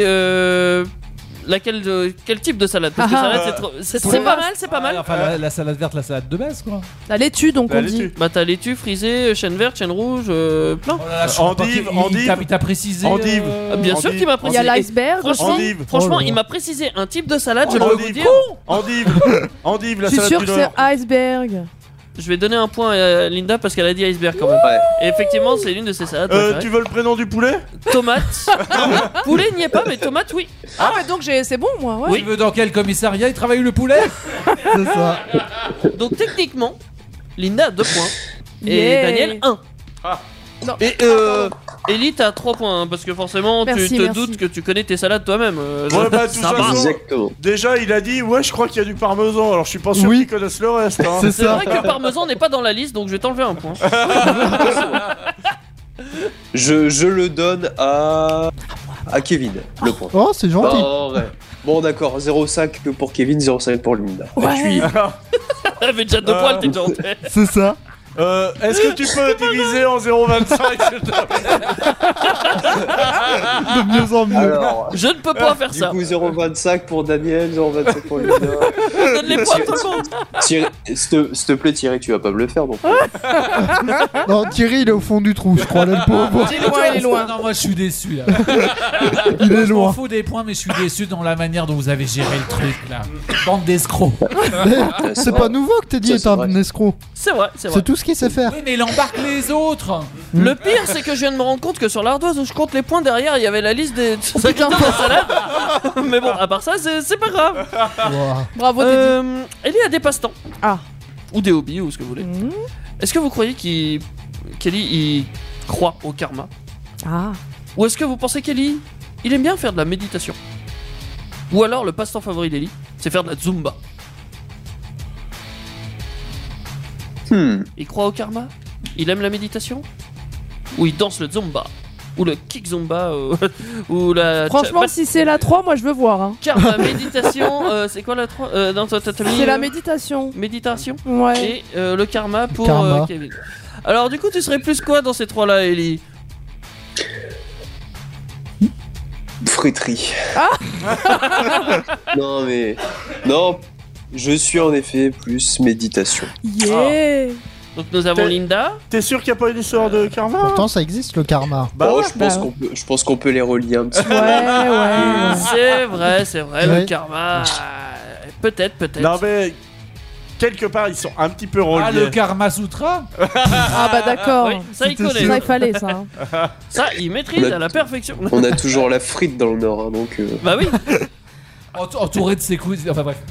Speaker 7: quel type de salade? Parce que salade, c'est pas mal.
Speaker 5: Enfin, la salade verte, la salade de base, quoi.
Speaker 6: La laitue, donc on dit.
Speaker 7: Bah, t'as laitue, frisée, chêne verte, chêne rouge, plein.
Speaker 9: Endive.
Speaker 5: Il t'a précisé.
Speaker 9: Endive.
Speaker 7: Bien sûr qu'il m'a
Speaker 6: Il y
Speaker 7: précisé.
Speaker 6: a l'iceberg aussi.
Speaker 9: Endive.
Speaker 7: Franchement, il m'a précisé un type de salade, je peux vous dire.
Speaker 9: Endive, la
Speaker 6: Je suis
Speaker 9: salade
Speaker 6: sûr
Speaker 9: du
Speaker 6: que
Speaker 9: Nord.
Speaker 6: c'est iceberg.
Speaker 7: Je vais donner un point à Linda parce qu'elle a dit iceberg quand même.
Speaker 8: Ouais.
Speaker 7: Et effectivement, c'est l'une de ses salades.
Speaker 9: Tu
Speaker 7: préférées.
Speaker 9: veux le prénom du poulet?
Speaker 7: Tomate. Poulet n'y est pas, mais tomate, oui.
Speaker 6: Ah, mais donc c'est bon, moi, ouais.
Speaker 5: Tu veux dans quel commissariat il travaille le poulet?
Speaker 4: C'est ça.
Speaker 7: Donc techniquement, Linda a 2 points. Et
Speaker 6: Yeah.
Speaker 7: Daniel 1.
Speaker 6: Non.
Speaker 7: Et Ellie, t'as 3 points, hein, parce que forcément,
Speaker 6: Merci,
Speaker 7: tu te
Speaker 6: merci.
Speaker 7: doutes que tu connais tes salades toi-même.
Speaker 9: Ouais, bah, de toute
Speaker 7: ça va.
Speaker 9: façon,
Speaker 8: Exactement.
Speaker 9: déjà, il a dit, ouais, je crois qu'il y a du parmesan. Alors, je suis pas sûr
Speaker 4: Oui.
Speaker 9: qu'ils connaissent le reste. Hein.
Speaker 4: C'est
Speaker 7: C'est
Speaker 4: ça.
Speaker 7: vrai que parmesan n'est pas dans la liste, donc je vais t'enlever un point.
Speaker 8: Je le donne à Kevin, le point.
Speaker 4: Oh, c'est gentil.
Speaker 8: Non, ouais. Bon, d'accord, 0,5 pour Kevin, 0,5 pour Linda.
Speaker 6: Ouais.
Speaker 7: T'avais déjà 2 points, t'es déjà en tête.
Speaker 4: C'est ça.
Speaker 9: Est-ce que tu peux diviser en 0,25 s'il te plaît?
Speaker 4: De mieux en mieux.
Speaker 8: Alors,
Speaker 7: Je ne peux pas faire
Speaker 8: du
Speaker 7: ça.
Speaker 8: coup, 0,25 pour Daniel, 0,25 pour Linda.
Speaker 7: Donne les points à tout le monde.
Speaker 8: Thierry, s'il te plaît, Thierry, tu vas pas me le faire non plus.
Speaker 4: Non, Thierry, il est au fond du trou, je crois, là, le pauvre.
Speaker 6: Il est loin, il est loin.
Speaker 5: Non, moi je suis déçu là.
Speaker 4: Il est
Speaker 5: Je m'en
Speaker 4: loin.
Speaker 5: fous des points, mais je suis déçu dans la manière dont vous avez géré le truc là. Bande d'escrocs.
Speaker 4: C'est pas nouveau que Teddy
Speaker 8: Ça,
Speaker 4: est
Speaker 8: c'est
Speaker 4: un
Speaker 8: vrai.
Speaker 4: escroc.
Speaker 7: C'est vrai, c'est vrai.
Speaker 4: C'est tout ce qu'il sait faire.
Speaker 5: Oui, mais il embarque les autres.
Speaker 7: Le pire, c'est que je viens de me rendre compte que sur l'ardoise où je compte les points derrière, il y avait la liste des ingrédients de la salade. Mais bon, à part ça, c'est pas grave.
Speaker 4: Wow.
Speaker 6: Bravo, Teddy.
Speaker 7: Ellie a des passe-temps.
Speaker 6: Ah.
Speaker 7: Ou des hobbies, ou ce que vous voulez.
Speaker 6: Mmh.
Speaker 7: Est-ce que vous croyez qu'Ellie il croit au karma?
Speaker 6: Ah.
Speaker 7: Ou est-ce que vous pensez qu'Ellie il aime bien faire de la méditation? Ou alors le passe-temps favori d'Ellie, c'est faire de la zumba? Il croit au karma? Il aime la méditation? Ou il danse le zumba? Ou le kick zumba? Ou la...
Speaker 6: Franchement, si c'est la 3, moi je veux voir. Hein.
Speaker 7: Karma, méditation, c'est quoi la 3? Non, t'as mis,
Speaker 6: C'est la méditation.
Speaker 7: méditation.
Speaker 6: Ouais.
Speaker 7: Et le karma pour
Speaker 4: Karma.
Speaker 7: Kevin. Alors du coup, tu serais plus quoi dans ces 3-là, Ellie?
Speaker 8: Friterie. Non, mais. Non, je suis en effet plus méditation.
Speaker 6: Yeah.
Speaker 7: Donc nous avons Linda.
Speaker 9: T'es sûr qu'il n'y a pas une histoire de karma?
Speaker 4: Pourtant, ça existe le karma.
Speaker 9: Bah
Speaker 8: Oh,
Speaker 9: ouais.
Speaker 8: je pense qu'on peut les relier un petit peu.
Speaker 6: Ouais.
Speaker 7: C'est vrai,
Speaker 4: Ouais.
Speaker 7: le karma. Peut-être.
Speaker 9: Non, mais quelque part, ils sont un petit peu
Speaker 5: Ah, le
Speaker 9: reliés.
Speaker 5: Karma Sutra.
Speaker 6: Ah bah d'accord.
Speaker 7: Oui, ça il
Speaker 4: C'était
Speaker 7: connaît.
Speaker 4: sûr.
Speaker 6: Ça, il fallait ça. Hein.
Speaker 7: Ça, il maîtrise
Speaker 8: On a-
Speaker 7: à la perfection.
Speaker 8: On a toujours la frite dans le Nord, hein, donc.
Speaker 7: Bah oui.
Speaker 5: Entouré de ses couilles. Enfin bref.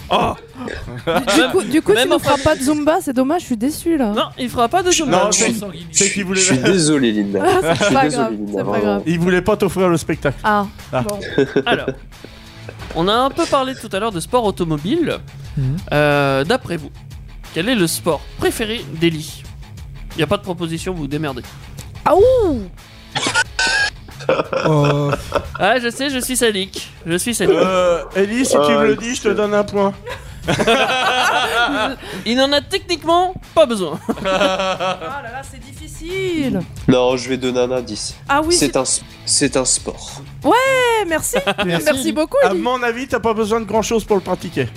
Speaker 6: Du coup,
Speaker 7: Même
Speaker 6: tu nous
Speaker 7: en
Speaker 6: feras pas de Zumba, c'est dommage, je suis déçu là.
Speaker 7: Non, il fera pas de zumba.
Speaker 9: Non, c'est qu'il
Speaker 8: Je
Speaker 9: voulait.
Speaker 8: suis désolé, Linda. Je suis
Speaker 6: pas
Speaker 8: désolé,
Speaker 6: grave,
Speaker 8: Linda.
Speaker 6: c'est pas
Speaker 8: vraiment.
Speaker 6: grave.
Speaker 9: Il voulait pas t'offrir le spectacle.
Speaker 6: Ah,
Speaker 9: Ah.
Speaker 6: bon.
Speaker 7: Alors, on a un peu parlé tout à l'heure de sport automobile.
Speaker 4: Mhm.
Speaker 7: D'après vous, quel est le sport préféré d'Ellie? Y a pas de proposition, vous vous démerdez.
Speaker 6: Ah ouh.
Speaker 7: Ah, je sais, je suis sadique.
Speaker 9: Ellie, si tu me le dis, je te donne un point.
Speaker 7: Il n'en a techniquement pas besoin.
Speaker 6: Ah là là, c'est difficile.
Speaker 8: Non, je vais donner un indice.
Speaker 6: Ah oui,
Speaker 8: c'est un sport.
Speaker 6: Ouais, merci. Merci beaucoup.
Speaker 9: À
Speaker 6: Ellie.
Speaker 9: mon avis, t'as pas besoin de grand chose pour le pratiquer.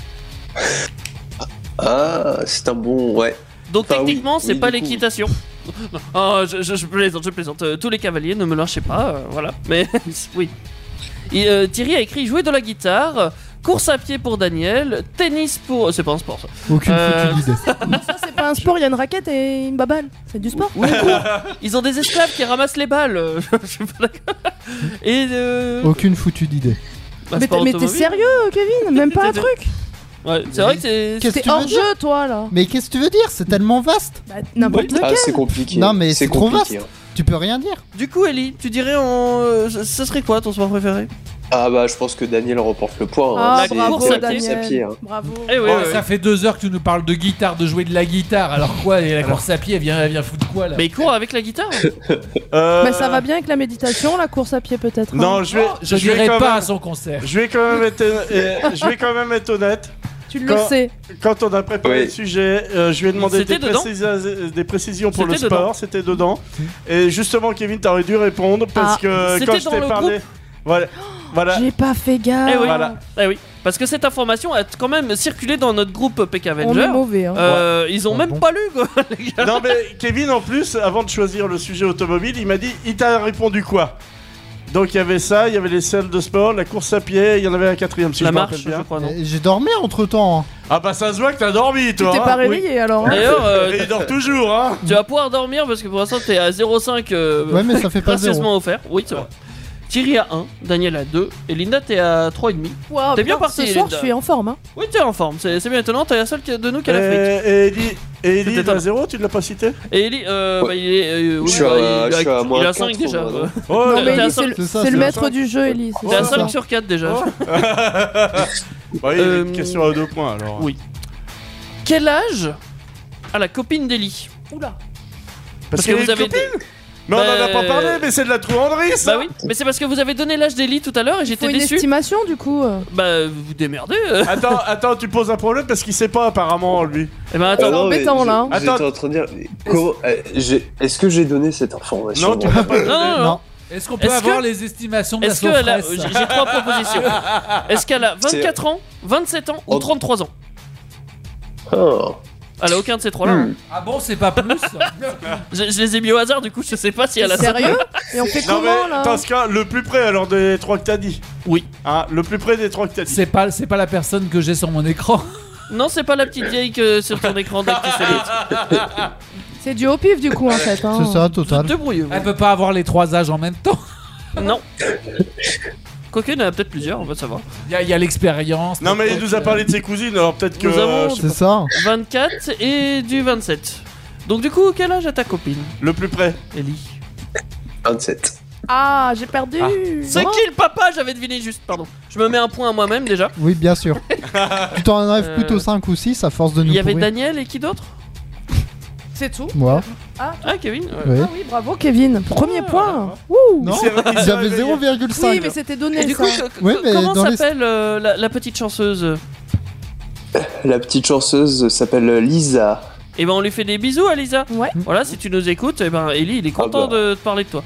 Speaker 8: Ah, c'est un bon... Ouais.
Speaker 7: Donc
Speaker 8: Enfin,
Speaker 7: techniquement,
Speaker 8: oui,
Speaker 7: c'est
Speaker 8: oui,
Speaker 7: pas
Speaker 8: du coup.
Speaker 7: l'équitation. Oh, je plaisante. Tous les cavaliers, ne me lâchez pas, voilà. Mais oui. Et, Thierry a écrit jouer de la guitare, course à pied pour Daniel, tennis pour... C'est pas un sport ça.
Speaker 4: Aucune foutue d'idée.
Speaker 6: Ça, c'est pas un sport, il y a une raquette et une baballe. C'est du sport.
Speaker 7: Oui, ils ont des esclaves qui ramassent les balles. Je suis pas d'accord. Et
Speaker 4: Aucune foutue d'idée.
Speaker 7: bah,
Speaker 6: Mais
Speaker 7: sport
Speaker 6: t'es
Speaker 7: automobile.
Speaker 6: sérieux, Kevin? Même pas un truc?
Speaker 7: Ouais, c'est vrai que c'est...
Speaker 4: Qu'est-ce que
Speaker 6: T'es
Speaker 4: tu veux
Speaker 6: hors
Speaker 4: dire
Speaker 6: jeu, toi, là.
Speaker 4: Mais qu'est-ce que tu veux dire? C'est tellement vaste.
Speaker 6: Bah, n'importe
Speaker 8: Ah,
Speaker 6: lequel.
Speaker 8: c'est compliqué.
Speaker 4: Non, mais c'est trop
Speaker 8: compliqué,
Speaker 4: vaste.
Speaker 8: hein.
Speaker 4: Tu peux rien dire.
Speaker 7: Du coup, Ellie, tu dirais ce serait quoi ton sport préféré?
Speaker 8: Ah bah, je pense que Daniel remporte le point.
Speaker 6: Ah,
Speaker 8: C'est
Speaker 6: bravo,
Speaker 8: course à
Speaker 6: Daniel.
Speaker 8: pied, hein.
Speaker 6: Bravo.
Speaker 7: Eh oui,
Speaker 5: Oh, ça fait 2 heures que tu nous parles de guitare, de jouer de la guitare. Alors quoi, et la course à pied, elle vient foutre quoi là?
Speaker 7: Mais il court avec la guitare.
Speaker 6: Mais ça va bien avec la méditation, la course à pied peut-être.
Speaker 9: Non,
Speaker 6: hein.
Speaker 9: je vais
Speaker 5: n'irai
Speaker 9: quand
Speaker 5: pas
Speaker 9: même-
Speaker 5: à son concert.
Speaker 9: Je vais quand même être honnête.
Speaker 6: Tu le sais.
Speaker 9: Quand on a préparé
Speaker 8: Oui.
Speaker 9: le sujet, je lui ai demandé
Speaker 7: C'était dedans
Speaker 9: des précisions pour le
Speaker 7: C'était
Speaker 9: sport,
Speaker 7: dedans.
Speaker 9: c'était dedans. Et justement, Kevin, t'aurais dû répondre parce
Speaker 6: Ah,
Speaker 9: que
Speaker 7: c'était
Speaker 9: quand je
Speaker 7: dans
Speaker 9: t'ai
Speaker 7: le
Speaker 9: parlé. Voilà.
Speaker 6: J'ai pas fait gaffe.
Speaker 7: Eh oui.
Speaker 9: Voilà.
Speaker 7: Eh oui. Parce que cette information a quand même circulé dans notre groupe PK
Speaker 6: On est
Speaker 7: Avenger.
Speaker 6: mauvais. Hein.
Speaker 7: Ils ont
Speaker 4: Ah
Speaker 7: même
Speaker 4: bon
Speaker 7: pas lu quoi, les gars.
Speaker 9: Non, mais Kevin, en plus, avant de choisir le sujet automobile, il m'a dit il t'a répondu quoi? Donc il y avait ça, il y avait les salles de sport, la course à pied, il y en avait un quatrième si
Speaker 7: La
Speaker 9: je me
Speaker 7: marche,
Speaker 9: rappelle
Speaker 7: je
Speaker 9: bien.
Speaker 7: crois, non.
Speaker 4: J'ai dormi entre temps.
Speaker 9: Ah bah ça se voit que t'as dormi
Speaker 6: Tu
Speaker 9: toi.
Speaker 6: t'es
Speaker 9: hein.
Speaker 6: pas réveillé alors. Hein.
Speaker 7: D'ailleurs,
Speaker 9: Et il dort toujours hein.
Speaker 7: tu vas pouvoir dormir parce que pour l'instant t'es à 0,5
Speaker 4: Ouais, mais ça fait pas zéro.
Speaker 7: gracieusement offert. Oui, c'est vrai. Thierry à 1, Daniel à 2 et Linda t'es à 3,5.
Speaker 6: Wow,
Speaker 7: T'es bien
Speaker 6: putain,
Speaker 7: parti,
Speaker 6: Ce soir,
Speaker 7: Linda.
Speaker 6: je suis en forme. Hein.
Speaker 7: Oui, t'es en forme, c'est bien étonnant, t'es la seule de nous qui a la fric.
Speaker 9: Et Ellie
Speaker 7: C'était
Speaker 9: est à
Speaker 7: top.
Speaker 9: 0, tu ne l'as pas cité?
Speaker 7: Et Ellie, bah, il est. oui,
Speaker 8: Je suis à-
Speaker 7: bah,
Speaker 8: je suis à
Speaker 7: il
Speaker 8: moins
Speaker 7: est à
Speaker 8: 4,
Speaker 7: 5 déjà.
Speaker 8: moi, non
Speaker 9: Oh,
Speaker 6: Non,
Speaker 7: t'es
Speaker 6: mais
Speaker 7: à
Speaker 6: Ellie,
Speaker 7: cinq-
Speaker 6: c'est
Speaker 4: c'est ça,
Speaker 6: le
Speaker 4: c'est
Speaker 6: maître
Speaker 9: ça.
Speaker 6: du jeu, Ellie. c'est
Speaker 7: T'es à
Speaker 6: ça.
Speaker 7: 5 sur 4 déjà.
Speaker 9: Oh. Bah oui, il y a une
Speaker 7: Euh,
Speaker 9: question à 2 points alors.
Speaker 7: oui. Quel âge a la copine d'Ellie?
Speaker 6: Oula.
Speaker 9: Parce
Speaker 7: que
Speaker 9: qu'elle
Speaker 7: vous
Speaker 9: est
Speaker 7: avez.
Speaker 9: copine. Mais on en a pas parlé, mais c'est de la truanderie ça.
Speaker 7: Bah oui, mais c'est parce que vous avez donné l'âge d'Ellie tout à l'heure et
Speaker 6: Faut
Speaker 7: j'étais
Speaker 6: une
Speaker 7: déçu.
Speaker 6: estimation du coup.
Speaker 7: Bah vous vous démerdez.
Speaker 9: Attends, tu poses un problème parce qu'il sait pas apparemment lui.
Speaker 7: Eh ben attends.
Speaker 8: non, mais
Speaker 6: embêtant, là.
Speaker 8: J'étais
Speaker 9: Attends.
Speaker 8: en train de dire, mais comment, est-ce que j'ai donné cette information?
Speaker 9: Non, tu l'as pas donné.
Speaker 7: Non.
Speaker 5: Est-ce qu'on peut
Speaker 7: Est-ce
Speaker 5: avoir
Speaker 7: que-
Speaker 5: les estimations de la
Speaker 7: Est-ce qu'elle a.
Speaker 5: Sofresse
Speaker 7: J'ai 3 propositions. Est-ce qu'elle a 24 ans, 27 ans ou 33 ans?
Speaker 8: Ah.
Speaker 7: Elle a aucun de ces trois-là. hein.
Speaker 5: Ah bon, c'est pas plus?
Speaker 7: Je les ai mis au hasard, du coup je sais pas si elle a ça.
Speaker 6: Sérieux? Et on fait
Speaker 9: Non
Speaker 6: comment
Speaker 9: mais
Speaker 6: là?
Speaker 9: dans ce cas, le plus près alors des 3 que t'as dit.
Speaker 7: Oui.
Speaker 9: Hein, le plus près des 3 que t'as dit.
Speaker 5: C'est pas la personne que j'ai sur mon écran.
Speaker 7: Non, c'est pas la petite vieille que sur ton écran d'ActuSolite.
Speaker 6: C'est du au pif du coup en fait. Hein.
Speaker 4: C'est ça, total.
Speaker 7: Débrouillez-vous.
Speaker 5: Elle peut pas avoir les 3 âges en même temps.
Speaker 7: Non. Quoique, il y en a peut-être plusieurs, on va savoir.
Speaker 5: Il y a l'expérience.
Speaker 9: Non mais il nous a parlé de ses cousines, alors peut-être que.
Speaker 7: Nous avons-
Speaker 9: je sais
Speaker 4: C'est
Speaker 9: pas.
Speaker 4: ça.
Speaker 7: 24 et du 27. Donc, du coup, quel âge a ta copine,
Speaker 9: Le plus près.
Speaker 7: Ellie?
Speaker 8: 27.
Speaker 6: Ah, j'ai perdu.
Speaker 7: C'est qui le papa? J'avais deviné juste, pardon. Je me mets un point à moi-même déjà.
Speaker 4: Oui, bien sûr. Tu t'en enlèves plutôt 5 ou 6 à force de nous
Speaker 7: Il y avait
Speaker 4: pourrir.
Speaker 7: Daniel et qui d'autre?
Speaker 6: C'est tout.
Speaker 4: Moi.
Speaker 7: Ah, Kevin.
Speaker 4: Oui.
Speaker 6: Ah oui, bravo Kevin. Premier point. Ouh.
Speaker 4: Non,
Speaker 9: il s'est
Speaker 4: j'avais
Speaker 9: réveillé.
Speaker 4: 0,5.
Speaker 6: Oui, mais c'était donné
Speaker 7: Et du
Speaker 6: ça.
Speaker 7: coup,
Speaker 4: Oui, mais
Speaker 7: comment
Speaker 4: dans les-
Speaker 7: s'appelle la petite chanceuse?
Speaker 8: La petite chanceuse s'appelle Lisa.
Speaker 7: Eh ben, on lui fait des bisous à Lisa.
Speaker 6: Ouais.
Speaker 7: Voilà, si tu nous écoutes, eh ben, Ellie, il est content
Speaker 8: Ah bah.
Speaker 7: de te parler de toi.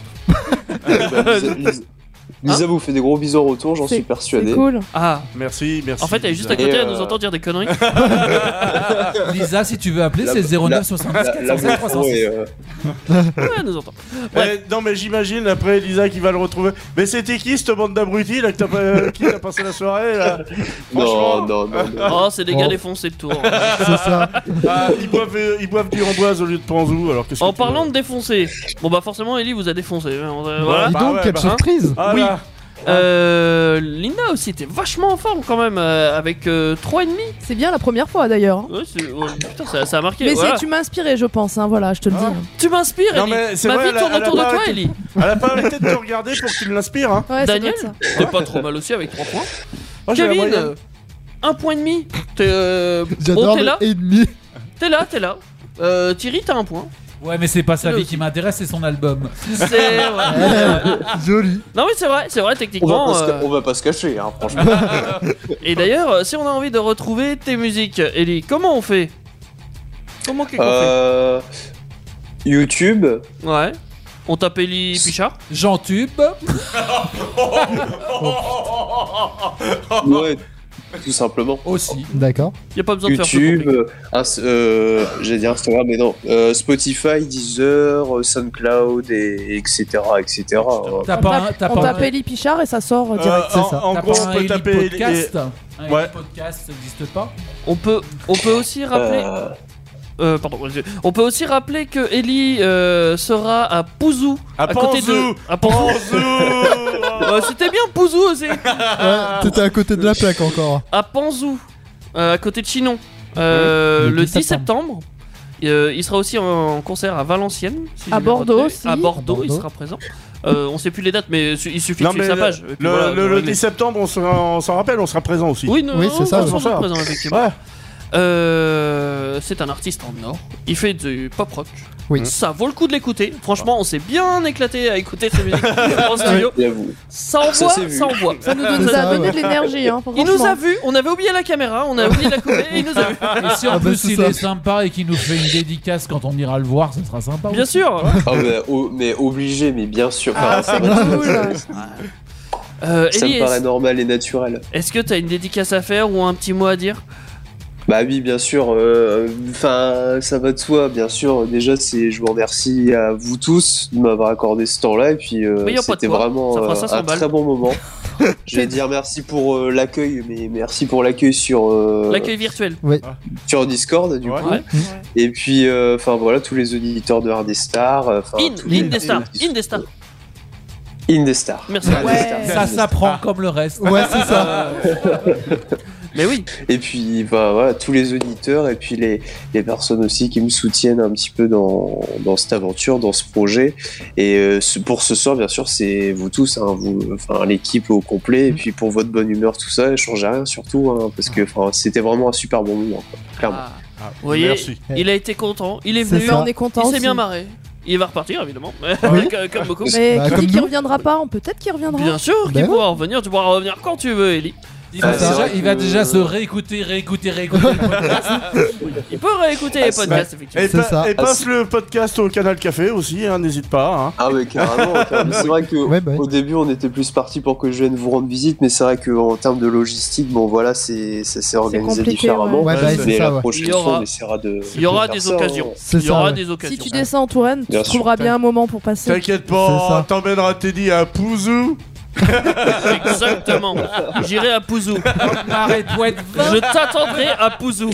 Speaker 8: Lisa vous fait des gros bisous en retour, j'en suis
Speaker 6: C'est
Speaker 8: persuadé.
Speaker 6: cool.
Speaker 7: Ah,
Speaker 9: Merci.
Speaker 7: en fait, elle est juste à
Speaker 8: Et,
Speaker 7: côté, elle nous entend dire des conneries.
Speaker 5: Lisa, si tu veux appeler,
Speaker 8: La-
Speaker 5: c'est 09
Speaker 8: la-
Speaker 5: 70
Speaker 8: La
Speaker 5: 407
Speaker 8: bouffon
Speaker 5: 306.
Speaker 8: est,
Speaker 7: Ouais, elle nous entend. Bref.
Speaker 9: Non mais j'imagine après Lisa qui va le retrouver. Mais c'était qui cette bande d'abrutis là qui t'a passé la soirée là? Franchement.
Speaker 8: Non.
Speaker 7: Oh, c'est des gars
Speaker 4: Oh.
Speaker 7: défoncés de tour.
Speaker 4: C'est ça.
Speaker 9: Ah, ils boivent du Amboise au lieu de Panzou alors qu'est-ce
Speaker 7: En
Speaker 9: que tu veux.
Speaker 7: parlant de défoncer, bon bah forcément Ellie vous a défoncé. Voilà.
Speaker 4: Dis
Speaker 9: Bah
Speaker 4: donc,
Speaker 9: ouais,
Speaker 4: quelle
Speaker 9: bah,
Speaker 4: surprise.
Speaker 9: Ah
Speaker 7: Oui.
Speaker 9: là.
Speaker 7: Linda aussi était vachement en forme quand même avec 3,5.
Speaker 6: C'est bien la première fois d'ailleurs. hein.
Speaker 7: Ouais, putain, ça a marqué.
Speaker 6: Mais
Speaker 7: voilà.
Speaker 6: tu m'as inspiré, je pense. Hein, voilà, je te le dis.
Speaker 9: Ah.
Speaker 7: Tu m'inspires,
Speaker 9: Non,
Speaker 7: Ellie.
Speaker 9: mais c'est
Speaker 7: Ma
Speaker 9: vrai,
Speaker 7: vie
Speaker 9: elle a-
Speaker 7: tourne
Speaker 9: elle a
Speaker 7: autour de
Speaker 9: pas
Speaker 7: toi,
Speaker 9: arrêté.
Speaker 7: Ellie.
Speaker 9: Elle a pas arrêté de te regarder pour que tu l'inspires hein.
Speaker 6: Ouais, ça doit
Speaker 7: Daniel,
Speaker 6: être ça.
Speaker 7: t'es pas trop mal aussi avec 3 points.
Speaker 9: Oh, j'ai la
Speaker 7: Kevin,
Speaker 9: moyenne.
Speaker 7: 1,5 point.
Speaker 4: J'adore
Speaker 7: t'es
Speaker 4: le
Speaker 7: là
Speaker 4: et demi.
Speaker 7: T'es là. Thierry, t'as 1 point.
Speaker 5: Ouais, mais c'est pas sa
Speaker 7: C'est
Speaker 5: vie
Speaker 7: aussi.
Speaker 5: qui m'intéresse, c'est son album.
Speaker 7: C'est vrai.
Speaker 4: Joli.
Speaker 7: Non, mais c'est vrai, techniquement.
Speaker 8: On va pas se cacher, hein, franchement.
Speaker 7: Et d'ailleurs, si on a envie de retrouver tes musiques, Ellie, comment on fait? Comment qu'on fait?
Speaker 8: YouTube.
Speaker 7: Ouais. On tape Ellie Pichard.
Speaker 5: Jean-Tube.
Speaker 8: Ouais, tout simplement.
Speaker 5: Aussi.
Speaker 4: D'accord.
Speaker 7: Y a pas besoin de faire
Speaker 8: YouTube, j'allais dire Instagram, mais non. Spotify, Deezer, SoundCloud, etc.
Speaker 6: On tape Ellie Pichard et ça sort direct.
Speaker 4: C'est ça.
Speaker 9: En
Speaker 5: T'as
Speaker 9: gros,
Speaker 5: pas
Speaker 9: on
Speaker 5: un
Speaker 9: peut
Speaker 5: Ellie
Speaker 9: taper.
Speaker 5: podcast. Un
Speaker 9: Ouais.
Speaker 5: Ellie podcast, ça n'existe pas.
Speaker 7: On peut aussi rappeler. Pardon, on peut aussi rappeler que Ellie sera à Pouzou,
Speaker 9: À
Speaker 7: côté de.
Speaker 9: Panzou.
Speaker 7: À Panzou. C'était bien Pouzou aussi.
Speaker 4: Ouais, t'étais à côté de la plaque encore.
Speaker 7: À Panzou, à côté de Chinon,
Speaker 4: Le
Speaker 7: le
Speaker 4: 10
Speaker 7: 10 septembre. Il sera aussi en concert à Valenciennes. Si
Speaker 6: À
Speaker 7: j'ai bien
Speaker 6: Bordeaux
Speaker 7: retenu.
Speaker 6: aussi.
Speaker 7: À Bordeaux, il
Speaker 4: Bordeaux.
Speaker 7: sera présent. On sait plus les dates, mais il suffit
Speaker 9: Non,
Speaker 7: de suivre
Speaker 9: mais
Speaker 7: sa page. Et puis
Speaker 9: le,
Speaker 7: voilà,
Speaker 9: le
Speaker 7: de régler.
Speaker 9: 10 septembre, on s'en rappelle, on sera présent aussi.
Speaker 7: Oui, non,
Speaker 4: Oui, c'est ça,
Speaker 7: on
Speaker 4: ouais.
Speaker 7: sera présent, effectivement.
Speaker 9: Ouais.
Speaker 7: C'est un artiste en or. Il fait du pop rock.
Speaker 4: Oui.
Speaker 7: Ça vaut le coup de l'écouter. Franchement, on s'est bien éclaté à écouter cette musique en studio.
Speaker 8: J'avoue.
Speaker 7: Ça envoie,
Speaker 8: Ça s'est vu.
Speaker 7: ça envoie.
Speaker 6: Ça nous
Speaker 4: C'est ça,
Speaker 6: a donné
Speaker 4: ouais.
Speaker 6: de l'énergie. Hein,
Speaker 7: Il nous a
Speaker 6: franchement.
Speaker 7: vus, on avait oublié la caméra, on a oublié de la couper et il nous a vus.
Speaker 5: Et si en
Speaker 4: Ah bah,
Speaker 5: plus
Speaker 4: c'est
Speaker 5: il
Speaker 4: ça.
Speaker 5: est sympa et qu'il nous fait une dédicace quand on ira le voir, ça sera sympa.
Speaker 7: Bien
Speaker 5: aussi.
Speaker 7: sûr.
Speaker 8: Mais obligé, mais bien sûr.
Speaker 6: Ah,
Speaker 8: Enfin,
Speaker 6: c'est cool.
Speaker 8: ça
Speaker 7: Ellie,
Speaker 8: me paraît normal et naturel.
Speaker 7: est-ce que t'as une dédicace à faire ou un petit mot à dire?
Speaker 8: Bah oui, bien sûr. Enfin, ça va de soi, bien sûr. Déjà, je vous remercie à vous tous de m'avoir accordé ce temps-là. Et puis,
Speaker 7: Mais y a pas de
Speaker 8: c'était
Speaker 7: quoi.
Speaker 8: vraiment
Speaker 7: Ça fera 500
Speaker 8: un
Speaker 7: balles.
Speaker 8: très bon moment. Je vais dire merci pour l'accueil, mais merci pour l'accueil sur
Speaker 7: L'accueil virtuel.
Speaker 8: sur Discord, du
Speaker 9: Ouais.
Speaker 8: coup.
Speaker 7: Ouais.
Speaker 8: Et puis, enfin voilà, tous les auditeurs de Indestar.
Speaker 7: Indestar.
Speaker 8: Indestar.
Speaker 7: Merci.
Speaker 5: Ça s'apprend comme le reste.
Speaker 4: Ouais, c'est ça.
Speaker 7: Mais oui.
Speaker 8: Et puis bah, voilà, tous les auditeurs et puis les personnes aussi qui me soutiennent un petit peu dans cette aventure, dans ce projet. Et pour ce soir, bien sûr, c'est vous tous, hein, enfin l'équipe au complet. Et puis pour votre bonne humeur, tout ça, ne changez rien surtout, hein, parce que c'était vraiment un super bon moment, quoi, clairement.
Speaker 7: Vous voyez,
Speaker 9: Merci.
Speaker 7: il a été content, il est
Speaker 4: C'est
Speaker 7: venu,
Speaker 4: ça.
Speaker 6: On est content.
Speaker 7: il s'est
Speaker 6: aussi.
Speaker 7: bien marré. Il va repartir évidemment, comme beaucoup.
Speaker 6: Mais
Speaker 4: Bah,
Speaker 6: qui
Speaker 4: comme
Speaker 6: dit qu'il
Speaker 4: nous.
Speaker 6: reviendra pas, peut-être qu'il reviendra.
Speaker 7: Bien sûr qu'il
Speaker 4: Ben
Speaker 7: pourra revenir, tu pourras revenir quand tu veux, Ellie.
Speaker 5: Il va,
Speaker 8: c'est vrai
Speaker 5: il va
Speaker 8: que-
Speaker 5: déjà se réécouter le podcast.
Speaker 7: Il peut réécouter les podcasts, effectivement.
Speaker 9: Et,
Speaker 4: C'est ça.
Speaker 9: et passe le podcast au Canal Café aussi, hein, n'hésite pas. Hein.
Speaker 8: Ah mais carrément, carrément. C'est vrai que
Speaker 4: Ouais, bah ouais.
Speaker 8: au début on était plus parti pour que je vienne vous rendre visite, mais c'est vrai qu'en termes de logistique, bon voilà, ça s'est organisé
Speaker 6: compliqué,
Speaker 8: différemment.
Speaker 4: ouais. Ouais, bah, c'est
Speaker 8: mais
Speaker 4: ça,
Speaker 8: la
Speaker 4: ouais.
Speaker 8: prochaine
Speaker 7: Il y aura-
Speaker 8: fois on essaiera de.
Speaker 7: Il y aura
Speaker 8: de
Speaker 7: des
Speaker 8: faire ça,
Speaker 7: occasions.
Speaker 8: hein.
Speaker 4: C'est
Speaker 7: Il y aura
Speaker 4: ça,
Speaker 7: des
Speaker 6: Si
Speaker 7: occasions.
Speaker 6: tu descends en Touraine,
Speaker 8: Bien
Speaker 6: tu
Speaker 8: sûr.
Speaker 6: trouveras bien un moment pour passer.
Speaker 9: T'inquiète
Speaker 4: C'est
Speaker 9: pas,
Speaker 4: ça.
Speaker 9: t'emmèneras Teddy à Pouzou.
Speaker 7: Exactement. J'irai à Pouzou.
Speaker 5: Arrête-toi de
Speaker 7: Je t'attendrai à Pouzou.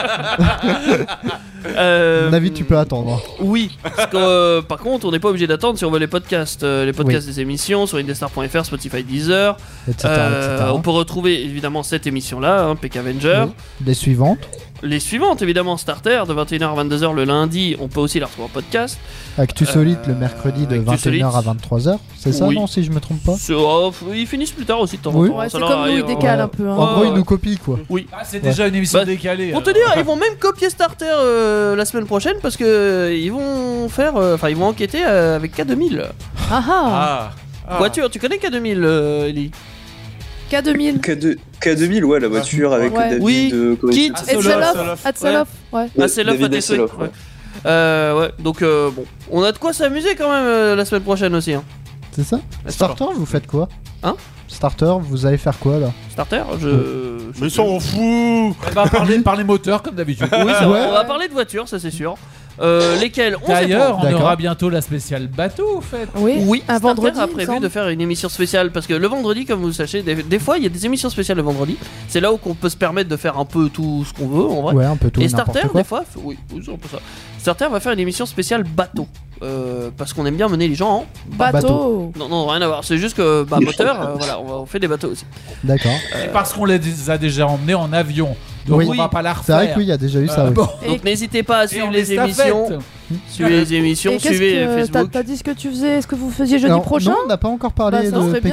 Speaker 4: À mon avis, tu peux attendre.
Speaker 7: Oui, parce que par contre, on n'est pas obligé d'attendre si on veut les podcasts des émissions sur indestar.fr, Spotify, Deezer.
Speaker 4: Etc.
Speaker 7: On peut retrouver évidemment cette émission-là, hein, PK Avenger.
Speaker 4: Oui. Les suivantes.
Speaker 7: Les suivantes, évidemment, Starter de 21h à 22h le lundi. On peut aussi la retrouver en podcast.
Speaker 4: Actu Solide le mercredi de
Speaker 7: Actu Solide.
Speaker 4: 21h à 23h. C'est ça,
Speaker 7: Oui.
Speaker 4: non, si je me trompe pas?
Speaker 7: Ils finissent plus tard aussi de temps
Speaker 4: Oui.
Speaker 7: en temps.
Speaker 6: Ouais,
Speaker 7: Ça
Speaker 6: c'est
Speaker 7: leur
Speaker 6: comme nous,
Speaker 7: arrive,
Speaker 6: ils décalent
Speaker 4: Ouais.
Speaker 6: un peu. hein.
Speaker 4: En gros,
Speaker 7: ouais.
Speaker 4: ils nous copient, quoi.
Speaker 7: Oui.
Speaker 5: Ah, c'est déjà une émission
Speaker 7: Bah,
Speaker 5: décalée.
Speaker 7: Pour te dire, ils vont même copier Starter la semaine prochaine parce que ils vont faire, ils vont enquêter avec K2000.
Speaker 6: Ah ah.
Speaker 7: Voiture, tu connais K2000, Ellie?
Speaker 6: K2000.
Speaker 8: K2000, ouais, la voiture avec
Speaker 6: Ouais.
Speaker 8: David
Speaker 7: Oui,
Speaker 8: comment il
Speaker 7: Kit.
Speaker 8: s'appelle
Speaker 6: Atseloff. Ouais.
Speaker 7: Ah, c'est l'offre à
Speaker 8: David
Speaker 7: tes souhaits.
Speaker 8: Hasselhoff,
Speaker 7: Ouais. Ouais, donc bon, on a de quoi s'amuser quand même la semaine prochaine aussi. Hein.
Speaker 4: C'est ça? Starter, vous faites quoi?
Speaker 7: Hein?
Speaker 4: Starter, vous allez faire quoi là?
Speaker 7: Starter,
Speaker 9: Mais ça on fout.
Speaker 5: On va parler moteurs comme d'habitude.
Speaker 7: Oui, ça va.
Speaker 4: Ouais.
Speaker 7: On va parler de voitures, ça c'est sûr. Lesquelles on sait
Speaker 5: D'ailleurs,
Speaker 7: pas.
Speaker 5: on
Speaker 4: D'accord.
Speaker 5: aura bientôt la spéciale bateau, en fait.
Speaker 7: Oui,
Speaker 6: un
Speaker 7: Starter
Speaker 6: vendredi.
Speaker 7: a
Speaker 6: il me
Speaker 7: prévu
Speaker 6: semble.
Speaker 7: de faire une émission spéciale parce que le vendredi, comme vous le sachez, des fois il y a des émissions spéciales le vendredi. C'est là où on peut se permettre de faire un peu tout ce qu'on veut en vrai.
Speaker 4: Ouais, un peu tout
Speaker 7: Et
Speaker 4: et n'importe
Speaker 7: Starter,
Speaker 4: quoi.
Speaker 7: des fois, oui, c'est un peu ça. Starter va faire une émission spéciale bateau parce qu'on aime bien mener les gens en
Speaker 6: Bateau.
Speaker 7: Non, rien à voir. C'est juste que moteur, voilà, on fait des bateaux aussi.
Speaker 4: D'accord.
Speaker 5: Et parce qu'on les a déjà emmenés en avion. Donc
Speaker 4: Oui.
Speaker 5: on va pas la
Speaker 4: C'est
Speaker 5: refaire.
Speaker 4: vrai que oui, il y a déjà eu ça. Oui.
Speaker 5: Bon.
Speaker 7: Donc n'hésitez pas à
Speaker 5: Et
Speaker 7: suivre
Speaker 5: on
Speaker 7: les
Speaker 5: estafette.
Speaker 7: émissions. Suivez les émissions,
Speaker 6: Et qu'est-ce
Speaker 7: suivez
Speaker 6: que
Speaker 7: Facebook.
Speaker 6: t'as dit ce que tu faisais, ce que vous faisiez jeudi
Speaker 4: Alors,
Speaker 6: prochain?
Speaker 4: non, on n'a pas encore parlé
Speaker 6: Bah, ça
Speaker 4: de
Speaker 6: serait
Speaker 4: PK.
Speaker 6: bien. Ouais.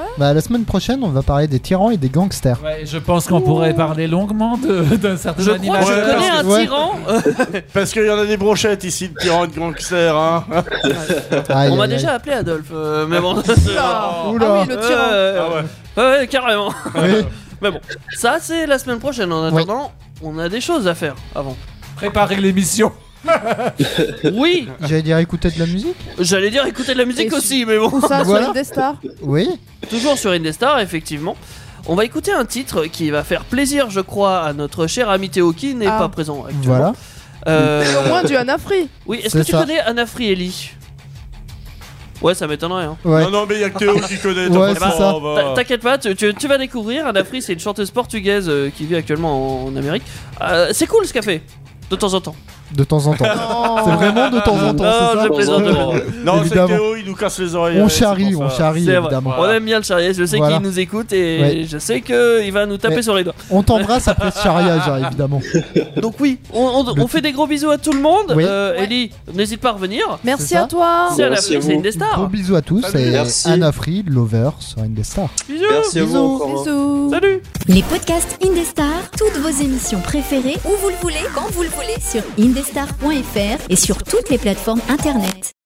Speaker 4: Bah, la semaine prochaine, on va parler des tyrans et des gangsters.
Speaker 5: Ouais, je pense qu'on pourrait parler longuement d'un certain
Speaker 7: Je crois que je
Speaker 5: animateur.
Speaker 7: connais un
Speaker 4: Ouais.
Speaker 7: tyran.
Speaker 9: Parce qu'il y en a des brochettes ici de tyrans et de gangsters, hein.
Speaker 4: Aïe,
Speaker 7: On m'a
Speaker 4: aïe,
Speaker 7: déjà
Speaker 4: aïe.
Speaker 7: appelé Adolphe, mais bon.
Speaker 6: Ah
Speaker 4: Oula.
Speaker 6: oui, le tyran.
Speaker 7: Ouais, carrément.
Speaker 4: Oui.
Speaker 7: Mais bon, ça c'est la semaine prochaine. En attendant, on a des choses à faire avant.
Speaker 5: Préparer l'émission.
Speaker 7: Oui,
Speaker 4: J'allais dire écouter de la musique.
Speaker 7: j'allais dire écouter de la musique
Speaker 6: Et
Speaker 7: aussi, mais bon.
Speaker 6: Où ça,
Speaker 4: Voilà.
Speaker 6: sur Indestar?
Speaker 4: Oui.
Speaker 7: Toujours sur Indestar, effectivement. On va écouter un titre qui va faire plaisir, je crois, à notre cher ami Théo qui n'est
Speaker 6: Ah.
Speaker 7: pas présent actuellement.
Speaker 4: Voilà.
Speaker 6: Au moins du Anafri.
Speaker 7: Oui, est-ce
Speaker 4: C'est
Speaker 7: que tu
Speaker 4: ça.
Speaker 7: connais Anna Frieli? Ouais, ça m'étonnerait. Hein.
Speaker 4: Ouais.
Speaker 9: Non, mais il y a que Théo qui connaît.
Speaker 4: Ouais,
Speaker 9: t'en fais
Speaker 4: c'est
Speaker 9: pas,
Speaker 4: ça.
Speaker 9: on va-
Speaker 7: T'inquiète pas, tu vas découvrir. Anna Fri, c'est une chanteuse portugaise qui vit actuellement en Amérique. C'est cool ce qu'elle fait, de temps en temps.
Speaker 4: De temps en temps. C'est vraiment de temps en temps,
Speaker 7: Non,
Speaker 4: c'est ça
Speaker 7: je plaisante.
Speaker 9: Non, c'est
Speaker 4: Évidemment.
Speaker 9: Théo, il nous casse les oreilles.
Speaker 4: On
Speaker 9: ouais, c'est
Speaker 4: charrie,
Speaker 9: pour
Speaker 4: on
Speaker 9: ça.
Speaker 4: charrie,
Speaker 7: C'est vrai.
Speaker 4: évidemment.
Speaker 7: On aime bien le charrier. Je sais
Speaker 4: Voilà.
Speaker 7: qu'il nous écoute et
Speaker 4: Ouais.
Speaker 7: je sais qu'il va nous taper
Speaker 4: Mais-
Speaker 7: sur les doigts.
Speaker 4: On t'embrasse après ce charriage, hein, évidemment.
Speaker 7: Donc oui, on fait des gros bisous à tout le monde.
Speaker 4: Oui.
Speaker 7: Ellie, n'hésite pas à revenir.
Speaker 6: Merci
Speaker 4: C'est ça.
Speaker 6: à toi.
Speaker 7: C'est à la
Speaker 8: Merci à
Speaker 7: fin, c'est
Speaker 8: vous.
Speaker 7: Indestar.
Speaker 4: Gros bisous à tous et
Speaker 8: Merci.
Speaker 4: Anna Free, Lover sur Indestar.
Speaker 7: Bisous.
Speaker 8: Merci à vous
Speaker 4: Bisous.
Speaker 8: encore. hein.
Speaker 6: Bisous.
Speaker 7: Salut.
Speaker 10: Les podcasts Indestar, toutes vos émissions préférées, où vous le voulez, quand vous le voulez, sur indestar.fr et sur toutes les plateformes internet.